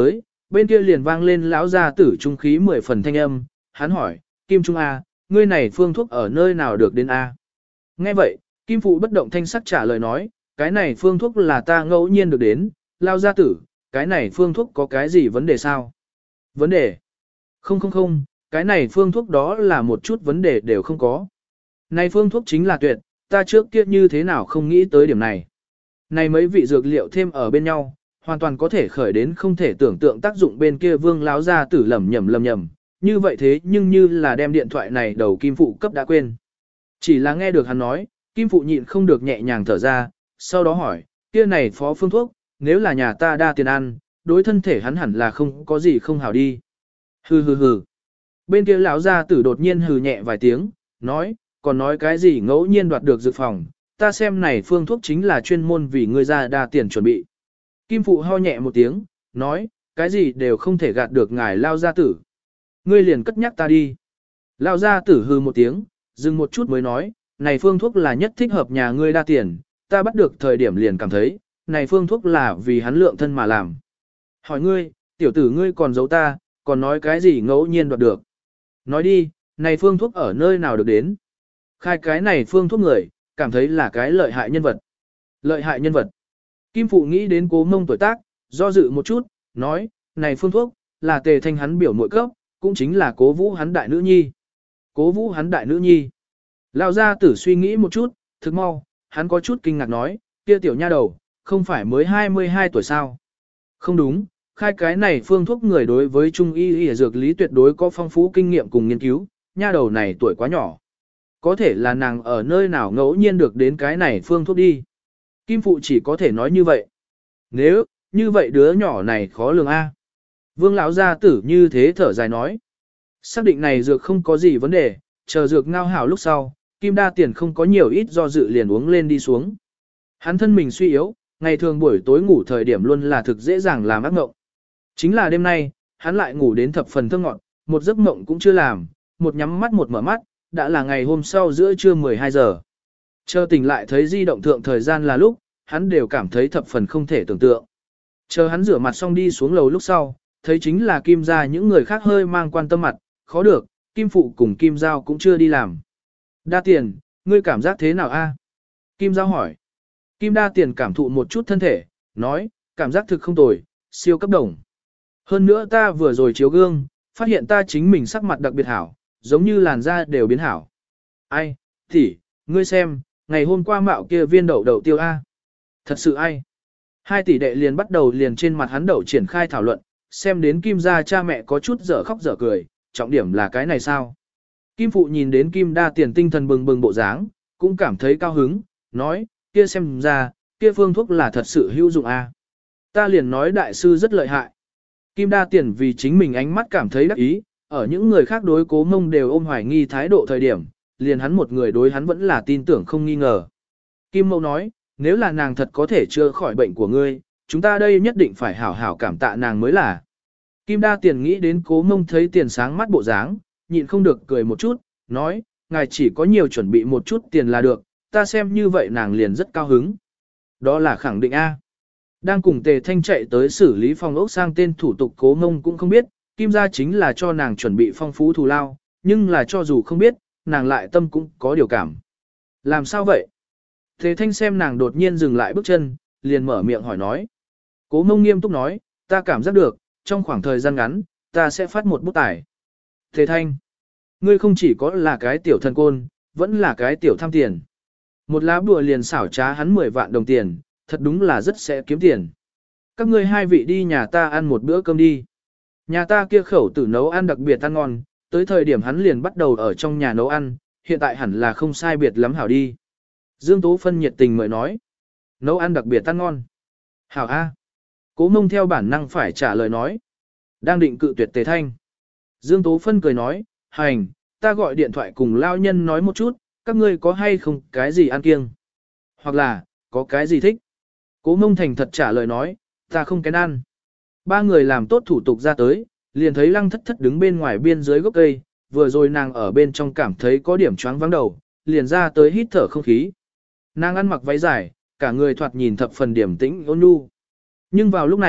bên kia liền vang lên lão gia tử trung khí mười phần thanh âm, hắn hỏi, Kim Trung A, ngươi này phương thuốc ở nơi nào được đến A? Nghe vậy, Kim Phụ bất động thanh sắc trả lời nói, cái này phương thuốc là ta ngẫu nhiên được đến, lão gia tử, cái này phương thuốc có cái gì vấn đề sao? Vấn đề? Không không không, cái này phương thuốc đó là một chút vấn đề đều không có. Này phương thuốc chính là tuyệt, ta trước kia như thế nào không nghĩ tới điểm này. Này mấy vị dược liệu thêm ở bên nhau, hoàn toàn có thể khởi đến không thể tưởng tượng tác dụng bên kia vương láo ra tử lầm nhầm lầm nhầm, như vậy thế nhưng như là đem điện thoại này đầu Kim Phụ cấp đã quên. Chỉ là nghe được hắn nói, Kim Phụ nhịn không được nhẹ nhàng thở ra, sau đó hỏi, kia này phó phương thuốc, nếu là nhà ta đa tiền ăn, đối thân thể hắn hẳn là không có gì không hảo đi. Hừ hừ hừ. Bên kia lão gia tử đột nhiên hừ nhẹ vài tiếng, nói, còn nói cái gì ngẫu nhiên đoạt được dược phòng, ta xem này phương thuốc chính là chuyên môn vì ngươi ra đa tiền chuẩn bị. Kim Phụ ho nhẹ một tiếng, nói, cái gì đều không thể gạt được ngài lao gia tử. Ngươi liền cất nhắc ta đi. Lao gia tử hừ một tiếng, dừng một chút mới nói, này phương thuốc là nhất thích hợp nhà ngươi đa tiền, ta bắt được thời điểm liền cảm thấy, này phương thuốc là vì hắn lượng thân mà làm. Hỏi ngươi, tiểu tử ngươi còn giấu ta, còn nói cái gì ngẫu nhiên đoạt được. Nói đi, này phương thuốc ở nơi nào được đến. Khai cái này phương thuốc người, cảm thấy là cái lợi hại nhân vật. Lợi hại nhân vật. Kim Phụ nghĩ đến Cố Mông tuổi tác, do dự một chút, nói, này phương thuốc, là Tề Thanh hắn biểu muội cấp, cũng chính là Cố Vũ hắn đại nữ nhi. Cố Vũ hắn đại nữ nhi. Lão gia tử suy nghĩ một chút, thực mau, hắn có chút kinh ngạc nói, kia tiểu nha đầu, không phải mới hai mươi hai tuổi sao? Không đúng, khai cái này phương thuốc người đối với trung y y dược lý tuyệt đối có phong phú kinh nghiệm cùng nghiên cứu, nha đầu này tuổi quá nhỏ. Có thể là nàng ở nơi nào ngẫu nhiên được đến cái này phương thuốc đi. Kim Phụ chỉ có thể nói như vậy. Nếu, như vậy đứa nhỏ này khó lường A. Vương lão gia tử như thế thở dài nói. Xác định này dược không có gì vấn đề, chờ dược ngao hảo lúc sau, Kim đa tiền không có nhiều ít do dự liền uống lên đi xuống. Hắn thân mình suy yếu, ngày thường buổi tối ngủ thời điểm luôn là thực dễ dàng làm ác mộng. Chính là đêm nay, hắn lại ngủ đến thập phần thơ ngọn, một giấc mộng cũng chưa làm, một nhắm mắt một mở mắt, đã là ngày hôm sau giữa trưa mười hai giờ. Chờ tỉnh lại thấy di động thượng thời gian là lúc, hắn đều cảm thấy thập phần không thể tưởng tượng. Chờ hắn rửa mặt xong đi xuống lầu lúc sau, thấy chính là Kim gia những người khác hơi mang quan tâm mặt, khó được, Kim Phụ cùng Kim Giao cũng chưa đi làm. Đa tiền, ngươi cảm giác thế nào a? Kim Giao hỏi. Kim đa tiền cảm thụ một chút thân thể, nói, cảm giác thực không tồi, siêu cấp đồng. Hơn nữa ta vừa rồi chiếu gương, phát hiện ta chính mình sắc mặt đặc biệt hảo, giống như làn da đều biến hảo. Ai, thì, ngươi xem, ngày hôm qua mạo kia viên đậu đậu tiêu A. Thật sự ai? Hai tỷ đệ liền bắt đầu liền trên mặt hắn đậu triển khai thảo luận, xem đến Kim gia cha mẹ có chút dở khóc dở cười, trọng điểm là cái này sao? Kim Phụ nhìn đến Kim đa tiền tinh thần bừng bừng bộ dáng, cũng cảm thấy cao hứng, nói, kia xem ra, kia phương thuốc là thật sự hữu dụng A. Ta liền nói đại sư rất lợi hại. Kim đa tiền vì chính mình ánh mắt cảm thấy đắc ý, ở những người khác đối Cố Mông đều ôm hoài nghi thái độ thời điểm, liền hắn một người đối hắn vẫn là tin tưởng không nghi ngờ. Kim Mâu nói, nếu là nàng thật có thể chữa khỏi bệnh của ngươi, chúng ta đây nhất định phải hảo hảo cảm tạ nàng mới là. Kim đa tiền nghĩ đến Cố Mông thấy tiền sáng mắt bộ dáng, nhịn không được cười một chút, nói, ngài chỉ có nhiều chuẩn bị một chút tiền là được, ta xem như vậy nàng liền rất cao hứng. Đó là khẳng định A. Đang cùng Tề Thanh chạy tới xử lý phòng ốc sang tên thủ tục Cố Mông cũng không biết, Kim gia chính là cho nàng chuẩn bị phong phú thù lao, nhưng là cho dù không biết, nàng lại tâm cũng có điều cảm. Làm sao vậy? Tề Thanh xem nàng đột nhiên dừng lại bước chân, liền mở miệng hỏi nói. Cố Mông nghiêm túc nói, ta cảm giác được, trong khoảng thời gian ngắn, ta sẽ phát một bút tài. Tề Thanh, ngươi không chỉ có là cái tiểu thần côn, vẫn là cái tiểu tham tiền. Một lá bùa liền xảo trá hắn mười vạn đồng tiền, thật đúng là rất sẽ kiếm tiền. Các ngươi hai vị đi nhà ta ăn một bữa cơm đi. Nhà ta kia khẩu tử nấu ăn đặc biệt ăn ngon, tới thời điểm hắn liền bắt đầu ở trong nhà nấu ăn, hiện tại hẳn là không sai biệt lắm hảo đi. Dương Tố Phân nhiệt tình mời nói. Nấu ăn đặc biệt ăn ngon. Hảo A. Cố Mông theo bản năng phải trả lời nói. Đang định cự tuyệt Tề Thanh. Dương Tố Phân cười nói, hành, ta gọi điện thoại cùng lao nhân nói một chút, các ngươi có hay không cái gì ăn kiêng. Hoặc là, có cái gì thích. Cố Mông thành thật trả lời nói, ta không kén ăn. Ba người làm tốt thủ tục ra tới, liền thấy Lăng Thất Thất đứng bên ngoài biên dưới gốc cây, vừa rồi nàng ở bên trong cảm thấy có điểm choáng vắng đầu, liền ra tới hít thở không khí. Nàng ăn mặc váy dài, cả người thoạt nhìn thập phần điểm tĩnh ôn nhu. Nhưng vào lúc này,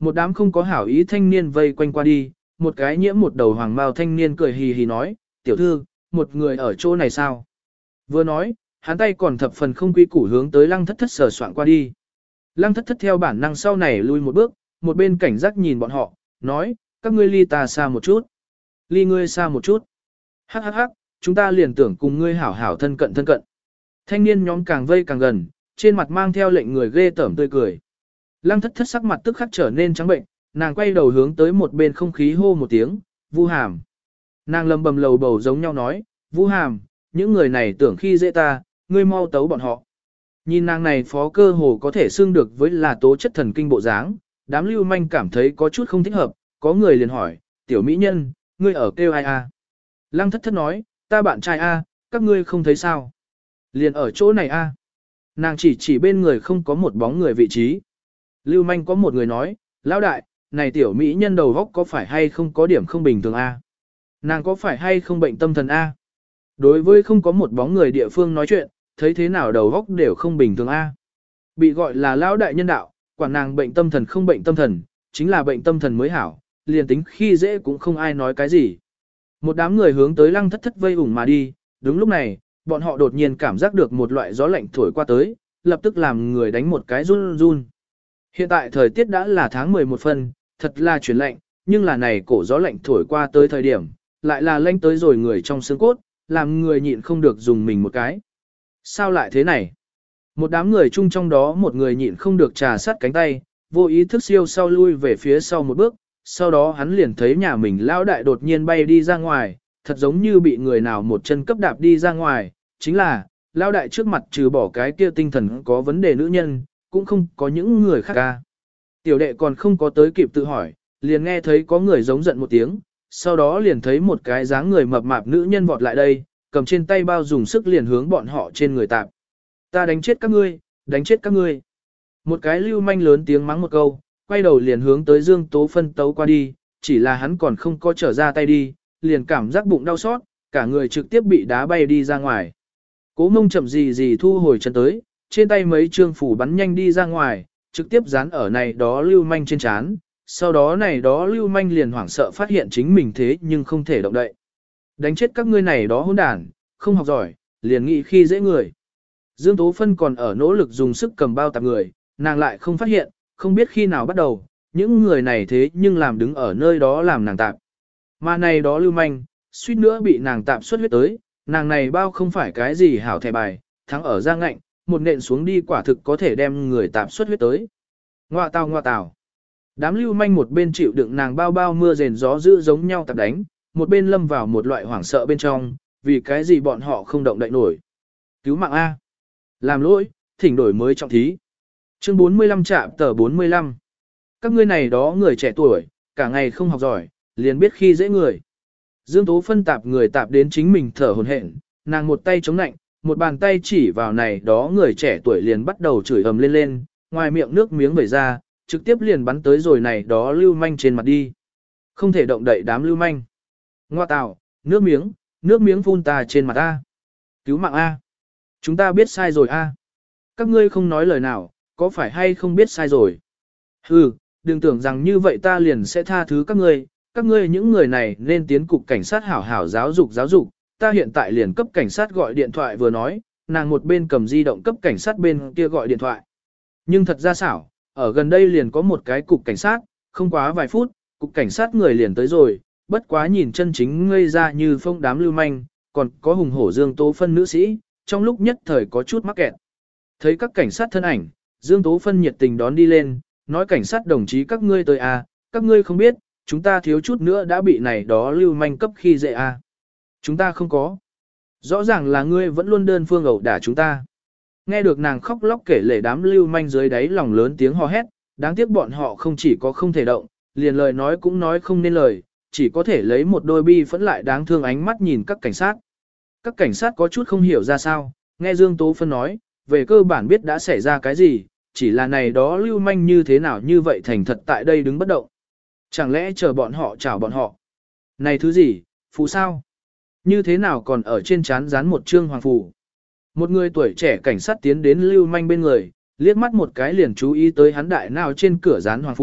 Một đám không có hảo ý thanh niên vây quanh qua đi, một cái nhiễm một đầu hoàng bào thanh niên cười hì hì nói, tiểu thư, một người ở chỗ này sao? Vừa nói, hắn tay còn thập phần không quy củ hướng tới lăng thất thất sờ soạn qua đi. Lăng thất thất theo bản năng sau này lui một bước, một bên cảnh giác nhìn bọn họ, nói, các ngươi ly ta xa một chút. Ly ngươi xa một chút. Hắc hắc hắc, chúng ta liền tưởng cùng ngươi hảo hảo thân cận thân cận. Thanh niên nhóm càng vây càng gần, trên mặt mang theo lệnh người ghê tởm tươi cười. Lăng thất thất sắc mặt tức khắc trở nên trắng bệnh, nàng quay đầu hướng tới một bên không khí hô một tiếng, Vu Hàm. Nàng lầm bầm lầu bầu giống nhau nói, Vu Hàm, những người này tưởng khi dễ ta, ngươi mau tấu bọn họ. Nhìn nàng này phó cơ hồ có thể xưng được với là tố chất thần kinh bộ dáng, đám lưu manh cảm thấy có chút không thích hợp, có người liền hỏi, tiểu mỹ nhân, ngươi ở kêu ai a? Lăng thất thất nói, ta bạn trai a, các ngươi không thấy sao? Liền ở chỗ này a. Nàng chỉ chỉ bên người không có một bóng người vị trí. Lưu manh có một người nói, lão đại, này tiểu mỹ nhân đầu góc có phải hay không có điểm không bình thường a? Nàng có phải hay không bệnh tâm thần a? Đối với không có một bóng người địa phương nói chuyện, thấy thế nào đầu góc đều không bình thường a. Bị gọi là lão đại nhân đạo, quản nàng bệnh tâm thần không bệnh tâm thần, chính là bệnh tâm thần mới hảo, liền tính khi dễ cũng không ai nói cái gì. Một đám người hướng tới lăng thất thất vây ủng mà đi, đúng lúc này, bọn họ đột nhiên cảm giác được một loại gió lạnh thổi qua tới, lập tức làm người đánh một cái run run. Hiện tại thời tiết đã là tháng mười một phân, thật là chuyển lạnh, nhưng là này cổ gió lạnh thổi qua tới thời điểm, lại là lạnh tới rồi người trong xương cốt, làm người nhịn không được dùng mình một cái. Sao lại thế này? Một đám người chung trong đó một người nhịn không được trà sát cánh tay, vô ý thức siêu sau lui về phía sau một bước, sau đó hắn liền thấy nhà mình lão đại đột nhiên bay đi ra ngoài, thật giống như bị người nào một chân cấp đạp đi ra ngoài, chính là, lão đại trước mặt trừ bỏ cái kia tinh thần có vấn đề nữ nhân, cũng không có những người khác ca. Tiểu đệ còn không có tới kịp tự hỏi, liền nghe thấy có người giống giận một tiếng, sau đó liền thấy một cái dáng người mập mạp nữ nhân vọt lại đây, cầm trên tay bao dùng sức liền hướng bọn họ trên người tạp. Ta đánh chết các ngươi, đánh chết các ngươi. Một cái lưu manh lớn tiếng mắng một câu, quay đầu liền hướng tới Dương Tố Phân tấu qua đi, chỉ là hắn còn không có trở ra tay đi, liền cảm giác bụng đau xót, cả người trực tiếp bị đá bay đi ra ngoài. Cố Mông chậm gì gì thu hồi chân tới, trên tay mấy trương phủ bắn nhanh đi ra ngoài, trực tiếp dán ở này đó lưu manh trên trán, sau đó này đó lưu manh liền hoảng sợ phát hiện chính mình thế nhưng không thể động đậy. Đánh chết các ngươi này đó hỗn đản, không học giỏi, liền nghĩ khi dễ người. Dương Tố Phân còn ở nỗ lực dùng sức cầm bao tạp người, nàng lại không phát hiện, không biết khi nào bắt đầu, những người này thế nhưng làm đứng ở nơi đó làm nàng tạp. Mà này đó lưu manh, suýt nữa bị nàng tạp xuất huyết tới, nàng này bao không phải cái gì hảo thẻ bài, thắng ở giang ngạnh, một nện xuống đi quả thực có thể đem người tạp xuất huyết tới. Ngoa tào ngoa tào. Đám lưu manh một bên chịu đựng nàng bao bao mưa rền gió dữ giống nhau tạp đánh, một bên lâm vào một loại hoảng sợ bên trong, vì cái gì bọn họ không động đậy nổi. Cứu mạng A. Làm lỗi, thỉnh đổi mới trọng thí. Chương bốn mươi lăm trạm tờ bốn mươi lăm. Các ngươi này đó người trẻ tuổi, cả ngày không học giỏi, liền biết khi dễ người. Dương Tố Phân tạp người tạp đến chính mình thở hổn hển, nàng một tay chống nạnh, một bàn tay chỉ vào này đó người trẻ tuổi liền bắt đầu chửi ầm lên lên, ngoài miệng nước miếng vẩy ra, trực tiếp liền bắn tới rồi này đó lưu manh trên mặt đi. Không thể động đậy đám lưu manh. Ngoa tào, nước miếng, nước miếng phun ta trên mặt A. Cứu mạng A. Chúng ta biết sai rồi A. Các ngươi không nói lời nào, có phải hay không biết sai rồi? Hừ, đừng tưởng rằng như vậy ta liền sẽ tha thứ các ngươi, các ngươi những người này nên tiến cục cảnh sát hảo hảo giáo dục giáo dục, ta hiện tại liền cấp cảnh sát gọi điện thoại vừa nói, nàng một bên cầm di động cấp cảnh sát bên kia gọi điện thoại. Nhưng thật ra xảo, ở gần đây liền có một cái cục cảnh sát, không quá vài phút, cục cảnh sát người liền tới rồi, bất quá nhìn chân chính ngây ra như phong đám lưu manh, còn có hùng hổ Dương Tố Phân nữ sĩ, trong lúc nhất thời có chút mắc kẹt. Thấy các cảnh sát thân ảnh, Dương Tố Phân nhiệt tình đón đi lên, nói cảnh sát đồng chí các ngươi tới à, các ngươi không biết, chúng ta thiếu chút nữa đã bị này đó lưu manh cấp khi dễ à. Chúng ta không có. Rõ ràng là ngươi vẫn luôn đơn phương ẩu đả chúng ta. Nghe được nàng khóc lóc kể lể đám lưu manh dưới đáy lòng lớn tiếng hò hét, đáng tiếc bọn họ không chỉ có không thể động, liền lời nói cũng nói không nên lời, chỉ có thể lấy một đôi bi phẫn lại đáng thương ánh mắt nhìn các cảnh sát. Các cảnh sát có chút không hiểu ra sao, nghe Dương Tố Phân nói, về cơ bản biết đã xảy ra cái gì, chỉ là này đó lưu manh như thế nào như vậy thành thật tại đây đứng bất động. Chẳng lẽ chờ bọn họ chào bọn họ? Này thứ gì, phù sao? Như thế nào còn ở trên trán dán một trương hoàng phù? Một người tuổi trẻ cảnh sát tiến đến lưu manh bên người, liếc mắt một cái liền chú ý tới hắn đại nào trên cửa dán hoàng phù,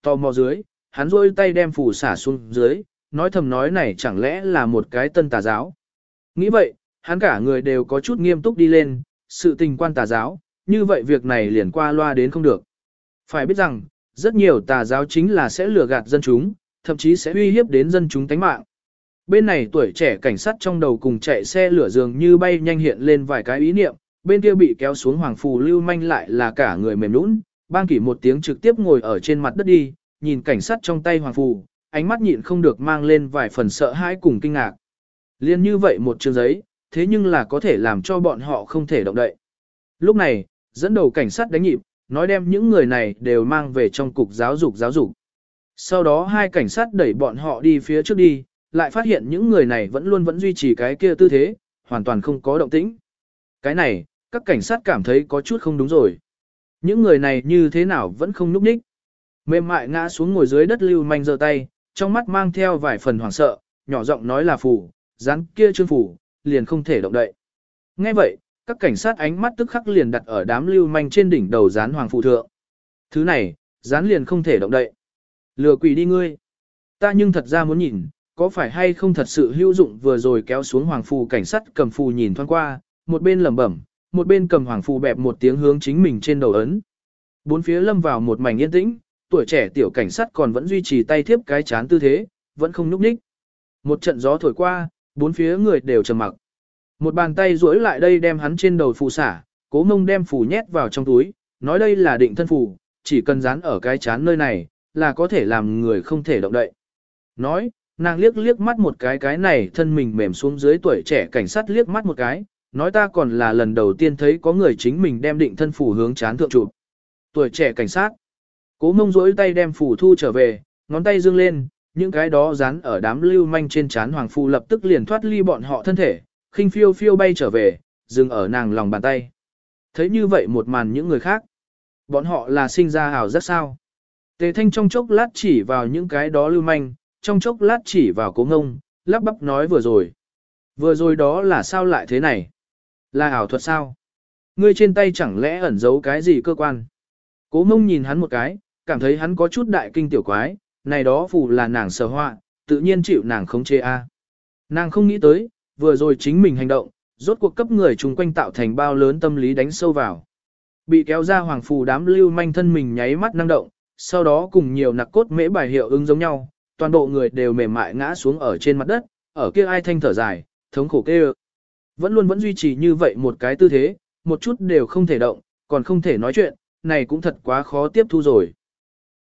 tò mò dưới, hắn rôi tay đem phù xả xuống dưới, nói thầm nói này chẳng lẽ là một cái tân tà giáo. Nghĩ vậy, hắn cả người đều có chút nghiêm túc đi lên, sự tình quan tà giáo, như vậy việc này liền qua loa đến không được. Phải biết rằng, rất nhiều tà giáo chính là sẽ lừa gạt dân chúng, thậm chí sẽ uy hiếp đến dân chúng tánh mạng. Bên này tuổi trẻ cảnh sát trong đầu cùng chạy xe lửa dường như bay nhanh hiện lên vài cái ý niệm, bên kia bị kéo xuống hoàng phù lưu manh lại là cả người mềm nũng, bang kỷ một tiếng trực tiếp ngồi ở trên mặt đất đi, nhìn cảnh sát trong tay hoàng phù, ánh mắt nhịn không được mang lên vài phần sợ hãi cùng kinh ngạc. Liên như vậy một chương giấy, thế nhưng là có thể làm cho bọn họ không thể động đậy. Lúc này, dẫn đầu cảnh sát đánh nhịp, nói đem những người này đều mang về trong cục giáo dục giáo dục. Sau đó hai cảnh sát đẩy bọn họ đi phía trước đi, lại phát hiện những người này vẫn luôn vẫn duy trì cái kia tư thế, hoàn toàn không có động tĩnh. Cái này, các cảnh sát cảm thấy có chút không đúng rồi. Những người này như thế nào vẫn không núp ních. Mềm mại ngã xuống ngồi dưới đất lưu manh giơ tay, trong mắt mang theo vài phần hoảng sợ, nhỏ giọng nói là phù, dán kia trương phù, liền không thể động đậy. Nghe vậy, các cảnh sát ánh mắt tức khắc liền đặt ở đám lưu manh trên đỉnh đầu dán hoàng phù thượng. Thứ này, dán liền không thể động đậy. Lừa quỷ đi ngươi. Ta nhưng thật ra muốn nhìn, có phải hay không thật sự hữu dụng. Vừa rồi kéo xuống hoàng phù, cảnh sát cầm phù nhìn thoáng qua, một bên lẩm bẩm, một bên cầm hoàng phù bẹp một tiếng hướng chính mình trên đầu ấn. Bốn phía lâm vào một mảnh yên tĩnh, tuổi trẻ tiểu cảnh sát còn vẫn duy trì tay thiếp cái chán tư thế, vẫn không nhúc nhích. Một trận gió thổi qua, bốn phía người đều trầm mặc. Một bàn tay duỗi lại đây đem hắn trên đầu phù xả, Cố Mông đem phù nhét vào trong túi, nói đây là định thân phù, chỉ cần dán ở cái chán nơi này, là có thể làm người không thể động đậy. Nói, nàng liếc liếc mắt một cái cái này thân mình mềm xuống dưới, tuổi trẻ cảnh sát liếc mắt một cái, nói ta còn là lần đầu tiên thấy có người chính mình đem định thân phù hướng chán thượng chụp. Tuổi trẻ cảnh sát, Cố Mông duỗi tay đem phù thu trở về, ngón tay dương lên, những cái đó dán ở đám lưu manh trên chán hoàng phù lập tức liền thoát ly bọn họ thân thể, khinh phiêu phiêu bay trở về, dừng ở nàng lòng bàn tay. Thấy như vậy một màn những người khác, bọn họ là sinh ra hào rất sao. Tề Thanh trong chốc lát chỉ vào những cái đó lưu manh, trong chốc lát chỉ vào Cố Ngông, lắp bắp nói vừa rồi. Vừa rồi đó là sao lại thế này? Là ảo thuật sao? Ngươi trên tay chẳng lẽ ẩn giấu cái gì cơ quan? Cố Ngông nhìn hắn một cái, cảm thấy hắn có chút đại kinh tiểu quái, này đó phù là nàng sở họa, tự nhiên chịu nàng khống chế a. Nàng không nghĩ tới, vừa rồi chính mình hành động, rốt cuộc cấp người chung quanh tạo thành bao lớn tâm lý đánh sâu vào. Bị kéo ra hoàng phù đám lưu manh thân mình nháy mắt năng động, sau đó cùng nhiều nặc cốt mễ bài hiệu ứng giống nhau, toàn bộ người đều mềm mại ngã xuống ở trên mặt đất, ở kia ai thanh thở dài, thống khổ kêu. Vẫn luôn vẫn duy trì như vậy một cái tư thế, một chút đều không thể động, còn không thể nói chuyện, này cũng thật quá khó tiếp thu rồi.